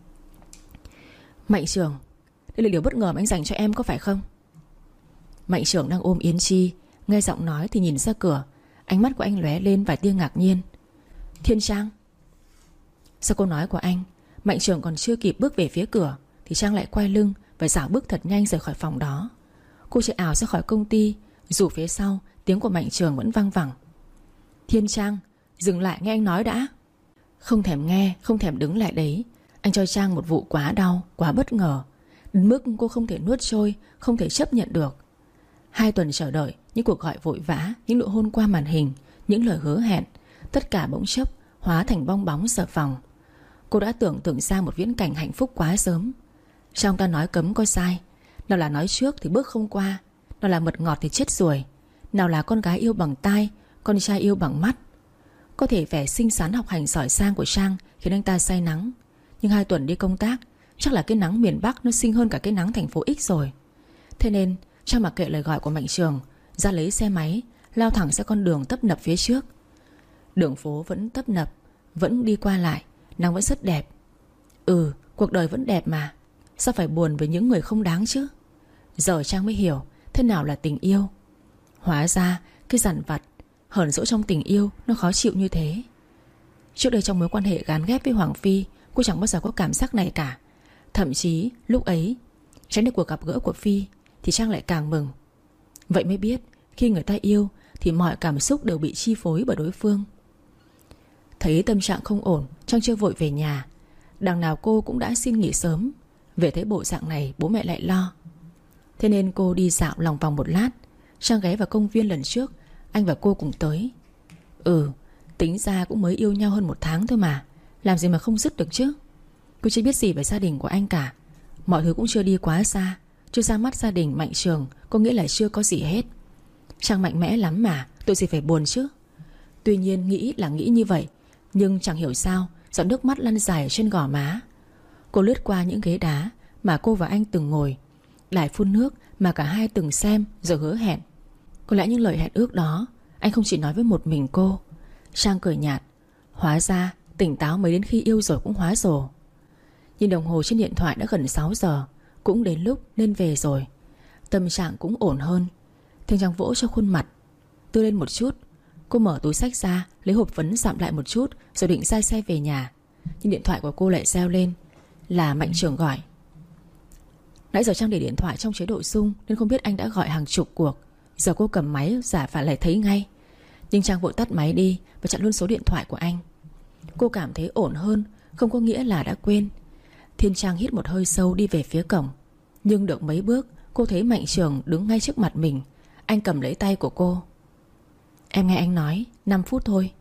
Mạnh Trường, đây là điều bất ngờ mà anh dành cho em có phải không? Mạnh Trường đang ôm Yến Chi, nghe giọng nói thì nhìn ra cửa. Ánh mắt của anh lóe lên vài tia ngạc nhiên. Thiên Trang. Sau câu nói của anh, Mạnh Trường còn chưa kịp bước về phía cửa thì Trang lại quay lưng và dạo bước thật nhanh rời khỏi phòng đó. Cô chạy ảo ra khỏi công ty, dù phía sau tiếng của Mạnh Trường vẫn vang vẳng. Thiên Trang, dừng lại nghe anh nói đã. Không thèm nghe, không thèm đứng lại đấy. Anh cho Trang một vụ quá đau, quá bất ngờ, đến mức cô không thể nuốt trôi, không thể chấp nhận được. Hai tuần chờ đợi, những cuộc gọi vội vã, những nụ hôn qua màn hình, những lời hứa hẹn, tất cả bỗng chốc hóa thành bong bóng xà phòng. Cô đã tưởng tượng ra một viễn cảnh hạnh phúc quá sớm. Trong ta nói cấm có sai. Nào là nói trước thì bước không qua, nào là mật ngọt thì chết ruồi, nào là con gái yêu bằng tai, con trai yêu bằng mắt. Có thể vẻ xinh xắn học hành giỏi sang của Trang khiến anh ta say nắng, nhưng hai tuần đi công tác, chắc là cái nắng miền Bắc nó xinh hơn cả cái nắng thành phố X rồi. Thế nên Trang mặc kệ lời gọi của Mạnh Trường, ra lấy xe máy, lao thẳng ra con đường tấp nập phía trước. Đường phố vẫn tấp nập, vẫn đi qua lại, nắng vẫn rất đẹp. Ừ, cuộc đời vẫn đẹp mà. Sao phải buồn với những người không đáng chứ? Giờ Trang mới hiểu thế nào là tình yêu. Hóa ra cái dằn vặt, hờn dỗi trong tình yêu nó khó chịu như thế. Trước đây trong mối quan hệ gán ghép với Hoàng Phi, cô chẳng bao giờ có cảm giác này cả. Thậm chí lúc ấy tránh được cuộc gặp gỡ của Phi thì Trang lại càng mừng. Vậy mới biết khi người ta yêu thì mọi cảm xúc đều bị chi phối bởi đối phương. Thấy tâm trạng không ổn, Trang chưa vội về nhà. Đằng nào cô cũng đã xin nghỉ sớm. Về thấy bộ dạng này bố mẹ lại lo. Thế nên cô đi dạo lòng vòng một lát. Trang ghé vào công viên lần trước anh và cô cùng tới. Ừ, tính ra cũng mới yêu nhau hơn một tháng thôi mà, làm gì mà không dứt được chứ. Cô chưa biết gì về gia đình của anh cả. Mọi thứ cũng chưa đi quá xa. Chưa ra mắt gia đình Mạnh Trường có nghĩa là chưa có gì hết. Trang mạnh mẽ lắm mà, tội gì phải buồn chứ. Tuy nhiên nghĩ là nghĩ như vậy, nhưng chẳng hiểu sao giọt nước mắt lăn dài trên gò má. Cô lướt qua những ghế đá mà cô và anh từng ngồi, lại phun nước mà cả hai từng xem rồi hứa hẹn. Có lẽ những lời hẹn ước đó anh không chỉ nói với một mình cô. Trang cười nhạt. Hóa ra tỉnh táo mới đến khi yêu rồi cũng hóa rồ. Nhìn đồng hồ trên điện thoại đã gần sáu giờ, cũng đến lúc nên về rồi. Tâm trạng cũng ổn hơn. Thiên Trang vỗ cho khuôn mặt tươi lên một chút. Cô mở túi xách ra, lấy hộp phấn dặm lại một chút, rồi định ra xe về nhà. Nhưng điện thoại của cô lại reo lên. Là Mạnh Trường gọi. Nãy giờ Trang để điện thoại trong chế độ rung nên không biết anh đã gọi hàng chục cuộc. Giờ cô cầm máy giả phải lại thấy ngay. Nhưng Trang vội tắt máy đi và chặn luôn số điện thoại của anh. Cô cảm thấy ổn hơn, không có nghĩa là đã quên. Thiên Trang hít một hơi sâu đi về phía cổng. Nhưng được mấy bước cô thấy Mạnh Trường đứng ngay trước mặt mình. Anh cầm lấy tay của cô. Em nghe anh nói năm phút thôi.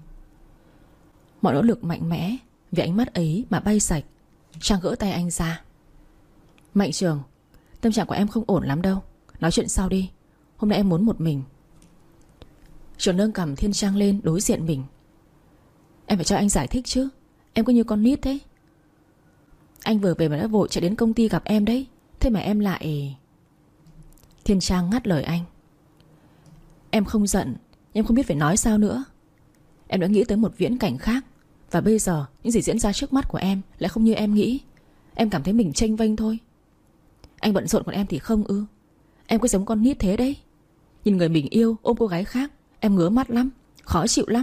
Mọi nỗ lực mạnh mẽ vì ánh mắt ấy mà bay sạch. Trang gỡ tay anh ra. Mạnh Trường, tâm trạng của em không ổn lắm đâu. Nói chuyện sau đi. Hôm nay em muốn một mình. Trường nâng cầm Thiên Trang lên đối diện mình. Em phải cho anh giải thích chứ. Em cứ như con nít thế. Anh vừa về mà đã vội chạy đến công ty gặp em đấy. Thế mà em lại... Thiên Trang ngắt lời anh. Em không giận, em không biết phải nói sao nữa. Em đã nghĩ tới một viễn cảnh khác. Và bây giờ những gì diễn ra trước mắt của em lại không như em nghĩ. Em cảm thấy mình chênh vênh thôi. Anh bận rộn còn em thì không ư? Em cứ giống con nít thế đấy. Nhìn người mình yêu ôm cô gái khác, em ngứa mắt lắm, khó chịu lắm.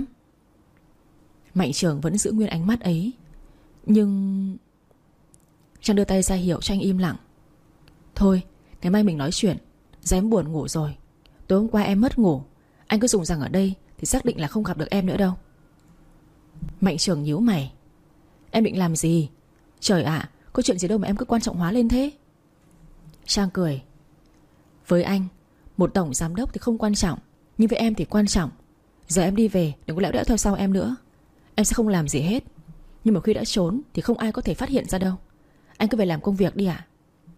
Mạnh Trường vẫn giữ nguyên ánh mắt ấy. Nhưng... Trang đưa tay ra hiệu cho anh im lặng. Thôi, ngày mai mình nói chuyện. Giờ em buồn ngủ rồi. Tối hôm qua em mất ngủ. Anh cứ dùng rằng ở đây thì xác định là không gặp được em nữa đâu. Mạnh Trường nhíu mày. Em định làm gì? Trời ạ, à, có chuyện gì đâu mà em cứ quan trọng hóa lên thế. Trang cười. Với anh, một tổng giám đốc thì không quan trọng, nhưng với em thì quan trọng. Giờ em đi về, đừng có lẽo đẽo theo sau em nữa. Em sẽ không làm gì hết. Nhưng mà khi đã trốn thì không ai có thể phát hiện ra đâu. Anh cứ về làm công việc đi ạ.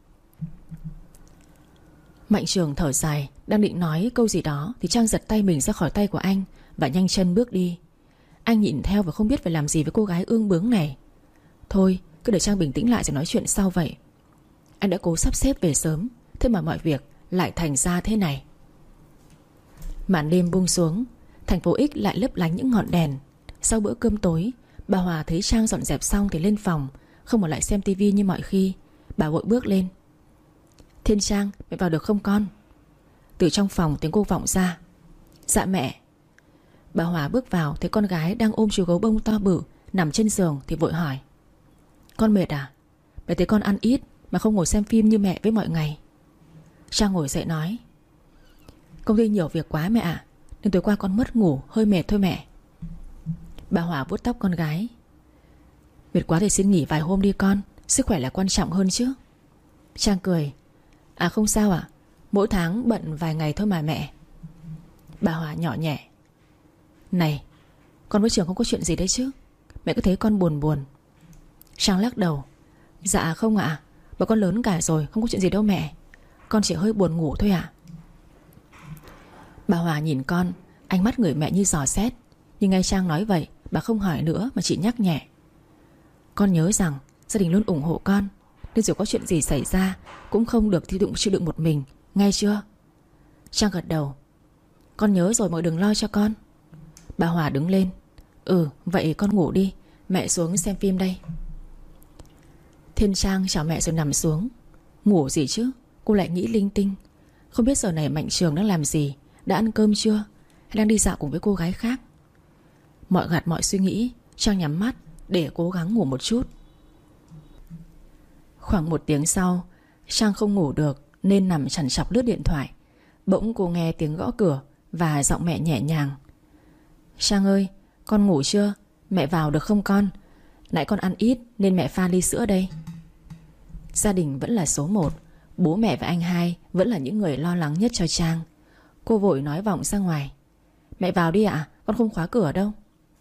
Mạnh Trường thở dài, đang định nói câu gì đó thì Trang giật tay mình ra khỏi tay của anh và nhanh chân bước đi. Anh nhìn theo và không biết phải làm gì với cô gái ương bướng này. Thôi, cứ để Trang bình tĩnh lại rồi nói chuyện sau vậy. Anh đã cố sắp xếp về sớm, thế mà mọi việc lại thành ra thế này. Màn đêm buông xuống, thành phố X lại lấp lánh những ngọn đèn. Sau bữa cơm tối, bà Hòa thấy Trang dọn dẹp xong thì lên phòng, không ở lại xem tivi như mọi khi. Bà vội bước lên. Thiên Trang, mẹ vào được không con? Từ trong phòng tiếng cô vọng ra. Dạ mẹ. Bà Hòa bước vào thấy con gái đang ôm chú gấu bông to bự nằm trên giường thì vội hỏi. Con mệt à? Mẹ thấy con ăn ít mà không ngồi xem phim như mẹ với mọi ngày. Trang ngồi dậy nói. Công ty nhiều việc quá mẹ ạ, nên tối qua con mất ngủ, hơi mệt thôi mẹ. Bà Hòa vuốt tóc con gái. Mệt quá thì xin nghỉ vài hôm đi con, sức khỏe là quan trọng hơn chứ. Trang cười. À không sao ạ, Mỗi tháng bận vài ngày thôi mà mẹ. Bà Hòa nhỏ nhẹ. Này, con với Trường không có chuyện gì đấy chứ? Mẹ cứ thấy con buồn buồn. Trang lắc đầu. Dạ không ạ, bọn con lớn cả rồi, không có chuyện gì đâu mẹ. Con chỉ hơi buồn ngủ thôi ạ. Bà Hòa nhìn con, ánh mắt người mẹ như dò xét. Nhưng nghe Trang nói vậy, bà không hỏi nữa mà chỉ nhắc nhẹ. Con nhớ rằng gia đình luôn ủng hộ con, nên dù có chuyện gì xảy ra cũng không được chịu đựng chịu đựng một mình, nghe chưa? Trang gật đầu. Con nhớ rồi, mọi đừng lo cho con. Bà Hòa đứng lên. Ừ, vậy con ngủ đi, mẹ xuống xem phim đây. Thiên Trang chào mẹ rồi nằm xuống. Ngủ gì chứ, cô lại nghĩ linh tinh. Không biết giờ này Mạnh Trường đang làm gì, đã ăn cơm chưa, hay đang đi dạo cùng với cô gái khác. Mọi gạt mọi suy nghĩ, Trang nhắm mắt để cố gắng ngủ một chút. Khoảng một tiếng sau, Trang không ngủ được nên nằm trằn trọc lướt điện thoại. Bỗng cô nghe tiếng gõ cửa và giọng mẹ nhẹ nhàng. Trang ơi, con ngủ chưa? Mẹ vào được không con? Nãy con ăn ít nên mẹ pha ly sữa đây. Gia đình vẫn là số một. Bố mẹ và anh hai vẫn là những người lo lắng nhất cho Trang. Cô vội nói vọng ra ngoài. Mẹ vào đi ạ, con không khóa cửa đâu.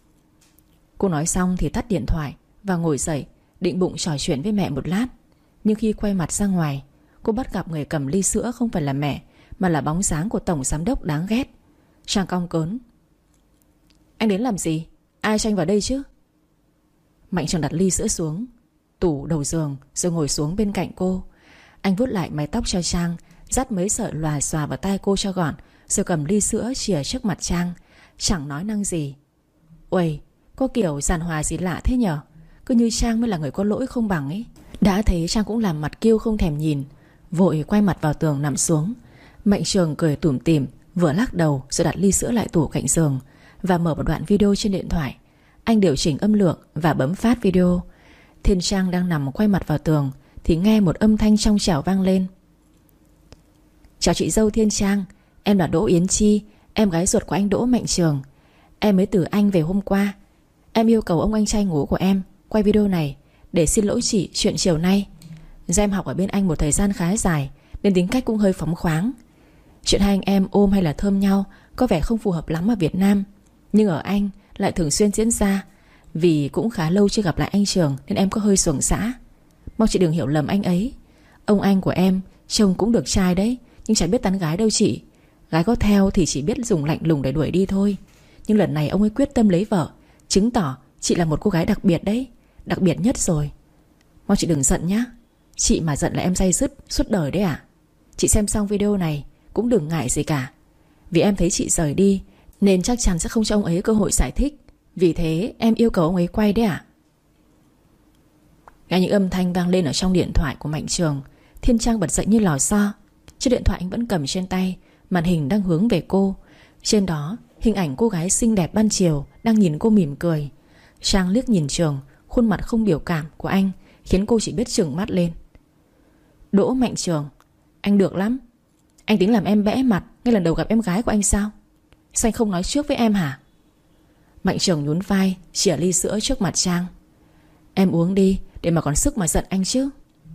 Cô nói xong thì tắt điện thoại và ngồi dậy, định bụng trò chuyện với mẹ một lát. Nhưng khi quay mặt ra ngoài, cô bắt gặp người cầm ly sữa không phải là mẹ, mà là bóng dáng của tổng giám đốc đáng ghét. Trang cong cớn. Anh đến làm gì? Ai cho anh vào đây chứ? Mạnh Trường đặt ly sữa xuống tủ đầu giường rồi ngồi xuống bên cạnh cô. Anh vuốt lại mái tóc cho Trang, dắt mấy sợi lòa xòa vào tai cô cho gọn, rồi cầm ly sữa chìa trước mặt Trang. Chẳng nói năng gì. Uầy, có kiểu giàn hòa gì lạ thế nhở? Cứ như Trang mới là người có lỗi không bằng ấy. Đã thấy Trang cũng làm mặt kêu không thèm nhìn, vội quay mặt vào tường nằm xuống. Mạnh Trường cười tủm tỉm, vừa lắc đầu rồi đặt ly sữa lại tủ cạnh giường và mở một đoạn video trên điện thoại. Anh điều chỉnh âm lượng và bấm phát video. Thiên Trang đang nằm quay mặt vào tường thì nghe một âm thanh trong trẻo vang lên. Chào chị dâu Thiên Trang, em là Đỗ Yến Chi, em gái ruột của anh Đỗ Mạnh Trường. Em mới từ Anh về hôm qua. Em yêu cầu ông anh trai ngố của em quay video này để xin lỗi chị chuyện chiều nay. Do em học ở bên Anh một thời gian khá dài nên tính cách cũng hơi phóng khoáng. Chuyện hai anh em ôm hay là thơm nhau có vẻ không phù hợp lắm ở Việt Nam, nhưng ở Anh lại thường xuyên diễn ra. Vì cũng khá lâu chưa gặp lại anh Trường nên em có hơi xuồng xã. Mong chị đừng hiểu lầm anh ấy. Ông anh của em trông cũng được trai đấy, nhưng chẳng biết tán gái đâu chị. Gái có theo thì chỉ biết dùng lạnh lùng để đuổi đi thôi. Nhưng lần này ông ấy quyết tâm lấy vợ, chứng tỏ chị là một cô gái đặc biệt đấy. Đặc biệt nhất rồi. Mong chị đừng giận nhá. Chị mà giận là em day dứt suốt đời đấy à. Chị xem xong video này cũng đừng ngại gì cả. Vì em thấy chị rời đi nên chắc chắn sẽ không cho ông ấy cơ hội giải thích. Vì thế em yêu cầu ông ấy quay đấy ạ. Nghe những âm thanh vang lên ở trong điện thoại của Mạnh Trường, Thiên Trang bật dậy như lò xo. Chiếc điện thoại anh vẫn cầm trên tay, màn hình đang hướng về cô. Trên đó hình ảnh cô gái xinh đẹp ban chiều đang nhìn cô mỉm cười. Trang liếc nhìn Trường, khuôn mặt không biểu cảm của anh khiến cô chỉ biết trừng mắt lên. Đỗ Mạnh Trường, anh được lắm. Anh tính làm em bẽ mặt ngay lần đầu gặp em gái của anh sao? Sao anh không nói trước với em hả? Mạnh Trường nhún vai, chìa ly sữa trước mặt Trang. Em uống đi, để mà còn sức mà giận anh chứ.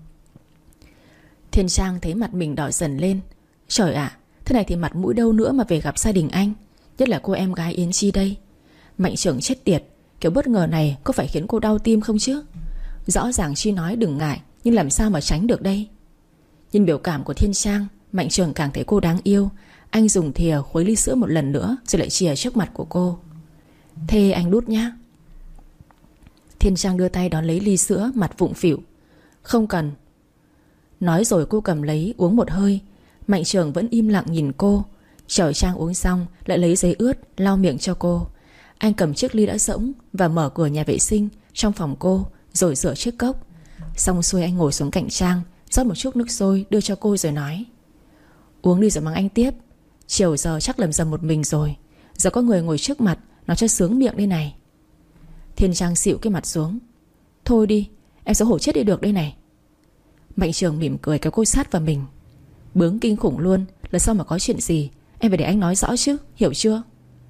Thiên Trang thấy mặt mình đỏ dần lên. Trời ạ, thế này thì mặt mũi đâu nữa mà về gặp gia đình anh, nhất là cô em gái Yến Chi đây. Mạnh Trường chết tiệt, kiểu bất ngờ này có phải khiến cô đau tim không chứ? Rõ ràng Chi nói đừng ngại, nhưng làm sao mà tránh được đây? Nhìn biểu cảm của Thiên Trang, Mạnh Trường càng thấy cô đáng yêu. Anh dùng thìa khuấy ly sữa một lần nữa rồi lại chìa trước mặt của cô. Thế anh đút nhá. Thiên Trang đưa tay đón lấy ly sữa, mặt vụng phịu. Không cần. Nói rồi cô cầm lấy uống một hơi. Mạnh Trường vẫn im lặng nhìn cô. Chờ Trang uống xong lại lấy giấy ướt lau miệng cho cô. Anh cầm chiếc ly đã rỗng và mở cửa nhà vệ sinh trong phòng cô, rồi rửa chiếc cốc. Xong xuôi anh ngồi xuống cạnh Trang, rót một chút nước sôi đưa cho cô rồi nói. Uống đi rồi mắng anh tiếp. Chiều giờ chắc lầm rầm một mình rồi. Giờ có người ngồi trước mặt, nó cho sướng miệng đây này. Thiên Trang xịu cái mặt xuống. Thôi đi, em xấu hổ chết đi được đây này. Mạnh Trường mỉm cười kéo cô sát vào mình. Bướng kinh khủng luôn. Lần sau mà có chuyện gì em phải để anh nói rõ chứ, hiểu chưa?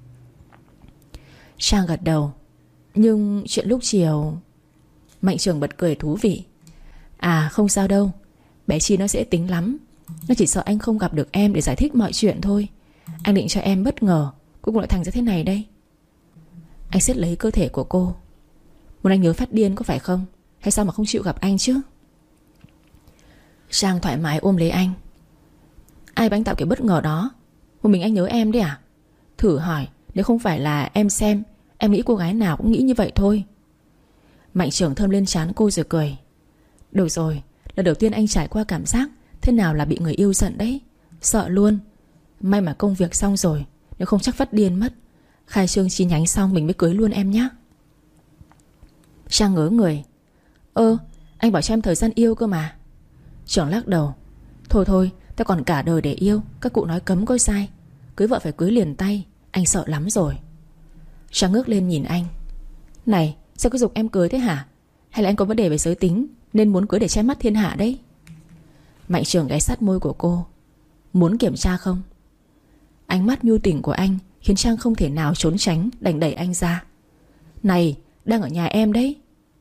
Trang gật đầu. Nhưng chuyện lúc chiều... Mạnh Trường bật cười thú vị. À không sao đâu, bé Chi nó dễ tính lắm. Nó chỉ sợ anh không gặp được em để giải thích mọi chuyện thôi. Anh định cho em bất ngờ, cuối cùng lại thành ra thế này đây. Anh siết lấy cơ thể của cô. Muốn anh nhớ phát điên có phải không? Hay sao mà không chịu gặp anh chứ? Trang thoải mái ôm lấy anh. Ai bảo anh tạo kiểu bất ngờ đó? Một mình anh nhớ em đấy à? Thử hỏi, nếu không phải là em xem, em nghĩ cô gái nào cũng nghĩ như vậy thôi. Mạnh Trường thơm lên trán cô rồi cười. Được rồi, lần đầu tiên anh trải qua cảm giác thế nào là bị người yêu giận đấy. Sợ luôn. May mà công việc xong rồi, nếu không chắc phát điên mất. Khai trương chi nhánh xong mình mới cưới luôn em nhé. Trang ngớ người. Ơ, anh bảo cho em thời gian yêu cơ mà. Trường lắc đầu. Thôi thôi, ta còn cả đời để yêu. Các cụ nói cấm có sai. Cưới vợ phải cưới liền tay. Anh sợ lắm rồi. Trang ngước lên nhìn anh. Này, sao cứ giục em cưới thế hả? Hay là anh có vấn đề về giới tính nên muốn cưới để che mắt thiên hạ đấy? Mạnh Trường ghé sát môi của cô. Muốn kiểm tra không? Ánh mắt nhu tình của anh khiến Trang không thể nào trốn tránh, đành đẩy anh ra. Này, đang ở nhà em đấy.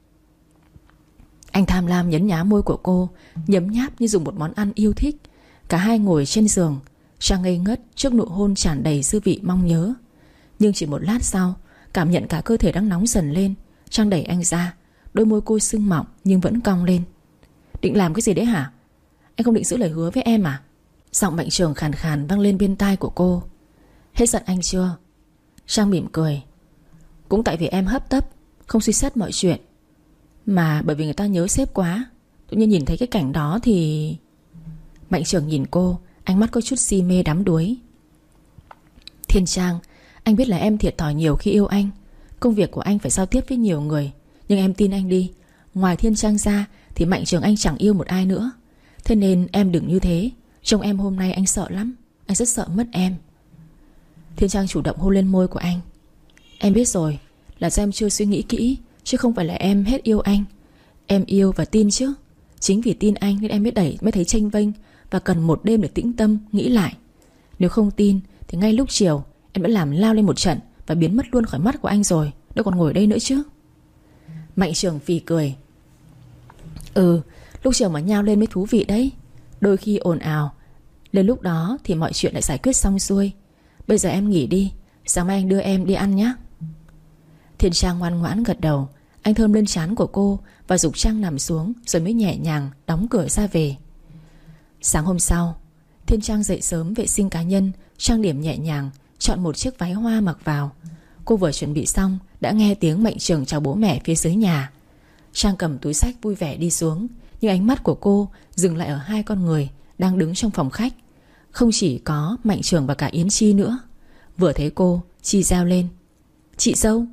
Anh tham lam nhấn nhá môi của cô, nhấm nháp như dùng một món ăn yêu thích. Cả hai ngồi trên giường. Trang ngây ngất trước nụ hôn tràn đầy dư vị mong nhớ. Nhưng chỉ một lát sau, cảm nhận cả cơ thể đang nóng dần lên, Trang đẩy anh ra. Đôi môi cô sưng mọng nhưng vẫn cong lên. Định làm cái gì đấy hả? Anh không định giữ lời hứa với em à? Giọng Mạnh Trường khàn khàn vang lên bên tai của cô. Hết giận anh chưa? Trang mỉm cười. Cũng tại vì em hấp tấp, không suy xét mọi chuyện. Mà bởi vì người ta nhớ sếp quá, tự nhiên nhìn thấy cái cảnh đó thì... Mạnh Trường nhìn cô, ánh mắt có chút si mê đắm đuối. Thiên Trang, anh biết là em thiệt thòi nhiều khi yêu anh. Công việc của anh phải giao tiếp với nhiều người. Nhưng em tin anh đi, ngoài Thiên Trang ra thì Mạnh Trường anh chẳng yêu một ai nữa. Thế nên em đừng như thế. Trông em hôm nay anh sợ lắm. Anh rất sợ mất em. Thiên Trang chủ động hôn lên môi của anh. Em biết rồi, là do em chưa suy nghĩ kỹ, chứ không phải là em hết yêu anh. Em yêu và tin chứ. Chính vì tin anh nên em mới đẩy, mới thấy chênh vênh và cần một đêm để tĩnh tâm, nghĩ lại. Nếu không tin thì ngay lúc chiều em đã làm lao lên một trận và biến mất luôn khỏi mắt của anh rồi. Đâu còn ngồi đây nữa chứ. Mạnh Trường phì cười. Ừ, lúc chiều mà nhao lên mới thú vị đấy. Đôi khi ồn ào, đến lúc đó thì mọi chuyện lại giải quyết xong xuôi. Bây giờ em nghỉ đi, sáng mai anh đưa em đi ăn nhé. Thiên Trang ngoan ngoãn gật đầu. Anh thơm lên trán của cô và giục Trang nằm xuống, rồi mới nhẹ nhàng đóng cửa ra về. Sáng hôm sau, Thiên Trang dậy sớm vệ sinh cá nhân, trang điểm nhẹ nhàng, chọn một chiếc váy hoa mặc vào. Cô vừa chuẩn bị xong đã nghe tiếng Mạnh Trường chào bố mẹ phía dưới nhà. Trang cầm túi xách vui vẻ đi xuống, nhưng ánh mắt của cô dừng lại ở hai con người đang đứng trong phòng khách. Không chỉ có Mạnh Trường và cả Yến Chi nữa. Vừa thấy cô, Chi reo lên. Chị dâu.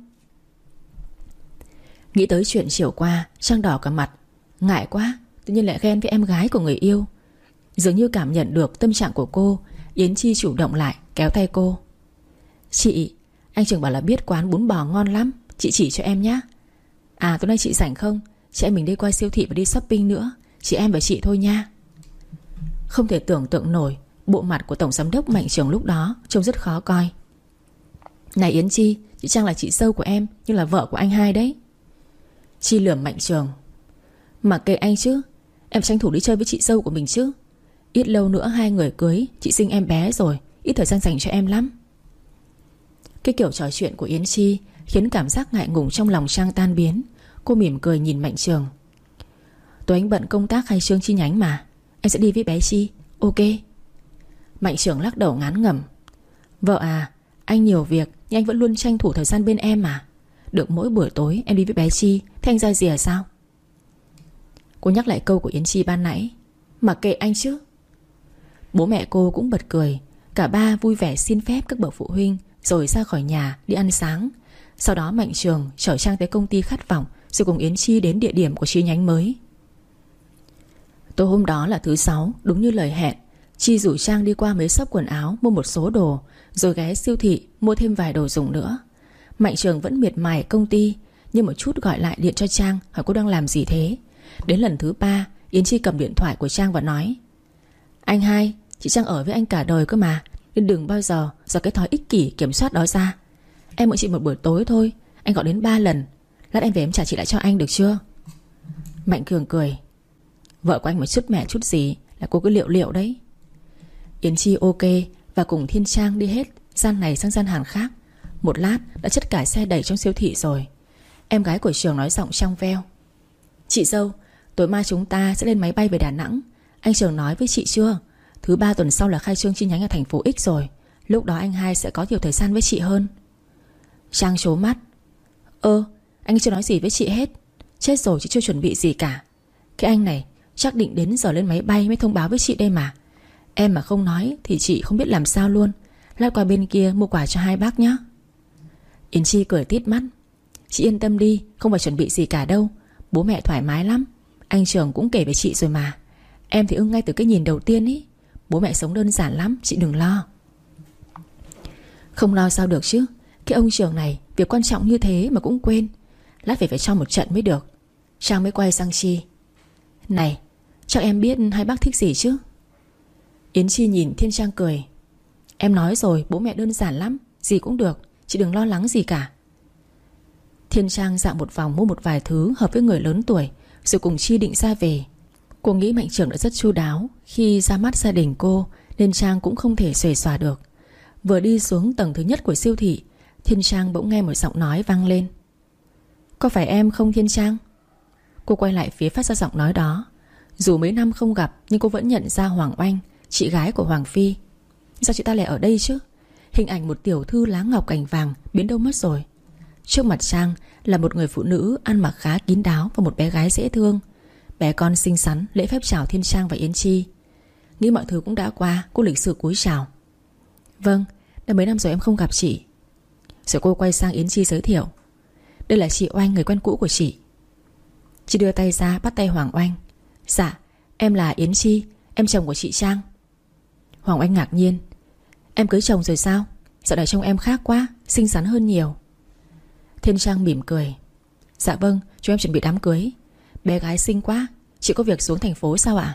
Nghĩ tới chuyện chiều qua, Trang đỏ cả mặt. Ngại quá, tự nhiên lại ghen với em gái của người yêu. Dường như cảm nhận được tâm trạng của cô, Yến Chi chủ động lại kéo tay cô. Chị, anh Trường bảo là biết quán bún bò ngon lắm, chị chỉ cho em nhé. À, tối nay chị rảnh không? Chị em mình đi qua siêu thị và đi shopping nữa. Chị em và chị thôi nha. Không thể tưởng tượng nổi bộ mặt của tổng giám đốc Mạnh Trường lúc đó trông rất khó coi. Này Yến Chi, chị Trang là chị dâu của em, nhưng là vợ của anh hai đấy. Chi lườm Mạnh Trường. Mà kệ anh chứ, em tranh thủ đi chơi với chị dâu của mình chứ. Ít lâu nữa hai người cưới, chị sinh em bé rồi, ít thời gian dành cho em lắm. Cái kiểu trò chuyện của Yến Chi khiến cảm giác ngại ngùng trong lòng Trang tan biến. Cô mỉm cười nhìn Mạnh Trường. Tối anh bận công tác khai trương chi nhánh mà, em sẽ đi với bé Chi. Ok. Mạnh Trường lắc đầu ngán ngẩm. Vợ à, anh nhiều việc nhưng anh vẫn luôn tranh thủ thời gian bên em mà. Được mỗi buổi tối em đi với bé Chi, thế anh ra gì à sao? Cô nhắc lại câu của Yến Chi ban nãy. Mà kệ anh chứ. Bố mẹ cô cũng bật cười. Cả ba vui vẻ xin phép các bậc phụ huynh rồi ra khỏi nhà đi ăn sáng. Sau đó Mạnh Trường chở Trang tới công ty Khát Vọng, rồi cùng Yến Chi đến địa điểm của chi nhánh mới. Tối hôm đó là thứ sáu, đúng như lời hẹn. Chi rủ Trang đi qua mấy shop quần áo mua một số đồ, rồi ghé siêu thị mua thêm vài đồ dùng nữa. Mạnh Trường vẫn miệt mài công ty, nhưng một chút gọi lại điện cho Trang hỏi cô đang làm gì thế. Đến lần thứ ba, Yến Chi cầm điện thoại của Trang và nói. Anh hai, chị Trang ở với anh cả đời cơ mà, nên đừng bao giờ do cái thói ích kỷ kiểm soát đó ra. Em mượn chị một buổi tối thôi, anh gọi đến ba lần. Lát em về em trả chị lại cho anh được chưa? Mạnh Cường cười. Vợ của anh mà chút mẹ chút gì là cô cứ liệu liệu đấy. Yến Chi ok và cùng Thiên Trang đi hết gian này sang gian hàng khác. Một lát đã chất cả xe đẩy trong siêu thị rồi. Em gái của Trường nói giọng trong veo: Chị dâu, tối mai chúng ta sẽ lên máy bay về Đà Nẵng. Anh Trường nói với chị chưa? Thứ ba tuần sau là khai trương chi nhánh ở thành phố X rồi. Lúc đó anh hai sẽ có nhiều thời gian với chị hơn. Trang trố mắt: Ơ, anh chưa nói gì với chị hết. Chết rồi, chị chưa chuẩn bị gì cả. Cái anh này chắc định đến giờ lên máy bay mới thông báo với chị đây mà. Em mà không nói thì chị không biết làm sao luôn. Lát qua bên kia mua quà cho hai bác nhé. Yến Chi cười tít mắt: Chị yên tâm đi, không phải chuẩn bị gì cả đâu. Bố mẹ thoải mái lắm. Anh Trường cũng kể với chị rồi mà. Em thì ưng ngay từ cái nhìn đầu tiên ý. Bố mẹ sống đơn giản lắm, chị đừng lo. Không lo sao được chứ. Cái ông Trường này việc quan trọng như thế mà cũng quên. Lát phải phải cho một trận mới được. Trang mới quay sang Chi: Này, chắc em biết hai bác thích gì chứ? Yến Chi nhìn Thiên Trang cười: Em nói rồi, bố mẹ đơn giản lắm. Gì cũng được, chị đừng lo lắng gì cả. Thiên Trang dạo một vòng mua một vài thứ hợp với người lớn tuổi, rồi cùng Chi định ra về. Cô nghĩ Mạnh Trường đã rất chu đáo khi ra mắt gia đình cô, nên Trang cũng không thể xuề xòa được. Vừa đi xuống tầng thứ nhất của siêu thị, Thiên Trang bỗng nghe một giọng nói vang lên: Có phải em không Thiên Trang? Cô quay lại phía phát ra giọng nói đó. Dù mấy năm không gặp nhưng cô vẫn nhận ra Hoàng Oanh, chị gái của Hoàng Phi. Sao chị ta lại ở đây chứ? Hình ảnh một tiểu thư lá ngọc cành vàng biến đâu mất rồi? Trước mặt Trang là một người phụ nữ ăn mặc khá kín đáo và một bé gái dễ thương. Bé con xinh xắn lễ phép chào Thiên Trang và Yến Chi. Nghĩ mọi thứ cũng đã qua, cô lịch sự cúi chào: Vâng, đã mấy năm rồi em không gặp chị. Rồi cô quay sang Yến Chi giới thiệu: Đây là chị Oanh, người quen cũ của chị. Chị đưa tay ra bắt tay Hoàng Oanh: Dạ, em là Yến Chi, em chồng của chị Trang. Hoàng Oanh ngạc nhiên: Em cưới chồng rồi sao? Dạo này trông em khác quá, xinh xắn hơn nhiều. Thiên Trang mỉm cười: Dạ vâng, chúng em chuẩn bị đám cưới. Bé gái xinh quá, chị có việc xuống thành phố sao ạ?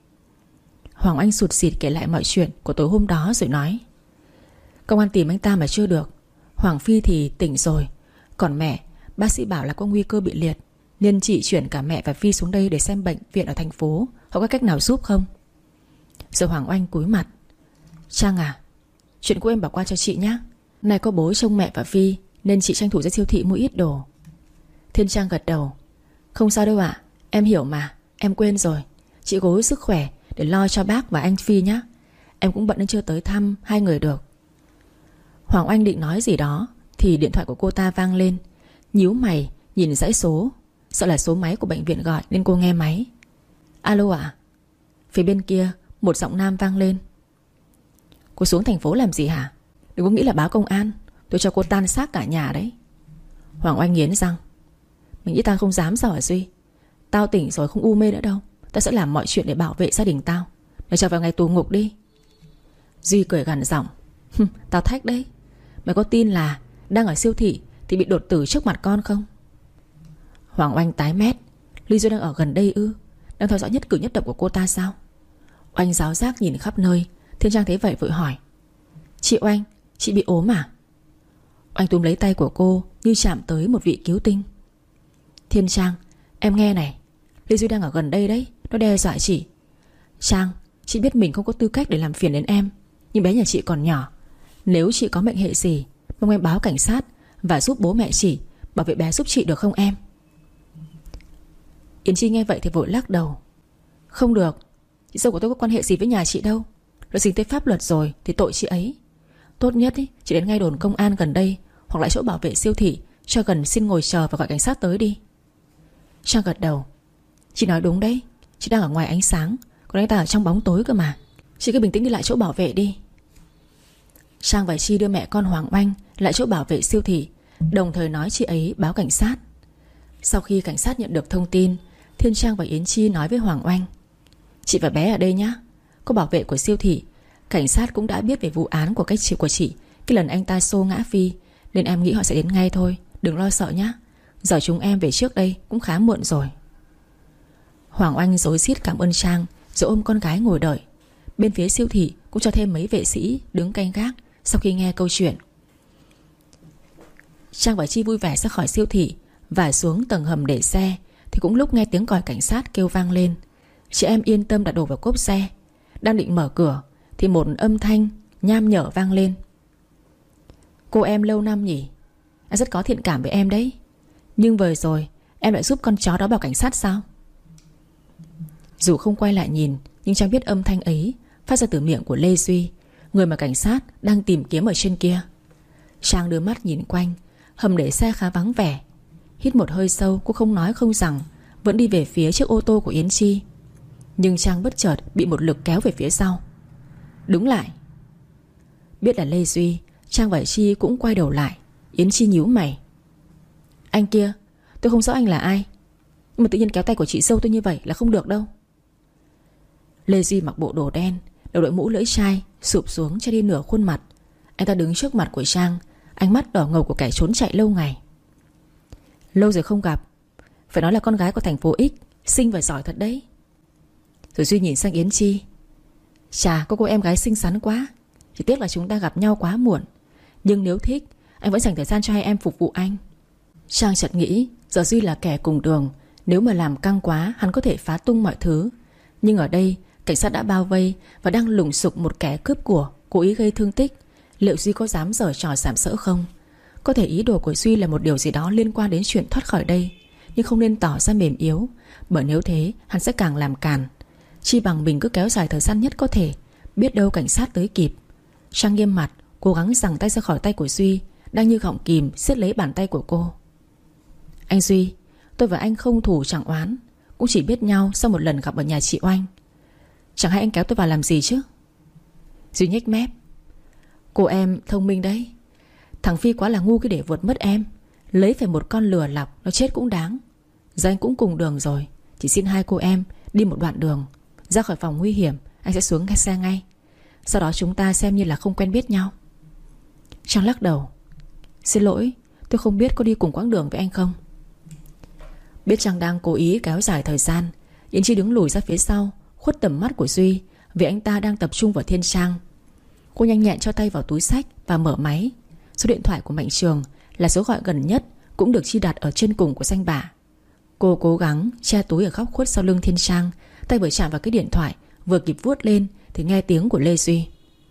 Hoàng Oanh sụt sịt kể lại mọi chuyện của tối hôm đó rồi nói: Công an tìm anh ta mà chưa được. Hoàng Phi thì tỉnh rồi. Còn mẹ, bác sĩ bảo là có nguy cơ bị liệt, nên chị chuyển cả mẹ và Phi xuống đây để xem bệnh viện ở thành phố. Họ có cách nào giúp không? Rồi Hoàng Oanh cúi mặt: Trang à, chuyện của em bỏ qua cho chị nhé. Này có bố trông mẹ và Phi nên chị tranh thủ ra siêu thị mua ít đồ. Thiên Trang gật đầu: Không sao đâu ạ, em hiểu mà. Em quên rồi. Chị cố sức khỏe để lo cho bác và anh Phi nhé. Em cũng bận nên chưa tới thăm hai người được. Hoàng Oanh định nói gì đó thì điện thoại của cô ta vang lên. Nhíu mày nhìn dãy số, sợ là số máy của bệnh viện gọi nên cô nghe máy. Alo ạ? À? Phía bên kia một giọng nam vang lên: Cô xuống thành phố làm gì hả? Đừng có nghĩ là báo công an, tôi cho cô tan xác cả nhà đấy. Hoàng Oanh nghiến răng: Mình nghĩ tao không dám sao hả Duy? Tao tỉnh rồi, không u mê nữa đâu. Tao sẽ làm mọi chuyện để bảo vệ gia đình tao. Mày cho vào ngày tù ngục đi. Duy cười gằn giọng: Tao thách đấy. Mày có tin là đang ở siêu thị thì bị đột tử trước mặt con không? Hoàng Oanh tái mét: Ly Duy đang ở gần đây ư? Đang theo dõi nhất cử nhất động của cô ta sao? Oanh giáo giác nhìn khắp nơi. Thiên Trang thấy vậy vội hỏi: Chị Oanh, chị bị ốm à? Oanh túm lấy tay của cô như chạm tới một vị cứu tinh. Thiên Trang, em nghe này, Ly Duy đang ở gần đây đấy. Nó đe dọa chị. Trang, chị biết mình không có tư cách để làm phiền đến em, nhưng bé nhà chị còn nhỏ. Nếu chị có mệnh hệ gì, mong em báo cảnh sát và giúp bố mẹ chị bảo vệ bé giúp chị được không em? Yến Chi nghe vậy thì vội lắc đầu: Không được, chị dâu của tôi có quan hệ gì với nhà chị đâu. Nó dính tới pháp luật rồi thì tội chị ấy. Tốt nhất ý, chị đến ngay đồn công an gần đây hoặc lại chỗ bảo vệ siêu thị cho gần, xin ngồi chờ và gọi cảnh sát tới đi. Trang gật đầu: Chị nói đúng đấy. Chị đang ở ngoài ánh sáng, còn anh ta ở trong bóng tối cơ mà. Chị cứ bình tĩnh đi lại chỗ bảo vệ đi. Trang và Chi đưa mẹ con Hoàng Oanh lại chỗ bảo vệ siêu thị, đồng thời nói chị ấy báo cảnh sát. Sau khi cảnh sát nhận được thông tin, Thiên Trang và Yến Chi nói với Hoàng Oanh: Chị và bé ở đây nhé. Có bảo vệ của siêu thị, cảnh sát cũng đã biết về vụ án của cách chị của chị cái lần anh ta xô ngã Phi, nên em nghĩ họ sẽ đến ngay thôi. Đừng lo sợ nhé. Giờ chúng em về trước đây cũng khá muộn rồi. Hoàng Oanh rối rít cảm ơn Trang rồi ôm con gái ngồi đợi. Bên phía siêu thị cũng cho thêm mấy vệ sĩ đứng canh gác. Sau khi nghe câu chuyện, Trang và Chi vui vẻ ra khỏi siêu thị và xuống tầng hầm để xe, thì cũng lúc nghe tiếng còi cảnh sát kêu vang lên. Chị em yên tâm đặt đồ vào cốp xe. Đang định mở cửa thì thì một âm thanh nham nhở vang lên. Cô em lâu năm nhỉ? Anh rất có thiện cảm với em đấy. Nhưng vừa rồi em lại giúp con chó đó báo cảnh sát sao? Dù không quay lại nhìn, nhưng Trang biết âm thanh ấy phát ra từ miệng của Lê Duy, người mà cảnh sát đang tìm kiếm ở trên kia. Trang đưa mắt nhìn quanh. Hầm để xe khá vắng vẻ. Hít một hơi sâu, cô không nói không rằng vẫn đi về phía chiếc ô tô của Yến Chi. Nhưng Trang bất chợt bị một lực kéo về phía sau. Đứng lại. Biết là Lê Duy, Trang và Chi cũng quay đầu lại. Yến Chi nhíu mày. Anh kia, tôi không rõ anh là ai, nhưng mà tự nhiên kéo tay của chị dâu tôi như vậy là không được đâu. Lê Duy mặc bộ đồ đen, đầu đội mũ lưỡi chai sụp xuống che đi nửa khuôn mặt. Anh ta đứng trước mặt của Trang, ánh mắt đỏ ngầu của kẻ trốn chạy lâu ngày. Lâu rồi không gặp, phải nói là con gái của thành phố X, xinh và giỏi thật đấy. Rồi Duy nhìn sang Yến Chi. Chà, có cô em gái xinh xắn quá. Chỉ tiếc là chúng ta gặp nhau quá muộn. Nhưng nếu thích, anh vẫn dành thời gian cho hai em phục vụ anh. Trang chợt nghĩ, giờ Duy là kẻ cùng đường, nếu mà làm căng quá hắn có thể phá tung mọi thứ. Nhưng ở đây cảnh sát đã bao vây và đang lùng sục một kẻ cướp của, cố ý gây thương tích. Liệu Duy có dám giở trò sàm sỡ không? Có thể ý đồ của Duy là một điều gì đó liên quan đến chuyện thoát khỏi đây, nhưng không nên tỏ ra mềm yếu, bởi nếu thế hắn sẽ càng làm càn. Chi bằng mình cứ kéo dài thời gian nhất có thể, biết đâu cảnh sát tới kịp. Trang nghiêm mặt, cố gắng giằng tay ra khỏi tay của Duy, đang như gọng kìm siết lấy bàn tay của cô. Anh Duy, tôi và anh không thù chẳng oán, cũng chỉ biết nhau sau một lần gặp ở nhà chị Oanh. Chẳng hay anh kéo tôi vào làm gì chứ? Duy nhếch mép. Cô em thông minh đấy. Thằng Phi quá là ngu khi để vượt mất em. Lấy phải một con lừa lọc, nó chết cũng đáng. Giờ anh cũng cùng đường rồi, chỉ xin hai cô em đi một đoạn đường, ra khỏi phòng nguy hiểm, anh sẽ xuống nghe xe ngay. Sau đó chúng ta xem như là không quen biết nhau. Trang lắc đầu. Xin lỗi, tôi không biết có đi cùng quãng đường với anh không. Biết Trang đang cố ý kéo dài thời gian, Yến Chi đứng lùi ra phía sau, khuất tầm mắt của Duy, vì anh ta đang tập trung vào Thiên Trang. Cô nhanh nhẹn cho tay vào túi xách và mở máy. Số điện thoại của Mạnh Trường là số gọi gần nhất, cũng được Chi đặt ở trên cùng của danh bạ. Cô cố gắng che túi ở góc khuất sau lưng Thiên Trang, tay vừa chạm vào cái điện thoại, vừa kịp vuốt lên thì nghe tiếng của Lê Duy.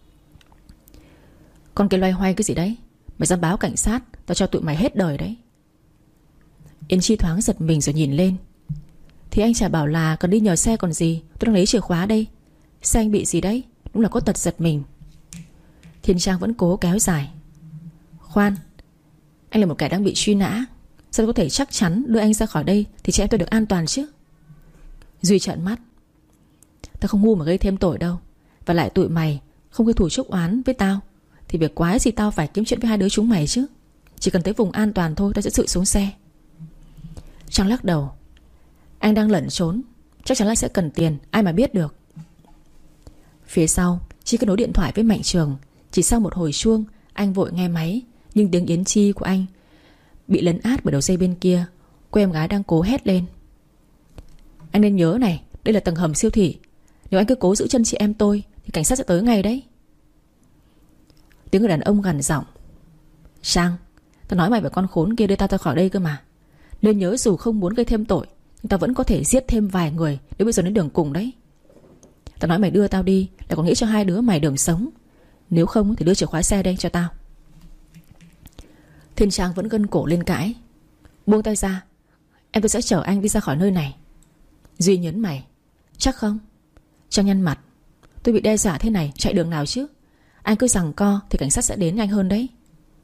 Con kia loay hoay cái gì đấy? Mày dám báo cảnh sát, tao cho tụi mày hết đời đấy. Yến Chi thoáng giật mình rồi nhìn lên. Thì anh chả bảo là cần đi nhờ xe còn gì, tôi đang lấy chìa khóa đây. Xe anh bị gì đấy? Đúng là có tật giật mình. Thiên Trang vẫn cố kéo dài. Khoan, anh là một kẻ đang bị truy nã, sao có thể chắc chắn đưa anh ra khỏi đây thì chị em tôi được an toàn chứ? Duy trợn mắt. Tao không ngu mà gây thêm tội đâu. Và lại tụi mày không gây thù chuốc oán với tao thì việc quái gì tao phải kiếm chuyện với hai đứa chúng mày chứ. Chỉ cần tới vùng an toàn thôi, tao sẽ tự xuống xe. Trang lắc đầu. Anh đang lẩn trốn, chắc chắn là sẽ cần tiền, ai mà biết được. Phía sau Chi kết nối điện thoại với Mạnh Trường. Chỉ sau một hồi chuông, anh vội nghe máy, nhưng tiếng Yến Chi của anh bị lấn át bởi đầu dây bên kia. Cô em gái đang cố hét lên. Anh nên nhớ này, đây là tầng hầm siêu thị. Nếu anh cứ cố giữ chân chị em tôi thì cảnh sát sẽ tới ngay đấy. Tiếng người đàn ông gằn giọng. Trang, tao nói mày với con khốn kia đưa tao ra khỏi đây cơ mà. Nên nhớ dù không muốn gây thêm tội, nhưng tao vẫn có thể giết thêm vài người nếu bây giờ đến đường cùng đấy. Tao nói mày đưa tao đi là còn nghĩ cho hai đứa mày đường sống. Nếu không thì đưa chìa khóa xe đây cho tao. Thiên Trang vẫn gân cổ lên cãi. Buông tay ra, em tôi sẽ chở anh đi ra khỏi nơi này. Duy nhấn mày. Chắc không? Trang nhăn mặt. Tôi bị đe dọa thế này, chạy đường nào chứ? Anh cứ giằng co thì cảnh sát sẽ đến nhanh hơn đấy.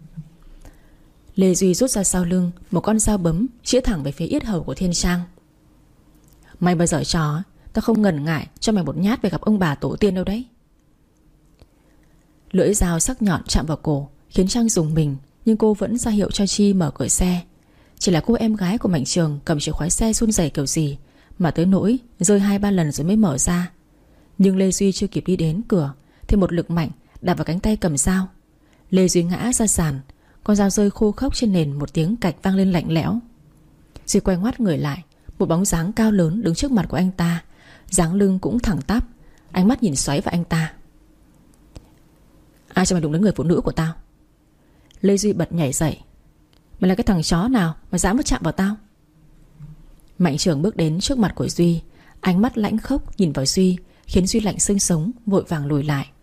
Lê Duy rút ra sau lưng một con dao bấm, chĩa thẳng về phía yết hầu của Thiên Trang. Mày mà giở trò, tao không ngần ngại cho mày một nhát về gặp ông bà tổ tiên đâu đấy. Lưỡi dao sắc nhọn chạm vào cổ khiến Trang rùng mình, nhưng cô vẫn ra hiệu cho Chi mở cửa xe. Chỉ là cô em gái của Mạnh Trường cầm chìa khóa xe run rẩy kiểu gì mà tới nỗi rơi hai ba lần rồi mới mở ra. Nhưng Lê Duy chưa kịp đi đến cửa thì một lực mạnh đạp vào cánh tay cầm dao. Lê Duy ngã ra sàn, con dao rơi khô khốc trên nền, một tiếng cạch vang lên lạnh lẽo. Duy quay ngoắt người lại, một bóng dáng cao lớn đứng trước mặt của anh ta, dáng lưng cũng thẳng tắp, ánh mắt nhìn xoáy vào anh ta. Ai cho mày đụng đến người phụ nữ của tao? Lê Duy bật nhảy dậy. Mày là cái thằng chó nào mà dám bước chạm vào tao? Mạnh Trường bước đến trước mặt của Duy, ánh mắt lãnh khốc nhìn vào Duy khiến Duy lạnh xương sống, vội vàng lùi lại.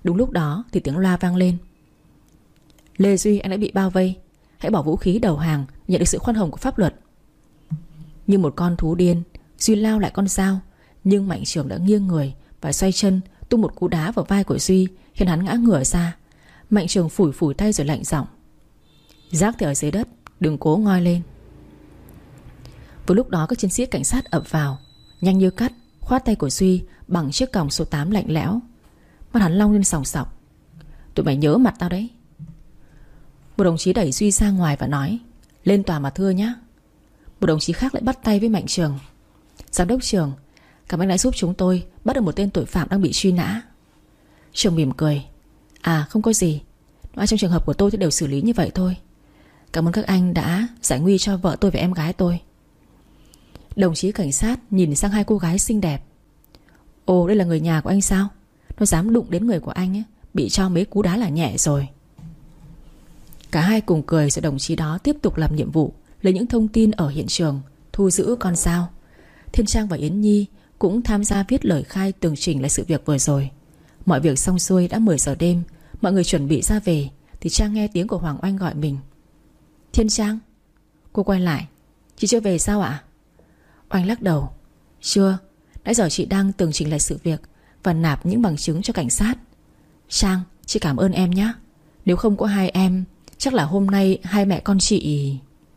Đúng lúc đó thì tiếng loa vang lên: Lê Duy, anh đã bị bao vây, hãy bỏ vũ khí đầu hàng, nhận được sự khoan hồng của pháp luật. Như một con thú điên, Duy lao lại con dao, nhưng Mạnh Trường đã nghiêng người và xoay chân tung một cú đá vào vai của Duy, khiến hắn ngã ngửa ra. Mạnh Trường phủi phủi tay rồi lạnh giọng: Rác thì ở dưới đất, đừng cố ngoi lên. Vừa lúc đó các chiến sĩ cảnh sát ập vào, nhanh như cắt khoát tay của Duy bằng chiếc còng số tám lạnh lẽo. Mắt hắn long lên sòng sọc: Tụi mày nhớ mặt tao đấy. Một đồng chí đẩy Duy ra ngoài và nói: Lên tòa mà thưa nhé. Một đồng chí khác lại bắt tay với Mạnh Trường: Giám đốc Trường, cảm ơn đã giúp chúng tôi bắt được một tên tội phạm đang bị truy nã. Trường mỉm cười: À không có gì, nói trong trường hợp của tôi thì đều xử lý như vậy thôi. Cảm ơn các anh đã giải nguy cho vợ tôi và em gái tôi. Đồng chí cảnh sát nhìn sang hai cô gái xinh đẹp: Ồ, đây là người nhà của anh sao? Nó dám đụng đến người của anh ấy, bị cho mấy cú đá là nhẹ rồi. Cả hai cùng cười rồi đồng chí đó tiếp tục làm nhiệm vụ, lấy những thông tin ở hiện trường, thu giữ con dao. Thiên Trang và Yến Nhi cũng tham gia viết lời khai tường trình lại sự việc vừa rồi. Mọi việc xong xuôi đã mười giờ đêm. Mọi người chuẩn bị ra về thì Trang nghe tiếng của Hoàng Oanh gọi mình: Thiên Trang. Cô quay lại: Chị chưa về sao ạ? Oanh lắc đầu: Chưa, nãy giờ chị đang tường trình lại sự việc và nạp những bằng chứng cho cảnh sát. Trang, chị cảm ơn em nhé. Nếu không có hai em, chắc là hôm nay hai mẹ con chị...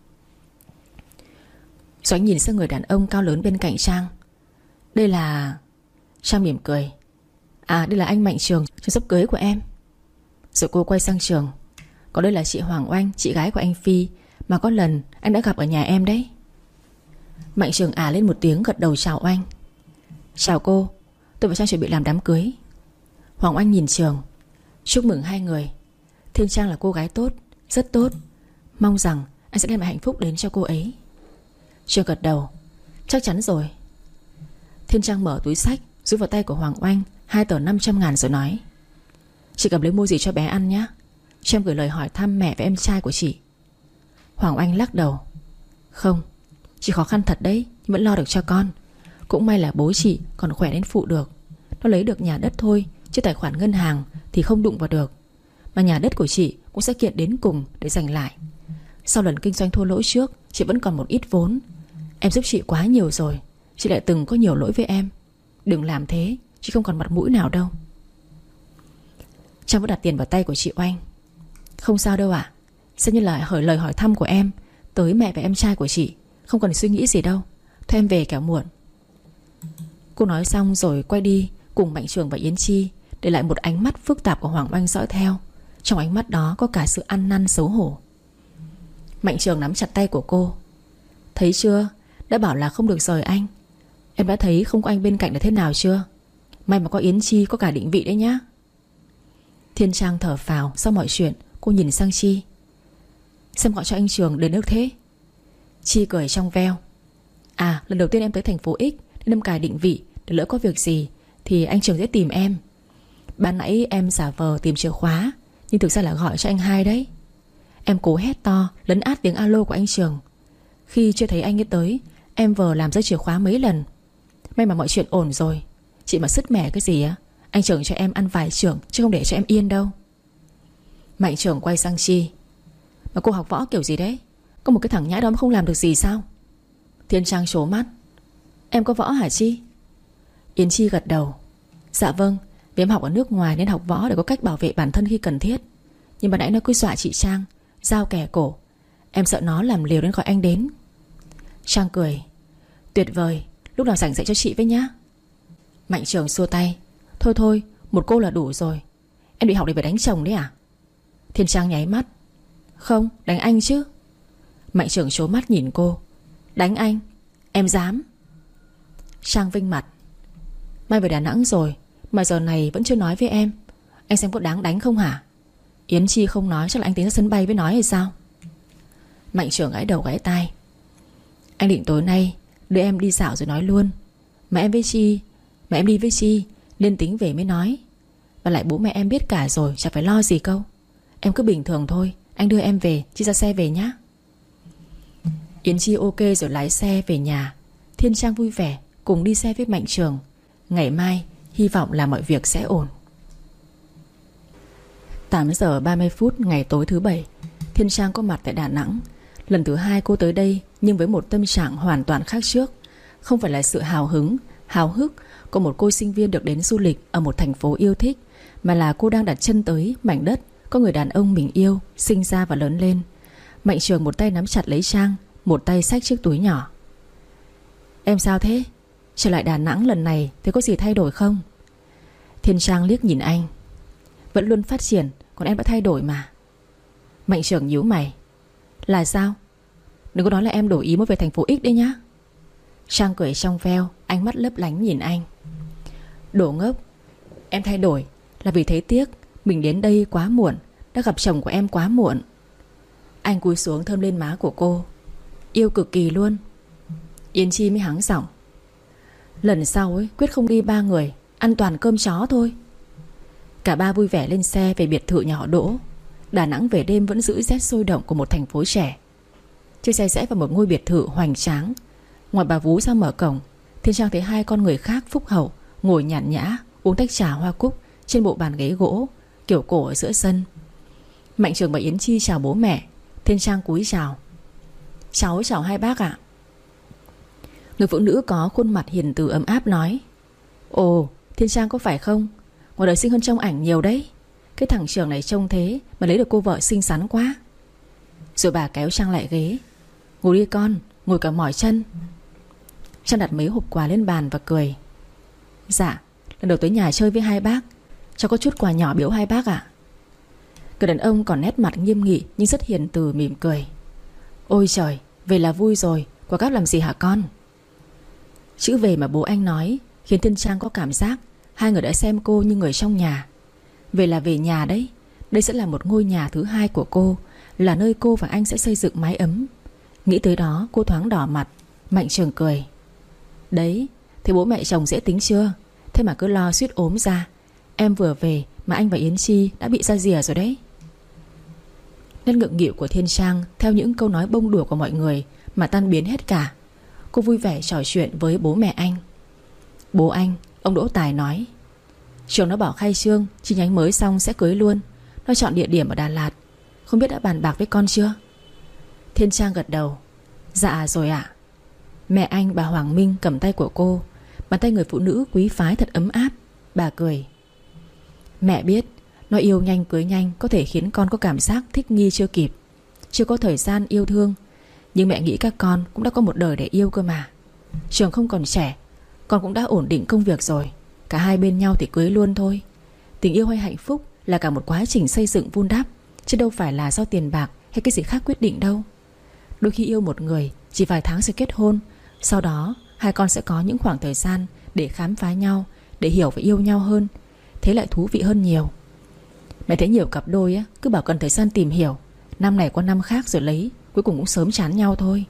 Doãn nhìn sang người đàn ông cao lớn bên cạnh Trang: Đây là... Trang mỉm cười: À, đây là anh Mạnh Trường, trong sắp cưới của em. Rồi cô quay sang Trường: Còn đây là chị Hoàng Oanh, chị gái của anh Phi, mà có lần anh đã gặp ở nhà em đấy. Mạnh Trường à lên một tiếng gật đầu chào Oanh: Chào cô, tôi và Trang chuẩn bị làm đám cưới. Hoàng Oanh nhìn Trường: Chúc mừng hai người. Thiên Trang là cô gái tốt, rất tốt. Mong rằng anh sẽ đem lại hạnh phúc đến cho cô ấy. Trường gật đầu: Chắc chắn rồi. Thiên Trang mở túi xách rút vào tay của Hoàng Oanh hai tờ năm trăm ngàn rồi nói: Chị cầm lấy mua gì cho bé ăn nhé. Cho em gửi lời hỏi thăm mẹ và em trai của chị. Hoàng Oanh lắc đầu: Không, chị khó khăn thật đấy, nhưng vẫn lo được cho con. Cũng may là bố chị còn khỏe nên phụ được. Nó lấy được nhà đất thôi, chứ tài khoản ngân hàng thì không đụng vào được. Mà nhà đất của chị cũng sẽ kiện đến cùng để giành lại. Sau lần kinh doanh thua lỗ trước, chị vẫn còn một ít vốn. Em giúp chị quá nhiều rồi. Chị lại từng có nhiều lỗi với em. Đừng làm thế, chị không còn mặt mũi nào đâu. Trang vẫn đặt tiền vào tay của chị Oanh: Không sao đâu ạ. Xem như là hỏi lời hỏi thăm của em tới mẹ và em trai của chị, không cần suy nghĩ gì đâu. Thôi em về kẻo muộn. Cô nói xong rồi quay đi cùng Mạnh Trường và Yến Chi, để lại một ánh mắt phức tạp của Hoàng Oanh dõi theo. Trong ánh mắt đó có cả sự ăn năn xấu hổ. Mạnh Trường nắm chặt tay của cô: Thấy chưa, đã bảo là không được rời anh. Em đã thấy không có anh bên cạnh là thế nào chưa? May mà có Yến Chi, có cả định vị đấy nhá. Thiên Trang thở phào sau mọi chuyện. Cô nhìn sang Chi: Xem gọi cho anh Trường đến nước thế. Chi cười trong veo: À, lần đầu tiên em tới thành phố X nên em cài định vị, để lỡ có việc gì thì anh Trường sẽ tìm em. Ban nãy em giả vờ tìm chìa khóa, nhưng thực ra là gọi cho anh hai đấy. Em cố hét to lấn át tiếng alo của anh Trường. Khi chưa thấy anh ấy tới, em vờ làm rơi chìa khóa mấy lần. May mà mọi chuyện ổn rồi. Chị mà sứt mẻ cái gì á, anh Trường cho em ăn vài chưởng, chứ không để cho em yên đâu. Mạnh Trường quay sang Chi: Mà cô học võ kiểu gì đấy? Có một cái thằng nhãi đó mà không làm được gì sao? Thiên Trang trố mắt: Em có võ hả Chi? Yến Chi gật đầu: Dạ vâng, vì em học ở nước ngoài nên học võ để có cách bảo vệ bản thân khi cần thiết. Nhưng mà nãy nó cứ dọa chị Trang, dao kẻ cổ. Em sợ nó làm liều nên gọi anh đến. Trang cười: Tuyệt vời, lúc nào rảnh dạy cho chị với nhá. Mạnh Trường xua tay: Thôi thôi, một cô là đủ rồi. Em đi học để phải đánh chồng đấy à? Thiên Trang nháy mắt: Không, đánh anh chứ. Mạnh Trường trố mắt nhìn cô: Đánh anh? Em dám? Trang vinh mặt: Mai về Đà Nẵng rồi mà giờ này vẫn chưa nói với em. Anh xem có đáng đánh không hả? Yến Chi không nói, chắc là anh tính ra sân bay với nói hay sao? Mạnh Trường gãi đầu gãi tai: Anh định tối nay đưa em đi dạo rồi nói luôn. Mà em với Chi Mà em đi với Chi nên tính về mới nói. Và lại bố mẹ em biết cả rồi, chả phải lo gì câu. Em cứ bình thường thôi, anh đưa em về, Chi ra xe về nhá. Yến Chi ok rồi lái xe về nhà. Thiên Trang vui vẻ cùng đi xe với Mạnh Trường. Ngày mai hy vọng là mọi việc sẽ ổn. Tám giờ ba mươi phút ngày tối thứ bảy, Thiên Trang có mặt tại Đà Nẵng. Lần thứ hai cô tới đây, nhưng với một tâm trạng hoàn toàn khác trước. Không phải là sự hào hứng, háo hức của một cô sinh viên được đến du lịch ở một thành phố yêu thích, mà là cô đang đặt chân tới mảnh đất có người đàn ông mình yêu, sinh ra và lớn lên. Mạnh Trường một tay nắm chặt lấy Trang, một tay xách chiếc túi nhỏ. Em sao thế? Trở lại Đà Nẵng lần này thì có gì thay đổi không? Thiên Trang liếc nhìn anh. Vẫn luôn phát triển, còn em đã thay đổi mà. Mạnh Trường nhíu mày. Là sao? Đừng có nói là em đổi ý mới về thành phố X đấy nhá. Trang cười trong veo, ánh mắt lấp lánh nhìn anh. Đồ ngốc. Em thay đổi là vì thấy tiếc mình đến đây quá muộn, đã gặp chồng của em quá muộn. Anh cúi xuống thơm lên má của cô. Yêu cực kỳ luôn. Yến Chi mới hắng giọng. Lần sau ấy, quyết không đi ba người, ăn toàn cơm chó thôi. Cả ba vui vẻ lên xe về biệt thự nhà họ Đỗ. Đà Nẵng về đêm vẫn giữ rét sôi động của một thành phố trẻ. Chiếc xe rẽ vào một ngôi biệt thự hoành tráng. Ngoài bà vú ra mở cổng, Thiên Trang thấy hai con người khác phúc hậu ngồi nhàn nhã uống tách trà hoa cúc trên bộ bàn ghế gỗ kiểu cổ ở giữa sân. Mạnh Trường và Yến Chi chào bố mẹ. Thiên Trang cúi chào. Cháu chào hai bác ạ. Người phụ nữ có khuôn mặt hiền từ ấm áp nói. Ồ, Thiên Trang có phải không? Ngoài đời xinh hơn trong ảnh nhiều đấy. Cái thằng Trường này trông thế mà lấy được cô vợ xinh xắn quá. Rồi bà kéo Trang lại ghế. Ngồi đi con, ngồi cả mỏi chân. Trang đặt mấy hộp quà lên bàn và cười. Dạ, lần đầu tới nhà chơi với hai bác, cháu có chút quà nhỏ biếu hai bác ạ. Người đàn ông còn nét mặt nghiêm nghị nhưng rất hiền từ mỉm cười. Ôi trời, về là vui rồi. Quà cáp làm gì hả con? Chữ về mà bố anh nói khiến Thiên Trang có cảm giác hai người đã xem cô như người trong nhà. Về là về nhà đấy. Đây sẽ là một ngôi nhà thứ hai của cô, là nơi cô và anh sẽ xây dựng mái ấm. Nghĩ tới đó cô thoáng đỏ mặt. Mạnh Trường cười. Đấy, thế bố mẹ chồng dễ tính chưa? Thế mà cứ lo suýt ốm ra. Em vừa về mà anh và Yến Chi đã bị ra rìa rồi đấy. Nét ngượng nghịu của Thiên Trang theo những câu nói bông đùa của mọi người mà tan biến hết cả. Cô vui vẻ trò chuyện với bố mẹ anh. Bố anh, ông Đỗ Tài nói, Trường nó bảo khai trương chi nhánh mới xong sẽ cưới luôn. Nó chọn địa điểm ở Đà Lạt. Không biết đã bàn bạc với con chưa? Thiên Trang gật đầu. Dạ rồi ạ. Mẹ anh, bà Hoàng Minh cầm tay của cô. Bàn tay người phụ nữ quý phái thật ấm áp. Bà cười. Mẹ biết nó yêu nhanh cưới nhanh có thể khiến con có cảm giác thích nghi chưa kịp, chưa có thời gian yêu thương. Nhưng mẹ nghĩ các con cũng đã có một đời để yêu cơ mà. Trường không còn trẻ, con cũng đã ổn định công việc rồi. Cả hai bên nhau thì cưới luôn thôi. Tình yêu hay hạnh phúc là cả một quá trình xây dựng vun đắp, chứ đâu phải là do tiền bạc hay cái gì khác quyết định đâu. Đôi khi yêu một người chỉ vài tháng sẽ kết hôn. Sau đó hai con sẽ có những khoảng thời gian để khám phá nhau, để hiểu và yêu nhau hơn. Thế lại thú vị hơn nhiều. Mẹ thấy nhiều cặp đôi á, cứ bảo cần thời gian tìm hiểu, năm này qua năm khác rồi lấy, cuối cùng cũng sớm chán nhau thôi.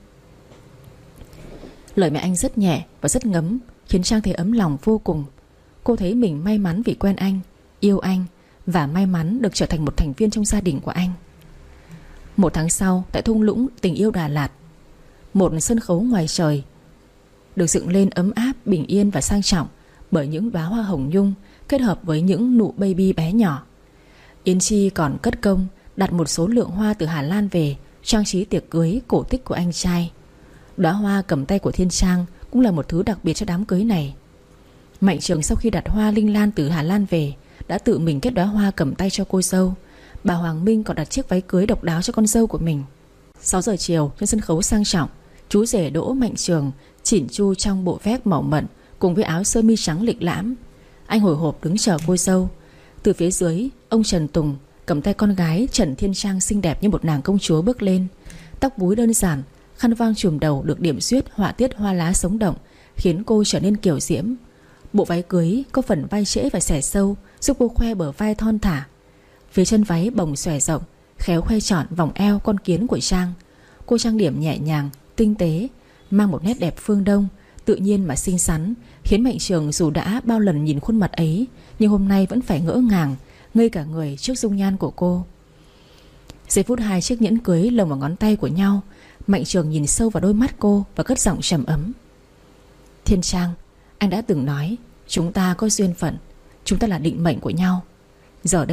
Lời mẹ anh rất nhẹ và rất ngấm, khiến Trang thấy ấm lòng vô cùng. Cô thấy mình may mắn vì quen anh, yêu anh, và may mắn được trở thành một thành viên trong gia đình của anh. Một tháng sau, tại thung lũng tình yêu Đà Lạt, một sân khấu ngoài trời được dựng lên ấm áp, bình yên và sang trọng bởi những đóa hoa hồng nhung kết hợp với những nụ baby bé nhỏ. Yến Chi còn cất công đặt một số lượng hoa từ Hà Lan về trang trí tiệc cưới cổ tích của anh trai. Đóa hoa cầm tay của Thiên Trang cũng là một thứ đặc biệt cho đám cưới này. Mạnh Trường sau khi đặt hoa linh lan từ Hà Lan về đã tự mình kết đóa hoa cầm tay cho cô dâu. Bà Hoàng Minh còn đặt chiếc váy cưới độc đáo cho con dâu của mình. Sáu giờ chiều trên sân khấu sang trọng, chú rể Đỗ Mạnh Trường chỉn chu trong bộ vest màu mận cùng với áo sơ mi trắng lịch lãm. Anh hồi hộp đứng chờ cô dâu. Từ phía dưới, ông Trần Tùng cầm tay con gái Trần Thiên Trang xinh đẹp như một nàng công chúa bước lên. Tóc búi đơn giản, khăn voang trùm đầu được điểm xuyết họa tiết hoa lá sống động, khiến cô trở nên kiều diễm. Bộ váy cưới có phần vai trễ và xẻ sâu, giúp cô khoe bờ vai thon thả. Phía chân váy bồng xòe rộng, khéo khoe trọn vòng eo con kiến của Trang. Cô trang điểm nhẹ nhàng, tinh tế, mang một nét đẹp phương Đông, tự nhiên mà xinh xắn, khiến Mạnh Trường dù đã bao lần nhìn khuôn mặt ấy, nhưng hôm nay vẫn phải ngỡ ngàng, ngây cả người trước dung nhan của cô. Giây phút hai chiếc nhẫn cưới lồng vào ngón tay của nhau, Mạnh Trường nhìn sâu vào đôi mắt cô và cất giọng trầm ấm. Thiên Trang, anh đã từng nói chúng ta có duyên phận, chúng ta là định mệnh của nhau. Giờ đây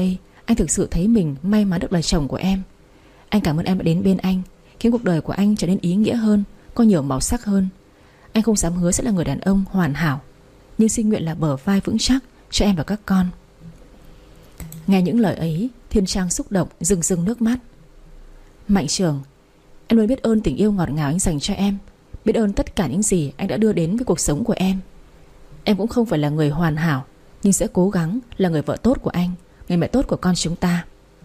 Anh thực sự thấy mình may mắn được là chồng của em. Anh cảm ơn em đã đến bên anh, khiến cuộc đời của anh trở nên ý nghĩa hơn, có nhiều màu sắc hơn. Anh không dám hứa sẽ là người đàn ông hoàn hảo, nhưng xin nguyện là bờ vai vững chắc cho em và các con. Nghe những lời ấy, Thiên Trang xúc động rưng rưng nước mắt. Mạnh Trường, em luôn biết ơn tình yêu ngọt ngào anh dành cho em, biết ơn tất cả những gì anh đã đưa đến với cuộc sống của em. Em cũng không phải là người hoàn hảo, nhưng sẽ cố gắng là người vợ tốt của anh, người mẹ tốt của con chúng ta.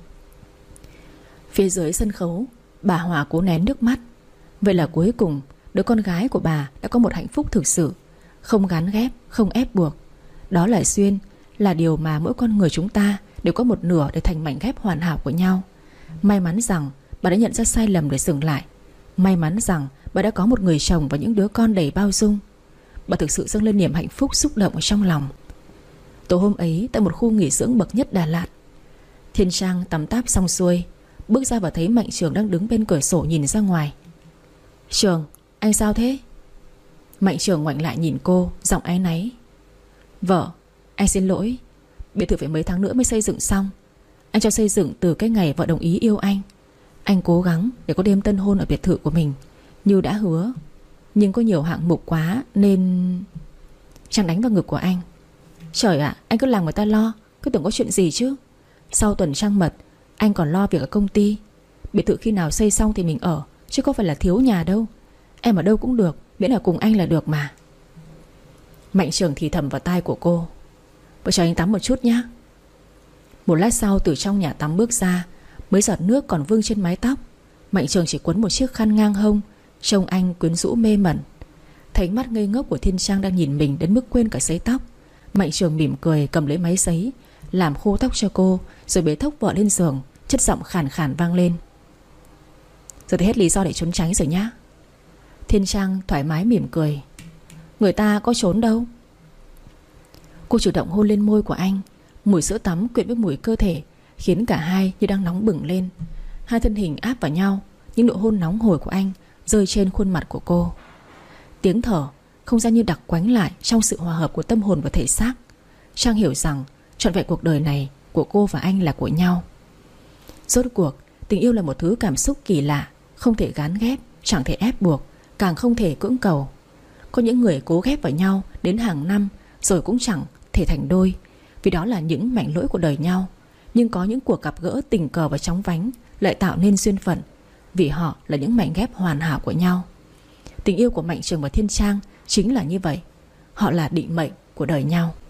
Phía dưới sân khấu, bà Hòa cố nén nước mắt. Vậy là cuối cùng đứa con gái của bà đã có một hạnh phúc thực sự, không gán ghép, không ép buộc. Đó là duyên, là điều mà mỗi con người chúng ta đều có một nửa để thành mảnh ghép hoàn hảo của nhau. May mắn rằng bà đã nhận ra sai lầm để dừng lại. May mắn rằng bà đã có một người chồng và những đứa con đầy bao dung. Bà thực sự dâng lên niềm hạnh phúc xúc động ở trong lòng. Tối hôm ấy, tại một khu nghỉ dưỡng bậc nhất Đà Lạt, Thiên Trang tắm táp xong xuôi, bước ra và thấy Mạnh Trường đang đứng bên cửa sổ nhìn ra ngoài. Trường, anh sao thế? Mạnh Trường ngoảnh lại nhìn cô, giọng áy náy. Vợ, anh xin lỗi, biệt thự phải mấy tháng nữa mới xây dựng xong. Anh cho xây dựng từ cái ngày vợ đồng ý yêu anh. Anh cố gắng để có đêm tân hôn ở biệt thự của mình như đã hứa, nhưng có nhiều hạng mục quá nên... Trang đánh vào ngực của anh. Trời ạ, anh cứ làm người ta lo, cứ tưởng có chuyện gì chứ. Sau tuần trăng mật, anh còn lo việc ở công ty. Biệt thự khi nào xây xong thì mình ở, chứ có phải là thiếu nhà đâu. Em ở đâu cũng được, miễn là cùng anh là được mà. Mạnh Trường thì thầm vào tai của cô. Vợ cho anh tắm một chút nhé. Một lát sau, từ trong nhà tắm bước ra, mấy giọt nước còn vương trên mái tóc. Mạnh Trường chỉ quấn một chiếc khăn ngang hông, trông anh quyến rũ mê mẩn. Thấy mắt ngây ngốc của Thiên Trang đang nhìn mình đến mức quên cả sấy tóc, Mạnh Trường mỉm cười cầm lấy máy sấy, làm khô tóc cho cô, rồi bế thốc vợ lên giường, chất giọng khàn khàn vang lên. Giờ thì hết lý do để trốn tránh rồi nhá. Thiên Trang thoải mái mỉm cười. Người ta có trốn đâu. Cô chủ động hôn lên môi của anh. Mùi sữa tắm quyện với mùi cơ thể khiến cả hai như đang nóng bừng lên. Hai thân hình áp vào nhau, những nụ hôn nóng hổi của anh rơi trên khuôn mặt của cô. Tiếng thở, không gian như đặc quánh lại trong sự hòa hợp của tâm hồn và thể xác. Trang hiểu rằng trọn vẹn cuộc đời này của cô và anh là của nhau. Rốt cuộc, tình yêu là một thứ cảm xúc kỳ lạ, không thể gán ghép, chẳng thể ép buộc, càng không thể cưỡng cầu. Có những người cố ghép vào nhau đến hàng năm rồi cũng chẳng thể thành đôi, vì đó là những mảnh lỗi của đời nhau. Nhưng có những cuộc gặp gỡ tình cờ và chóng vánh lại tạo nên duyên phận, vì họ là những mảnh ghép hoàn hảo của nhau. Tình yêu của Mạnh Trường và Thiên Trang chính là như vậy. Họ là định mệnh của đời nhau.